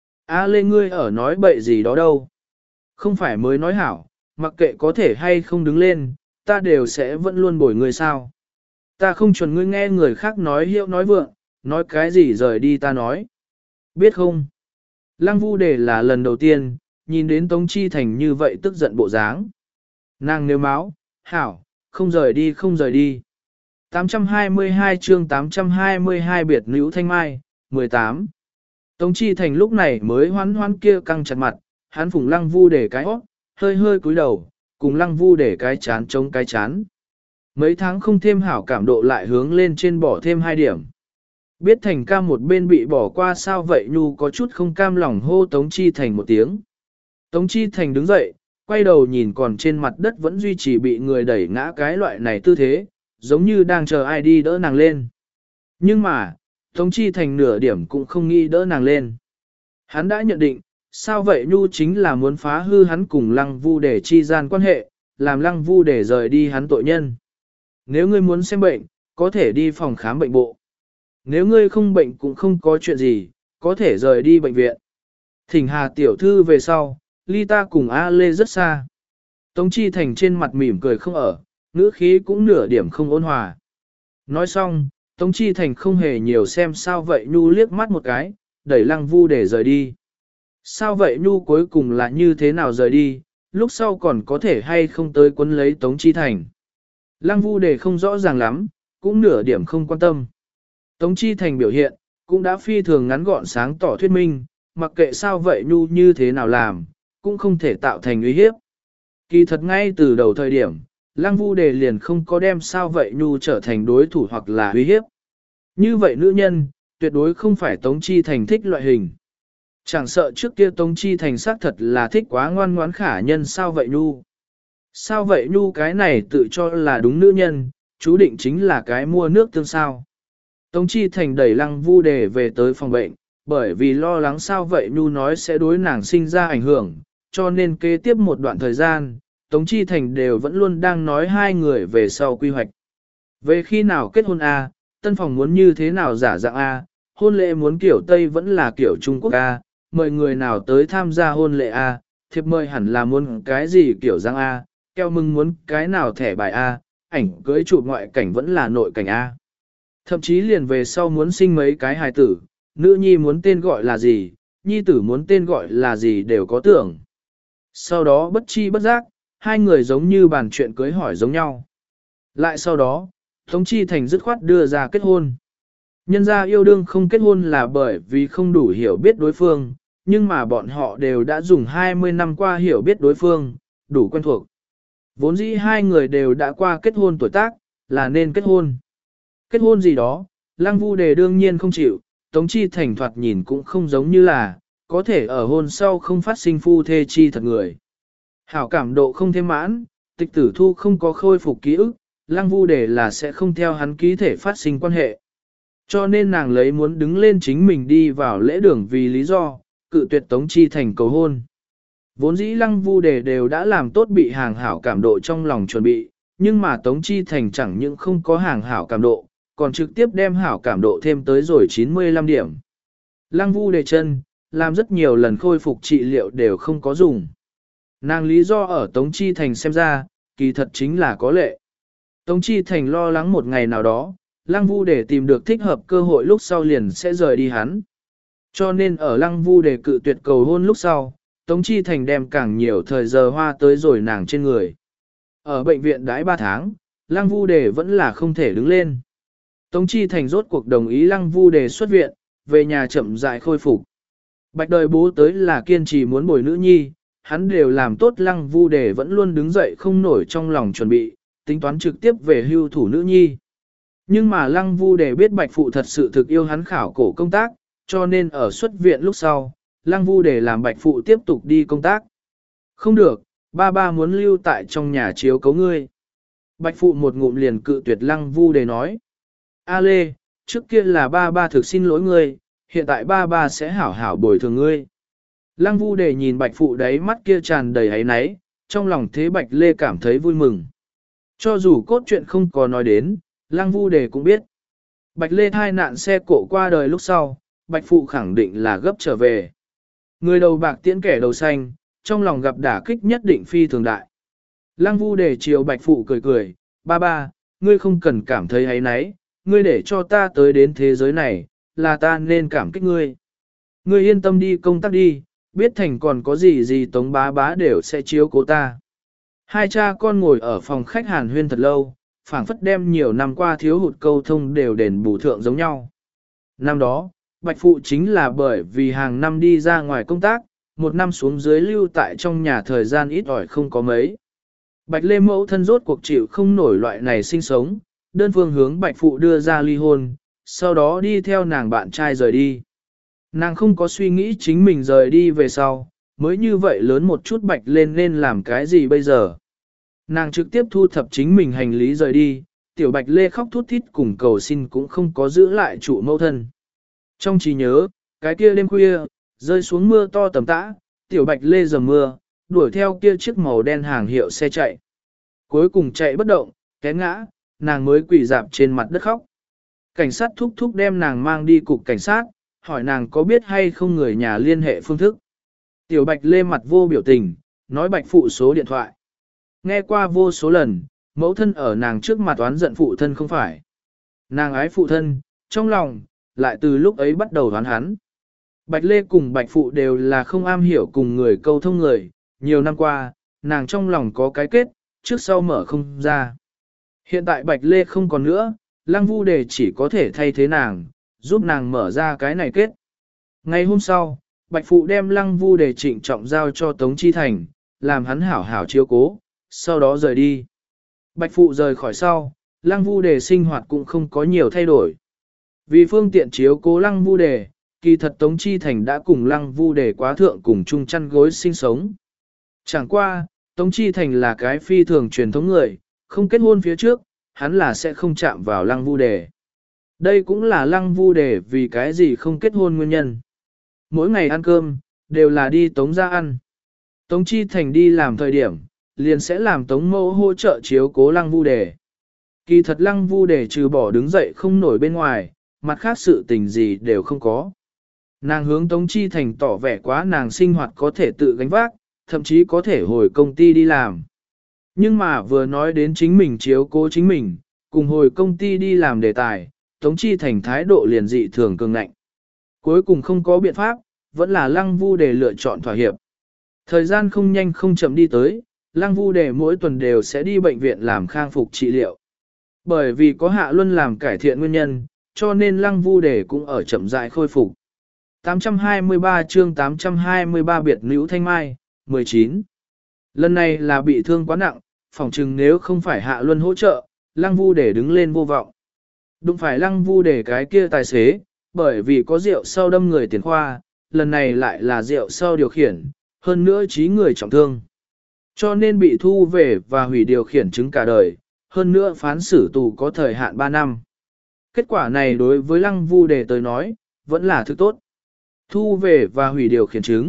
A lê ngươi ở nói bậy gì đó đâu. Không phải mới nói hảo, mặc kệ có thể hay không đứng lên, ta đều sẽ vẫn luôn bồi ngươi sao. Ta không chuẩn ngươi nghe người khác nói hiệu nói vượng, nói cái gì rời đi ta nói. Biết không? Lăng vu đề là lần đầu tiên, nhìn đến Tống Chi Thành như vậy tức giận bộ dáng. Nàng nếu máu, hảo, không rời đi không rời đi. tám trăm hai mươi hai chương tám trăm hai mươi hai biệt nữ thanh mai, mười tám. Tống Chi Thành lúc này mới hoán hoán kia căng chặt mặt, hắn phủng lăng vu để cái hót, hơi hơi cúi đầu, cùng lăng vu để cái chán chống cái chán. Mấy tháng không thêm hảo cảm độ lại hướng lên trên bỏ thêm hai điểm. Biết Thành ca một bên bị bỏ qua sao vậy nhu có chút không cam lòng hô Tống Chi Thành một tiếng. Tống Chi Thành đứng dậy, quay đầu nhìn còn trên mặt đất vẫn duy trì bị người đẩy ngã cái loại này tư thế, giống như đang chờ ai đi đỡ nàng lên. Nhưng mà, Tống Chi Thành nửa điểm cũng không nghĩ đỡ nàng lên. Hắn đã nhận định, sao vậy nhu chính là muốn phá hư hắn cùng lăng vu để chi gian quan hệ, làm lăng vu để rời đi hắn tội nhân. Nếu ngươi muốn xem bệnh, có thể đi phòng khám bệnh bộ. Nếu ngươi không bệnh cũng không có chuyện gì, có thể rời đi bệnh viện. Thỉnh Hà tiểu thư về sau, ly ta cùng A Lê rất xa. Tống Chi Thành trên mặt mỉm cười không ở, ngữ khí cũng nửa điểm không ôn hòa. Nói xong, Tống Chi Thành không hề nhiều xem sao vậy nhu liếc mắt một cái, đẩy lăng vu để rời đi. Sao vậy nhu cuối cùng là như thế nào rời đi, lúc sau còn có thể hay không tới quấn lấy Tống Chi Thành. Lăng vu để không rõ ràng lắm, cũng nửa điểm không quan tâm. Tống Chi Thành biểu hiện, cũng đã phi thường ngắn gọn sáng tỏ thuyết minh, mặc kệ sao vậy nhu như thế nào làm, cũng không thể tạo thành uy hiếp. Kỳ thật ngay từ đầu thời điểm, Lăng Vu Đề liền không có đem sao vậy nhu trở thành đối thủ hoặc là uy hiếp. Như vậy nữ nhân, tuyệt đối không phải Tống Chi Thành thích loại hình. Chẳng sợ trước kia Tống Chi Thành xác thật là thích quá ngoan ngoãn khả nhân sao vậy nhu. Sao vậy nhu cái này tự cho là đúng nữ nhân, chú định chính là cái mua nước tương sao. Tống Chi Thành đẩy Lăng Vu Đề về tới phòng bệnh, bởi vì lo lắng sao vậy nhu nói sẽ đối nàng sinh ra ảnh hưởng, cho nên kế tiếp một đoạn thời gian, Tống Chi Thành đều vẫn luôn đang nói hai người về sau quy hoạch. Về khi nào kết hôn A, tân phòng muốn như thế nào giả dạng A, hôn lễ muốn kiểu Tây vẫn là kiểu Trung Quốc A, mời người nào tới tham gia hôn lễ A, thiệp mời hẳn là muốn cái gì kiểu giang A, keo mừng muốn cái nào thẻ bài A, ảnh cưới chụp ngoại cảnh vẫn là nội cảnh A. Thậm chí liền về sau muốn sinh mấy cái hài tử, nữ nhi muốn tên gọi là gì, nhi tử muốn tên gọi là gì đều có tưởng. Sau đó bất chi bất giác, hai người giống như bàn chuyện cưới hỏi giống nhau. Lại sau đó, Tống Chi Thành dứt khoát đưa ra kết hôn. Nhân ra yêu đương không kết hôn là bởi vì không đủ hiểu biết đối phương, nhưng mà bọn họ đều đã dùng hai mươi năm qua hiểu biết đối phương, đủ quen thuộc. Vốn dĩ hai người đều đã qua kết hôn tuổi tác, là nên kết hôn. Kết hôn gì đó, Lăng Vu Đề đương nhiên không chịu, Tống Chi Thành thoạt nhìn cũng không giống như là, có thể ở hôn sau không phát sinh phu thê chi thật người. Hảo cảm độ không thêm mãn, tịch tử thu không có khôi phục ký ức, Lăng Vu Đề là sẽ không theo hắn ký thể phát sinh quan hệ. Cho nên nàng lấy muốn đứng lên chính mình đi vào lễ đường vì lý do, cự tuyệt Tống Chi Thành cầu hôn. Vốn dĩ lăng vu đề đều đã làm tốt bị hàng hảo cảm độ trong lòng chuẩn bị, nhưng mà Tống Chi Thành chẳng những không có hàng hảo cảm độ, còn trực tiếp đem hảo cảm độ thêm tới rồi chín mươi lăm điểm. Lăng vu đề chân, làm rất nhiều lần khôi phục trị liệu đều không có dùng. Nàng lý do ở Tống Chi Thành xem ra, kỳ thật chính là có lệ. Tống Chi Thành lo lắng một ngày nào đó, Lăng Vu để tìm được thích hợp cơ hội lúc sau liền sẽ rời đi hắn. Cho nên ở Lăng Vu để cự tuyệt cầu hôn lúc sau, Tống Chi Thành đem càng nhiều thời giờ hoa tới rồi nàng trên người. Ở bệnh viện đãi ba tháng, Lăng Vu Đề vẫn là không thể đứng lên. Tống Chi Thành rốt cuộc đồng ý Lăng Vu Đề xuất viện, về nhà chậm rãi khôi phục. Bạch đời bố tới là kiên trì muốn bồi nữ nhi, hắn đều làm tốt Lăng Vu Đề vẫn luôn đứng dậy không nổi trong lòng chuẩn bị, tính toán trực tiếp về hưu thủ nữ nhi. Nhưng mà Lăng Vu Đề biết Bạch Phụ thật sự thực yêu hắn khảo cổ công tác, cho nên ở xuất viện lúc sau, Lăng Vu Đề làm Bạch Phụ tiếp tục đi công tác. Không được, ba ba muốn lưu tại trong nhà chiếu cấu ngươi. Bạch Phụ một ngụm liền cự tuyệt Lăng Vu Đề nói. A Lê, trước kia là ba ba thực xin lỗi ngươi, hiện tại ba ba sẽ hảo hảo bồi thường ngươi. Lăng Vu Đề nhìn Bạch Phụ đáy mắt kia tràn đầy áy náy, trong lòng thế Bạch Lê cảm thấy vui mừng. Cho dù cốt truyện không có nói đến, Lăng Vu Đề cũng biết. Bạch Lê thai nạn xe cộ qua đời lúc sau, Bạch Phụ khẳng định là gấp trở về. Người đầu bạc tiễn kẻ đầu xanh, trong lòng gặp đả kích nhất định phi thường đại. Lăng Vu Đề chiều Bạch Phụ cười cười, ba ba, ngươi không cần cảm thấy áy náy, ngươi để cho ta tới đến thế giới này, là ta nên cảm kích ngươi. Ngươi yên tâm đi công tác đi, biết thành còn có gì gì Tống bá bá đều sẽ chiếu cố ta. Hai cha con ngồi ở phòng khách hàn huyên thật lâu, phảng phất đem nhiều năm qua thiếu hụt câu thông đều đền bù thượng giống nhau. Năm đó, Bạch Phụ chính là bởi vì hàng năm đi ra ngoài công tác, một năm xuống dưới lưu tại trong nhà thời gian ít ỏi không có mấy. Bạch Lê mẫu thân rốt cuộc chịu không nổi loại này sinh sống, đơn phương hướng Bạch Phụ đưa ra ly hôn, sau đó đi theo nàng bạn trai rời đi. Nàng không có suy nghĩ chính mình rời đi về sau, mới như vậy lớn một chút Bạch lên nên làm cái gì bây giờ. Nàng trực tiếp thu thập chính mình hành lý rời đi, tiểu Bạch Lê khóc thút thít cùng cầu xin cũng không có giữ lại trụ mẫu thân. Trong trí nhớ, cái kia đêm khuya, rơi xuống mưa to tầm tã, tiểu Bạch Lê dầm mưa, đuổi theo kia chiếc màu đen hàng hiệu xe chạy. Cuối cùng chạy bất động, té ngã, nàng mới quỳ dạp trên mặt đất khóc. Cảnh sát thúc thúc đem nàng mang đi cục cảnh sát, hỏi nàng có biết hay không người nhà liên hệ phương thức. Tiểu Bạch Lê mặt vô biểu tình, nói Bạch Phụ số điện thoại. Nghe qua vô số lần, mẫu thân ở nàng trước mặt oán giận phụ thân không phải. Nàng ái phụ thân, trong lòng, lại từ lúc ấy bắt đầu đoán hắn. Bạch Lê cùng Bạch Phụ đều là không am hiểu cùng người câu thông người, nhiều năm qua, nàng trong lòng có cái kết, trước sau mở không ra. Hiện tại Bạch Lê không còn nữa, Lăng Vu Đề chỉ có thể thay thế nàng, giúp nàng mở ra cái này kết. Ngày hôm sau, Bạch Phụ đem Lăng Vu Đề trịnh trọng giao cho Tống Chi Thành, làm hắn hảo hảo chiếu cố, sau đó rời đi. Bạch Phụ rời khỏi sau, Lăng Vu Đề sinh hoạt cũng không có nhiều thay đổi. Vì phương tiện chiếu cố Lăng Vu Đề, kỳ thật Tống Chi Thành đã cùng Lăng Vu Đề quá thượng cùng chung chăn gối sinh sống. Chẳng qua, Tống Chi Thành là cái phi thường truyền thống người, không kết hôn phía trước, hắn là sẽ không chạm vào Lăng Vu Đề. Đây cũng là Lăng Vu Đề vì cái gì không kết hôn nguyên nhân. Mỗi ngày ăn cơm, đều là đi Tống ra ăn. Tống Chi Thành đi làm thời điểm, liền sẽ làm Tống Mẫu hỗ trợ chiếu cố Lăng Vu Đề. Kỳ thật Lăng Vu Đề trừ bỏ đứng dậy không nổi bên ngoài, mặt khác sự tình gì đều không có. Nàng hướng Tống Chi Thành tỏ vẻ quá nàng sinh hoạt có thể tự gánh vác, thậm chí có thể hồi công ty đi làm. Nhưng mà vừa nói đến chính mình chiếu cố chính mình, cùng hồi công ty đi làm đề tài, Tống Chi Thành thái độ liền dị thường cường ngạnh. Cuối cùng không có biện pháp, vẫn là Lăng Vu Đề lựa chọn thỏa hiệp. Thời gian không nhanh không chậm đi tới, Lăng Vu Đề mỗi tuần đều sẽ đi bệnh viện làm khang phục trị liệu. Bởi vì có Hạ Luân làm cải thiện nguyên nhân, cho nên Lăng Vu Đề cũng ở chậm rãi khôi phục. tám trăm hai mươi ba chương tám trăm hai mươi ba biệt nữ thanh mai, mười chín. Lần này là bị thương quá nặng, phỏng chừng nếu không phải Hạ Luân hỗ trợ, Lăng Vu Đề đứng lên vô vọng. Đụng phải Lăng Vu Đề cái kia tài xế, bởi vì có rượu sau đâm người tiền khoa, lần này lại là rượu sau điều khiển, hơn nữa trí người trọng thương. Cho nên bị thu về và hủy điều khiển chứng cả đời, hơn nữa phán xử tù có thời hạn ba năm. Kết quả này đối với Lăng Vu Đề tới nói, vẫn là thứ tốt. Thu về và hủy điều khiển chứng,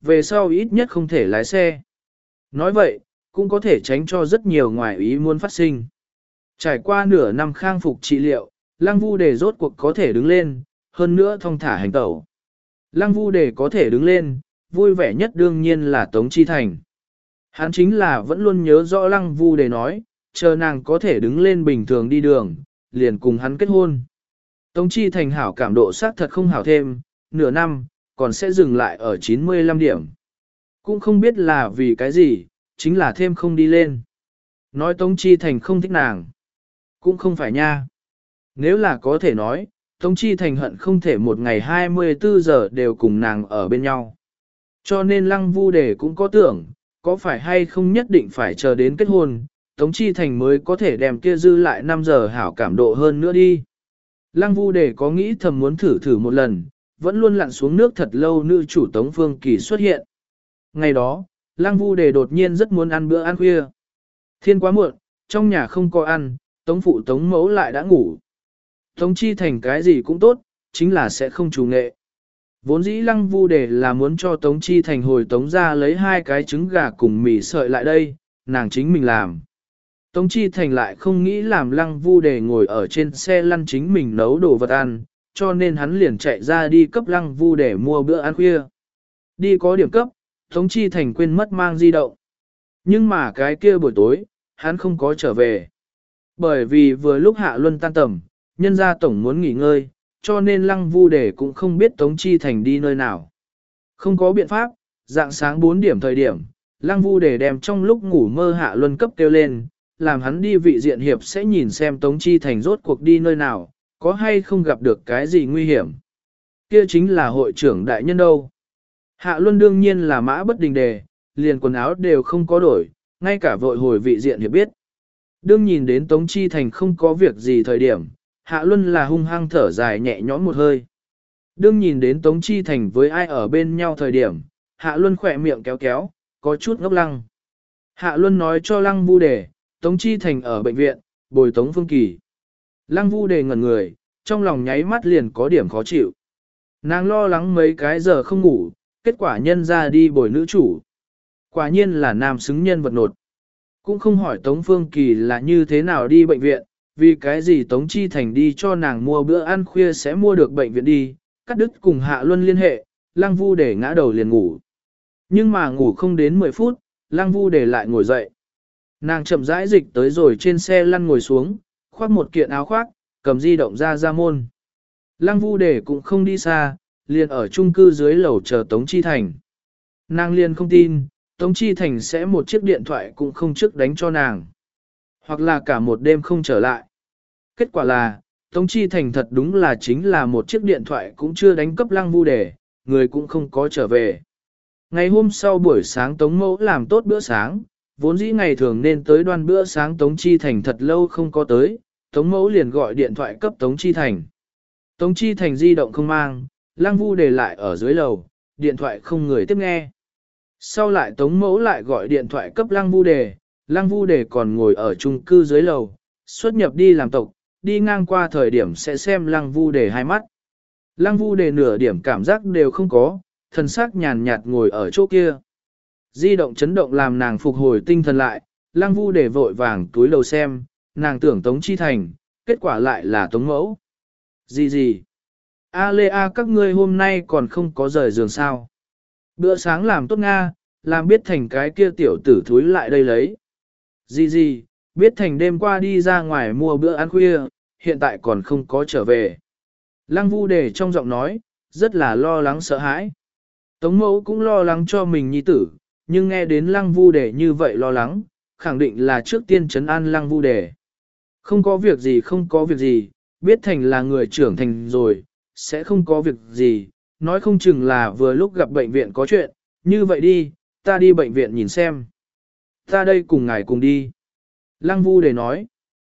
về sau ít nhất không thể lái xe. Nói vậy, cũng có thể tránh cho rất nhiều ngoại ý muốn phát sinh. Trải qua nửa năm khang phục trị liệu, Lăng Vu Đề rốt cuộc có thể đứng lên, hơn nữa thong thả hành tẩu. Lăng Vu Đề có thể đứng lên, vui vẻ nhất đương nhiên là Tống Chi Thành. Hắn chính là vẫn luôn nhớ rõ Lăng Vu Đề nói, chờ nàng có thể đứng lên bình thường đi đường, liền cùng hắn kết hôn. Tống Chi Thành hảo cảm độ xác thật không hảo thêm, nửa năm, còn sẽ dừng lại ở chín mươi lăm điểm. Cũng không biết là vì cái gì, chính là thêm không đi lên. Nói Tống Chi Thành không thích nàng. Cũng không phải nha. Nếu là có thể nói, Tống Chi Thành hận không thể một ngày hai mươi bốn giờ đều cùng nàng ở bên nhau. Cho nên Lăng Vu Đề cũng có tưởng, có phải hay không nhất định phải chờ đến kết hôn, Tống Chi Thành mới có thể đem kia dư lại năm giờ hảo cảm độ hơn nữa đi. Lăng Vu Đề có nghĩ thầm muốn thử thử một lần, vẫn luôn lặn xuống nước thật lâu nữ chủ Tống Phương Kỳ xuất hiện. Ngày đó, Lăng Vu Đề đột nhiên rất muốn ăn bữa ăn khuya. Thiên quá muộn, trong nhà không có ăn, Tống phụ Tống mẫu lại đã ngủ. Tống Chi Thành cái gì cũng tốt, chính là sẽ không chủ nghệ. Vốn dĩ Lăng Vu Đề là muốn cho Tống Chi Thành hồi Tống ra lấy hai cái trứng gà cùng mì sợi lại đây, nàng chính mình làm. Tống Chi Thành lại không nghĩ làm Lăng Vu Đề ngồi ở trên xe lăn chính mình nấu đồ vật ăn, cho nên hắn liền chạy ra đi cấp Lăng Vu Đề mua bữa ăn khuya. Đi có điểm cấp, Tống Chi Thành quên mất mang di động. Nhưng mà cái kia buổi tối, hắn không có trở về. Bởi vì vừa lúc Hạ Luân tan tầm, nhân gia tổng muốn nghỉ ngơi, cho nên Lăng Vu Đề cũng không biết Tống Chi Thành đi nơi nào. Không có biện pháp, dạng sáng bốn điểm thời điểm, Lăng Vu Đề đem trong lúc ngủ mơ Hạ Luân cấp kêu lên, làm hắn đi vị diện hiệp sẽ nhìn xem Tống Chi Thành rốt cuộc đi nơi nào, có hay không gặp được cái gì nguy hiểm. Kia chính là hội trưởng đại nhân đâu. Hạ Luân đương nhiên là mã bất đình đề, liền quần áo đều không có đổi, ngay cả vội hồi vị diện hiệp biết. Đương nhìn đến Tống Chi Thành không có việc gì thời điểm, Hạ Luân là hung hăng thở dài nhẹ nhõm một hơi. Đương nhìn đến Tống Chi Thành với ai ở bên nhau thời điểm, Hạ Luân khỏe miệng kéo kéo, có chút ngốc lăng. Hạ Luân nói cho Lăng Vu Đề, Tống Chi Thành ở bệnh viện, bồi Tống Phương Kỳ. Lăng Vu Đề ngẩn người, trong lòng nháy mắt liền có điểm khó chịu. Nàng lo lắng mấy cái giờ không ngủ, kết quả nhân ra đi bồi nữ chủ. Quả nhiên là nam xứng nhân vật nột. Cũng không hỏi Tống Phương Kỳ là như thế nào đi bệnh viện, vì cái gì Tống Chi Thành đi cho nàng mua bữa ăn khuya sẽ mua được bệnh viện đi, cắt đứt cùng Hạ Luân liên hệ, Lăng Vu Đề ngã đầu liền ngủ. Nhưng mà ngủ không đến mười phút, Lăng Vu Đề lại ngồi dậy. Nàng chậm rãi dịch tới rồi trên xe lăn ngồi xuống, khoác một kiện áo khoác, cầm di động ra ra môn. Lăng Vu Đề cũng không đi xa, liền ở chung cư dưới lầu chờ Tống Chi Thành. Nàng liền không tin, Tống Chi Thành sẽ một chiếc điện thoại cũng không trước đánh cho nàng. Hoặc là cả một đêm không trở lại. Kết quả là, Tống Chi Thành thật đúng là chính là một chiếc điện thoại cũng chưa đánh cấp Lăng Vu Đề, người cũng không có trở về. Ngày hôm sau buổi sáng Tống Mẫu làm tốt bữa sáng, vốn dĩ ngày thường nên tới đoan bữa sáng Tống Chi Thành thật lâu không có tới, Tống Mẫu liền gọi điện thoại cấp Tống Chi Thành. Tống Chi Thành di động không mang, Lăng Vu Đề lại ở dưới lầu, điện thoại không người tiếp nghe. Sau lại Tống Mẫu lại gọi điện thoại cấp Lăng Vu Đề, Lăng Vu Đề còn ngồi ở chung cư dưới lầu, xuất nhập đi làm tộc, đi ngang qua thời điểm sẽ xem Lăng Vu Đề hai mắt. Lăng Vu Đề nửa điểm cảm giác đều không có, thần sắc nhàn nhạt ngồi ở chỗ kia. Di động chấn động làm nàng phục hồi tinh thần lại, Lăng Vu Đề vội vàng túi đầu xem, nàng tưởng Tống Chi Thành, kết quả lại là Tống Mẫu. Gì gì? A Lê A các ngươi hôm nay còn không có rời giường sao? Bữa sáng làm tốt Nga, làm biết thành cái kia tiểu tử thúi lại đây lấy. Gì gì, biết thành đêm qua đi ra ngoài mua bữa ăn khuya, hiện tại còn không có trở về. Lăng Vu Đề trong giọng nói, rất là lo lắng sợ hãi. Tống Mẫu cũng lo lắng cho mình nhi tử, nhưng nghe đến Lăng Vu Đề như vậy lo lắng, khẳng định là trước tiên trấn an Lăng Vu Đề. Không có việc gì không có việc gì, biết thành là người trưởng thành rồi, sẽ không có việc gì, nói không chừng là vừa lúc gặp bệnh viện có chuyện, như vậy đi, ta đi bệnh viện nhìn xem. Ta đây cùng ngài cùng đi. Lăng Vu Đề nói.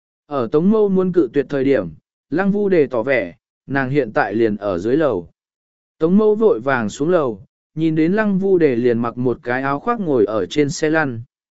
Ở Tống Mẫu muốn cự tuyệt thời điểm, Lăng Vu Đề tỏ vẻ, nàng hiện tại liền ở dưới lầu. Tống Mẫu vội vàng xuống lầu, nhìn đến Lăng Vu Đề liền mặc một cái áo khoác ngồi ở trên xe lăn.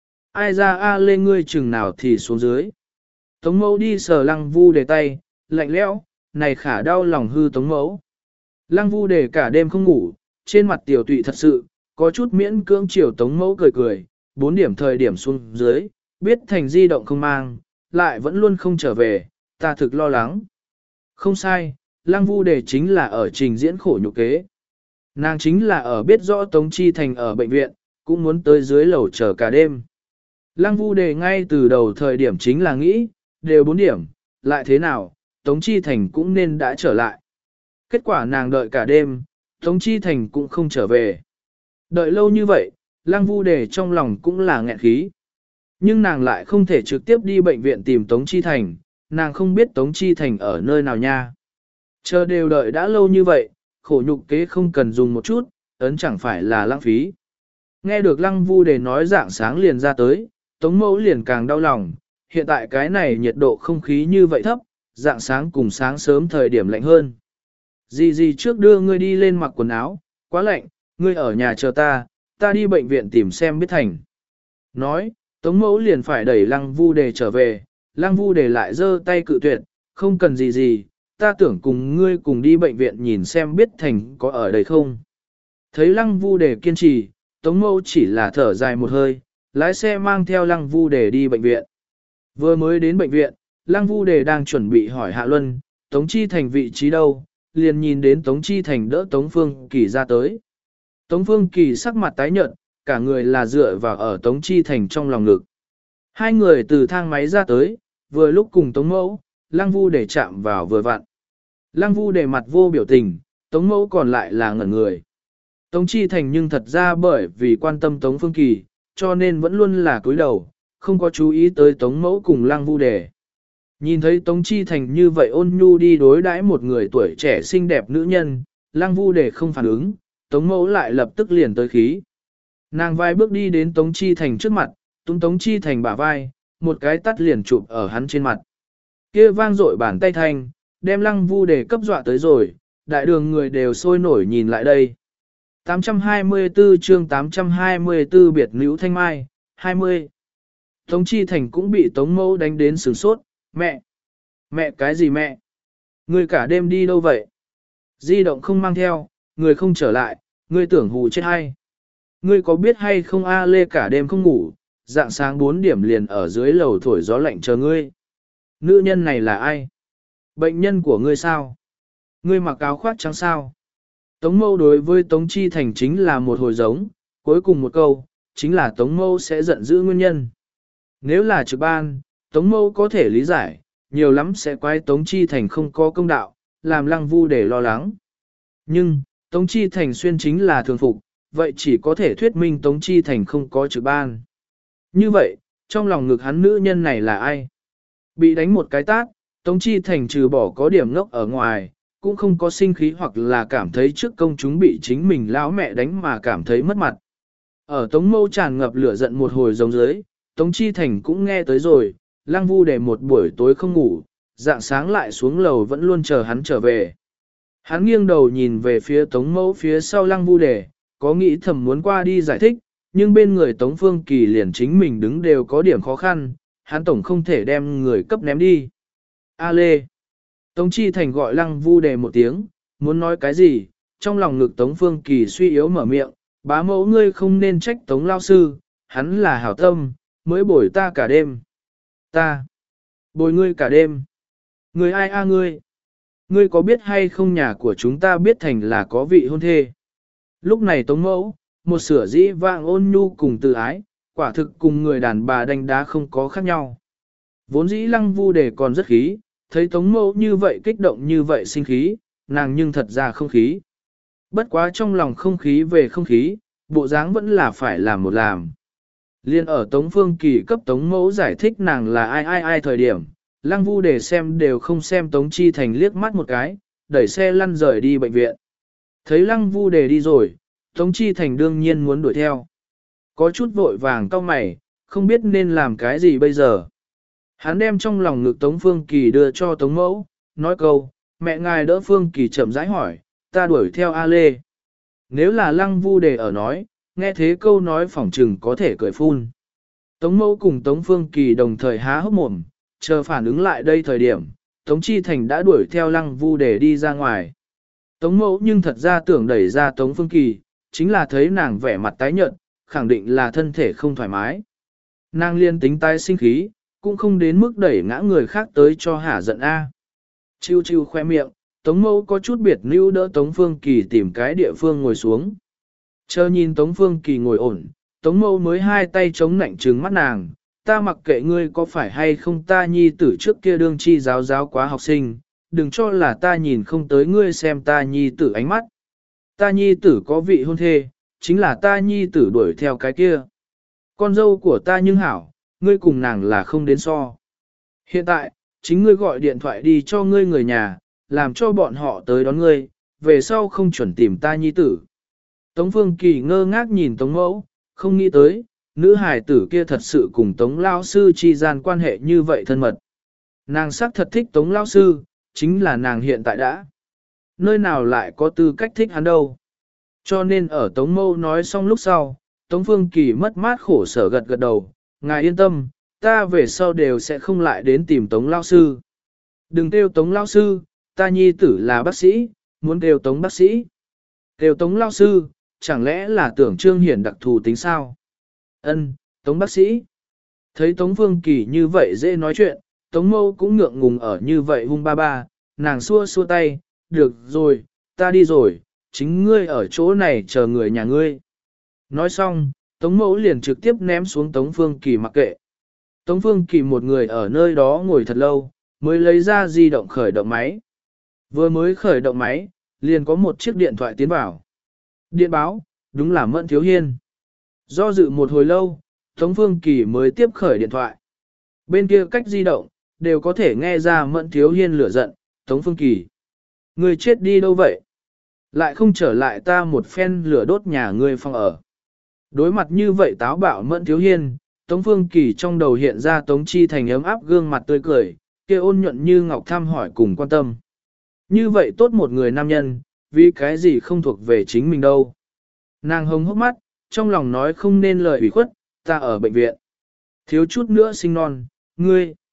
Ai ra a lê ngươi chừng nào thì xuống dưới. Tống Mẫu đi sờ Lăng Vu Đề tay, lạnh lẽo, này khả đau lòng hư Tống Mẫu. Lăng Vu Đề cả đêm không ngủ, trên mặt tiểu tụy thật sự, có chút miễn cưỡng chiều Tống Mẫu cười cười, bốn điểm thời điểm xuống dưới, biết thành di động không mang, lại vẫn luôn không trở về, ta thực lo lắng. Không sai, Lăng Vu Đề chính là ở trình diễn khổ nhục kế. Nàng chính là ở biết rõ Tống Chi Thành ở bệnh viện, cũng muốn tới dưới lầu chờ cả đêm. Lăng Vu Đề ngay từ đầu thời điểm chính là nghĩ, đều bốn điểm, lại thế nào, Tống Chi Thành cũng nên đã trở lại. Kết quả nàng đợi cả đêm, Tống Chi Thành cũng không trở về. Đợi lâu như vậy, Lăng Vu Đề trong lòng cũng là nghẹn khí. Nhưng nàng lại không thể trực tiếp đi bệnh viện tìm Tống Chi Thành, nàng không biết Tống Chi Thành ở nơi nào nha. Chờ đều đợi đã lâu như vậy, khổ nhục kế không cần dùng một chút, ấn chẳng phải là lãng phí. Nghe được Lăng Vu Đề nói dạng sáng liền ra tới, Tống Mẫu liền càng đau lòng, hiện tại cái này nhiệt độ không khí như vậy thấp, dạng sáng cùng sáng sớm thời điểm lạnh hơn. Dì dì trước đưa ngươi đi lên mặc quần áo, quá lạnh, ngươi ở nhà chờ ta, ta đi bệnh viện tìm xem biết thành. Nói, Tống Mẫu liền phải đẩy Lăng Vu Đề trở về, Lăng Vu Đề lại giơ tay cự tuyệt, không cần gì gì, ta tưởng cùng ngươi cùng đi bệnh viện nhìn xem biết thành có ở đây không. Thấy Lăng Vu Đề kiên trì, Tống Mẫu chỉ là thở dài một hơi, lái xe mang theo Lăng Vu Đề đi bệnh viện. Vừa mới đến bệnh viện, Lăng Vu Đề đang chuẩn bị hỏi Hạ Luân, Tống Chi Thành vị trí đâu, liền nhìn đến Tống Chi Thành đỡ Tống Phương Kỳ ra tới. Tống Phương Kỳ sắc mặt tái nhợt, cả người là dựa vào ở Tống Chi Thành trong lòng ngực. Hai người từ thang máy ra tới, vừa lúc cùng Tống Mẫu, Lăng Vu Đề chạm vào vừa vặn. Lăng Vu Đề mặt vô biểu tình, Tống Mẫu còn lại là ngẩn người. Tống Chi Thành nhưng thật ra bởi vì quan tâm Tống Phương Kỳ, cho nên vẫn luôn là cúi đầu, không có chú ý tới Tống Mẫu cùng Lăng Vu Đề. Nhìn thấy Tống Chi Thành như vậy ôn nhu đi đối đãi một người tuổi trẻ xinh đẹp nữ nhân, Lăng Vu Đề không phản ứng, Tống Mẫu lại lập tức liền tới khí. Nàng vai bước đi đến Tống Chi Thành trước mặt, túm Tống Chi Thành bả vai, một cái tắt liền chụp ở hắn trên mặt. Kia vang dội bàn tay thanh, đem Lăng Vu Đề cấp dọa tới rồi, đại đường người đều sôi nổi nhìn lại đây. tám trăm hai mươi tư chương tám trăm hai mươi tư biệt nữ thanh mai, hai mươi. Tống Chi Thành cũng bị Tống Mẫu đánh đến sửng sốt, mẹ, mẹ cái gì mẹ? Người cả đêm đi đâu vậy? Di động không mang theo, người không trở lại, ngươi tưởng hù chết hay? Ngươi có biết hay không A Lê cả đêm không ngủ, dạng sáng bốn điểm liền ở dưới lầu thổi gió lạnh chờ ngươi. Nữ nhân này là ai? Bệnh nhân của ngươi sao? Ngươi mặc áo khoác trắng sao? Tống Mâu đối với Tống Chi Thành chính là một hồi giống, cuối cùng một câu, chính là Tống Mâu sẽ giận dữ nguyên nhân. Nếu là trực ban, Tống Mâu có thể lý giải, nhiều lắm sẽ quay Tống Chi Thành không có công đạo, làm Lăng Vu để lo lắng. Nhưng, Tống Chi Thành xuyên chính là thường phục, vậy chỉ có thể thuyết minh Tống Chi Thành không có trực ban. Như vậy, trong lòng ngực hắn nữ nhân này là ai? Bị đánh một cái tát, Tống Chi Thành trừ bỏ có điểm ngốc ở ngoài, cũng không có sinh khí hoặc là cảm thấy trước công chúng bị chính mình lão mẹ đánh mà cảm thấy mất mặt. Ở Tống Mâu tràn ngập lửa giận một hồi giống dưới, Tống Chi Thành cũng nghe tới rồi, Lăng Vu để một buổi tối không ngủ, dạng sáng lại xuống lầu vẫn luôn chờ hắn trở về. Hắn nghiêng đầu nhìn về phía Tống Mẫu phía sau Lăng Vu Đề, có nghĩ thầm muốn qua đi giải thích, nhưng bên người Tống Phương Kỳ liền chính mình đứng đều có điểm khó khăn, hắn tổng không thể đem người cấp ném đi. A Lê. Tống Chi Thành gọi Lăng Vu Đề một tiếng, muốn nói cái gì, trong lòng ngực Tống Phương Kỳ suy yếu mở miệng, bá mẫu ngươi không nên trách Tống lao sư, hắn là hảo tâm, mới bồi ta cả đêm. Ta. Bồi ngươi cả đêm. Ngươi ai a ngươi? Ngươi có biết hay không nhà của chúng ta biết thành là có vị hôn thê? Lúc này Tống Mẫu, một sửa dĩ vạng ôn nhu cùng tự ái, quả thực cùng người đàn bà đánh đá không có khác nhau. Vốn dĩ Lăng Vu Đề còn rất khí, thấy Tống Mẫu như vậy kích động như vậy sinh khí, nàng nhưng thật ra không khí. Bất quá trong lòng không khí về không khí, bộ dáng vẫn là phải làm một làm. Liên ở Tống Phương Kỳ cấp Tống Mẫu giải thích nàng là ai ai ai thời điểm, Lăng Vu Đề xem đều không xem Tống Chi Thành liếc mắt một cái, đẩy xe lăn rời đi bệnh viện. Thấy Lăng Vu Đề đi rồi, Tống Chi Thành đương nhiên muốn đuổi theo. Có chút vội vàng cau mày, không biết nên làm cái gì bây giờ. Hắn đem trong lòng ngực Tống Phương Kỳ đưa cho Tống Mẫu, nói câu, mẹ ngài đỡ Phương Kỳ chậm rãi hỏi, ta đuổi theo A Lê. Nếu là Lăng Vu Đề ở nói, nghe thế câu nói phỏng trừng có thể cười phun. Tống Mẫu cùng Tống Phương Kỳ đồng thời há hốc mồm, chờ phản ứng lại đây thời điểm, Tống Chi Thành đã đuổi theo Lăng Vu Đề đi ra ngoài. Tống Mẫu nhưng thật ra tưởng đẩy ra Tống Phương Kỳ, chính là thấy nàng vẻ mặt tái nhợt, khẳng định là thân thể không thoải mái. Nàng liên tính tái sinh khí, cũng không đến mức đẩy ngã người khác tới cho hả giận A. Chiêu chiêu khoe miệng, Tống Mẫu có chút biệt lưu đỡ Tống Phương Kỳ tìm cái địa phương ngồi xuống. Chờ nhìn Tống Phương Kỳ ngồi ổn, Tống Mẫu mới hai tay chống nạnh trừng mắt nàng, ta mặc kệ ngươi có phải hay không, ta nhi tử trước kia đương chi giáo giáo quá học sinh, đừng cho là ta nhìn không tới ngươi xem ta nhi tử ánh mắt. Ta nhi tử có vị hôn thê, chính là ta nhi tử đuổi theo cái kia. Con dâu của ta nhưng hảo, ngươi cùng nàng là không đến so. Hiện tại, chính ngươi gọi điện thoại đi cho ngươi người nhà, làm cho bọn họ tới đón ngươi, về sau không chuẩn tìm ta nhi tử. Tống Phương Kỳ ngơ ngác nhìn Tống Mẫu, không nghĩ tới, nữ hài tử kia thật sự cùng Tống Lao Sư chi gian quan hệ như vậy thân mật. Nàng sắc thật thích Tống Lao Sư, chính là nàng hiện tại đã. Nơi nào lại có tư cách thích hắn đâu. Cho nên ở Tống Mâu nói xong lúc sau, Tống Phương Kỳ mất mát khổ sở gật gật đầu, ngài yên tâm, ta về sau đều sẽ không lại đến tìm Tống Lao Sư. Đừng kêu Tống Lao Sư, ta nhi tử là bác sĩ, muốn kêu Tống bác sĩ. Kêu Tống Lao Sư, chẳng lẽ là tưởng Trương Hiển đặc thù tính sao? Ân, Tống bác sĩ. Thấy Tống Phương Kỳ như vậy dễ nói chuyện, Tống Mâu cũng ngượng ngùng ở như vậy hung ba ba, nàng xua xua tay, được rồi, ta đi rồi, chính ngươi ở chỗ này chờ người nhà ngươi. Nói xong, Tống Mẫu liền trực tiếp ném xuống Tống Phương Kỳ mặc kệ. Tống Phương Kỳ một người ở nơi đó ngồi thật lâu, mới lấy ra di động khởi động máy. Vừa mới khởi động máy, liền có một chiếc điện thoại tiến vào. Điện báo, đúng là Mẫn Thiếu Hiên. Do dự một hồi lâu, Tống Phương Kỳ mới tiếp khởi điện thoại. Bên kia cách di động, đều có thể nghe ra Mẫn Thiếu Hiên lửa giận, Tống Phương Kỳ. Người chết đi đâu vậy? Lại không trở lại ta một phen lửa đốt nhà ngươi phòng ở. Đối mặt như vậy táo bạo Mẫn Thiếu Hiên, Tống Phương Kỳ trong đầu hiện ra Tống Chi Thành ấm áp gương mặt tươi cười, kia ôn nhuận như ngọc thăm hỏi cùng quan tâm. Như vậy tốt một người nam nhân, vì cái gì không thuộc về chính mình đâu. Nàng hồng hốc mắt, trong lòng nói không nên lời ủy khuất, ta ở bệnh viện. Thiếu chút nữa sinh non, ngươi.